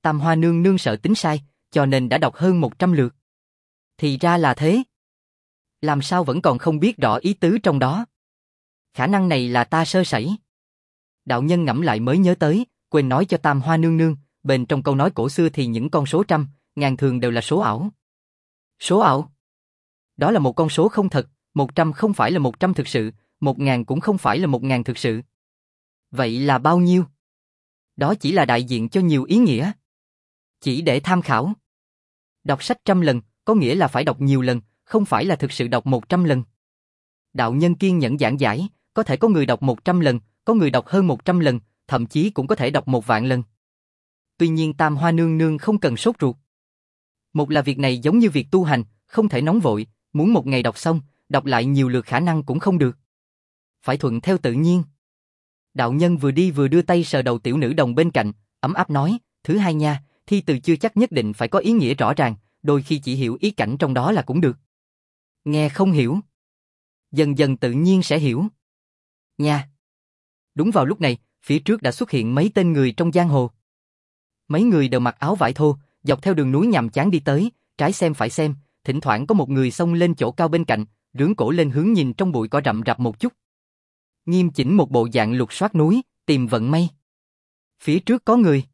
[SPEAKER 1] Tam Hoa nương nương sợ tính sai, cho nên đã đọc hơn một trăm lượt. Thì ra là thế. Làm sao vẫn còn không biết rõ ý tứ trong đó. Khả năng này là ta sơ sẩy. Đạo nhân ngẫm lại mới nhớ tới, quên nói cho Tam Hoa nương nương, bên trong câu nói cổ xưa thì những con số trăm, ngàn thường đều là số ảo. Số ảo? Đó là một con số không thật, một trăm không phải là một trăm thực sự, một ngàn cũng không phải là một ngàn thực sự. Vậy là bao nhiêu? Đó chỉ là đại diện cho nhiều ý nghĩa. Chỉ để tham khảo. Đọc sách trăm lần, có nghĩa là phải đọc nhiều lần, không phải là thực sự đọc một trăm lần. Đạo nhân kiên nhẫn giảng giải, có thể có người đọc một trăm lần, có người đọc hơn một trăm lần, thậm chí cũng có thể đọc một vạn lần. Tuy nhiên Tam Hoa nương nương không cần sốt ruột. Một là việc này giống như việc tu hành, không thể nóng vội, muốn một ngày đọc xong, đọc lại nhiều lượt khả năng cũng không được. Phải thuận theo tự nhiên. Đạo nhân vừa đi vừa đưa tay sờ đầu tiểu nữ đồng bên cạnh, ấm áp nói, thứ hai nha, thi từ chưa chắc nhất định phải có ý nghĩa rõ ràng, đôi khi chỉ hiểu ý cảnh trong đó là cũng được. Nghe không hiểu. Dần dần tự nhiên sẽ hiểu. Nha. Đúng vào lúc này, phía trước đã xuất hiện mấy tên người trong giang hồ. Mấy người đều mặc áo vải thô, dọc theo đường núi nhàm chán đi tới, trái xem phải xem, thỉnh thoảng có một người xông lên chỗ cao bên cạnh, rướn cổ lên hướng nhìn trong bụi cỏ rậm rạp một chút. Nghiêm chỉnh một bộ dạng lục soát núi, tìm vận may. Phía trước có người.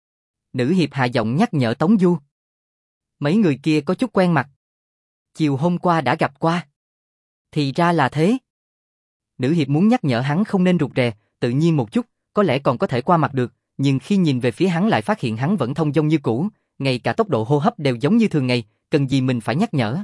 [SPEAKER 1] Nữ hiệp hạ giọng nhắc nhở Tống Du. Mấy người kia có chút quen mặt. Chiều hôm qua đã gặp qua. Thì ra là thế. Nữ hiệp muốn nhắc nhở hắn không nên rụt rè, tự nhiên một chút, có lẽ còn có thể qua mặt được, nhưng khi nhìn về phía hắn lại phát hiện hắn vẫn thông dong như cũ, ngay cả tốc độ hô hấp đều giống như thường ngày, cần gì mình phải nhắc nhở.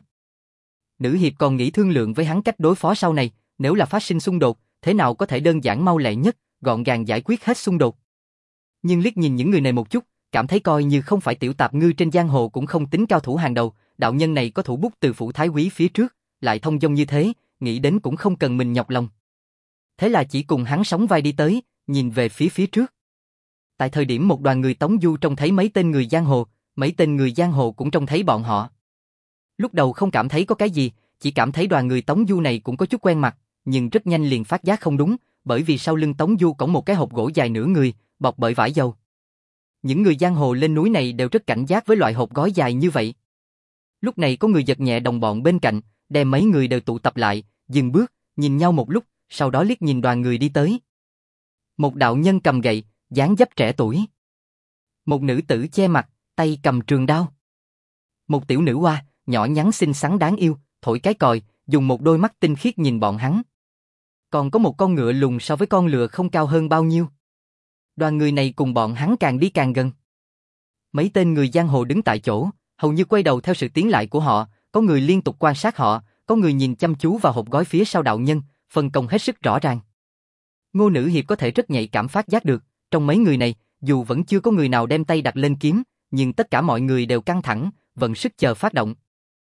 [SPEAKER 1] Nữ hiệp còn nghĩ thương lượng với hắn cách đối phó sau này, nếu là phát sinh xung đột, thế nào có thể đơn giản mau lẹ nhất, gọn gàng giải quyết hết xung đột. Nhưng liếc nhìn những người này một chút, cảm thấy coi như không phải tiểu tạp ngư trên giang hồ cũng không tính cao thủ hàng đầu, đạo nhân này có thủ bút từ phủ thái úy phía trước, lại thông dong như thế, nghĩ đến cũng không cần mình nhọc lòng. Thế là chỉ cùng hắn sóng vai đi tới, nhìn về phía phía trước. Tại thời điểm một đoàn người Tống Du trông thấy mấy tên người giang hồ, mấy tên người giang hồ cũng trông thấy bọn họ. Lúc đầu không cảm thấy có cái gì, chỉ cảm thấy đoàn người Tống Du này cũng có chút quen mặt, nhưng rất nhanh liền phát giác không đúng, bởi vì sau lưng Tống Du cõng một cái hộp gỗ dài nửa người, bọc bởi vải dầu. Những người giang hồ lên núi này đều rất cảnh giác với loại hộp gói dài như vậy. Lúc này có người giật nhẹ đồng bọn bên cạnh, đem mấy người đều tụ tập lại, dừng bước, nhìn nhau một lúc, sau đó liếc nhìn đoàn người đi tới. Một đạo nhân cầm gậy, dáng dấp trẻ tuổi. Một nữ tử che mặt, tay cầm trường đao. Một tiểu nữ hoa, nhỏ nhắn xinh xắn đáng yêu, thổi cái còi, dùng một đôi mắt tinh khiết nhìn bọn hắn. Còn có một con ngựa lùn so với con lừa không cao hơn bao nhiêu. Đoàn người này cùng bọn hắn càng đi càng gần. Mấy tên người giang hồ đứng tại chỗ, hầu như quay đầu theo sự tiến lại của họ, có người liên tục quan sát họ, có người nhìn chăm chú vào hộp gói phía sau đạo nhân, phân công hết sức rõ ràng. Ngô Nữ Hiệp có thể rất nhạy cảm phát giác được, trong mấy người này, dù vẫn chưa có người nào đem tay đặt lên kiếm, nhưng tất cả mọi người đều căng thẳng, vận sức chờ phát động.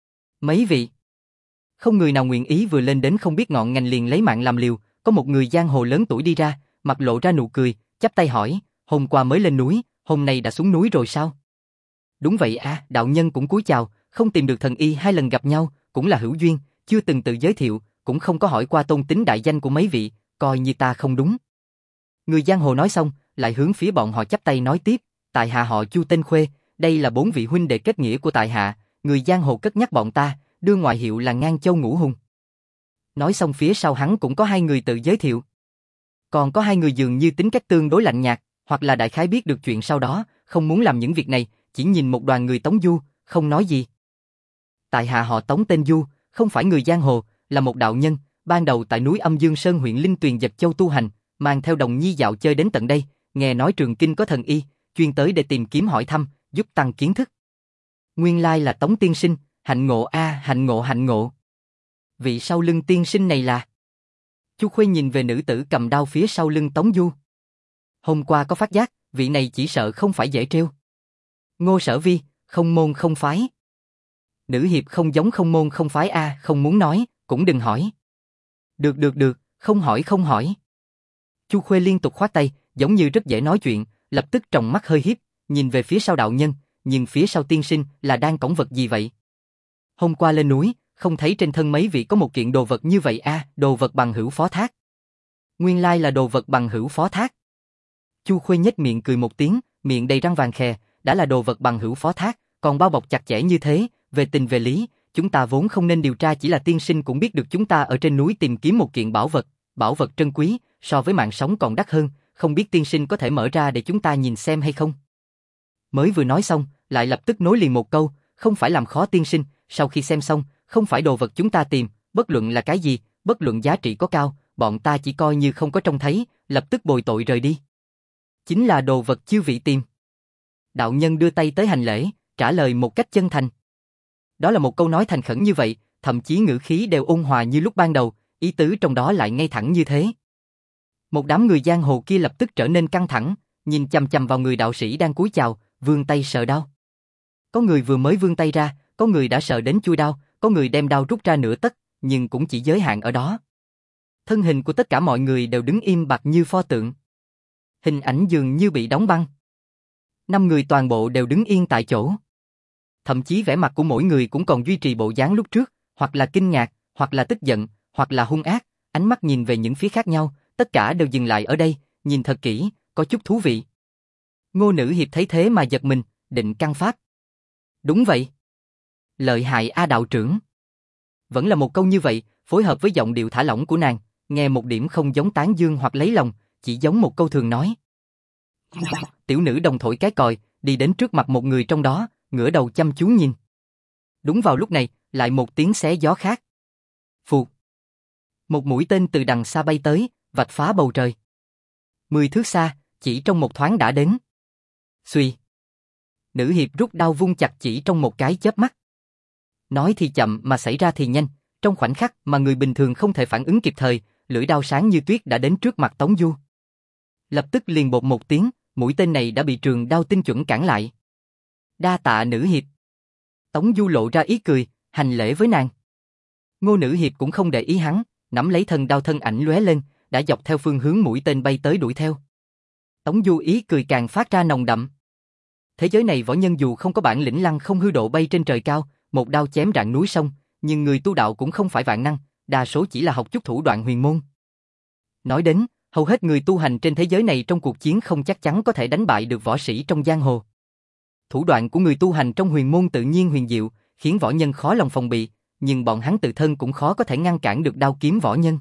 [SPEAKER 1] Mấy vị, không người nào nguyện ý vừa lên đến không biết ngọn ngành liền lấy mạng làm liều, có một người giang hồ lớn tuổi đi ra, mặt lộ ra nụ cười, chắp tay hỏi, hôm qua mới lên núi, hôm nay đã xuống núi rồi sao? Đúng vậy à, đạo nhân cũng cúi chào, không tìm được thần y hai lần gặp nhau, cũng là hữu duyên, chưa từng tự giới thiệu, cũng không có hỏi qua tôn tính đại danh của mấy vị, coi như ta không đúng. Người giang hồ nói xong, lại hướng phía bọn họ chắp tay nói tiếp, tại hạ họ Chu tên Khuê, đây là bốn vị huynh đệ kết nghĩa của tại hạ, người giang hồ cất nhắc bọn ta, đưa ngoại hiệu là Ngang Châu Ngũ Hùng. Nói xong phía sau hắn cũng có hai người tự giới thiệu. Còn có hai người dường như tính cách tương đối lạnh nhạt, hoặc là đại khái biết được chuyện sau đó, không muốn làm những việc này, chỉ nhìn một đoàn người Tống Du, không nói gì. Tại hạ họ Tống tên Du, không phải người giang hồ, là một đạo nhân, ban đầu tại núi Âm Dương Sơn huyện Linh Tuyền Dật Châu tu hành, mang theo đồng nhi dạo chơi đến tận đây, nghe nói Trường Kinh có thần y, chuyên tới để tìm kiếm hỏi thăm, giúp tăng kiến thức. Nguyên lai là Tống tiên sinh, hạnh ngộ a, hạnh ngộ hạnh ngộ. Vị sau lưng tiên sinh này là? Chu Khuê nhìn về nữ tử cầm đao phía sau lưng Tống Du. Hôm qua có phát giác, vị này chỉ sợ không phải dễ trêu. Ngô Sở Vi, không môn không phái. Nữ hiệp không giống không môn không phái a, không muốn nói, cũng đừng hỏi. Được được được, không hỏi không hỏi. Chu Khuê liên tục khoát tay, giống như rất dễ nói chuyện, lập tức tròng mắt hơi hiếp, nhìn về phía sau đạo nhân, nhưng phía sau tiên sinh là đang cõng vật gì vậy? Hôm qua lên núi, không thấy trên thân mấy vị có một kiện đồ vật như vậy a, à, đồ vật bằng hữu phó thác. Nguyên lai là đồ vật bằng hữu phó thác. Chu Khuê nhếch miệng cười một tiếng, miệng đầy răng vàng khè, đã là đồ vật bằng hữu phó thác, còn bao bọc chặt chẽ như thế, về tình về lý, chúng ta vốn không nên điều tra, chỉ là tiên sinh cũng biết được chúng ta ở trên núi tìm kiếm một kiện bảo vật, bảo vật trân quý, so với mạng sống còn đắt hơn, không biết tiên sinh có thể mở ra để chúng ta nhìn xem hay không? Mới vừa nói xong, lại lập tức nối liền một câu, không phải làm khó tiên sinh, sau khi xem xong, không phải đồ vật chúng ta tìm, bất luận là cái gì, bất luận giá trị có cao, bọn ta chỉ coi như không có trông thấy, lập tức bồi tội rời đi. Chính là đồ vật chư vị tìm. Đạo nhân đưa tay tới hành lễ, trả lời một cách chân thành. Đó là một câu nói thành khẩn như vậy, thậm chí ngữ khí đều ôn hòa như lúc ban đầu, ý tứ trong đó lại ngay thẳng như thế. Một đám người giang hồ kia lập tức trở nên căng thẳng, nhìn chằm chằm vào người đạo sĩ đang cúi chào, vươn tay sờ đao. Có người vừa mới vươn tay ra, có người đã sờ đến chui đao, có người đem đao rút ra nửa tấc, nhưng cũng chỉ giới hạn ở đó. Thân hình của tất cả mọi người đều đứng im bặt như pho tượng. Hình ảnh dường như bị đóng băng. Năm người toàn bộ đều đứng yên tại chỗ. Thậm chí vẻ mặt của mỗi người cũng còn duy trì bộ dáng lúc trước, hoặc là kinh ngạc, hoặc là tức giận, hoặc là hung ác, ánh mắt nhìn về những phía khác nhau, tất cả đều dừng lại ở đây, nhìn thật kỹ, có chút thú vị. Ngô Nữ Hiệp thấy thế mà giật mình, định căn pháp. Đúng vậy. Lợi hại A đạo trưởng. Vẫn là một câu như vậy, phối hợp với giọng điệu thả lỏng của nàng, nghe một điểm không giống tán dương hoặc lấy lòng, chỉ giống một câu thường nói. Tiểu nữ đồng thổi cái còi, đi đến trước mặt một người trong đó, ngửa đầu chăm chú nhìn. Đúng vào lúc này, lại một tiếng xé gió khác. Phụt. Một mũi tên từ đằng xa bay tới, vạch phá bầu trời. Mười thước xa, chỉ trong một thoáng đã đến. Xuy. Nữ hiệp rút đao vung chặt chỉ trong một cái chớp mắt. Nói thì chậm mà xảy ra thì nhanh, trong khoảnh khắc mà người bình thường không thể phản ứng kịp thời, lưỡi đao sáng như tuyết đã đến trước mặt Tống Du. Lập tức liền bột một tiếng, mũi tên này đã bị trường đao tinh chuẩn cản lại. Đa tạ nữ hiệp. Tống Du lộ ra ý cười, hành lễ với nàng. Ngô Nữ Hiệp cũng không để ý hắn, nắm lấy thân đao, thân ảnh lóe lên, đã dọc theo phương hướng mũi tên bay tới đuổi theo. Tống Du ý cười càng phát ra nồng đậm. Thế giới này võ nhân dù không có bản lĩnh lăng không hư độ bay trên trời cao, một đao chém rạng núi sông, nhưng người tu đạo cũng không phải vạn năng, đa số chỉ là học chút thủ đoạn huyền môn. Nói đến, hầu hết người tu hành trên thế giới này trong cuộc chiến không chắc chắn có thể đánh bại được võ sĩ trong giang hồ. Thủ đoạn của người tu hành trong huyền môn tự nhiên huyền diệu, khiến võ nhân khó lòng phòng bị, nhưng bọn hắn tự thân cũng khó có thể ngăn cản được đao kiếm võ nhân.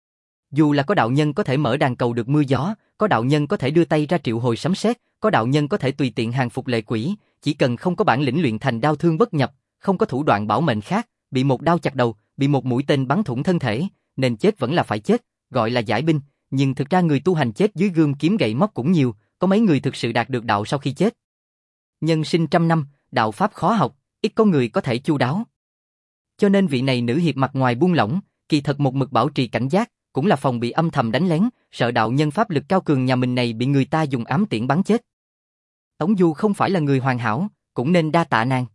[SPEAKER 1] Dù là có đạo nhân có thể mở đàn cầu được mưa gió, có đạo nhân có thể đưa tay ra triệu hồi sấm sét, có đạo nhân có thể tùy tiện hàng phục lệ quỷ, chỉ cần không có bản lĩnh luyện thành đao thương bất nhập, không có thủ đoạn bảo mệnh khác, bị một đao chặt đầu, bị một mũi tên bắn thủng thân thể, nên chết vẫn là phải chết, gọi là giải binh, nhưng thực ra người tu hành chết dưới gươm kiếm gậy móc cũng nhiều, có mấy người thực sự đạt được đạo sau khi chết. Nhân sinh trăm năm, đạo pháp khó học, ít có người có thể chu đáo. Cho nên vị này nữ hiệp mặt ngoài buông lỏng, kỳ thật một mực bảo trì cảnh giác, cũng là phòng bị âm thầm đánh lén, sợ đạo nhân pháp lực cao cường nhà mình này bị người ta dùng ám tiễn bắn chết. Tống Du không phải là người hoàn hảo, cũng nên đa tạ nàng.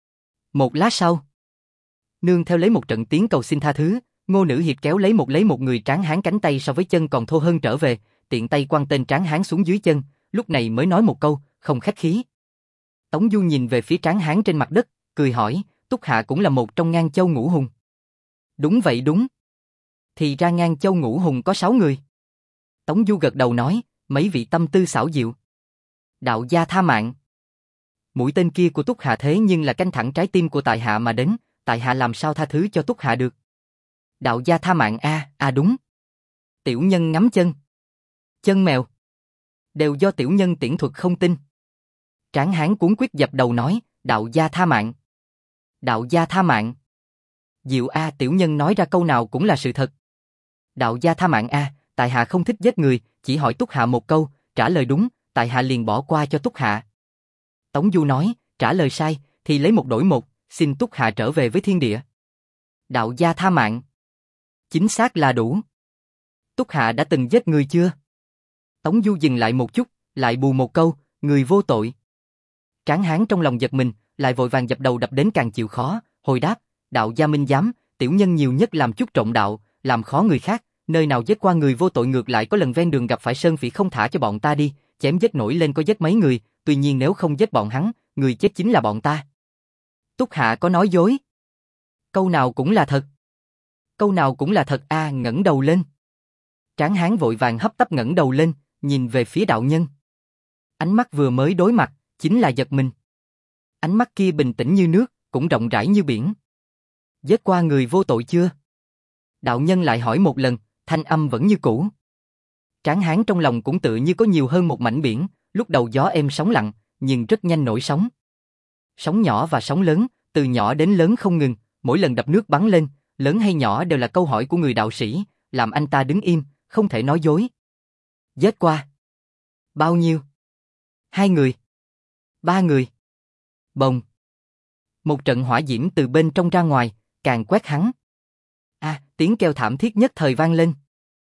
[SPEAKER 1] Một lát sau, nương theo lấy một trận tiếng cầu xin tha thứ, Ngô Nữ Hiệp kéo lấy một lấy một người tráng hán cánh tay so với chân còn thô hơn trở về, tiện tay quăng tên tráng hán xuống dưới chân, lúc này mới nói một câu, không khách khí. Tống Du nhìn về phía tráng hán trên mặt đất, cười hỏi, Túc Hạ cũng là một trong Ngang Châu Ngũ Hùng. Đúng vậy đúng. Thì ra Ngang Châu Ngũ Hùng có sáu người. Tống Du gật đầu nói, mấy vị tâm tư xảo diệu. Đạo gia tha mạng. Mũi tên kia của Túc Hạ thế nhưng là canh thẳng trái tim của tại hạ mà đến, tại hạ làm sao tha thứ cho Túc Hạ được. Đạo gia tha mạng a, à, à đúng. Tiểu nhân ngắm chân. Chân mèo. Đều do tiểu nhân tiễn thuật không tin. Tráng hán cuốn quyết dập đầu nói, đạo gia tha mạng. Đạo gia tha mạng. Diệu a, à, tiểu nhân nói ra câu nào cũng là sự thật. Đạo gia tha mạng a, à, tại hạ không thích giết người, chỉ hỏi Túc Hạ một câu, trả lời đúng, tại hạ liền bỏ qua cho Túc Hạ. Tống Du nói, trả lời sai, thì lấy một đổi một, xin Túc Hạ trở về với thiên địa. Đạo gia tha mạng. Chính xác là đủ. Túc Hạ đã từng giết người chưa? Tống Du dừng lại một chút, lại bù một câu, người vô tội. Tráng hán trong lòng giật mình, lại vội vàng dập đầu đập đến càng chịu khó, hồi đáp, đạo gia minh giám, tiểu nhân nhiều nhất làm chút trộm đạo, làm khó người khác, nơi nào giết qua người vô tội, ngược lại có lần ven đường gặp phải sơn phỉ không thả cho bọn ta đi, chém giết nổi lên có giết mấy người, tuy nhiên nếu không giết bọn hắn, người chết chính là bọn ta. Túc Hạ có nói dối. Câu nào cũng là thật. Câu nào cũng là thật a, à, ngẩng đầu lên. Tráng hán vội vàng hấp tấp ngẩng đầu lên, nhìn về phía đạo nhân. Ánh mắt vừa mới đối mặt, chính là giật mình. Ánh mắt kia bình tĩnh như nước, cũng rộng rãi như biển. Giết qua người vô tội chưa? Đạo nhân lại hỏi một lần, thanh âm vẫn như cũ. Tráng hán trong lòng cũng tự như có nhiều hơn một mảnh biển, lúc đầu gió êm sóng lặng, nhưng rất nhanh nổi sóng. Sóng nhỏ và sóng lớn, từ nhỏ đến lớn không ngừng, mỗi lần đập nước bắn lên, lớn hay nhỏ đều là câu hỏi của người đạo sĩ, làm anh ta đứng im, không thể nói dối. Giết qua. Bao nhiêu? Hai người. Ba người. Bồng. Một trận hỏa diễm từ bên trong ra ngoài, càng quét hắn. À, tiếng kêu thảm thiết nhất thời vang lên.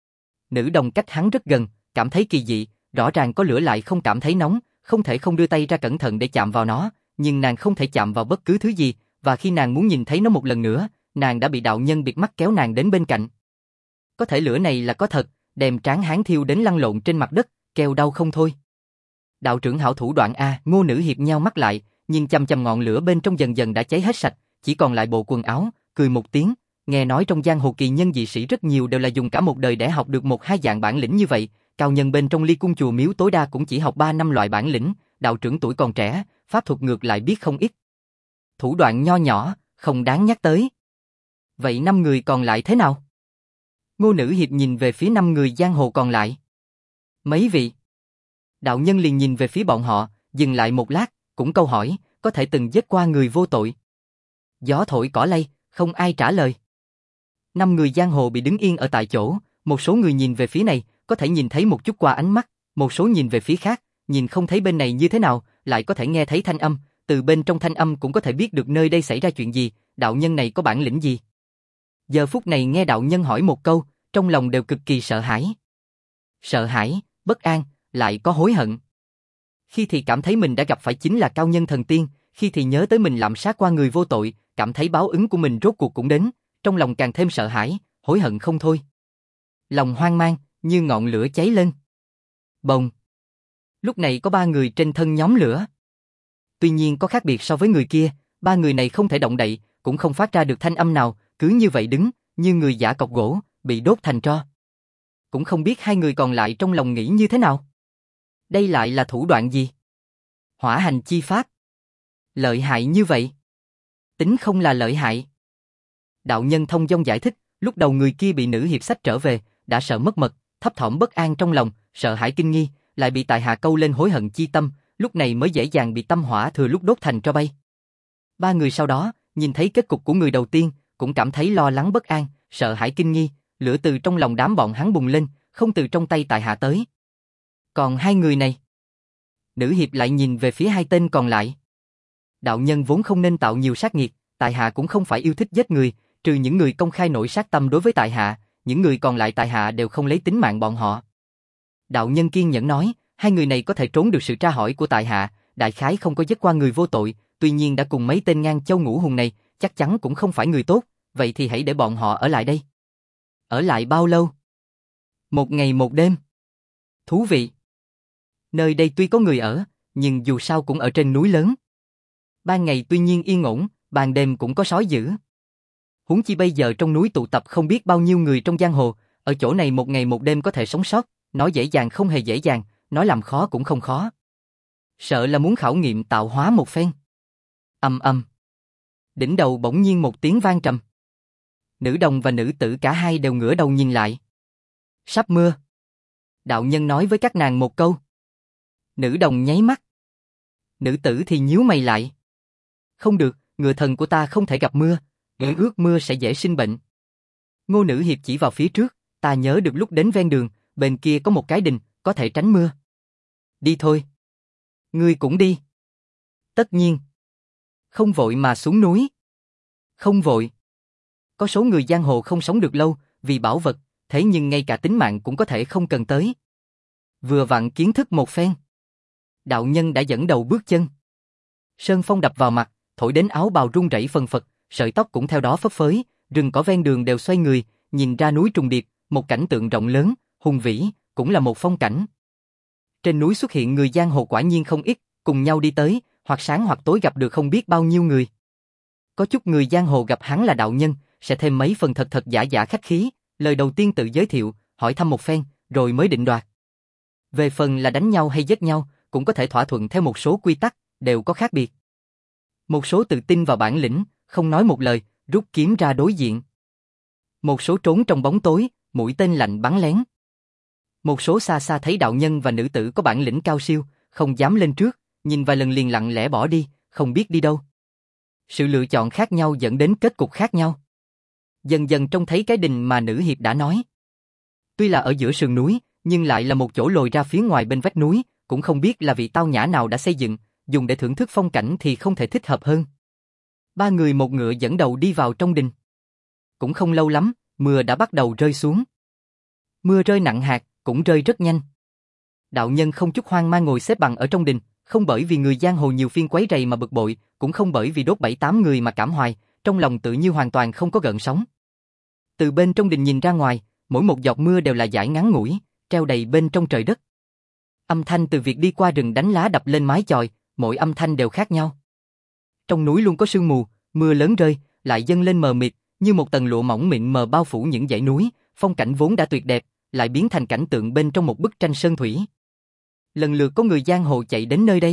[SPEAKER 1] Nữ đồng cách hắn rất gần, cảm thấy kỳ dị, rõ ràng có lửa lại không cảm thấy nóng, không thể không đưa tay ra cẩn thận để chạm vào nó, nhưng nàng không thể chạm vào bất cứ thứ gì, và khi nàng muốn nhìn thấy nó một lần nữa, nàng đã bị đạo nhân bịt mắt kéo nàng đến bên cạnh. Có thể lửa này là có thật, đem Tráng hán thiêu đến lăn lộn trên mặt đất, kêu đau không thôi. Đạo trưởng hảo thủ đoạn a, Ngô Nữ Hiệp nheo mắt lại, nhìn chằm chằm ngọn lửa bên trong dần dần đã cháy hết sạch, chỉ còn lại bộ quần áo, cười một tiếng, nghe nói trong giang hồ kỳ nhân dị sĩ rất nhiều đều là dùng cả một đời để học được một hai dạng bản lĩnh như vậy, cao nhân bên trong Ly cung chùa miếu tối đa cũng chỉ học ba năm loại bản lĩnh, đạo trưởng tuổi còn trẻ, pháp thuật ngược lại biết không ít. Thủ đoạn nho nhỏ, không đáng nhắc tới. Vậy năm người còn lại thế nào? Ngô Nữ Hiệp nhìn về phía năm người giang hồ còn lại. Mấy vị? Đạo nhân liền nhìn về phía bọn họ, dừng lại một lát, cũng câu hỏi, có thể từng giết qua người vô tội. Gió thổi cỏ lay, không ai trả lời. Năm người giang hồ bị đứng yên ở tại chỗ, một số người nhìn về phía này, có thể nhìn thấy một chút qua ánh mắt, một số nhìn về phía khác, nhìn không thấy bên này như thế nào, lại có thể nghe thấy thanh âm, từ bên trong thanh âm cũng có thể biết được nơi đây xảy ra chuyện gì, đạo nhân này có bản lĩnh gì. Giờ phút này nghe đạo nhân hỏi một câu, trong lòng đều cực kỳ sợ hãi. Sợ hãi, bất an, lại có hối hận. Khi thì cảm thấy mình đã gặp phải chính là cao nhân thần tiên, khi thì nhớ tới mình lạm sát qua người vô tội, cảm thấy báo ứng của mình rốt cuộc cũng đến, trong lòng càng thêm sợ hãi, hối hận không thôi. Lòng hoang mang, như ngọn lửa cháy lên. Bồng. Lúc này có ba người trên thân nhóm lửa. Tuy nhiên có khác biệt so với người kia, ba người này không thể động đậy, cũng không phát ra được thanh âm nào, cứ như vậy đứng, như người giả cọc gỗ, bị đốt thành tro. Cũng không biết hai người còn lại trong lòng nghĩ như thế nào. Đây lại là thủ đoạn gì? Hỏa hành chi pháp. Lợi hại như vậy. Tính không là lợi hại. Đạo nhân thông dong giải thích, lúc đầu người kia bị nữ hiệp sách trở về, đã sợ mất mật, thấp thỏm bất an trong lòng, sợ hãi kinh nghi, lại bị tại hạ câu lên hối hận chi tâm, lúc này mới dễ dàng bị tâm hỏa thừa lúc đốt thành tro bay. Ba người sau đó, nhìn thấy kết cục của người đầu tiên, cũng cảm thấy lo lắng bất an, sợ hãi kinh nghi, lửa từ trong lòng đám bọn hắn bùng lên, không từ trong tay tại hạ tới. Còn hai người này? Nữ hiệp lại nhìn về phía hai tên còn lại. Đạo nhân vốn không nên tạo nhiều sát nghiệt, tại hạ cũng không phải yêu thích giết người, trừ những người công khai nổi sát tâm đối với tại hạ, những người còn lại tại hạ đều không lấy tính mạng bọn họ. Đạo nhân kiên nhẫn nói, hai người này có thể trốn được sự tra hỏi của tại hạ, đại khái không có giết qua người vô tội, tuy nhiên đã cùng mấy tên ngang châu ngũ hùng này, chắc chắn cũng không phải người tốt, vậy thì hãy để bọn họ ở lại đây. Ở lại bao lâu? Một ngày một đêm. Thú vị. Nơi đây tuy có người ở, nhưng dù sao cũng ở trên núi lớn. Ban ngày tuy nhiên yên ổn, ban đêm cũng có sói dữ. Huống chi bây giờ trong núi tụ tập không biết bao nhiêu người trong giang hồ, ở chỗ này một ngày một đêm có thể sống sót, nói dễ dàng không hề dễ dàng, nói làm khó cũng không khó. Sợ là muốn khảo nghiệm tạo hóa một phen. Ầm ầm. Đỉnh đầu bỗng nhiên một tiếng vang trầm. Nữ đồng và nữ tử cả hai đều ngửa đầu nhìn lại. Sắp mưa. Đạo nhân nói với các nàng một câu. Nữ đồng nháy mắt. Nữ tử thì nhíu mày lại. Không được, ngựa thần của ta không thể gặp mưa, nếu ướt mưa sẽ dễ sinh bệnh. Ngô Nữ Hiệp chỉ vào phía trước, ta nhớ được lúc đến ven đường, bên kia có một cái đình, có thể tránh mưa. Đi thôi. Ngươi cũng đi. Tất nhiên. Không vội mà xuống núi. Không vội. Có số người giang hồ không sống được lâu, vì bảo vật, thế nhưng ngay cả tính mạng cũng có thể không cần tới. Vừa vặn kiến thức một phen. Đạo nhân đã dẫn đầu bước chân. Sơn phong đập vào mặt, thổi đến áo bào rung rẩy phần phật, sợi tóc cũng theo đó phấp phới, rừng cỏ ven đường đều xoay người, nhìn ra núi trùng điệp, một cảnh tượng rộng lớn, hùng vĩ, cũng là một phong cảnh. Trên núi xuất hiện người giang hồ quả nhiên không ít, cùng nhau đi tới, hoặc sáng hoặc tối gặp được không biết bao nhiêu người. Có chút người giang hồ gặp hắn là đạo nhân, sẽ thêm mấy phần thật thật giả giả khách khí, lời đầu tiên tự giới thiệu, hỏi thăm một phen, rồi mới định đoạt. Về phần là đánh nhau hay giết nhau, cũng có thể thỏa thuận theo một số quy tắc, đều có khác biệt. Một số tự tin vào bản lĩnh, không nói một lời, rút kiếm ra đối diện. Một số trốn trong bóng tối, mũi tên lạnh bắn lén. Một số xa xa thấy đạo nhân và nữ tử có bản lĩnh cao siêu, không dám lên trước, nhìn vài lần liền lặng lẽ bỏ đi, không biết đi đâu. Sự lựa chọn khác nhau dẫn đến kết cục khác nhau. Dần dần trông thấy cái đình mà nữ hiệp đã nói. Tuy là ở giữa sườn núi, nhưng lại là một chỗ lồi ra phía ngoài bên vách núi, cũng không biết là vị tao nhã nào đã xây dựng, dùng để thưởng thức phong cảnh thì không thể thích hợp hơn. Ba người một ngựa dẫn đầu đi vào trong đình. Cũng không lâu lắm, mưa đã bắt đầu rơi xuống. Mưa rơi nặng hạt, cũng rơi rất nhanh. Đạo nhân không chút hoang mang ngồi xếp bằng ở trong đình, không bởi vì người giang hồ nhiều phiên quấy rầy mà bực bội, cũng không bởi vì đốt bảy tám người mà cảm hoài, trong lòng tự như hoàn toàn không có gợn sóng. Từ bên trong đình nhìn ra ngoài, mỗi một giọt mưa đều là dải ngắn ngủi, treo đầy bên trong trời đất. Âm thanh từ việc đi qua rừng đánh lá đập lên mái chòi, mỗi âm thanh đều khác nhau. Trong núi luôn có sương mù, mưa lớn rơi, lại dâng lên mờ mịt, như một tầng lụa mỏng mịn mờ bao phủ những dãy núi, phong cảnh vốn đã tuyệt đẹp, lại biến thành cảnh tượng bên trong một bức tranh sơn thủy. Lần lượt có người giang hồ chạy đến nơi đây.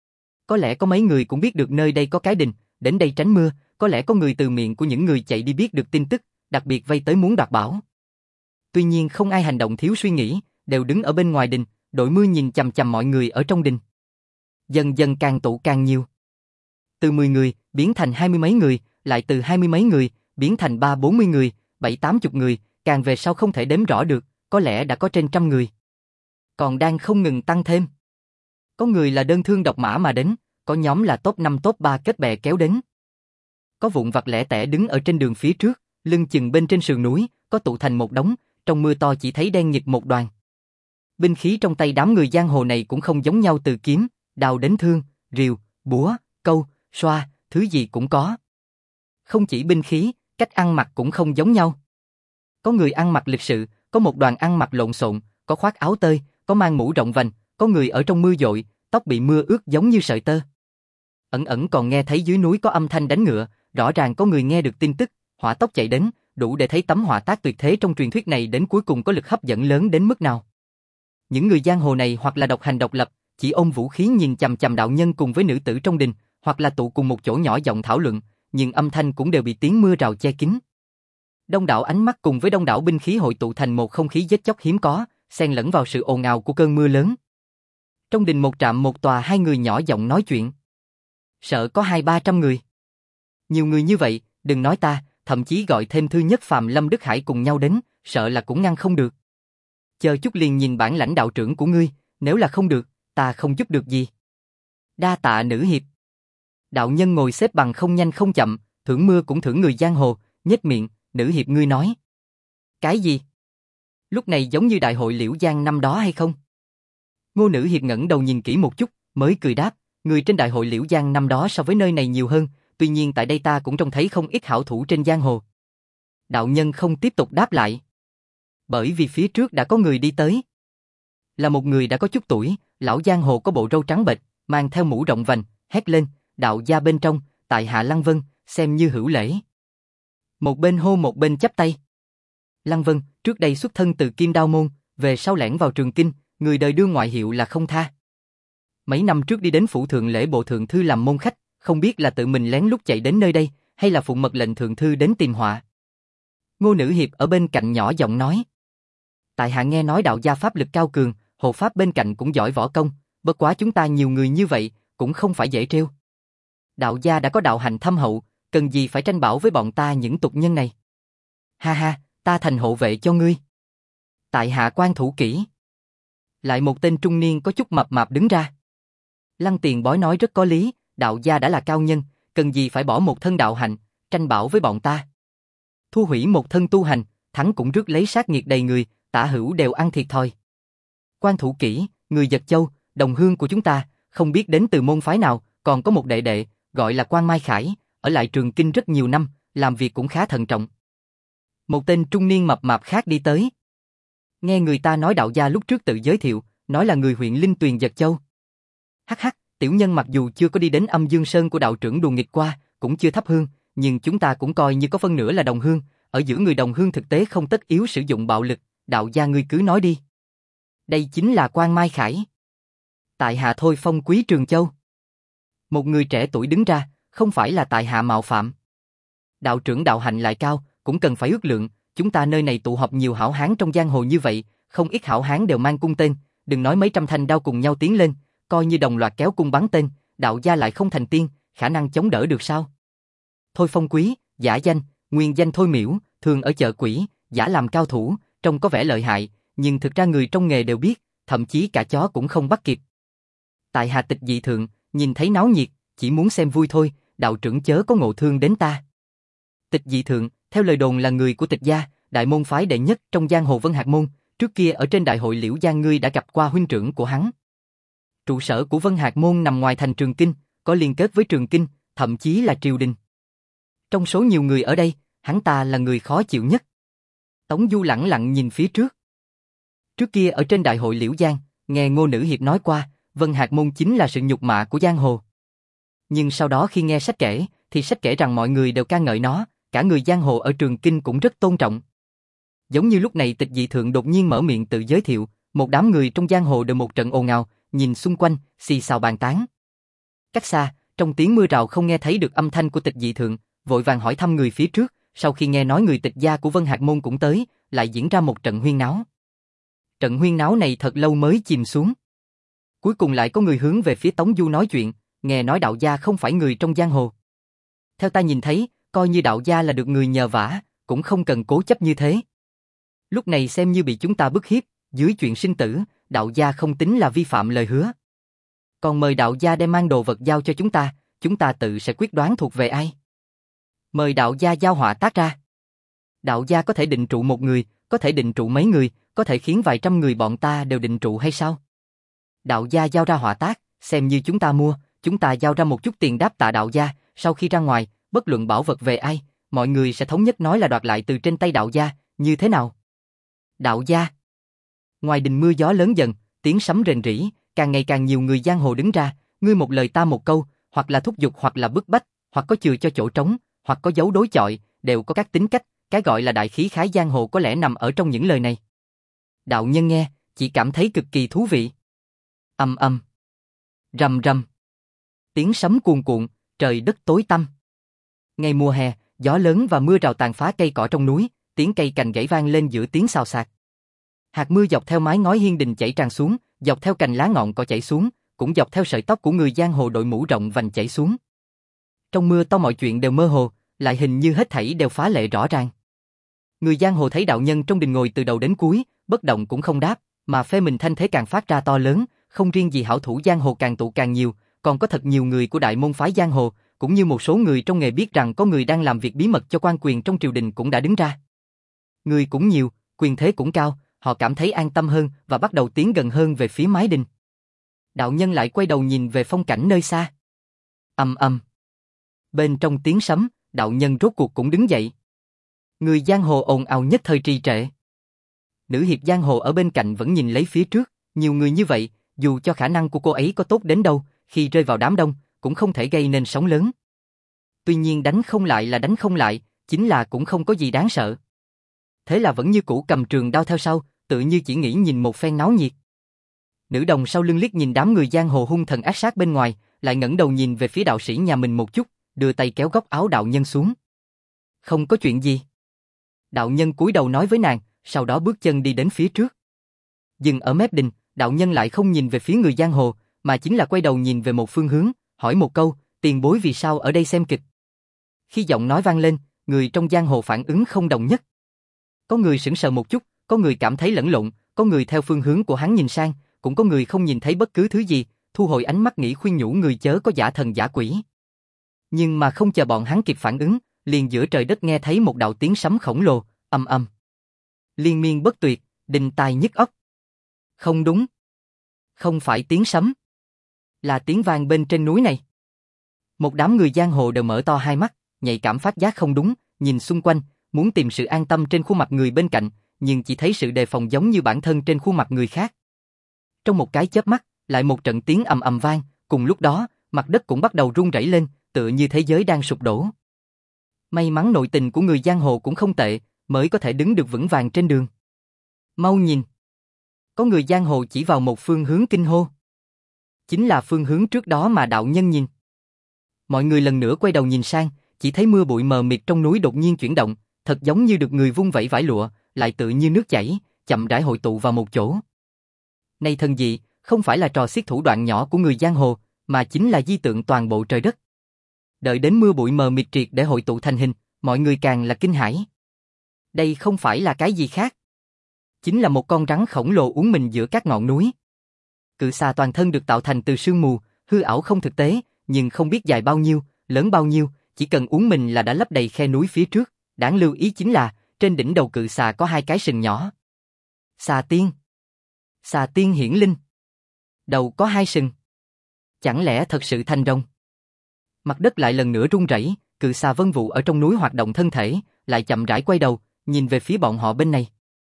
[SPEAKER 1] Có lẽ có mấy người cũng biết được nơi đây có cái đình, đến đây tránh mưa, có lẽ có người từ miệng của những người chạy đi biết được tin tức, đặc biệt vây tới muốn đoạt bảo. Tuy nhiên không ai hành động thiếu suy nghĩ, đều đứng ở bên ngoài đình, đội mưa nhìn chằm chằm mọi người ở trong đình. Dần dần càng tụ càng nhiều. Từ mười người, biến thành hai mươi mấy người, lại từ hai mươi mấy người, biến thành ba bốn mươi người, bảy tám chục người, càng về sau không thể đếm rõ được, có lẽ đã có trên trăm người. Còn đang không ngừng tăng thêm. Có người là đơn thương độc mã mà đến, có nhóm là top năm top ba kết bè kéo đến. Có vụn vặt lẻ tẻ đứng ở trên đường phía trước, lưng chừng bên trên sườn núi, có tụ thành một đống, trong mưa to chỉ thấy đen nghịt một đoàn. Binh khí trong tay đám người giang hồ này cũng không giống nhau, từ kiếm, đao đến thương, rìu, búa, câu, xoa, thứ gì cũng có. Không chỉ binh khí, cách ăn mặc cũng không giống nhau. Có người ăn mặc lịch sự, có một đoàn ăn mặc lộn xộn, có khoác áo tơi, có mang mũ rộng vành, có người ở trong mưa dội, tóc bị mưa ướt giống như sợi tơ. Ẩn ẩn còn nghe thấy dưới núi có âm thanh đánh ngựa, rõ ràng có người nghe được tin tức, hỏa tốc chạy đến, đủ để thấy tấm họa tác tuyệt thế trong truyền thuyết này đến cuối cùng có lực hấp dẫn lớn đến mức nào. Những người giang hồ này hoặc là độc hành độc lập, chỉ ôm vũ khí nhìn chằm chằm đạo nhân cùng với nữ tử trong đình, hoặc là tụ cùng một chỗ nhỏ giọng thảo luận, nhưng âm thanh cũng đều bị tiếng mưa rào che kín. Đông đảo ánh mắt cùng với đông đảo binh khí hội tụ thành một không khí giết chóc hiếm có, xen lẫn vào sự ồn ào của cơn mưa lớn. Trong đình một trạm một tòa, hai người nhỏ giọng nói chuyện. Sợ có hai ba trăm người. Nhiều người như vậy, đừng nói ta, thậm chí gọi thêm Thư Nhất Phàm, Lâm Đức Hải cùng nhau đến, sợ là cũng ngăn không được. Chờ chút liền nhìn bản lãnh đạo trưởng của ngươi, nếu là không được, ta không giúp được gì. Đa tạ nữ hiệp. Đạo nhân ngồi xếp bằng không nhanh không chậm, thưởng mưa cũng thưởng người giang hồ, nhếch miệng, nữ hiệp ngươi nói. Cái gì? Lúc này giống như đại hội Liễu Giang năm đó hay không? Ngô nữ hiệp ngẩng đầu nhìn kỹ một chút, mới cười đáp, người trên đại hội Liễu Giang năm đó so với nơi này nhiều hơn, tuy nhiên tại đây ta cũng trông thấy không ít hảo thủ trên giang hồ. Đạo nhân không tiếp tục đáp lại. Bởi vì phía trước đã có người đi tới. Là một người đã có chút tuổi, lão giang hồ có bộ râu trắng bệch, mang theo mũ rộng vành, hét lên, đạo gia bên trong, tại hạ Lăng Vân, xem như hữu lễ. Một bên hô một bên chắp tay. Lăng Vân, trước đây xuất thân từ Kim Đao Môn, về sau lẻn vào Trường Kinh, người đời đưa ngoại hiệu là Không Tha. Mấy năm trước đi đến phủ thượng lễ bộ thượng thư làm môn khách, không biết là tự mình lén lút chạy đến nơi đây, hay là phụng mật lệnh thượng thư đến tìm họa. Ngô nữ hiệp ở bên cạnh nhỏ giọng nói. Tại hạ nghe nói đạo gia pháp lực cao cường, hộ pháp bên cạnh cũng giỏi võ công, bất quá chúng ta nhiều người như vậy, cũng không phải dễ trêu. Đạo gia đã có đạo hành thâm hậu, cần gì phải tranh bảo với bọn ta những tục nhân này. Ha ha, ta thành hộ vệ cho ngươi. Tại hạ quan thủ kỹ. Lại một tên trung niên có chút mập mạp đứng ra. Lăng tiền bối nói rất có lý, đạo gia đã là cao nhân, cần gì phải bỏ một thân đạo hành, tranh bảo với bọn ta. Thu hủy một thân tu hành, thắng cũng rước lấy sát nghiệt đầy người, tả hữu đều ăn thiệt thòi. Quan thủ kỹ, người Giật Châu, đồng hương của chúng ta, không biết đến từ môn phái nào, còn có một đệ đệ, gọi là Quan Mai Khải, ở lại Trường Kinh rất nhiều năm, làm việc cũng khá thận trọng. Một tên trung niên mập mạp khác đi tới. Nghe người ta nói đạo gia lúc trước tự giới thiệu, nói là người huyện Linh Tuyền Giật Châu. Hắc hắc, tiểu nhân mặc dù chưa có đi đến Âm Dương Sơn của đạo trưởng đùa nghịch qua, cũng chưa thắp hương, nhưng chúng ta cũng coi như có phân nửa là đồng hương, ở giữa người đồng hương thực tế không tất yếu sử dụng bạo lực, đạo gia ngươi cứ nói đi. Đây chính là Quan Mai Khải. Tại hạ Thôi Phong Quý Trường Châu. Một người trẻ tuổi đứng ra, không phải là tại hạ mạo phạm. Đạo trưởng đạo hạnh lại cao, cũng cần phải ước lượng, chúng ta nơi này tụ họp nhiều hảo hán trong giang hồ như vậy, không ít hảo hán đều mang cung tên, đừng nói mấy trăm thanh đao cùng nhau tiến lên, coi như đồng loạt kéo cung bắn tên, đạo gia lại không thành tiên, khả năng chống đỡ được sao? Thôi Phong Quý, giả danh, nguyên danh Thôi Miễu, thường ở chợ quỷ, giả làm cao thủ, trông có vẻ lợi hại, nhưng thực ra người trong nghề đều biết, thậm chí cả chó cũng không bắt kịp. Tại hạ Tịch Dị Thượng, nhìn thấy náo nhiệt, chỉ muốn xem vui thôi, đạo trưởng chớ có ngộ thương đến ta. Tịch Dị Thượng, theo lời đồn là người của Tịch gia, đại môn phái đệ nhất trong giang hồ Vân Hạc môn, trước kia ở trên đại hội Liễu Giang ngươi đã gặp qua huynh trưởng của hắn. Trụ sở của Vân Hạc môn nằm ngoài thành Trường Kinh, có liên kết với Trường Kinh, thậm chí là triều đình. Trong số nhiều người ở đây, hắn ta là người khó chịu nhất. Tống Du lẳng lặng nhìn phía trước. Trước kia ở trên đại hội Liễu Giang, nghe Ngô Nữ Hiệp nói qua, Vân Hạc môn chính là sự nhục mạ của giang hồ. Nhưng sau đó khi nghe sách kể, thì sách kể rằng mọi người đều ca ngợi nó, cả người giang hồ ở Trường Kinh cũng rất tôn trọng. Giống như lúc này Tịch Dị Thượng đột nhiên mở miệng tự giới thiệu, một đám người trong giang hồ đều một trận ồn ào, nhìn xung quanh, xì xào bàn tán. Cách xa, trong tiếng mưa rào không nghe thấy được âm thanh của Tịch Dị Thượng, vội vàng hỏi thăm người phía trước, sau khi nghe nói người Tịch gia của Vân Hạc môn cũng tới, lại diễn ra một trận huyên náo. Trận huyên náo này thật lâu mới chìm xuống. Cuối cùng lại có người hướng về phía Tống Du nói chuyện, nghe nói đạo gia không phải người trong giang hồ. Theo ta nhìn thấy, coi như đạo gia là được người nhờ vả, cũng không cần cố chấp như thế. Lúc này xem như bị chúng ta bức hiếp, dưới chuyện sinh tử, đạo gia không tính là vi phạm lời hứa. Còn mời đạo gia đem mang đồ vật giao cho chúng ta, chúng ta tự sẽ quyết đoán thuộc về ai. Mời đạo gia giao họa tác ra. Đạo gia có thể định trụ một người, có thể định trụ mấy người, có thể khiến vài trăm người bọn ta đều định trụ hay sao? Đạo gia giao ra họa tác, xem như chúng ta mua, chúng ta giao ra một chút tiền đáp tạ đạo gia, sau khi ra ngoài, bất luận bảo vật về ai, mọi người sẽ thống nhất nói là đoạt lại từ trên tay đạo gia, như thế nào? Đạo gia. Ngoài đình mưa gió lớn dần, tiếng sấm rền rĩ, càng ngày càng nhiều người giang hồ đứng ra, ngươi một lời ta một câu, hoặc là thúc giục hoặc là bức bách, hoặc có chừa cho chỗ trống, hoặc có dấu đối chọi, đều có các tính cách, cái gọi là đại khí khái giang hồ có lẽ nằm ở trong những lời này. Đạo nhân nghe, chỉ cảm thấy cực kỳ thú vị. Ầm ầm, rầm rầm, tiếng sấm cuồn cuộn, trời đất tối tăm. Ngày mùa hè, gió lớn và mưa rào tàn phá cây cỏ trong núi, tiếng cây cành gãy vang lên giữa tiếng xào xạc. Hạt mưa dọc theo mái ngói hiên đình chảy tràn xuống, dọc theo cành lá ngọn cỏ chảy xuống, cũng dọc theo sợi tóc của người giang hồ đội mũ rộng vành chảy xuống. Trong mưa to mọi chuyện đều mơ hồ, lại hình như hết thảy đều phá lệ rõ ràng. Người giang hồ thấy đạo nhân trong đình ngồi từ đầu đến cuối, bất động cũng không đáp, mà phe mình thanh thế càng phát ra to lớn, không riêng gì hảo thủ giang hồ càng tụ càng nhiều, còn có thật nhiều người của đại môn phái giang hồ, cũng như một số người trong nghề biết rằng có người đang làm việc bí mật cho quan quyền trong triều đình cũng đã đứng ra. Người cũng nhiều, quyền thế cũng cao, họ cảm thấy an tâm hơn và bắt đầu tiến gần hơn về phía mái đình. Đạo nhân lại quay đầu nhìn về phong cảnh nơi xa. Ầm ầm. Bên trong tiếng sấm, đạo nhân rốt cuộc cũng đứng dậy. Người giang hồ ồn ào nhất thời trì trệ. Nữ hiệp giang hồ ở bên cạnh vẫn nhìn lấy phía trước, nhiều người như vậy, dù cho khả năng của cô ấy có tốt đến đâu, khi rơi vào đám đông, cũng không thể gây nên sóng lớn. Tuy nhiên đánh không lại là đánh không lại, chính là cũng không có gì đáng sợ. Thế là vẫn như cũ cầm trường đao theo sau, tự như chỉ nghĩ nhìn một phen náo nhiệt. Nữ đồng sau lưng liếc nhìn đám người giang hồ hung thần ác sát bên ngoài, lại ngẩng đầu nhìn về phía đạo sĩ nhà mình một chút, đưa tay kéo góc áo đạo nhân xuống. Không có chuyện gì. Đạo nhân cúi đầu nói với nàng, sau đó bước chân đi đến phía trước. Dừng ở mép đình, đạo nhân lại không nhìn về phía người giang hồ, mà chính là quay đầu nhìn về một phương hướng, hỏi một câu, tiền bối vì sao ở đây xem kịch. Khi giọng nói vang lên, người trong giang hồ phản ứng không đồng nhất. Có người sững sờ một chút, có người cảm thấy lẫn lộn, có người theo phương hướng của hắn nhìn sang, cũng có người không nhìn thấy bất cứ thứ gì, thu hồi ánh mắt nghĩ khuyên nhủ người chớ có giả thần giả quỷ. Nhưng mà không chờ bọn hắn kịp phản ứng, liền giữa trời đất nghe thấy một đạo tiếng sấm khổng lồ, ầm ầm. Liên miên bất tuyệt, đinh tai nhức óc. Không đúng. Không phải tiếng sấm. Là tiếng vang bên trên núi này. Một đám người giang hồ đều mở to hai mắt, nhạy cảm phát giác không đúng, nhìn xung quanh, muốn tìm sự an tâm trên khuôn mặt người bên cạnh, nhưng chỉ thấy sự đề phòng giống như bản thân trên khuôn mặt người khác. Trong một cái chớp mắt, lại một trận tiếng ầm ầm vang, cùng lúc đó, mặt đất cũng bắt đầu rung rẩy lên, tựa như thế giới đang sụp đổ. May mắn nội tình của người giang hồ cũng không tệ, mới có thể đứng được vững vàng trên đường. Mau nhìn. Có người giang hồ chỉ vào một phương hướng kinh hô. Chính là phương hướng trước đó mà đạo nhân nhìn. Mọi người lần nữa quay đầu nhìn sang, chỉ thấy mưa bụi mờ mịt trong núi đột nhiên chuyển động, thật giống như được người vung vẩy vải lụa, lại tự như nước chảy, chậm rãi hội tụ vào một chỗ. Này thần dị, không phải là trò xiết thủ đoạn nhỏ của người giang hồ, mà chính là di tượng toàn bộ trời đất. Đợi đến mưa bụi mờ mịt triệt để hội tụ thành hình, mọi người càng là kinh hãi. Đây không phải là cái gì khác. Chính là một con rắn khổng lồ uốn mình giữa các ngọn núi. Cự xà toàn thân được tạo thành từ sương mù, hư ảo không thực tế, nhưng không biết dài bao nhiêu, lớn bao nhiêu, chỉ cần uốn mình là đã lấp đầy khe núi phía trước. Đáng lưu ý chính là, trên đỉnh đầu cự xà có hai cái sừng nhỏ. Xà tiên. Xà tiên hiển linh. Đầu có hai sừng. Chẳng lẽ thật sự thành rồng? Mặt đất lại lần nữa rung rẩy, cự xà vân vụ ở trong núi hoạt động thân thể, lại chậm rãi quay đầu, nhìn về phía bọn họ bên này.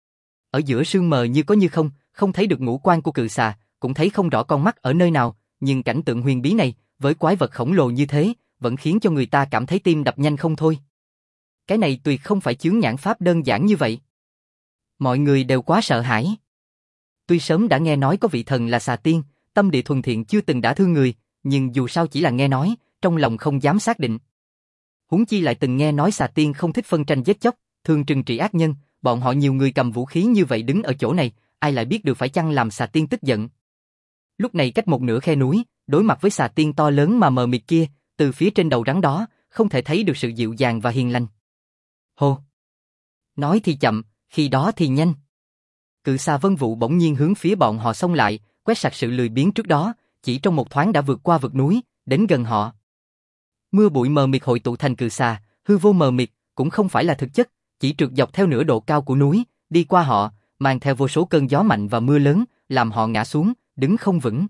[SPEAKER 1] Ở giữa sương mờ như có như không, không thấy được ngũ quan của cự xà, cũng thấy không rõ con mắt ở nơi nào, nhưng cảnh tượng huyền bí này, với quái vật khổng lồ như thế, vẫn khiến cho người ta cảm thấy tim đập nhanh không thôi. Cái này tuyệt không phải chướng nhãn pháp đơn giản như vậy. Mọi người đều quá sợ hãi. Tuy sớm đã nghe nói có vị thần là xà tiên, tâm địa thuần thiện chưa từng đã thương người, nhưng dù sao chỉ là nghe nói, trong lòng không dám xác định. Huống chi lại từng nghe nói xà tiên không thích phân tranh giết chóc, thường trừng trị ác nhân, bọn họ nhiều người cầm vũ khí như vậy đứng ở chỗ này, ai lại biết được phải chăng làm xà tiên tức giận. Lúc này cách một nửa khe núi, đối mặt với xà tiên to lớn mà mờ mịt kia, từ phía trên đầu rắn đó, không thể thấy được sự dịu dàng và hiền lành. Hô! Nói thì chậm, khi đó thì nhanh. Cự xà vân vụ bỗng nhiên hướng phía bọn họ xông lại, quét sạch sự lười biếng trước đó, chỉ trong một thoáng đã vượt qua vực núi, đến gần họ. Mưa bụi mờ mịt hội tụ thành cự xà, hư vô mờ mịt, cũng không phải là thực chất, chỉ trượt dọc theo nửa độ cao của núi, đi qua họ, mang theo vô số cơn gió mạnh và mưa lớn, làm họ ngã xuống, đứng không vững.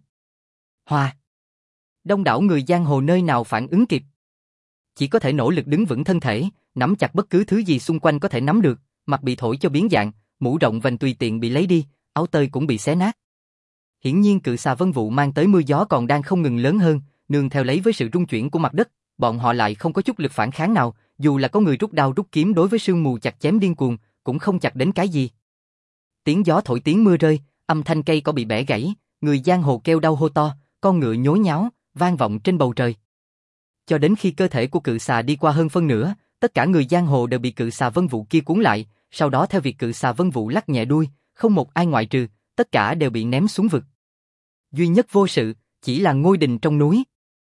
[SPEAKER 1] Hoa! Đông đảo người giang hồ nơi nào phản ứng kịp. Chỉ có thể nỗ lực đứng vững thân thể, nắm chặt bất cứ thứ gì xung quanh có thể nắm được, mặt bị thổi cho biến dạng, mũ rộng vành tùy tiện bị lấy đi, áo tơi cũng bị xé nát. Hiển nhiên cự xà vân vụ mang tới mưa gió còn đang không ngừng lớn hơn, nương theo lấy với sự rung chuyển của mặt đất, bọn họ lại không có chút lực phản kháng nào, dù là có người rút đao rút kiếm đối với sương mù chặt chém điên cuồng, cũng không chặt đến cái gì. Tiếng gió thổi tiếng mưa rơi, âm thanh cây cỏ bị bẻ gãy, người giang hồ kêu đau hô to, con ngựa nhối nháo, vang vọng trên bầu trời. Cho đến khi cơ thể của cự xà đi qua hơn phân nửa, tất cả người giang hồ đều bị cự xà vân vụ kia cuốn lại, sau đó theo việc cự xà vân vụ lắc nhẹ đuôi, không một ai ngoại trừ, tất cả đều bị ném xuống vực. Duy nhất vô sự, chỉ là ngôi đình trong núi.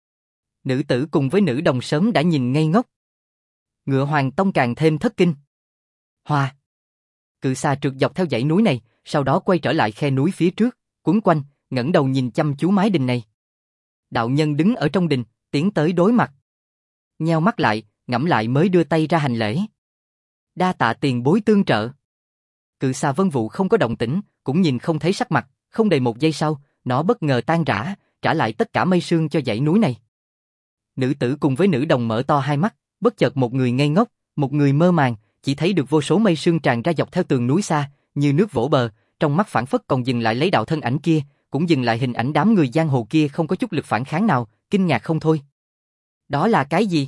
[SPEAKER 1] Nữ tử cùng với nữ đồng sớm đã nhìn ngây ngốc. Ngựa Hoàng Tông càng thêm thất kinh. Hoa! Cự xà trượt dọc theo dãy núi này, sau đó quay trở lại khe núi phía trước, quấn quanh, ngẩng đầu nhìn chăm chú mái đình này. Đạo nhân đứng ở trong đình, tiến tới đối mặt. Nheo mắt lại, ngẫm lại mới đưa tay ra hành lễ. Đa tạ tiền bối tương trợ. Cự xà vân vụ không có động tĩnh, cũng nhìn không thấy sắc mặt, không đầy một giây sau, nó bất ngờ tan rã, trả lại tất cả mây sương cho dãy núi này. Nữ tử cùng với nữ đồng mở to hai mắt, bất chợt một người ngây ngốc, một người mơ màng, chỉ thấy được vô số mây sương tràn ra dọc theo tường núi xa, như nước vỗ bờ, trong mắt phảng phất còn dừng lại lấy đạo thân ảnh kia, cũng dừng lại hình ảnh đám người giang hồ kia không có chút lực phản kháng nào, kinh ngạc không thôi. Đó là cái gì?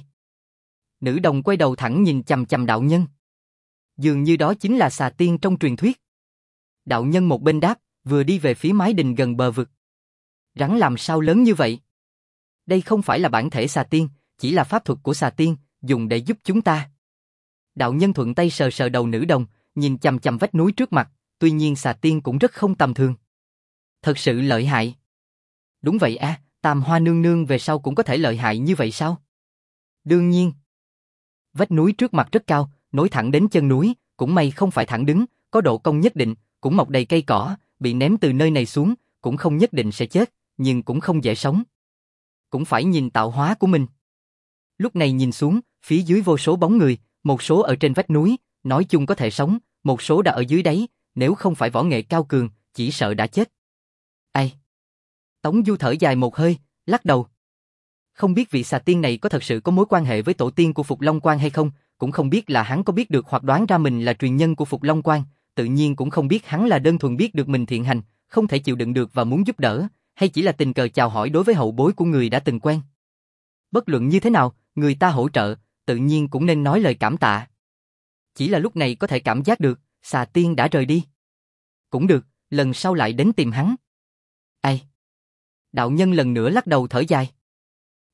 [SPEAKER 1] Nữ đồng quay đầu thẳng nhìn chằm chằm đạo nhân. Dường như đó chính là xà tiên trong truyền thuyết. Đạo nhân một bên đáp, vừa đi về phía mái đình gần bờ vực. Rắn làm sao lớn như vậy? Đây không phải là bản thể xà tiên, chỉ là pháp thuật của xà tiên, dùng để giúp chúng ta. Đạo nhân thuận tay sờ sờ đầu nữ đồng, nhìn chằm chằm vách núi trước mặt, tuy nhiên xà tiên cũng rất không tầm thường. Thật sự lợi hại. Đúng vậy à, Tam Hoa nương nương về sau cũng có thể lợi hại như vậy sao? Đương nhiên. Vách núi trước mặt rất cao, nối thẳng đến chân núi, cũng may không phải thẳng đứng, có độ cong nhất định, cũng mọc đầy cây cỏ, bị ném từ nơi này xuống, cũng không nhất định sẽ chết, nhưng cũng không dễ sống. Cũng phải nhìn tạo hóa của mình. Lúc này nhìn xuống, phía dưới vô số bóng người, một số ở trên vách núi, nói chung có thể sống, một số đã ở dưới đáy, nếu không phải võ nghệ cao cường, chỉ sợ đã chết. Ai? Tống Du thở dài một hơi, lắc đầu. Không biết vị xà tiên này có thật sự có mối quan hệ với tổ tiên của Phục Long Quan hay không, cũng không biết là hắn có biết được hoặc đoán ra mình là truyền nhân của Phục Long Quan, tự nhiên cũng không biết hắn là đơn thuần biết được mình thiện hành, không thể chịu đựng được và muốn giúp đỡ, hay chỉ là tình cờ chào hỏi đối với hậu bối của người đã từng quen. Bất luận như thế nào, người ta hỗ trợ, tự nhiên cũng nên nói lời cảm tạ. Chỉ là lúc này có thể cảm giác được, xà tiên đã rời đi. Cũng được, lần sau lại đến tìm hắn. Ai? Đạo nhân lần nữa lắc đầu thở dài.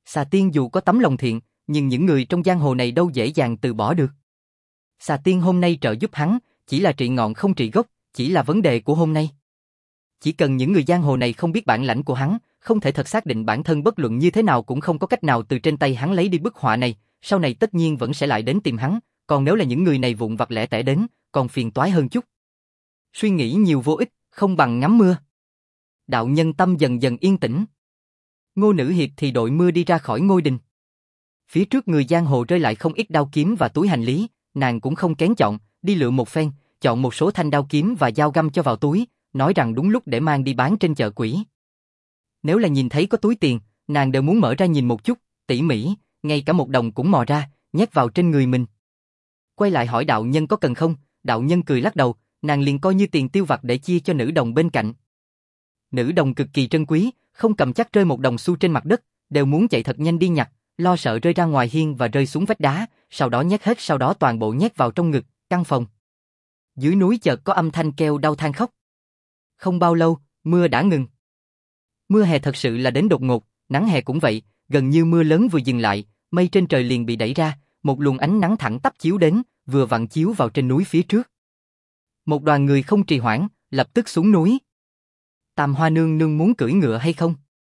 [SPEAKER 1] Xà Tiên dù có tấm lòng thiện, nhưng những người trong giang hồ này đâu dễ dàng từ bỏ được. Xà Tiên hôm nay trợ giúp hắn, chỉ là trị ngọn không trị gốc, chỉ là vấn đề của hôm nay. Chỉ cần những người giang hồ này không biết bản lãnh của hắn, không thể thật xác định bản thân bất luận như thế nào cũng không có cách nào từ trên tay hắn lấy đi bức họa này, sau này tất nhiên vẫn sẽ lại đến tìm hắn, còn nếu là những người này vụn vặt lẻ tẻ đến, còn phiền toái hơn chút. Suy nghĩ nhiều vô ích, không bằng ngắm mưa. Đạo nhân tâm dần dần yên tĩnh. Ngô Nữ Hiệp thì đội mưa đi ra khỏi ngôi đình. Phía trước người giang hồ rơi lại không ít đao kiếm và túi hành lý, nàng cũng không kén chọn, đi lựa một phen, chọn một số thanh đao kiếm và dao găm cho vào túi, nói rằng đúng lúc để mang đi bán trên chợ quỷ. Nếu là nhìn thấy có túi tiền, nàng đều muốn mở ra nhìn một chút, tỉ mỉ, ngay cả một đồng cũng mò ra, nhét vào trên người mình. Quay lại hỏi đạo nhân có cần không, đạo nhân cười lắc đầu, nàng liền coi như tiền tiêu vặt để chia cho nữ đồng bên cạnh. Nữ đồng cực kỳ trân quý, không cầm chắc rơi một đồng xu trên mặt đất, đều muốn chạy thật nhanh đi nhặt, lo sợ rơi ra ngoài hiên và rơi xuống vách đá, sau đó nhét hết sau đó toàn bộ nhét vào trong ngực, căn phòng. Dưới núi chợt có âm thanh kêu đau than khóc. Không bao lâu, mưa đã ngừng. Mưa hè thật sự là đến đột ngột, nắng hè cũng vậy, gần như mưa lớn vừa dừng lại, mây trên trời liền bị đẩy ra, một luồng ánh nắng thẳng tắp chiếu đến, vừa vặn chiếu vào trên núi phía trước. Một đoàn người không trì hoãn, lập tức xuống núi. Tam Hoa nương nương muốn cưỡi ngựa hay không?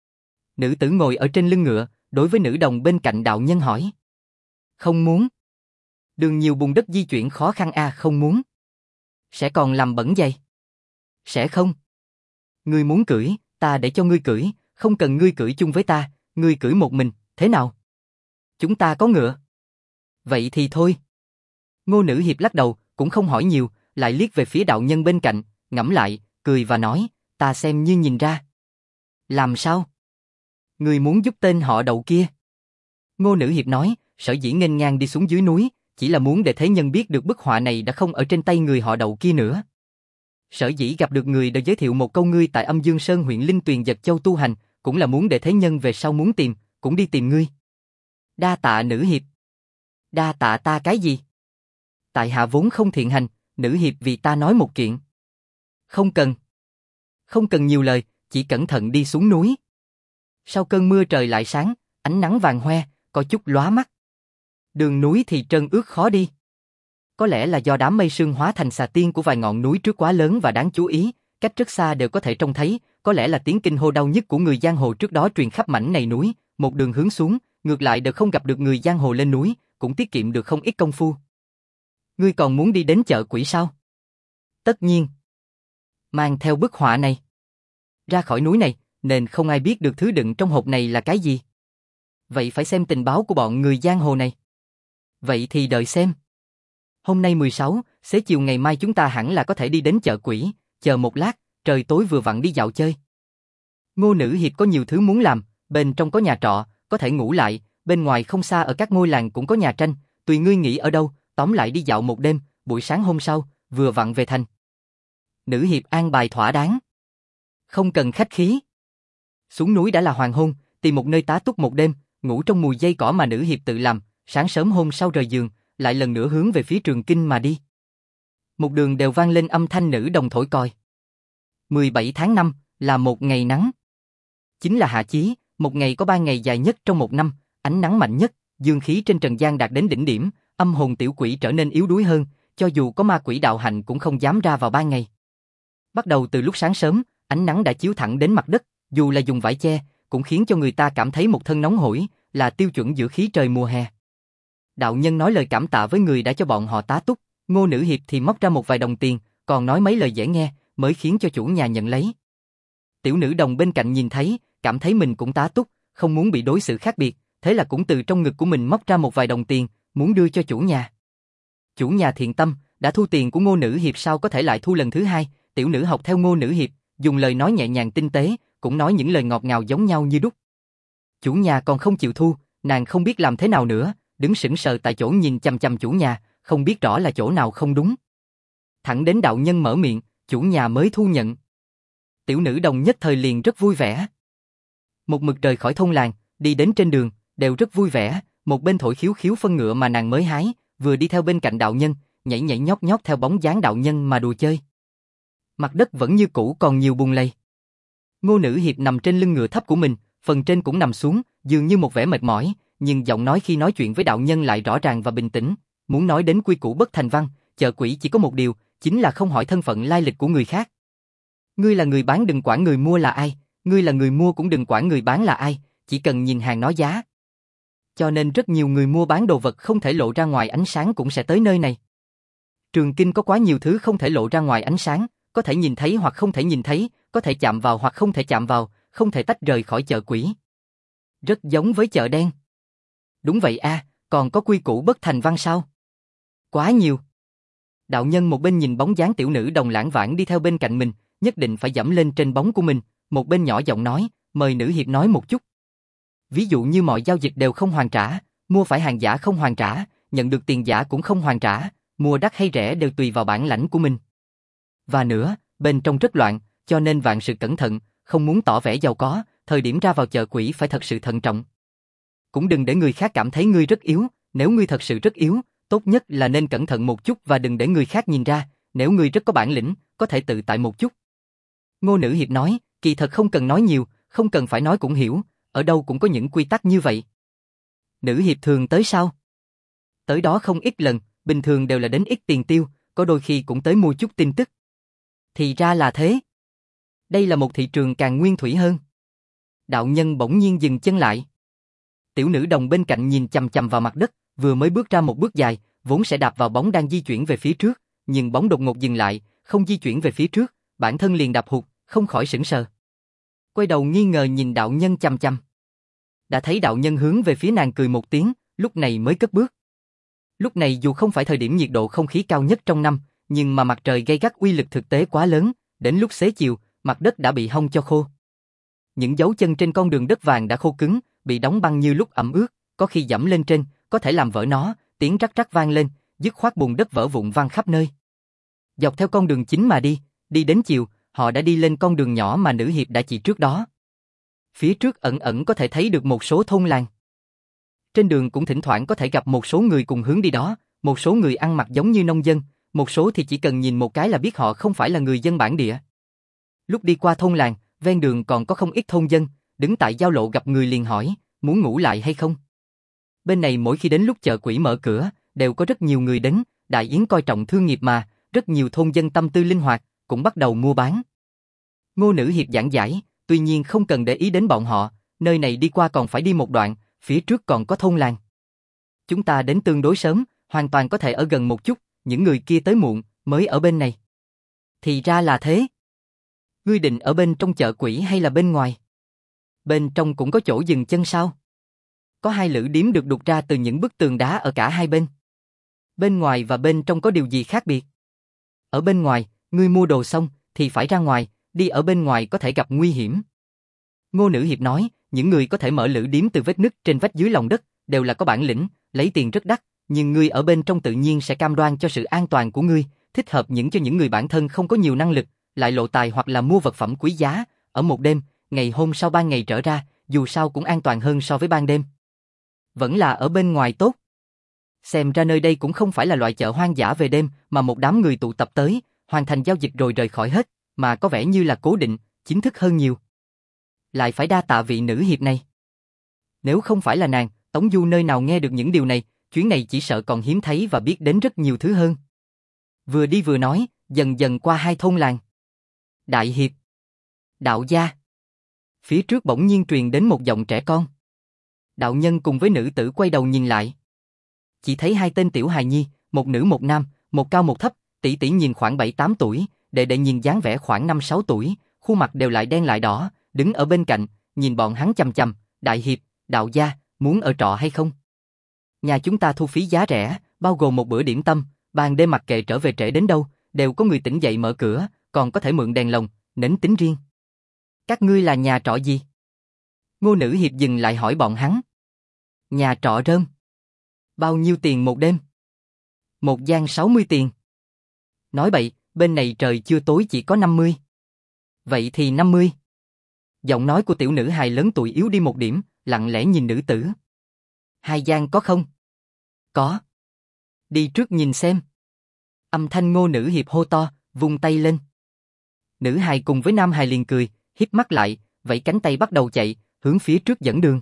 [SPEAKER 1] Nữ tử ngồi ở trên lưng ngựa, đối với nữ đồng bên cạnh đạo nhân hỏi. Không muốn. Đường nhiều bùn đất di chuyển khó khăn a, à, không muốn. Sẽ còn làm bẩn giày. Sẽ không. Ngươi muốn cưỡi, ta để cho ngươi cưỡi, không cần ngươi cưỡi chung với ta, ngươi cưỡi một mình, thế nào? Chúng ta có ngựa. Vậy thì thôi. Ngô Nữ Hiệp lắc đầu, cũng không hỏi nhiều, lại liếc về phía đạo nhân bên cạnh, ngẫm lại, cười và nói, ta xem như nhìn ra. Làm sao? Ngươi muốn giúp tên họ Đậu kia. Ngô Nữ Hiệp nói, sở dĩ nghênh ngang đi xuống dưới núi, chỉ là muốn để thế nhân biết được bức họa này đã không ở trên tay người họ Đậu kia nữa. Sở dĩ gặp được người đã giới thiệu một câu ngươi tại Âm Dương Sơn huyện Linh Tuyền Giật Châu tu hành, cũng là muốn để thế nhân về sau muốn tìm, cũng đi tìm ngươi. Đa tạ Nữ Hiệp. Đa tạ ta cái gì? Tại hạ vốn không thiện hành, Nữ Hiệp vì ta nói một kiện. Không cần. Không cần nhiều lời, chỉ cẩn thận đi xuống núi. Sau cơn mưa trời lại sáng, ánh nắng vàng hoe, có chút lóa mắt. Đường núi thì trơn ướt khó đi. Có lẽ là do đám mây sương hóa thành xà tiên của vài ngọn núi trước quá lớn và đáng chú ý, cách rất xa đều có thể trông thấy, có lẽ là tiếng kinh hô đau nhất của người giang hồ trước đó truyền khắp mảnh này núi, một đường hướng xuống, ngược lại đều không gặp được người giang hồ lên núi, cũng tiết kiệm được không ít công phu. Ngươi còn muốn đi đến chợ quỷ sao? Tất nhiên. Mang theo bức họa này. Ra khỏi núi này, nên không ai biết được thứ đựng trong hộp này là cái gì. Vậy phải xem tình báo của bọn người giang hồ này. Vậy thì đợi xem. Hôm nay mười sáu, xế chiều ngày mai chúng ta hẳn là có thể đi đến chợ quỷ, chờ một lát, trời tối vừa vặn đi dạo chơi. Ngô Nữ Hiệp có nhiều thứ muốn làm, bên trong có nhà trọ, có thể ngủ lại, bên ngoài không xa ở các ngôi làng cũng có nhà tranh, tùy ngươi nghĩ ở đâu, tóm lại đi dạo một đêm, buổi sáng hôm sau, vừa vặn về thành. Nữ Hiệp an bài thỏa đáng. Không cần khách khí. Xuống núi đã là hoàng hôn, tìm một nơi tá túc một đêm, ngủ trong mùi dây cỏ mà Nữ Hiệp tự làm, sáng sớm hôm sau rời giường, lại lần nữa hướng về phía Trường Kinh mà đi. Một đường đều vang lên âm thanh nữ đồng thổi còi. mười bảy tháng năm là một ngày nắng. Chính là hạ chí, một ngày có ba ngày dài nhất trong một năm, ánh nắng mạnh nhất, dương khí trên trần gian đạt đến đỉnh điểm, âm hồn tiểu quỷ trở nên yếu đuối hơn, cho dù có ma quỷ đạo hạnh cũng không dám ra vào ban ngày. Bắt đầu từ lúc sáng sớm, ánh nắng đã chiếu thẳng đến mặt đất, dù là dùng vải che, cũng khiến cho người ta cảm thấy một thân nóng hổi, là tiêu chuẩn giữa khí trời mùa hè. Đạo nhân nói lời cảm tạ với người đã cho bọn họ tá túc, Ngô Nữ Hiệp thì móc ra một vài đồng tiền, còn nói mấy lời dễ nghe, mới khiến cho chủ nhà nhận lấy. Tiểu nữ đồng bên cạnh nhìn thấy, cảm thấy mình cũng tá túc, không muốn bị đối xử khác biệt, thế là cũng từ trong ngực của mình móc ra một vài đồng tiền, muốn đưa cho chủ nhà. Chủ nhà thiện tâm, đã thu tiền của Ngô Nữ Hiệp sao có thể lại thu lần thứ hai, tiểu nữ học theo Ngô Nữ Hiệp, dùng lời nói nhẹ nhàng tinh tế, cũng nói những lời ngọt ngào giống nhau như đúc. Chủ nhà còn không chịu thu, nàng không biết làm thế nào nữa, đứng sững sờ tại chỗ nhìn chằm chằm chủ nhà, không biết rõ là chỗ nào không đúng. Thẳng đến đạo nhân mở miệng, chủ nhà mới thu nhận. Tiểu nữ đồng nhất thời liền rất vui vẻ. Một mực rời khỏi thôn làng, đi đến trên đường, đều rất vui vẻ, một bên thổi khiếu khiếu phân ngựa mà nàng mới hái, vừa đi theo bên cạnh đạo nhân, nhảy nhảy nhót nhót theo bóng dáng đạo nhân mà đùa chơi. Mặt đất vẫn như cũ còn nhiều bùn lầy. Ngô Nữ Hiệp nằm trên lưng ngựa thấp của mình, phần trên cũng nằm xuống, dường như một vẻ mệt mỏi, nhưng giọng nói khi nói chuyện với đạo nhân lại rõ ràng và bình tĩnh. Muốn nói đến quy củ bất thành văn, chợ quỷ chỉ có một điều, chính là không hỏi thân phận lai lịch của người khác. Ngươi là người bán đừng quản người mua là ai, ngươi là người mua cũng đừng quản người bán là ai, chỉ cần nhìn hàng nói giá. Cho nên rất nhiều người mua bán đồ vật không thể lộ ra ngoài ánh sáng cũng sẽ tới nơi này. Trường Kinh có quá nhiều thứ không thể lộ ra ngoài ánh sáng, có thể nhìn thấy hoặc không thể nhìn thấy, có thể chạm vào hoặc không thể chạm vào, không thể tách rời khỏi chợ quỷ. Rất giống với chợ đen. Đúng vậy a, à, còn có quy củ bất thành văn sao? Quá nhiều. Đạo nhân một bên nhìn bóng dáng tiểu nữ đồng lãng vãng đi theo bên cạnh mình, nhất định phải dẫm lên trên bóng của mình, một bên nhỏ giọng nói, mời nữ hiệp nói một chút. Ví dụ như mọi giao dịch đều không hoàn trả, mua phải hàng giả không hoàn trả, nhận được tiền giả cũng không hoàn trả, mua đắt hay rẻ đều tùy vào bản lãnh của mình. Và nữa, bên trong rất loạn, cho nên vạn sự cẩn thận, không muốn tỏ vẻ giàu có, thời điểm ra vào chợ quỷ phải thật sự thận trọng. Cũng đừng để người khác cảm thấy ngươi rất yếu, nếu ngươi thật sự rất yếu, tốt nhất là nên cẩn thận một chút và đừng để người khác nhìn ra, nếu ngươi rất có bản lĩnh, có thể tự tại một chút. Ngô Nữ Hiệp nói, kỳ thật không cần nói nhiều, không cần phải nói cũng hiểu, ở đâu cũng có những quy tắc như vậy. Nữ Hiệp thường tới sao? Tới đó không ít lần, bình thường đều là đến ít tiền tiêu, có đôi khi cũng tới mua chút tin tức. Thì ra là thế. Đây là một thị trường càng nguyên thủy hơn. Đạo nhân bỗng nhiên dừng chân lại. Tiểu nữ đồng bên cạnh nhìn chằm chằm vào mặt đất, vừa mới bước ra một bước dài, vốn sẽ đạp vào bóng đang di chuyển về phía trước, nhưng bóng đột ngột dừng lại, không di chuyển về phía trước, bản thân liền đạp hụt, không khỏi sững sờ. Quay đầu nghi ngờ nhìn đạo nhân chằm chằm. Đã thấy đạo nhân hướng về phía nàng cười một tiếng, lúc này mới cất bước. Lúc này dù không phải thời điểm nhiệt độ không khí cao nhất trong năm, nhưng mà mặt trời gay gắt uy lực thực tế quá lớn, đến lúc xế chiều, mặt đất đã bị hong cho khô. Những dấu chân trên con đường đất vàng đã khô cứng, bị đóng băng như lúc ẩm ướt, có khi dẫm lên trên, có thể làm vỡ nó, tiếng rắc rắc vang lên, dứt khoát bùn đất vỡ vụn văng khắp nơi. Dọc theo con đường chính mà đi, đi đến chiều, họ đã đi lên con đường nhỏ mà Nữ Hiệp đã chỉ trước đó. Phía trước ẩn ẩn có thể thấy được một số thôn làng. Trên đường cũng thỉnh thoảng có thể gặp một số người cùng hướng đi đó, một số người ăn mặc giống như nông dân, một số thì chỉ cần nhìn một cái là biết họ không phải là người dân bản địa. Lúc đi qua thôn làng, ven đường còn có không ít thôn dân, đứng tại giao lộ gặp người liền hỏi, muốn ngủ lại hay không? Bên này mỗi khi đến lúc chợ quỷ mở cửa, đều có rất nhiều người đến, Đại Yến coi trọng thương nghiệp mà, rất nhiều thôn dân tâm tư linh hoạt, cũng bắt đầu mua bán. Ngô Nữ Hiệp giảng giải, tuy nhiên không cần để ý đến bọn họ, nơi này đi qua còn phải đi một đoạn, phía trước còn có thôn làng. Chúng ta đến tương đối sớm, hoàn toàn có thể ở gần một chút, những người kia tới muộn, mới ở bên này. Thì ra là thế. Ngươi định ở bên trong chợ quỷ hay là bên ngoài? Bên trong cũng có chỗ dừng chân sao? Có hai lữ điếm được đục ra từ những bức tường đá ở cả hai bên. Bên ngoài và bên trong có điều gì khác biệt? Ở bên ngoài, ngươi mua đồ xong thì phải ra ngoài, đi ở bên ngoài có thể gặp nguy hiểm. Ngô Nữ Hiệp nói, những người có thể mở lữ điếm từ vết nứt trên vách dưới lòng đất, đều là có bản lĩnh, lấy tiền rất đắt, nhưng ngươi ở bên trong tự nhiên sẽ cam đoan cho sự an toàn của ngươi, thích hợp những cho những người bản thân không có nhiều năng lực, lại lộ tài hoặc là mua vật phẩm quý giá, ở một đêm, ngày hôm sau ban ngày trở ra, dù sao cũng an toàn hơn so với ban đêm. Vẫn là ở bên ngoài tốt. Xem ra nơi đây cũng không phải là loại chợ hoang dã về đêm, mà một đám người tụ tập tới, hoàn thành giao dịch rồi rời khỏi hết, mà có vẻ như là cố định, chính thức hơn nhiều. Lại phải đa tạ vị nữ hiệp này. Nếu không phải là nàng, Tống Du nơi nào nghe được những điều này, chuyến này chỉ sợ còn hiếm thấy và biết đến rất nhiều thứ hơn. Vừa đi vừa nói, dần dần qua hai thôn làng. Đại hiệp, đạo gia. Phía trước bỗng nhiên truyền đến một giọng trẻ con. Đạo nhân cùng với nữ tử quay đầu nhìn lại. Chỉ thấy hai tên tiểu hài nhi, một nữ một nam, một cao một thấp, tỷ tỷ nhìn khoảng bảy tám tuổi, đệ đệ nhìn dáng vẻ khoảng năm sáu tuổi, khuôn mặt đều lại đen lại đỏ, đứng ở bên cạnh, nhìn bọn hắn chằm chằm, đại hiệp, đạo gia, muốn ở trọ hay không? Nhà chúng ta thu phí giá rẻ, bao gồm một bữa điểm tâm, ban đêm mặc kệ trở về trễ đến đâu, đều có người tỉnh dậy mở cửa, còn có thể mượn đèn lồng, nến tính riêng. Các ngươi là nhà trọ gì? Ngô Nữ Hiệp dừng lại hỏi bọn hắn. Nhà trọ Rơm. Bao nhiêu tiền một đêm? Một gian sáu mươi tiền. Nói bậy, bên này trời chưa tối chỉ có năm mươi. Vậy thì năm mươi. Giọng nói của tiểu nữ hài lớn tuổi yếu đi một điểm, lặng lẽ nhìn nữ tử. Hai gian có không? Có. Đi trước nhìn xem. Âm thanh Ngô Nữ Hiệp hô to, vung tay lên. Nữ hài cùng với nam hài liền cười, híp mắt lại, vẫy cánh tay bắt đầu chạy, hướng phía trước dẫn đường.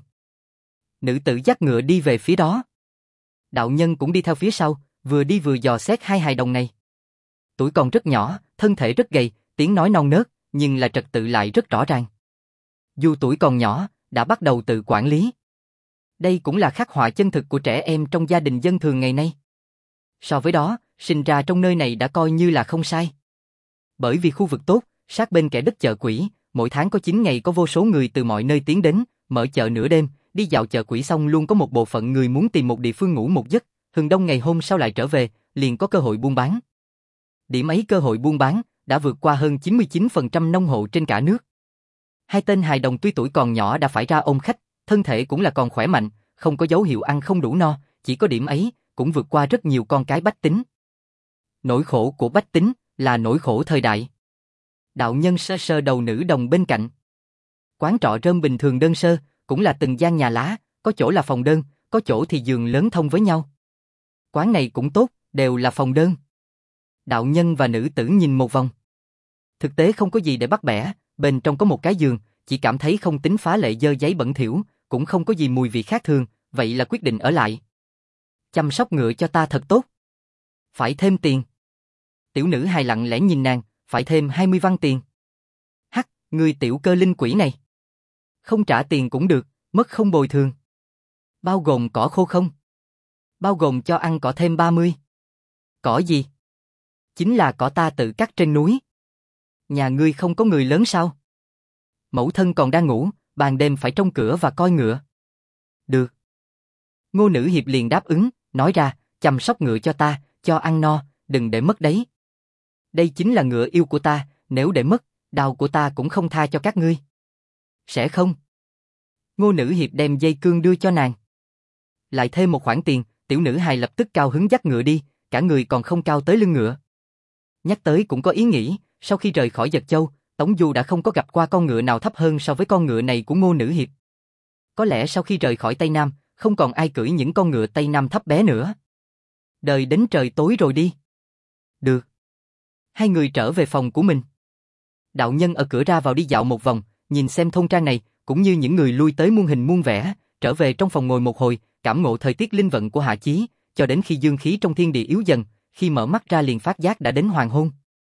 [SPEAKER 1] Nữ tử dắt ngựa đi về phía đó. Đạo nhân cũng đi theo phía sau, vừa đi vừa dò xét hai hài đồng này. Tuổi còn rất nhỏ, thân thể rất gầy, tiếng nói non nớt, nhưng là trật tự lại rất rõ ràng. Dù tuổi còn nhỏ, đã bắt đầu tự quản lý. Đây cũng là khắc họa chân thực của trẻ em trong gia đình dân thường ngày nay. So với đó, sinh ra trong nơi này đã coi như là không sai. Bởi vì khu vực tốt, sát bên kẻ đất chợ quỷ, mỗi tháng có chín ngày có vô số người từ mọi nơi tiến đến, mở chợ nửa đêm, đi dạo chợ quỷ xong luôn có một bộ phận người muốn tìm một địa phương ngủ một giấc, hừng đông ngày hôm sau lại trở về, liền có cơ hội buôn bán. Điểm ấy cơ hội buôn bán đã vượt qua hơn chín mươi chín phần trăm nông hộ trên cả nước. Hai tên hài đồng tuy tuổi còn nhỏ đã phải ra ôm khách, thân thể cũng là còn khỏe mạnh, không có dấu hiệu ăn không đủ no, chỉ có điểm ấy cũng vượt qua rất nhiều con cái bách tính. Nỗi khổ của bách tính là nỗi khổ thời đại. Đạo nhân sơ sơ đầu nữ đồng bên cạnh. Quán trọ rơm bình thường đơn sơ, cũng là từng gian nhà lá, có chỗ là phòng đơn, có chỗ thì giường lớn thông với nhau. Quán này cũng tốt, đều là phòng đơn. Đạo nhân và nữ tử nhìn một vòng. Thực tế không có gì để bắt bẻ, bên trong có một cái giường, chỉ cảm thấy không tính phá lệ dơ giấy bẩn thỉu, cũng không có gì mùi vị khác thường, vậy là quyết định ở lại. Chăm sóc ngựa cho ta thật tốt. Phải thêm tiền. Tiểu nữ hài lặng lẽ nhìn nàng, phải thêm hai mươi văn tiền. Hắc, ngươi tiểu cơ linh quỷ này. Không trả tiền cũng được, mất không bồi thường. Bao gồm cỏ khô không? Bao gồm cho ăn cỏ thêm ba mươi. Cỏ gì? Chính là cỏ ta tự cắt trên núi. Nhà ngươi không có người lớn sao? Mẫu thân còn đang ngủ, ban đêm phải trông cửa và coi ngựa. Được. Ngô Nữ Hiệp liền đáp ứng, nói ra, chăm sóc ngựa cho ta, cho ăn no, đừng để mất đấy. Đây chính là ngựa yêu của ta, nếu để mất, đau của ta cũng không tha cho các ngươi. Sẽ không. Ngô Nữ Hiệp đem dây cương đưa cho nàng. Lại thêm một khoản tiền, tiểu nữ hài lập tức cao hứng dắt ngựa đi, cả người còn không cao tới lưng ngựa. Nhắc tới cũng có ý nghĩ, sau khi rời khỏi Dật Châu, Tống Du đã không có gặp qua con ngựa nào thấp hơn so với con ngựa này của Ngô Nữ Hiệp. Có lẽ sau khi rời khỏi Tây Nam, không còn ai cưỡi những con ngựa Tây Nam thấp bé nữa. Đời đến trời tối rồi đi. Được. Hai người trở về phòng của mình. Đạo nhân ở cửa ra vào đi dạo một vòng, nhìn xem thôn trang này, cũng như những người lui tới muôn hình muôn vẻ, trở về trong phòng ngồi một hồi, cảm ngộ thời tiết linh vận của Hạ Chí, cho đến khi dương khí trong thiên địa yếu dần, khi mở mắt ra liền phát giác đã đến hoàng hôn.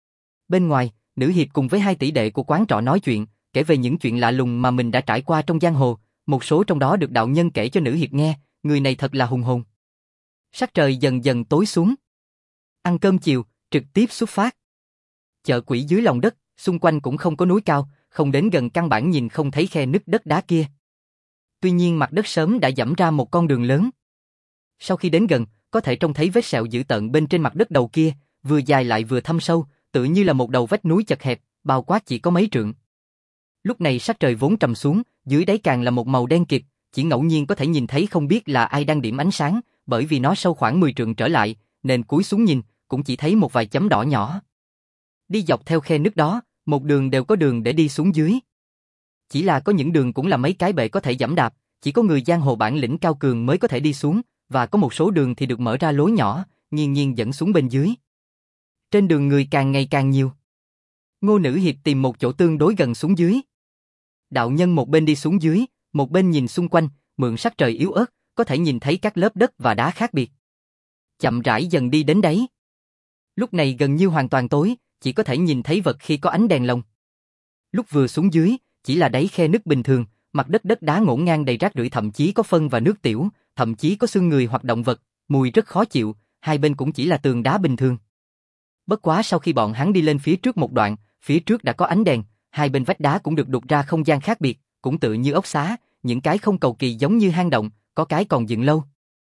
[SPEAKER 1] Bên ngoài, Nữ Hiệp cùng với hai tỷ đệ của quán trọ nói chuyện, kể về những chuyện lạ lùng mà mình đã trải qua trong giang hồ, một số trong đó được đạo nhân kể cho Nữ Hiệp nghe, người này thật là hùng hồn. Sắc trời dần dần tối xuống. Ăn cơm chiều, trực tiếp xuất phát. Chợ quỷ dưới lòng đất, xung quanh cũng không có núi cao, không đến gần căn bản nhìn không thấy khe nứt đất đá kia. Tuy nhiên mặt đất sớm đã dẫm ra một con đường lớn. Sau khi đến gần, có thể trông thấy vết sẹo dữ tợn bên trên mặt đất đầu kia, vừa dài lại vừa thâm sâu, tựa như là một đầu vách núi chật hẹp, bao quát chỉ có mấy trượng. Lúc này sắc trời vốn trầm xuống, dưới đáy càng là một màu đen kịt, chỉ ngẫu nhiên có thể nhìn thấy không biết là ai đang điểm ánh sáng, bởi vì nó sâu khoảng mười trượng trở lại, nên cúi xuống nhìn, cũng chỉ thấy một vài chấm đỏ nhỏ. Đi dọc theo khe nước đó, một đường đều có đường để đi xuống dưới. Chỉ là có những đường cũng là mấy cái bệ có thể giẫm đạp, chỉ có người giang hồ bản lĩnh cao cường mới có thể đi xuống, và có một số đường thì được mở ra lối nhỏ, nghiêng nghiêng dẫn xuống bên dưới. Trên đường người càng ngày càng nhiều. Ngô Nữ Hiệp tìm một chỗ tương đối gần xuống dưới. Đạo nhân một bên đi xuống dưới, một bên nhìn xung quanh, mượn sắc trời yếu ớt, có thể nhìn thấy các lớp đất và đá khác biệt. Chậm rãi dần đi đến đáy. Lúc này gần như hoàn toàn tối, chỉ có thể nhìn thấy vật khi có ánh đèn lồng. Lúc vừa xuống dưới, chỉ là đáy khe nứt bình thường, mặt đất đất đá ngổn ngang đầy rác rưởi, thậm chí có phân và nước tiểu, thậm chí có xương người hoặc động vật, mùi rất khó chịu, hai bên cũng chỉ là tường đá bình thường. Bất quá sau khi bọn hắn đi lên phía trước một đoạn, phía trước đã có ánh đèn, hai bên vách đá cũng được đục ra không gian khác biệt, cũng tự như ốc xá, những cái không cầu kỳ giống như hang động, có cái còn dựng lâu.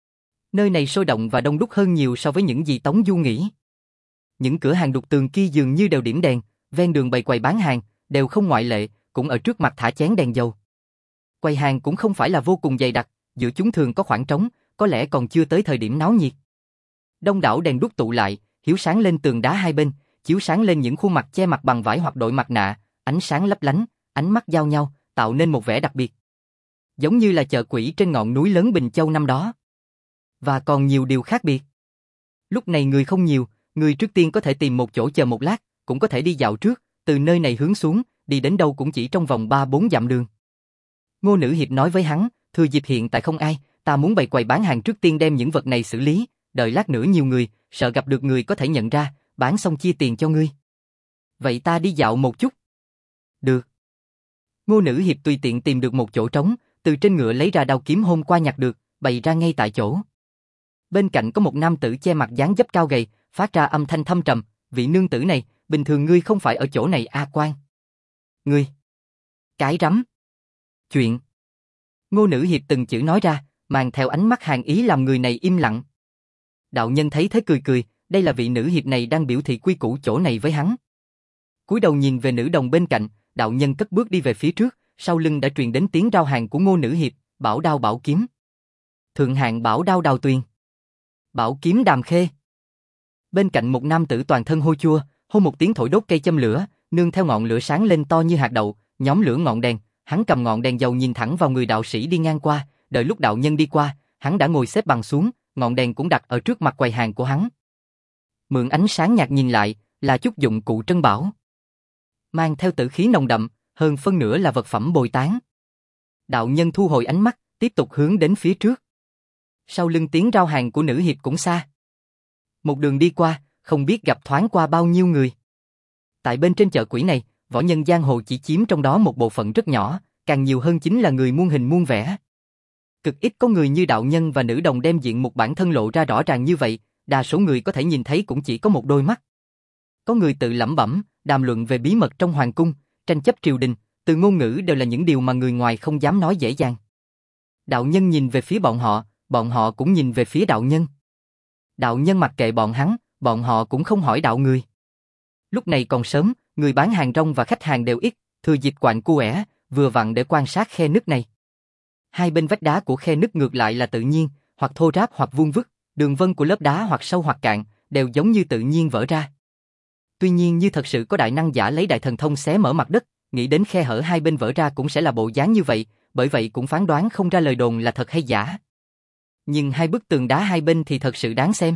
[SPEAKER 1] Nơi này sôi động và đông đúc hơn nhiều so với những gì Tống Du nghĩ. Những cửa hàng đục tường kia dường như đều điểm đèn, ven đường bày quầy bán hàng, đều không ngoại lệ, cũng ở trước mặt thả chén đèn dầu. Quầy hàng cũng không phải là vô cùng dày đặc, giữa chúng thường có khoảng trống, có lẽ còn chưa tới thời điểm náo nhiệt. Đông đảo đèn đuốc tụ lại, hiếu sáng lên tường đá hai bên, chiếu sáng lên những khuôn mặt che mặt bằng vải hoặc đội mặt nạ, ánh sáng lấp lánh, ánh mắt giao nhau, tạo nên một vẻ đặc biệt. Giống như là chợ quỷ trên ngọn núi lớn Bình Châu năm đó. Và còn nhiều điều khác biệt. Lúc này người không nhiều, người trước tiên có thể tìm một chỗ chờ một lát, cũng có thể đi dạo trước, từ nơi này hướng xuống, đi đến đâu cũng chỉ trong vòng ba bốn dặm đường. Ngô Nữ Hiệp nói với hắn, thừa dịp hiện tại không ai, ta muốn bày quầy bán hàng trước tiên đem những vật này xử lý, đợi lát nữa nhiều người, sợ gặp được người có thể nhận ra, bán xong chia tiền cho ngươi. Vậy ta đi dạo một chút. Được. Ngô Nữ Hiệp tùy tiện tìm được một chỗ trống, từ trên ngựa lấy ra đao kiếm hôm qua nhặt được, bày ra ngay tại chỗ. Bên cạnh có một nam tử che mặt dáng dấp cao gầy, phát ra âm thanh thâm trầm, vị nương tử này, bình thường ngươi không phải ở chỗ này a Quan. Ngươi. Cái rắm. Chuyện. Ngô Nữ Hiệp từng chữ nói ra, mang theo ánh mắt hàn ý làm người này im lặng. Đạo nhân thấy thế cười cười, đây là vị nữ hiệp này đang biểu thị quy củ chỗ này với hắn. Cúi đầu nhìn về nữ đồng bên cạnh, đạo nhân cất bước đi về phía trước, sau lưng đã truyền đến tiếng rao hàng của Ngô Nữ Hiệp, bảo đao bảo kiếm. Thượng hạng bảo đao Đào Tuyền. Bảo kiếm Đàm Khê. Bên cạnh một nam tử toàn thân hôi chua, hô một tiếng thổi đốt cây châm lửa, nương theo ngọn lửa sáng lên to như hạt đậu, nhóm lửa ngọn đèn, hắn cầm ngọn đèn dầu nhìn thẳng vào người đạo sĩ đi ngang qua, đợi lúc đạo nhân đi qua, hắn đã ngồi xếp bằng xuống, ngọn đèn cũng đặt ở trước mặt quầy hàng của hắn. Mượn ánh sáng nhạt nhìn lại, là chút dụng cụ trân bảo. Mang theo tử khí nồng đậm, hơn phân nửa là vật phẩm bồi tán. Đạo nhân thu hồi ánh mắt, tiếp tục hướng đến phía trước. Sau lưng tiếng rao hàng của nữ hiệp cũng xa. Một đường đi qua, không biết gặp thoáng qua bao nhiêu người. Tại bên trên chợ quỷ này, võ nhân giang hồ chỉ chiếm trong đó một bộ phận rất nhỏ, càng nhiều hơn chính là người muôn hình muôn vẻ. Cực ít có người như đạo nhân và nữ đồng đem diện một bản thân lộ ra rõ ràng như vậy, đa số người có thể nhìn thấy cũng chỉ có một đôi mắt. Có người tự lẩm bẩm, đàm luận về bí mật trong hoàng cung, tranh chấp triều đình, từ ngôn ngữ đều là những điều mà người ngoài không dám nói dễ dàng. Đạo nhân nhìn về phía bọn họ, bọn họ cũng nhìn về phía đạo nhân. Đạo nhân mặc kệ bọn hắn, bọn họ cũng không hỏi đạo người. Lúc này còn sớm, người bán hàng rong và khách hàng đều ít, thừa dịp quạnh cuẻo, vừa vặn để quan sát khe nứt này. Hai bên vách đá của khe nứt ngược lại là tự nhiên, hoặc thô ráp hoặc vuông vức, đường vân của lớp đá hoặc sâu hoặc cạn, đều giống như tự nhiên vỡ ra. Tuy nhiên như thật sự có đại năng giả lấy đại thần thông xé mở mặt đất, nghĩ đến khe hở hai bên vỡ ra cũng sẽ là bộ dáng như vậy, bởi vậy cũng phán đoán không ra lời đồn là thật hay giả. Nhưng hai bức tường đá hai bên thì thật sự đáng xem.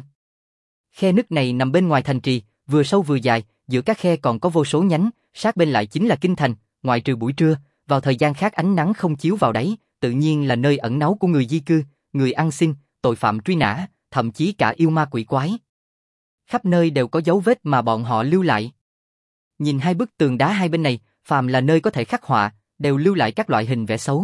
[SPEAKER 1] Khe nứt này nằm bên ngoài thành trì, vừa sâu vừa dài, giữa các khe còn có vô số nhánh, sát bên lại chính là kinh thành, ngoại trừ buổi trưa, vào thời gian khác ánh nắng không chiếu vào đấy, tự nhiên là nơi ẩn náu của người di cư, người ăn xin, tội phạm truy nã, thậm chí cả yêu ma quỷ quái. Khắp nơi đều có dấu vết mà bọn họ lưu lại. Nhìn hai bức tường đá hai bên này, phàm là nơi có thể khắc họa, đều lưu lại các loại hình vẽ xấu.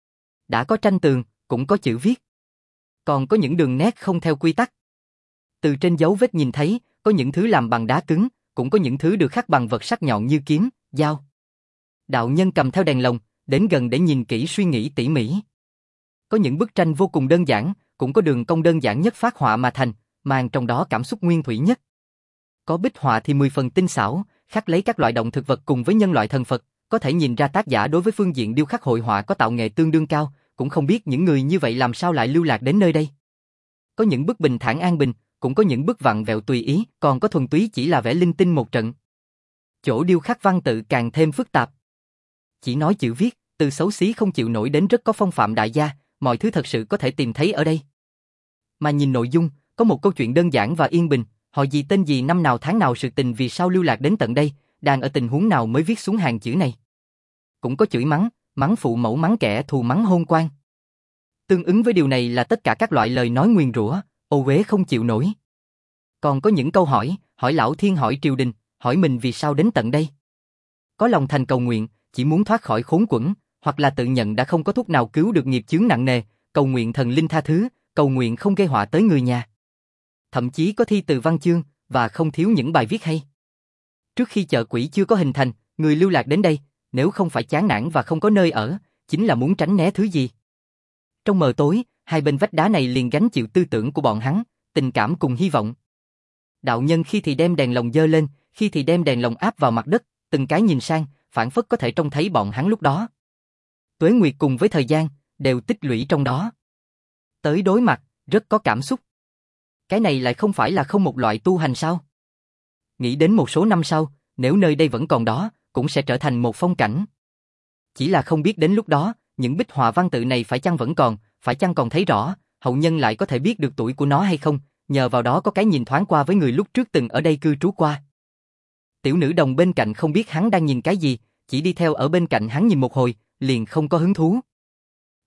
[SPEAKER 1] Đã có tranh tường, cũng có chữ viết. Còn có những đường nét không theo quy tắc. Từ trên dấu vết nhìn thấy, có những thứ làm bằng đá cứng, cũng có những thứ được khắc bằng vật sắc nhọn như kiếm, dao. Đạo nhân cầm theo đèn lồng, đến gần để nhìn kỹ suy nghĩ tỉ mỉ. Có những bức tranh vô cùng đơn giản, cũng có đường cong đơn giản nhất phác họa mà thành, mang trong đó cảm xúc nguyên thủy nhất. Có bích họa thì mười phần tinh xảo, khắc lấy các loại động thực vật cùng với nhân loại thần Phật, có thể nhìn ra tác giả đối với phương diện điêu khắc hội họa có tạo nghệ tương đương cao, cũng không biết những người như vậy làm sao lại lưu lạc đến nơi đây. Có những bức bình thản an bình, cũng có những bức vặn vẹo tùy ý, còn có thuần túy chỉ là vẽ linh tinh một trận. Chỗ điêu khắc văn tự càng thêm phức tạp. Chỉ nói chữ viết, từ xấu xí không chịu nổi đến rất có phong phạm đại gia, mọi thứ thật sự có thể tìm thấy ở đây. Mà nhìn nội dung, có một câu chuyện đơn giản và yên bình, họ gì tên gì năm nào tháng nào sự tình vì sao lưu lạc đến tận đây, đang ở tình huống nào mới viết xuống hàng chữ này. Cũng có chửi mắng, mắng phụ mẫu mắng kẻ thù mắng hôn quan. Tương ứng với điều này là tất cả các loại lời nói nguyền rủa, ô uế không chịu nổi. Còn có những câu hỏi, hỏi lão thiên hỏi triều đình, hỏi mình vì sao đến tận đây. Có lòng thành cầu nguyện, chỉ muốn thoát khỏi khốn quẫn, hoặc là tự nhận đã không có thuốc nào cứu được nghiệp chướng nặng nề, cầu nguyện thần linh tha thứ, cầu nguyện không gây họa tới người nhà. Thậm chí có thi từ văn chương, và không thiếu những bài viết hay. Trước khi chợ quỷ chưa có hình thành, người lưu lạc đến đây, nếu không phải chán nản và không có nơi ở, chính là muốn tránh né thứ gì. Trong mờ tối, hai bên vách đá này liền gánh chịu tư tưởng của bọn hắn, tình cảm cùng hy vọng. Đạo nhân khi thì đem đèn lồng dơ lên, khi thì đem đèn lồng áp vào mặt đất, từng cái nhìn sang, phản phất có thể trông thấy bọn hắn lúc đó. Tuế nguyệt cùng với thời gian, đều tích lũy trong đó. Tới đối mặt, rất có cảm xúc. Cái này lại không phải là không một loại tu hành sao? Nghĩ đến một số năm sau, nếu nơi đây vẫn còn đó, cũng sẽ trở thành một phong cảnh. Chỉ là không biết đến lúc đó, những bích họa văn tự này phải chăng vẫn còn, phải chăng còn thấy rõ, hậu nhân lại có thể biết được tuổi của nó hay không, nhờ vào đó có cái nhìn thoáng qua với người lúc trước từng ở đây cư trú qua. Tiểu nữ đồng bên cạnh không biết hắn đang nhìn cái gì, chỉ đi theo ở bên cạnh hắn nhìn một hồi, liền không có hứng thú.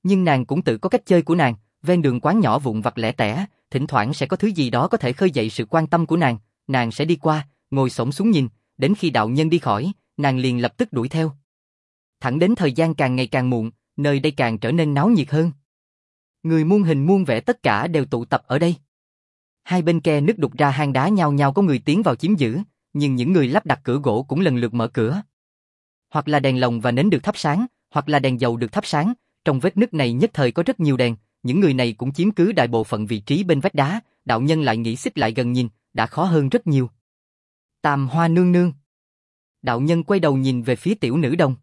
[SPEAKER 1] Nhưng nàng cũng tự có cách chơi của nàng, ven đường quán nhỏ vụn vặt lẻ tẻ, thỉnh thoảng sẽ có thứ gì đó có thể khơi dậy sự quan tâm của nàng, nàng sẽ đi qua, ngồi xổm xuống nhìn, đến khi đạo nhân đi khỏi, nàng liền lập tức đuổi theo. Thẳng đến thời gian càng ngày càng muộn, nơi đây càng trở nên náo nhiệt hơn. Người muôn hình muôn vẻ tất cả đều tụ tập ở đây. Hai bên khe nứt đục ra hang đá nhao nhao có người tiến vào chiếm giữ, nhưng những người lắp đặt cửa gỗ cũng lần lượt mở cửa. Hoặc là đèn lồng và nến được thắp sáng, hoặc là đèn dầu được thắp sáng, trong vết nứt này nhất thời có rất nhiều đèn, những người này cũng chiếm cứ đại bộ phận vị trí bên vách đá, đạo nhân lại nghĩ xích lại gần nhìn, đã khó hơn rất nhiều. Tam Hoa nương nương. Đạo nhân quay đầu nhìn về phía tiểu nữ đồng.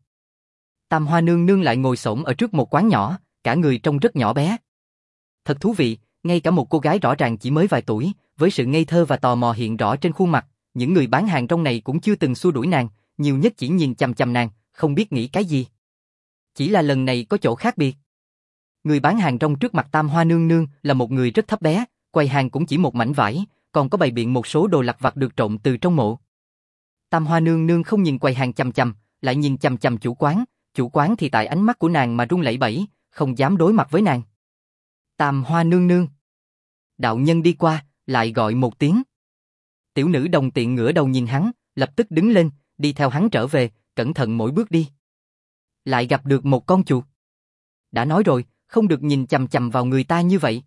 [SPEAKER 1] Tam Hoa nương nương lại ngồi xổm ở trước một quán nhỏ, cả người trông rất nhỏ bé. Thật thú vị, ngay cả một cô gái rõ ràng chỉ mới vài tuổi, với sự ngây thơ và tò mò hiện rõ trên khuôn mặt, những người bán hàng trong này cũng chưa từng xua đuổi nàng, nhiều nhất chỉ nhìn chằm chằm nàng, không biết nghĩ cái gì. Chỉ là lần này có chỗ khác biệt. Người bán hàng rong trước mặt Tam Hoa nương nương là một người rất thấp bé, quầy hàng cũng chỉ một mảnh vải, còn có bày biện một số đồ lặt vặt được trộn từ trong mộ. Tam Hoa nương nương không nhìn quầy hàng chằm chằm, lại nhìn chằm chằm chủ quán, chủ quán thì tại ánh mắt của nàng mà run lẩy bẩy, không dám đối mặt với nàng. Tam Hoa nương nương. Đạo nhân đi qua, lại gọi một tiếng. Tiểu nữ đồng tiện ngửa đầu nhìn hắn, lập tức đứng lên, đi theo hắn trở về, cẩn thận mỗi bước đi. Lại gặp được một con chuột. Đã nói rồi, không được nhìn chằm chằm vào người ta như vậy.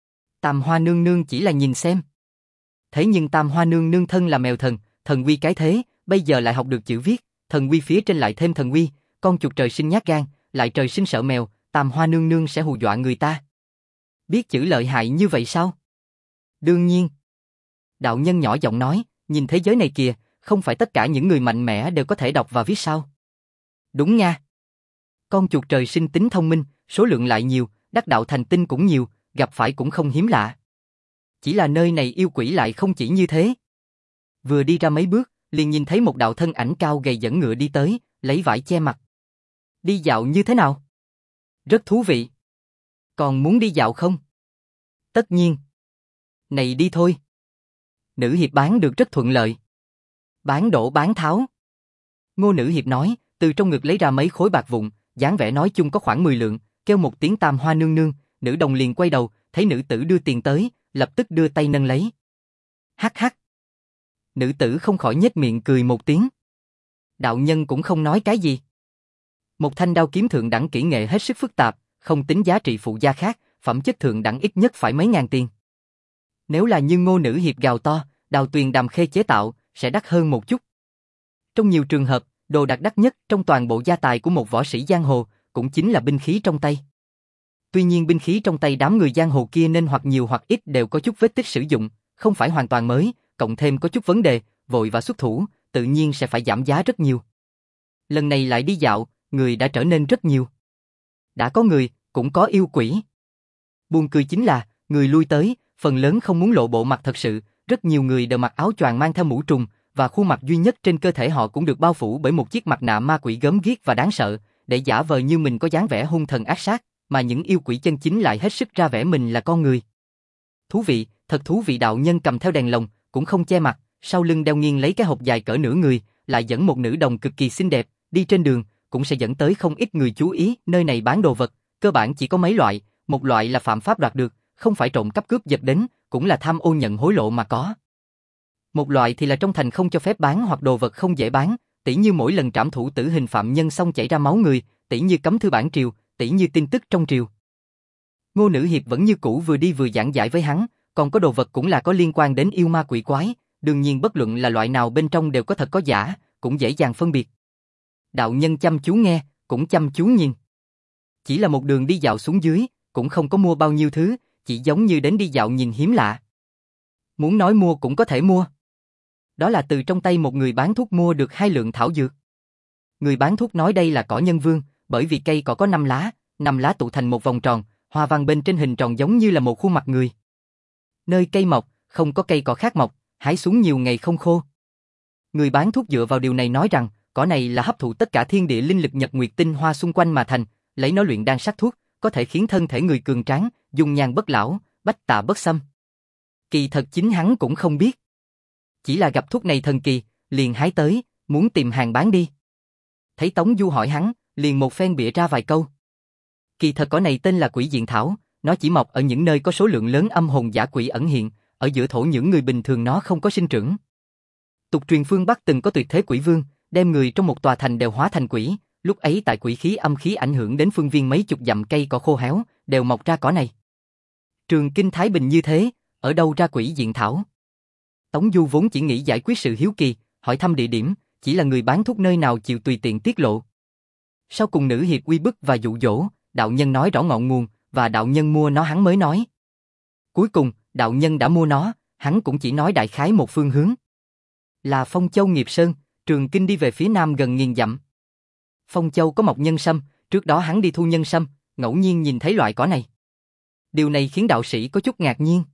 [SPEAKER 1] Tam Hoa nương nương chỉ là nhìn xem. Thế nhưng Tam Hoa nương nương thân là mèo thần, thần uy cái thế, bây giờ lại học được chữ viết, thần uy phía trên lại thêm thần uy, con chuột trời sinh nhát gan, lại trời sinh sợ mèo, Tam Hoa nương nương sẽ hù dọa người ta. Biết chữ lợi hại như vậy sao? Đương nhiên. Đạo nhân nhỏ giọng nói, nhìn thế giới này kìa, không phải tất cả những người mạnh mẽ đều có thể đọc và viết sao? Đúng nha. Con chuột trời sinh tính thông minh, số lượng lại nhiều, đắc đạo thành tinh cũng nhiều, gặp phải cũng không hiếm lạ. Chỉ là nơi này yêu quỷ lại không chỉ như thế. Vừa đi ra mấy bước, liền nhìn thấy một đạo thân ảnh cao gầy dẫn ngựa đi tới, lấy vải che mặt. Đi dạo như thế nào? Rất thú vị. Còn muốn đi dạo không? Tất nhiên. Này đi thôi. Nữ hiệp bán được rất thuận lợi. Bán đổ bán tháo. Ngô nữ hiệp nói, từ trong ngực lấy ra mấy khối bạc vụn, dáng vẻ nói chung có khoảng mười lượng, kêu một tiếng Tam Hoa nương nương, nữ đồng liền quay đầu, thấy nữ tử đưa tiền tới, lập tức đưa tay nâng lấy. Hắc hắc. Nữ tử không khỏi nhếch miệng cười một tiếng. Đạo nhân cũng không nói cái gì. Một thanh đao kiếm thượng đẳng kỹ nghệ hết sức phức tạp, không tính giá trị phụ gia khác, phẩm chất thượng đẳng ít nhất phải mấy ngàn tiền. Nếu là như Ngô nữ hiệp gào to, đào tuyền đàm khê chế tạo, sẽ đắt hơn một chút. Trong nhiều trường hợp, đồ đạc đắt nhất trong toàn bộ gia tài của một võ sĩ giang hồ, cũng chính là binh khí trong tay. Tuy nhiên binh khí trong tay đám người giang hồ kia nên hoặc nhiều hoặc ít đều có chút vết tích sử dụng, không phải hoàn toàn mới, cộng thêm có chút vấn đề, vội và xuất thủ, tự nhiên sẽ phải giảm giá rất nhiều. Lần này lại đi dạo, người đã trở nên rất nhiều. Đã có người, cũng có yêu quỷ. Buồn cười chính là, người lui tới, phần lớn không muốn lộ bộ mặt thật sự, rất nhiều người đều mặc áo choàng mang theo mũ trùng, và khuôn mặt duy nhất trên cơ thể họ cũng được bao phủ bởi một chiếc mặt nạ ma quỷ gớm ghiếc và đáng sợ, để giả vờ như mình có dáng vẻ hung thần ác sát, mà những yêu quỷ chân chính lại hết sức ra vẻ mình là con người. Thú vị, thật thú vị. Đạo nhân cầm theo đèn lồng, cũng không che mặt, sau lưng đeo nghiêng lấy cái hộp dài cỡ nửa người, lại dẫn một nữ đồng cực kỳ xinh đẹp, đi trên đường, cũng sẽ dẫn tới không ít người chú ý. Nơi này bán đồ vật, cơ bản chỉ có mấy loại, một loại là phạm pháp đoạt được, không phải trộm cắp cướp giật đến, cũng là tham ô nhận hối lộ mà có. Một loại thì là trong thành không cho phép bán hoặc đồ vật không dễ bán, tỉ như mỗi lần trảm thủ tử hình phạm nhân xong chảy ra máu người, tỉ như cấm thư bản triều, tỉ như tin tức trong triều. Ngô nữ hiệp vẫn như cũ vừa đi vừa giảng giải với hắn, còn có đồ vật cũng là có liên quan đến yêu ma quỷ quái, đương nhiên bất luận là loại nào bên trong đều có thật có giả, cũng dễ dàng phân biệt. Đạo nhân chăm chú nghe, cũng chăm chú nhìn. Chỉ là một đường đi dạo xuống dưới, cũng không có mua bao nhiêu thứ, chỉ giống như đến đi dạo nhìn hiếm lạ. Muốn nói mua cũng có thể mua. Đó là từ trong tay một người bán thuốc mua được hai lượng thảo dược. Người bán thuốc nói đây là cỏ nhân vương, bởi vì cây cỏ có năm lá, năm lá tụ thành một vòng tròn, hoa văn bên trên hình tròn giống như là một khuôn mặt người. Nơi cây mọc, không có cây cỏ khác mọc, hái xuống nhiều ngày không khô. Người bán thuốc dựa vào điều này nói rằng, cỏ này là hấp thụ tất cả thiên địa linh lực nhật nguyệt tinh hoa xung quanh mà thành, lấy nó luyện đan sắc thuốc, có thể khiến thân thể người cường tráng, dung nhan bất lão, bách tạ bất xâm. Kỳ thật chính hắn cũng không biết. Chỉ là gặp thuốc này thần kỳ, liền hái tới, muốn tìm hàng bán đi. Thấy Tống Du hỏi hắn, liền một phen bịa ra vài câu. Kỳ thật cỏ này tên là quỷ diện thảo, nó chỉ mọc ở những nơi có số lượng lớn âm hồn dã quỷ ẩn hiện, ở giữa thổ những người bình thường nó không có sinh trưởng. Tục truyền phương Bắc từng có tuyệt thế quỷ vương, đem người trong một tòa thành đều hóa thành quỷ, lúc ấy tại quỷ khí âm khí ảnh hưởng đến phương viên mấy chục dặm cây cỏ khô héo, đều mọc ra cỏ này. Trường Kinh Thái Bình như thế, ở đâu ra quỷ diện thảo? Tống Du vốn chỉ nghĩ giải quyết sự hiếu kỳ, hỏi thăm địa điểm, chỉ là người bán thuốc nơi nào chịu tùy tiện tiết lộ. Sau cùng nữ hiệp uy bức và dụ dỗ, đạo nhân nói rõ ngọn nguồn, và đạo nhân mua nó hắn mới nói. Cuối cùng, đạo nhân đã mua nó, hắn cũng chỉ nói đại khái một phương hướng. Là Phong Châu Nghiệp Sơn, Trường Kinh đi về phía nam gần nghìn dặm. Phong Châu có mọc nhân sâm, trước đó hắn đi thu nhân sâm, ngẫu nhiên nhìn thấy loại cỏ này. Điều này khiến đạo sĩ có chút ngạc nhiên.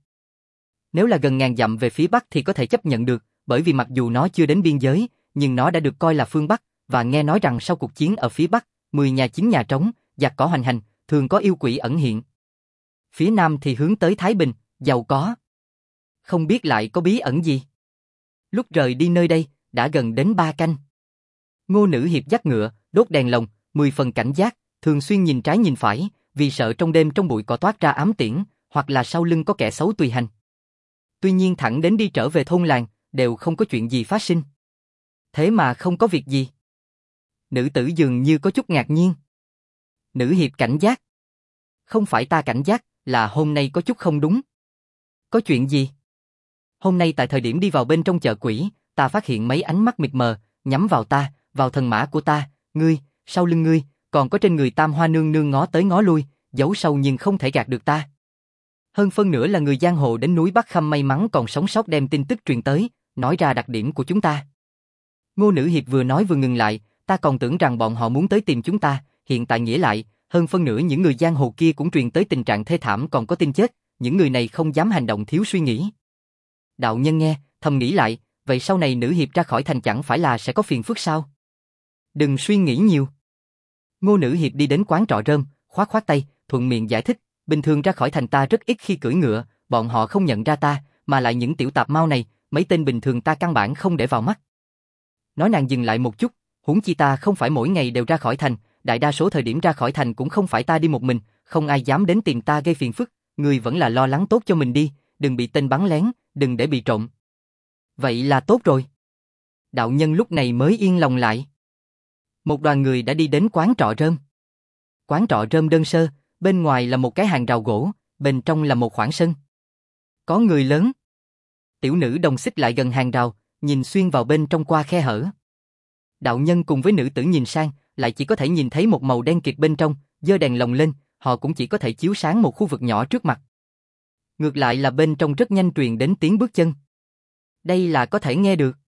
[SPEAKER 1] Nếu là gần ngàn dặm về phía bắc thì có thể chấp nhận được, bởi vì mặc dù nó chưa đến biên giới, nhưng nó đã được coi là phương Bắc, và nghe nói rằng sau cuộc chiến ở phía Bắc, mười nhà chín nhà trống, giặc cỏ hoành hành, thường có yêu quỷ ẩn hiện. Phía Nam thì hướng tới Thái Bình, giàu có. Không biết lại có bí ẩn gì. Lúc rời đi nơi đây, đã gần đến ba canh. Ngô nữ hiệp dắt ngựa, đốt đèn lồng, mười phần cảnh giác, thường xuyên nhìn trái nhìn phải, vì sợ trong đêm trong bụi cỏ toát ra ám tiễn, hoặc là sau lưng có kẻ xấu tùy hành. Tuy nhiên thẳng đến đi trở về thôn làng, đều không có chuyện gì phát sinh. Thế mà không có việc gì. Nữ tử dường như có chút ngạc nhiên. Nữ hiệp cảnh giác. Không phải ta cảnh giác, là hôm nay có chút không đúng. Có chuyện gì? Hôm nay tại thời điểm đi vào bên trong chợ quỷ, ta phát hiện mấy ánh mắt mịt mờ, nhắm vào ta, vào thần mã của ta, ngươi, sau lưng ngươi, còn có trên người Tam Hoa nương nương ngó tới ngó lui, giấu sâu nhưng không thể gạt được ta. Hơn phân nửa là người giang hồ đến núi Bắc Khâm may mắn còn sống sót đem tin tức truyền tới, nói ra đặc điểm của chúng ta. Ngô nữ hiệp vừa nói vừa ngừng lại, ta còn tưởng rằng bọn họ muốn tới tìm chúng ta, hiện tại nghĩa lại, hơn phân nửa những người giang hồ kia cũng truyền tới tình trạng thê thảm còn có tin chết, những người này không dám hành động thiếu suy nghĩ. Đạo nhân nghe, thầm nghĩ lại, vậy sau này nữ hiệp ra khỏi thành chẳng phải là sẽ có phiền phức sao? Đừng suy nghĩ nhiều. Ngô nữ hiệp đi đến quán trọ rơm, khoát khoát tay, thuận miệng giải thích, bình thường ra khỏi thành ta rất ít khi cưỡi ngựa, bọn họ không nhận ra ta, mà lại những tiểu tạp mau này, mấy tên bình thường ta căn bản không để vào mắt. Nói nàng dừng lại một chút, huống chi ta không phải mỗi ngày đều ra khỏi thành, đại đa số thời điểm ra khỏi thành cũng không phải ta đi một mình, không ai dám đến tìm ta gây phiền phức, người vẫn là lo lắng tốt cho mình đi, đừng bị tên bắn lén, đừng để bị trộm. Vậy là tốt rồi. Đạo nhân lúc này mới yên lòng lại. Một đoàn người đã đi đến quán trọ rơm. Quán trọ rơm đơn sơ, bên ngoài là một cái hàng rào gỗ, bên trong là một khoảng sân. Có người lớn. Tiểu nữ đồng xích lại gần hàng rào, nhìn xuyên vào bên trong qua khe hở. Đạo nhân cùng với nữ tử nhìn sang, lại chỉ có thể nhìn thấy một màu đen kịt bên trong, giơ đèn lồng lên, họ cũng chỉ có thể chiếu sáng một khu vực nhỏ trước mặt. Ngược lại là bên trong rất nhanh truyền đến tiếng bước chân. Đây là có thể nghe được.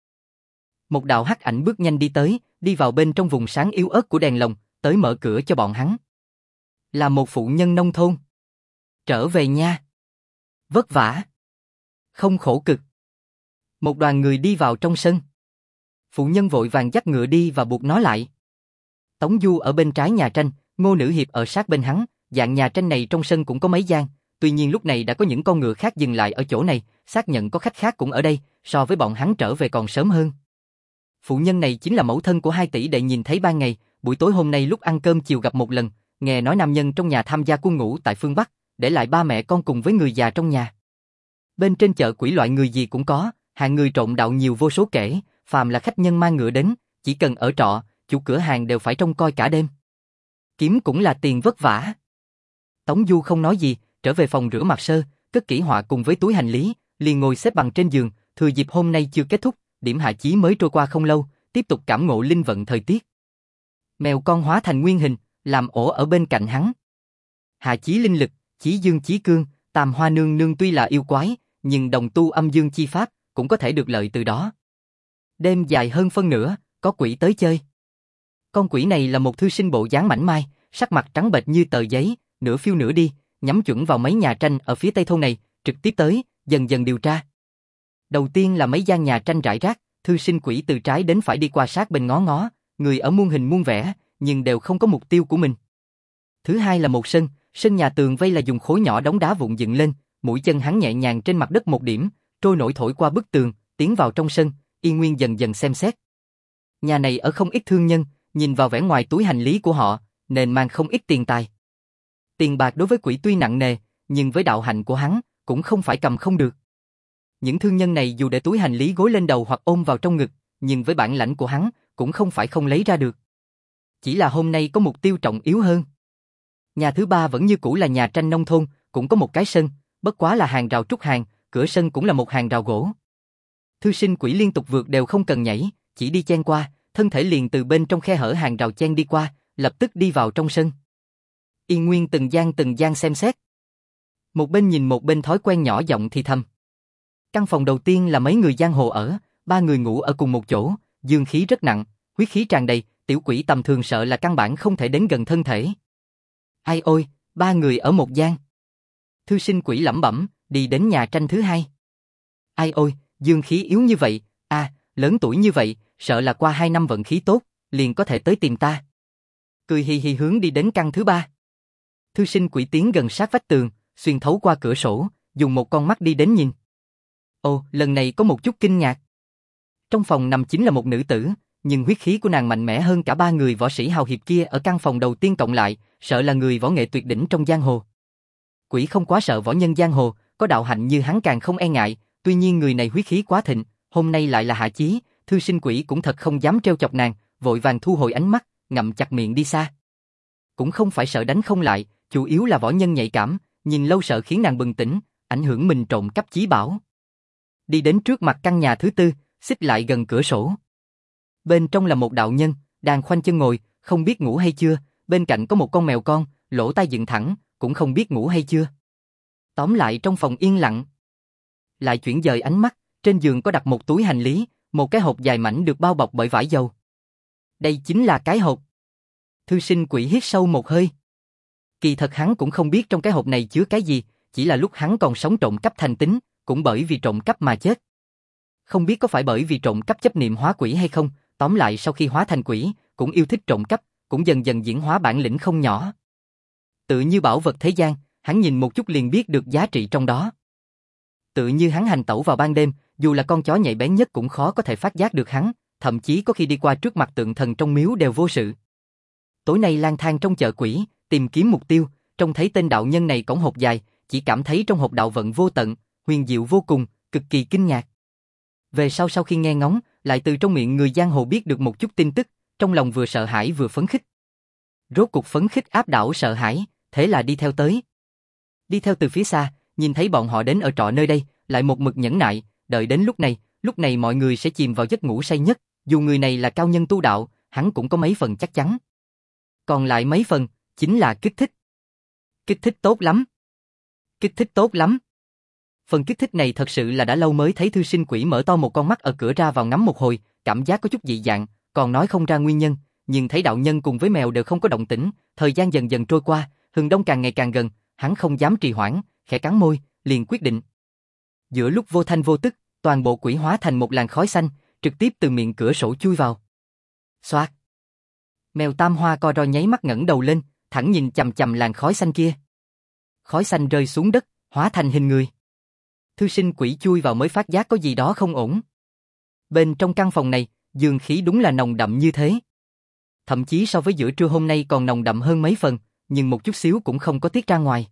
[SPEAKER 1] Một đạo hắc ảnh bước nhanh đi tới, đi vào bên trong vùng sáng yếu ớt của đèn lồng, tới mở cửa cho bọn hắn. Là một phụ nhân nông thôn. Trở về nha. Vất vả. Không khổ cực. Một đoàn người đi vào trong sân. Phụ nhân vội vàng dắt ngựa đi và buộc nó lại. Tống Du ở bên trái nhà tranh, Ngô nữ hiệp ở sát bên hắn, dạng nhà tranh này trong sân cũng có mấy gian, tuy nhiên lúc này đã có những con ngựa khác dừng lại ở chỗ này, xác nhận có khách khác cũng ở đây, so với bọn hắn trở về còn sớm hơn. Phụ nhân này chính là mẫu thân của hai tỷ đệ nhìn thấy ban ngày, buổi tối hôm nay lúc ăn cơm chiều gặp một lần, nghe nói nam nhân trong nhà tham gia quân ngũ tại phương Bắc, để lại ba mẹ con cùng với người già trong nhà. Bên trên chợ quỷ loại người gì cũng có, hàng người trộm đạo nhiều vô số kể, phàm là khách nhân mang ngựa đến, chỉ cần ở trọ, chủ cửa hàng đều phải trông coi cả đêm. Kiếm cũng là tiền vất vả. Tống Du không nói gì, trở về phòng rửa mặt sơ, cất kỹ họa cùng với túi hành lý, liền ngồi xếp bằng trên giường, thừa dịp hôm nay chưa kết thúc, điểm hạ chí mới trôi qua không lâu, tiếp tục cảm ngộ linh vận thời tiết. Mèo con hóa thành nguyên hình, làm ổ ở bên cạnh hắn. Hạ chí linh lực, chí dương chí cương, Tam Hoa nương nương tuy là yêu quái, nhưng đồng tu âm dương chi pháp, cũng có thể được lợi từ đó. Đêm dài hơn phân nửa, có quỷ tới chơi. Con quỷ này là một thư sinh bộ dáng mảnh mai, sắc mặt trắng bệch như tờ giấy, nửa phiêu nửa đi, nhắm chuẩn vào mấy nhà tranh ở phía tây thôn này, trực tiếp tới, dần dần điều tra. Đầu tiên là mấy gian nhà tranh rải rác, thư sinh quỷ từ trái đến phải đi qua sát bên ngó ngó, người ở muôn hình muôn vẻ, nhưng đều không có mục tiêu của mình. Thứ hai là một sân, sân nhà tường vây là dùng khối nhỏ đống đá vụn dựng lên, mũi chân hắn nhẹ nhàng trên mặt đất một điểm, trôi nổi thổi qua bức tường, tiến vào trong sân, Yên Nguyên dần dần xem xét. Nhà này ở không ít thương nhân, nhìn vào vẻ ngoài túi hành lý của họ, nên mang không ít tiền tài. Tiền bạc đối với quỷ tuy nặng nề, nhưng với đạo hạnh của hắn, cũng không phải cầm không được. Những thương nhân này dù để túi hành lý gối lên đầu hoặc ôm vào trong ngực, nhưng với bản lãnh của hắn, cũng không phải không lấy ra được. Chỉ là hôm nay có mục tiêu trọng yếu hơn. Nhà thứ ba vẫn như cũ là nhà tranh nông thôn, cũng có một cái sân, bất quá là hàng rào trúc hàng, cửa sân cũng là một hàng rào gỗ. Thư sinh quỷ liên tục vượt đều không cần nhảy, chỉ đi chen qua, thân thể liền từ bên trong khe hở hàng rào chen đi qua, lập tức đi vào trong sân. Yên Nguyên từng gian từng gian xem xét. Một bên nhìn một bên thói quen nhỏ giọng thì thầm. Căn phòng đầu tiên là mấy người giang hồ ở, ba người ngủ ở cùng một chỗ, dương khí rất nặng, huyết khí tràn đầy, tiểu quỷ tầm thường sợ là căn bản không thể đến gần thân thể. Ai ôi, ba người ở một gian. Thư sinh quỷ lẩm bẩm, đi đến nhà tranh thứ hai. Ai ôi, dương khí yếu như vậy, à, lớn tuổi như vậy, sợ là qua hai năm vận khí tốt, liền có thể tới tìm ta. Cười hì hì hướng đi đến căn thứ ba. Thư sinh quỷ tiến gần sát vách tường, xuyên thấu qua cửa sổ, dùng một con mắt đi đến nhìn. Ồ, lần này có một chút kinh ngạc. Trong phòng nằm chính là một nữ tử, nhưng huyết khí của nàng mạnh mẽ hơn cả ba người võ sĩ hào hiệp kia ở căn phòng đầu tiên cộng lại, sợ là người võ nghệ tuyệt đỉnh trong giang hồ. Quỷ không quá sợ võ nhân giang hồ, có đạo hạnh như hắn càng không e ngại, tuy nhiên người này huyết khí quá thịnh, hôm nay lại là hạ chí, thư sinh quỷ cũng thật không dám trêu chọc nàng, vội vàng thu hồi ánh mắt, ngậm chặt miệng đi xa. Cũng không phải sợ đánh không lại, chủ yếu là võ nhân nhạy cảm, nhìn lâu sợ khiến nàng bừng tỉnh, ảnh hưởng mình trộm cắp chí bảo. Đi đến trước mặt căn nhà thứ tư, xích lại gần cửa sổ. Bên trong là một đạo nhân, đang khoanh chân ngồi, không biết ngủ hay chưa, bên cạnh có một con mèo con, lỗ tai dựng thẳng, cũng không biết ngủ hay chưa. Tóm lại trong phòng yên lặng. Lại chuyển dời ánh mắt, trên giường có đặt một túi hành lý, một cái hộp dài mảnh được bao bọc bởi vải dầu. Đây chính là cái hộp. Thư sinh quỷ hít sâu một hơi. Kỳ thật hắn cũng không biết trong cái hộp này chứa cái gì, chỉ là lúc hắn còn sống trộm cắp thành tính, cũng bởi vì trộm cắp mà chết. Không biết có phải bởi vì trộm cắp chấp niệm hóa quỷ hay không, tóm lại sau khi hóa thành quỷ, cũng yêu thích trộm cắp, cũng dần dần diễn hóa bản lĩnh không nhỏ. Tự như bảo vật thế gian, hắn nhìn một chút liền biết được giá trị trong đó. Tự như hắn hành tẩu vào ban đêm, dù là con chó nhạy bén nhất cũng khó có thể phát giác được hắn, thậm chí có khi đi qua trước mặt tượng thần trong miếu đều vô sự. Tối nay lang thang trong chợ quỷ, tìm kiếm mục tiêu, trông thấy tên đạo nhân này cõng hộp dài, chỉ cảm thấy trong hộp đạo vận vô tận, huyền diệu vô cùng, cực kỳ kinh ngạc. Về sau sau khi nghe ngóng, lại từ trong miệng người giang hồ biết được một chút tin tức, trong lòng vừa sợ hãi vừa phấn khích. Rốt cục phấn khích áp đảo sợ hãi, thế là đi theo tới. Đi theo từ phía xa, nhìn thấy bọn họ đến ở trọ nơi đây, lại một mực nhẫn nại, đợi đến lúc này, lúc này mọi người sẽ chìm vào giấc ngủ say nhất, dù người này là cao nhân tu đạo, hắn cũng có mấy phần chắc chắn. Còn lại mấy phần, chính là kích thích. Kích thích tốt lắm. Kích thích tốt lắm. Phần kích thích này thật sự là đã lâu mới thấy thư sinh quỷ mở to một con mắt ở cửa ra vào ngắm một hồi, cảm giác có chút dị dạng, còn nói không ra nguyên nhân, nhưng thấy đạo nhân cùng với mèo đều không có động tĩnh, thời gian dần dần trôi qua, hừng đông càng ngày càng gần, hắn không dám trì hoãn, khẽ cắn môi, liền quyết định. Giữa lúc vô thanh vô tức, toàn bộ quỷ hóa thành một làn khói xanh, trực tiếp từ miệng cửa sổ chui vào. Xoạt. Mèo tam hoa co ro nháy mắt ngẩng đầu lên, thẳng nhìn chằm chằm làn khói xanh kia. Khói xanh rơi xuống đất, hóa thành hình người. Thư sinh quỷ chui vào mới phát giác có gì đó không ổn. Bên trong căn phòng này, dương khí đúng là nồng đậm như thế. Thậm chí so với giữa trưa hôm nay còn nồng đậm hơn mấy phần, nhưng một chút xíu cũng không có tiết ra ngoài.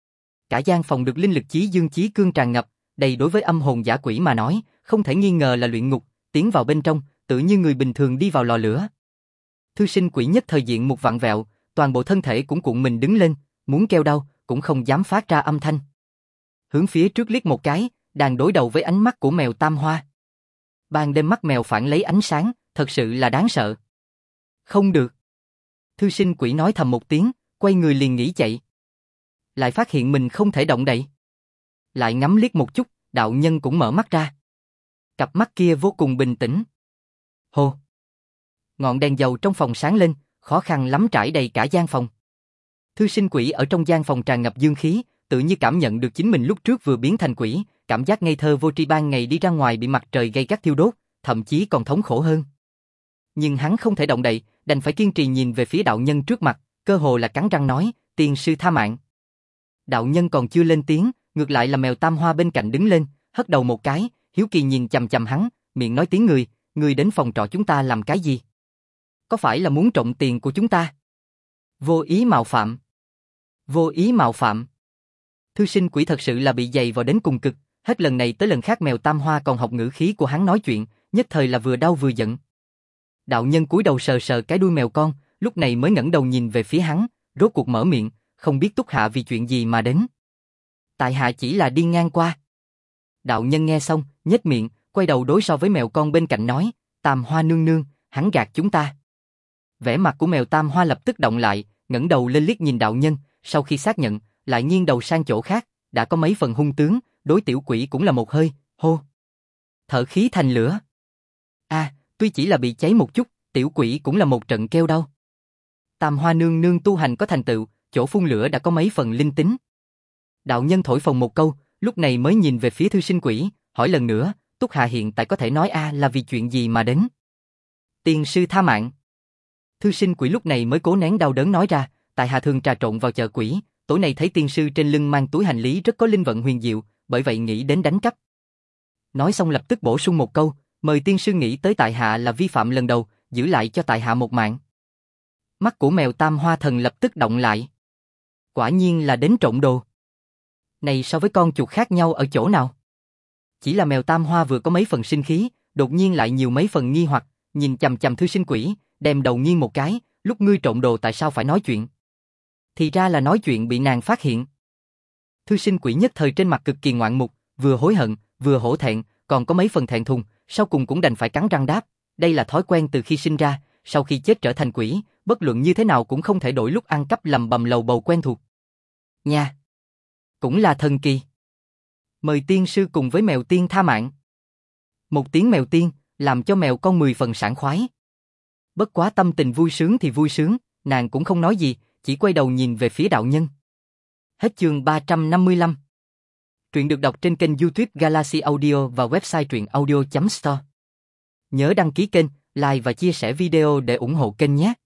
[SPEAKER 1] Cả gian phòng được linh lực chí dương chí cương tràn ngập, đây đối với âm hồn giả quỷ mà nói, không thể nghi ngờ là luyện ngục, tiến vào bên trong, tự như người bình thường đi vào lò lửa. Thư sinh quỷ nhất thời diện một vặn vẹo, toàn bộ thân thể cũng cuộn mình đứng lên, muốn kêu đau, cũng không dám phát ra âm thanh. Hướng phía trước liếc một cái, đang đối đầu với ánh mắt của mèo tam hoa. Ban đêm mắt mèo phản lấy ánh sáng, thật sự là đáng sợ. Không được. Thư sinh quỷ nói thầm một tiếng, quay người liền nghỉ chạy. Lại phát hiện mình không thể động đậy. Lại ngắm liếc một chút, đạo nhân cũng mở mắt ra. Cặp mắt kia vô cùng bình tĩnh. Hồ. Ngọn đèn dầu trong phòng sáng lên, khó khăn lắm trải đầy cả gian phòng. Thư sinh quỷ ở trong gian phòng tràn ngập dương khí, tự như cảm nhận được chính mình lúc trước vừa biến thành quỷ, cảm giác ngây thơ vô tri ban ngày đi ra ngoài bị mặt trời gay gắt thiêu đốt, thậm chí còn thống khổ hơn. Nhưng hắn không thể động đậy, đành phải kiên trì nhìn về phía đạo nhân trước mặt, cơ hồ là cắn răng nói, tiên sư tha mạng. Đạo nhân còn chưa lên tiếng, ngược lại là mèo tam hoa bên cạnh đứng lên, hất đầu một cái, hiếu kỳ nhìn chằm chằm hắn, miệng nói tiếng người, người đến phòng trọ chúng ta làm cái gì? Có phải là muốn trộm tiền của chúng ta? Vô ý mạo phạm. Vô ý mạo phạm. Thư sinh quỷ thật sự là bị dày vào đến cùng cực, hết lần này tới lần khác mèo Tam Hoa còn học ngữ khí của hắn nói chuyện, nhất thời là vừa đau vừa giận. Đạo nhân cúi đầu sờ sờ cái đuôi mèo con, lúc này mới ngẩng đầu nhìn về phía hắn, rốt cuộc mở miệng, không biết Túc Hạ vì chuyện gì mà đến. Tại hạ chỉ là đi ngang qua. Đạo nhân nghe xong, nhếch miệng, quay đầu đối so với mèo con bên cạnh nói, Tam Hoa nương nương, hắn gạt chúng ta. Vẻ mặt của mèo Tam Hoa lập tức động lại, ngẩng đầu lên liếc nhìn đạo nhân, sau khi xác nhận, lại nghiêng đầu sang chỗ khác, đã có mấy phần hung tướng, đối tiểu quỷ cũng là một hơi, hô. Thở khí thành lửa. A, à, tuy chỉ là bị cháy một chút, tiểu quỷ cũng là một trận kêu đau. Tam Hoa nương nương tu hành có thành tựu, chỗ phun lửa đã có mấy phần linh tính. Đạo nhân thổi phồng một câu, lúc này mới nhìn về phía thư sinh quỷ, hỏi lần nữa, Túc Hạ hiện tại có thể nói a là vì chuyện gì mà đến? Tiên sư tha mạng. Thư sinh quỷ lúc này mới cố nén đau đớn nói ra, tại hạ thường trà trộn vào chợ quỷ, tối nay thấy tiên sư trên lưng mang túi hành lý rất có linh vận huyền diệu, bởi vậy nghĩ đến đánh cắp. Nói xong lập tức bổ sung một câu, mời tiên sư nghĩ tới tại hạ là vi phạm lần đầu, giữ lại cho tại hạ một mạng. Mắt của mèo Tam Hoa thần lập tức động lại. Quả nhiên là đến trộm đồ. Này so với con chuột khác nhau ở chỗ nào? Chỉ là mèo Tam Hoa vừa có mấy phần sinh khí, đột nhiên lại nhiều mấy phần nghi hoặc, nhìn chằm chằm thư sinh quỷ, đem đầu nghiêng một cái, lúc ngươi trộm đồ tại sao phải nói chuyện? Thì ra là nói chuyện bị nàng phát hiện. Thư sinh quỷ nhất thời trên mặt cực kỳ ngoạn mục, vừa hối hận, vừa hổ thẹn, còn có mấy phần thẹn thùng, sau cùng cũng đành phải cắn răng đáp, đây là thói quen từ khi sinh ra, sau khi chết trở thành quỷ, bất luận như thế nào cũng không thể đổi lúc ăn cắp lầm bầm lầu bầu quen thuộc. Nha, cũng là thần kỳ. Mời tiên sư cùng với mèo tiên tha mạng. Một tiếng mèo tiên, làm cho mèo con mười phần sảng khoái. Bất quá tâm tình vui sướng thì vui sướng, nàng cũng không nói gì, chỉ quay đầu nhìn về phía đạo nhân. Hết chương ba trăm năm mươi lăm. Truyện được đọc trên kênh YouTube Galaxy Audio và website truyện audio chấm store. Nhớ đăng ký kênh, like và chia sẻ video để ủng hộ kênh nhé.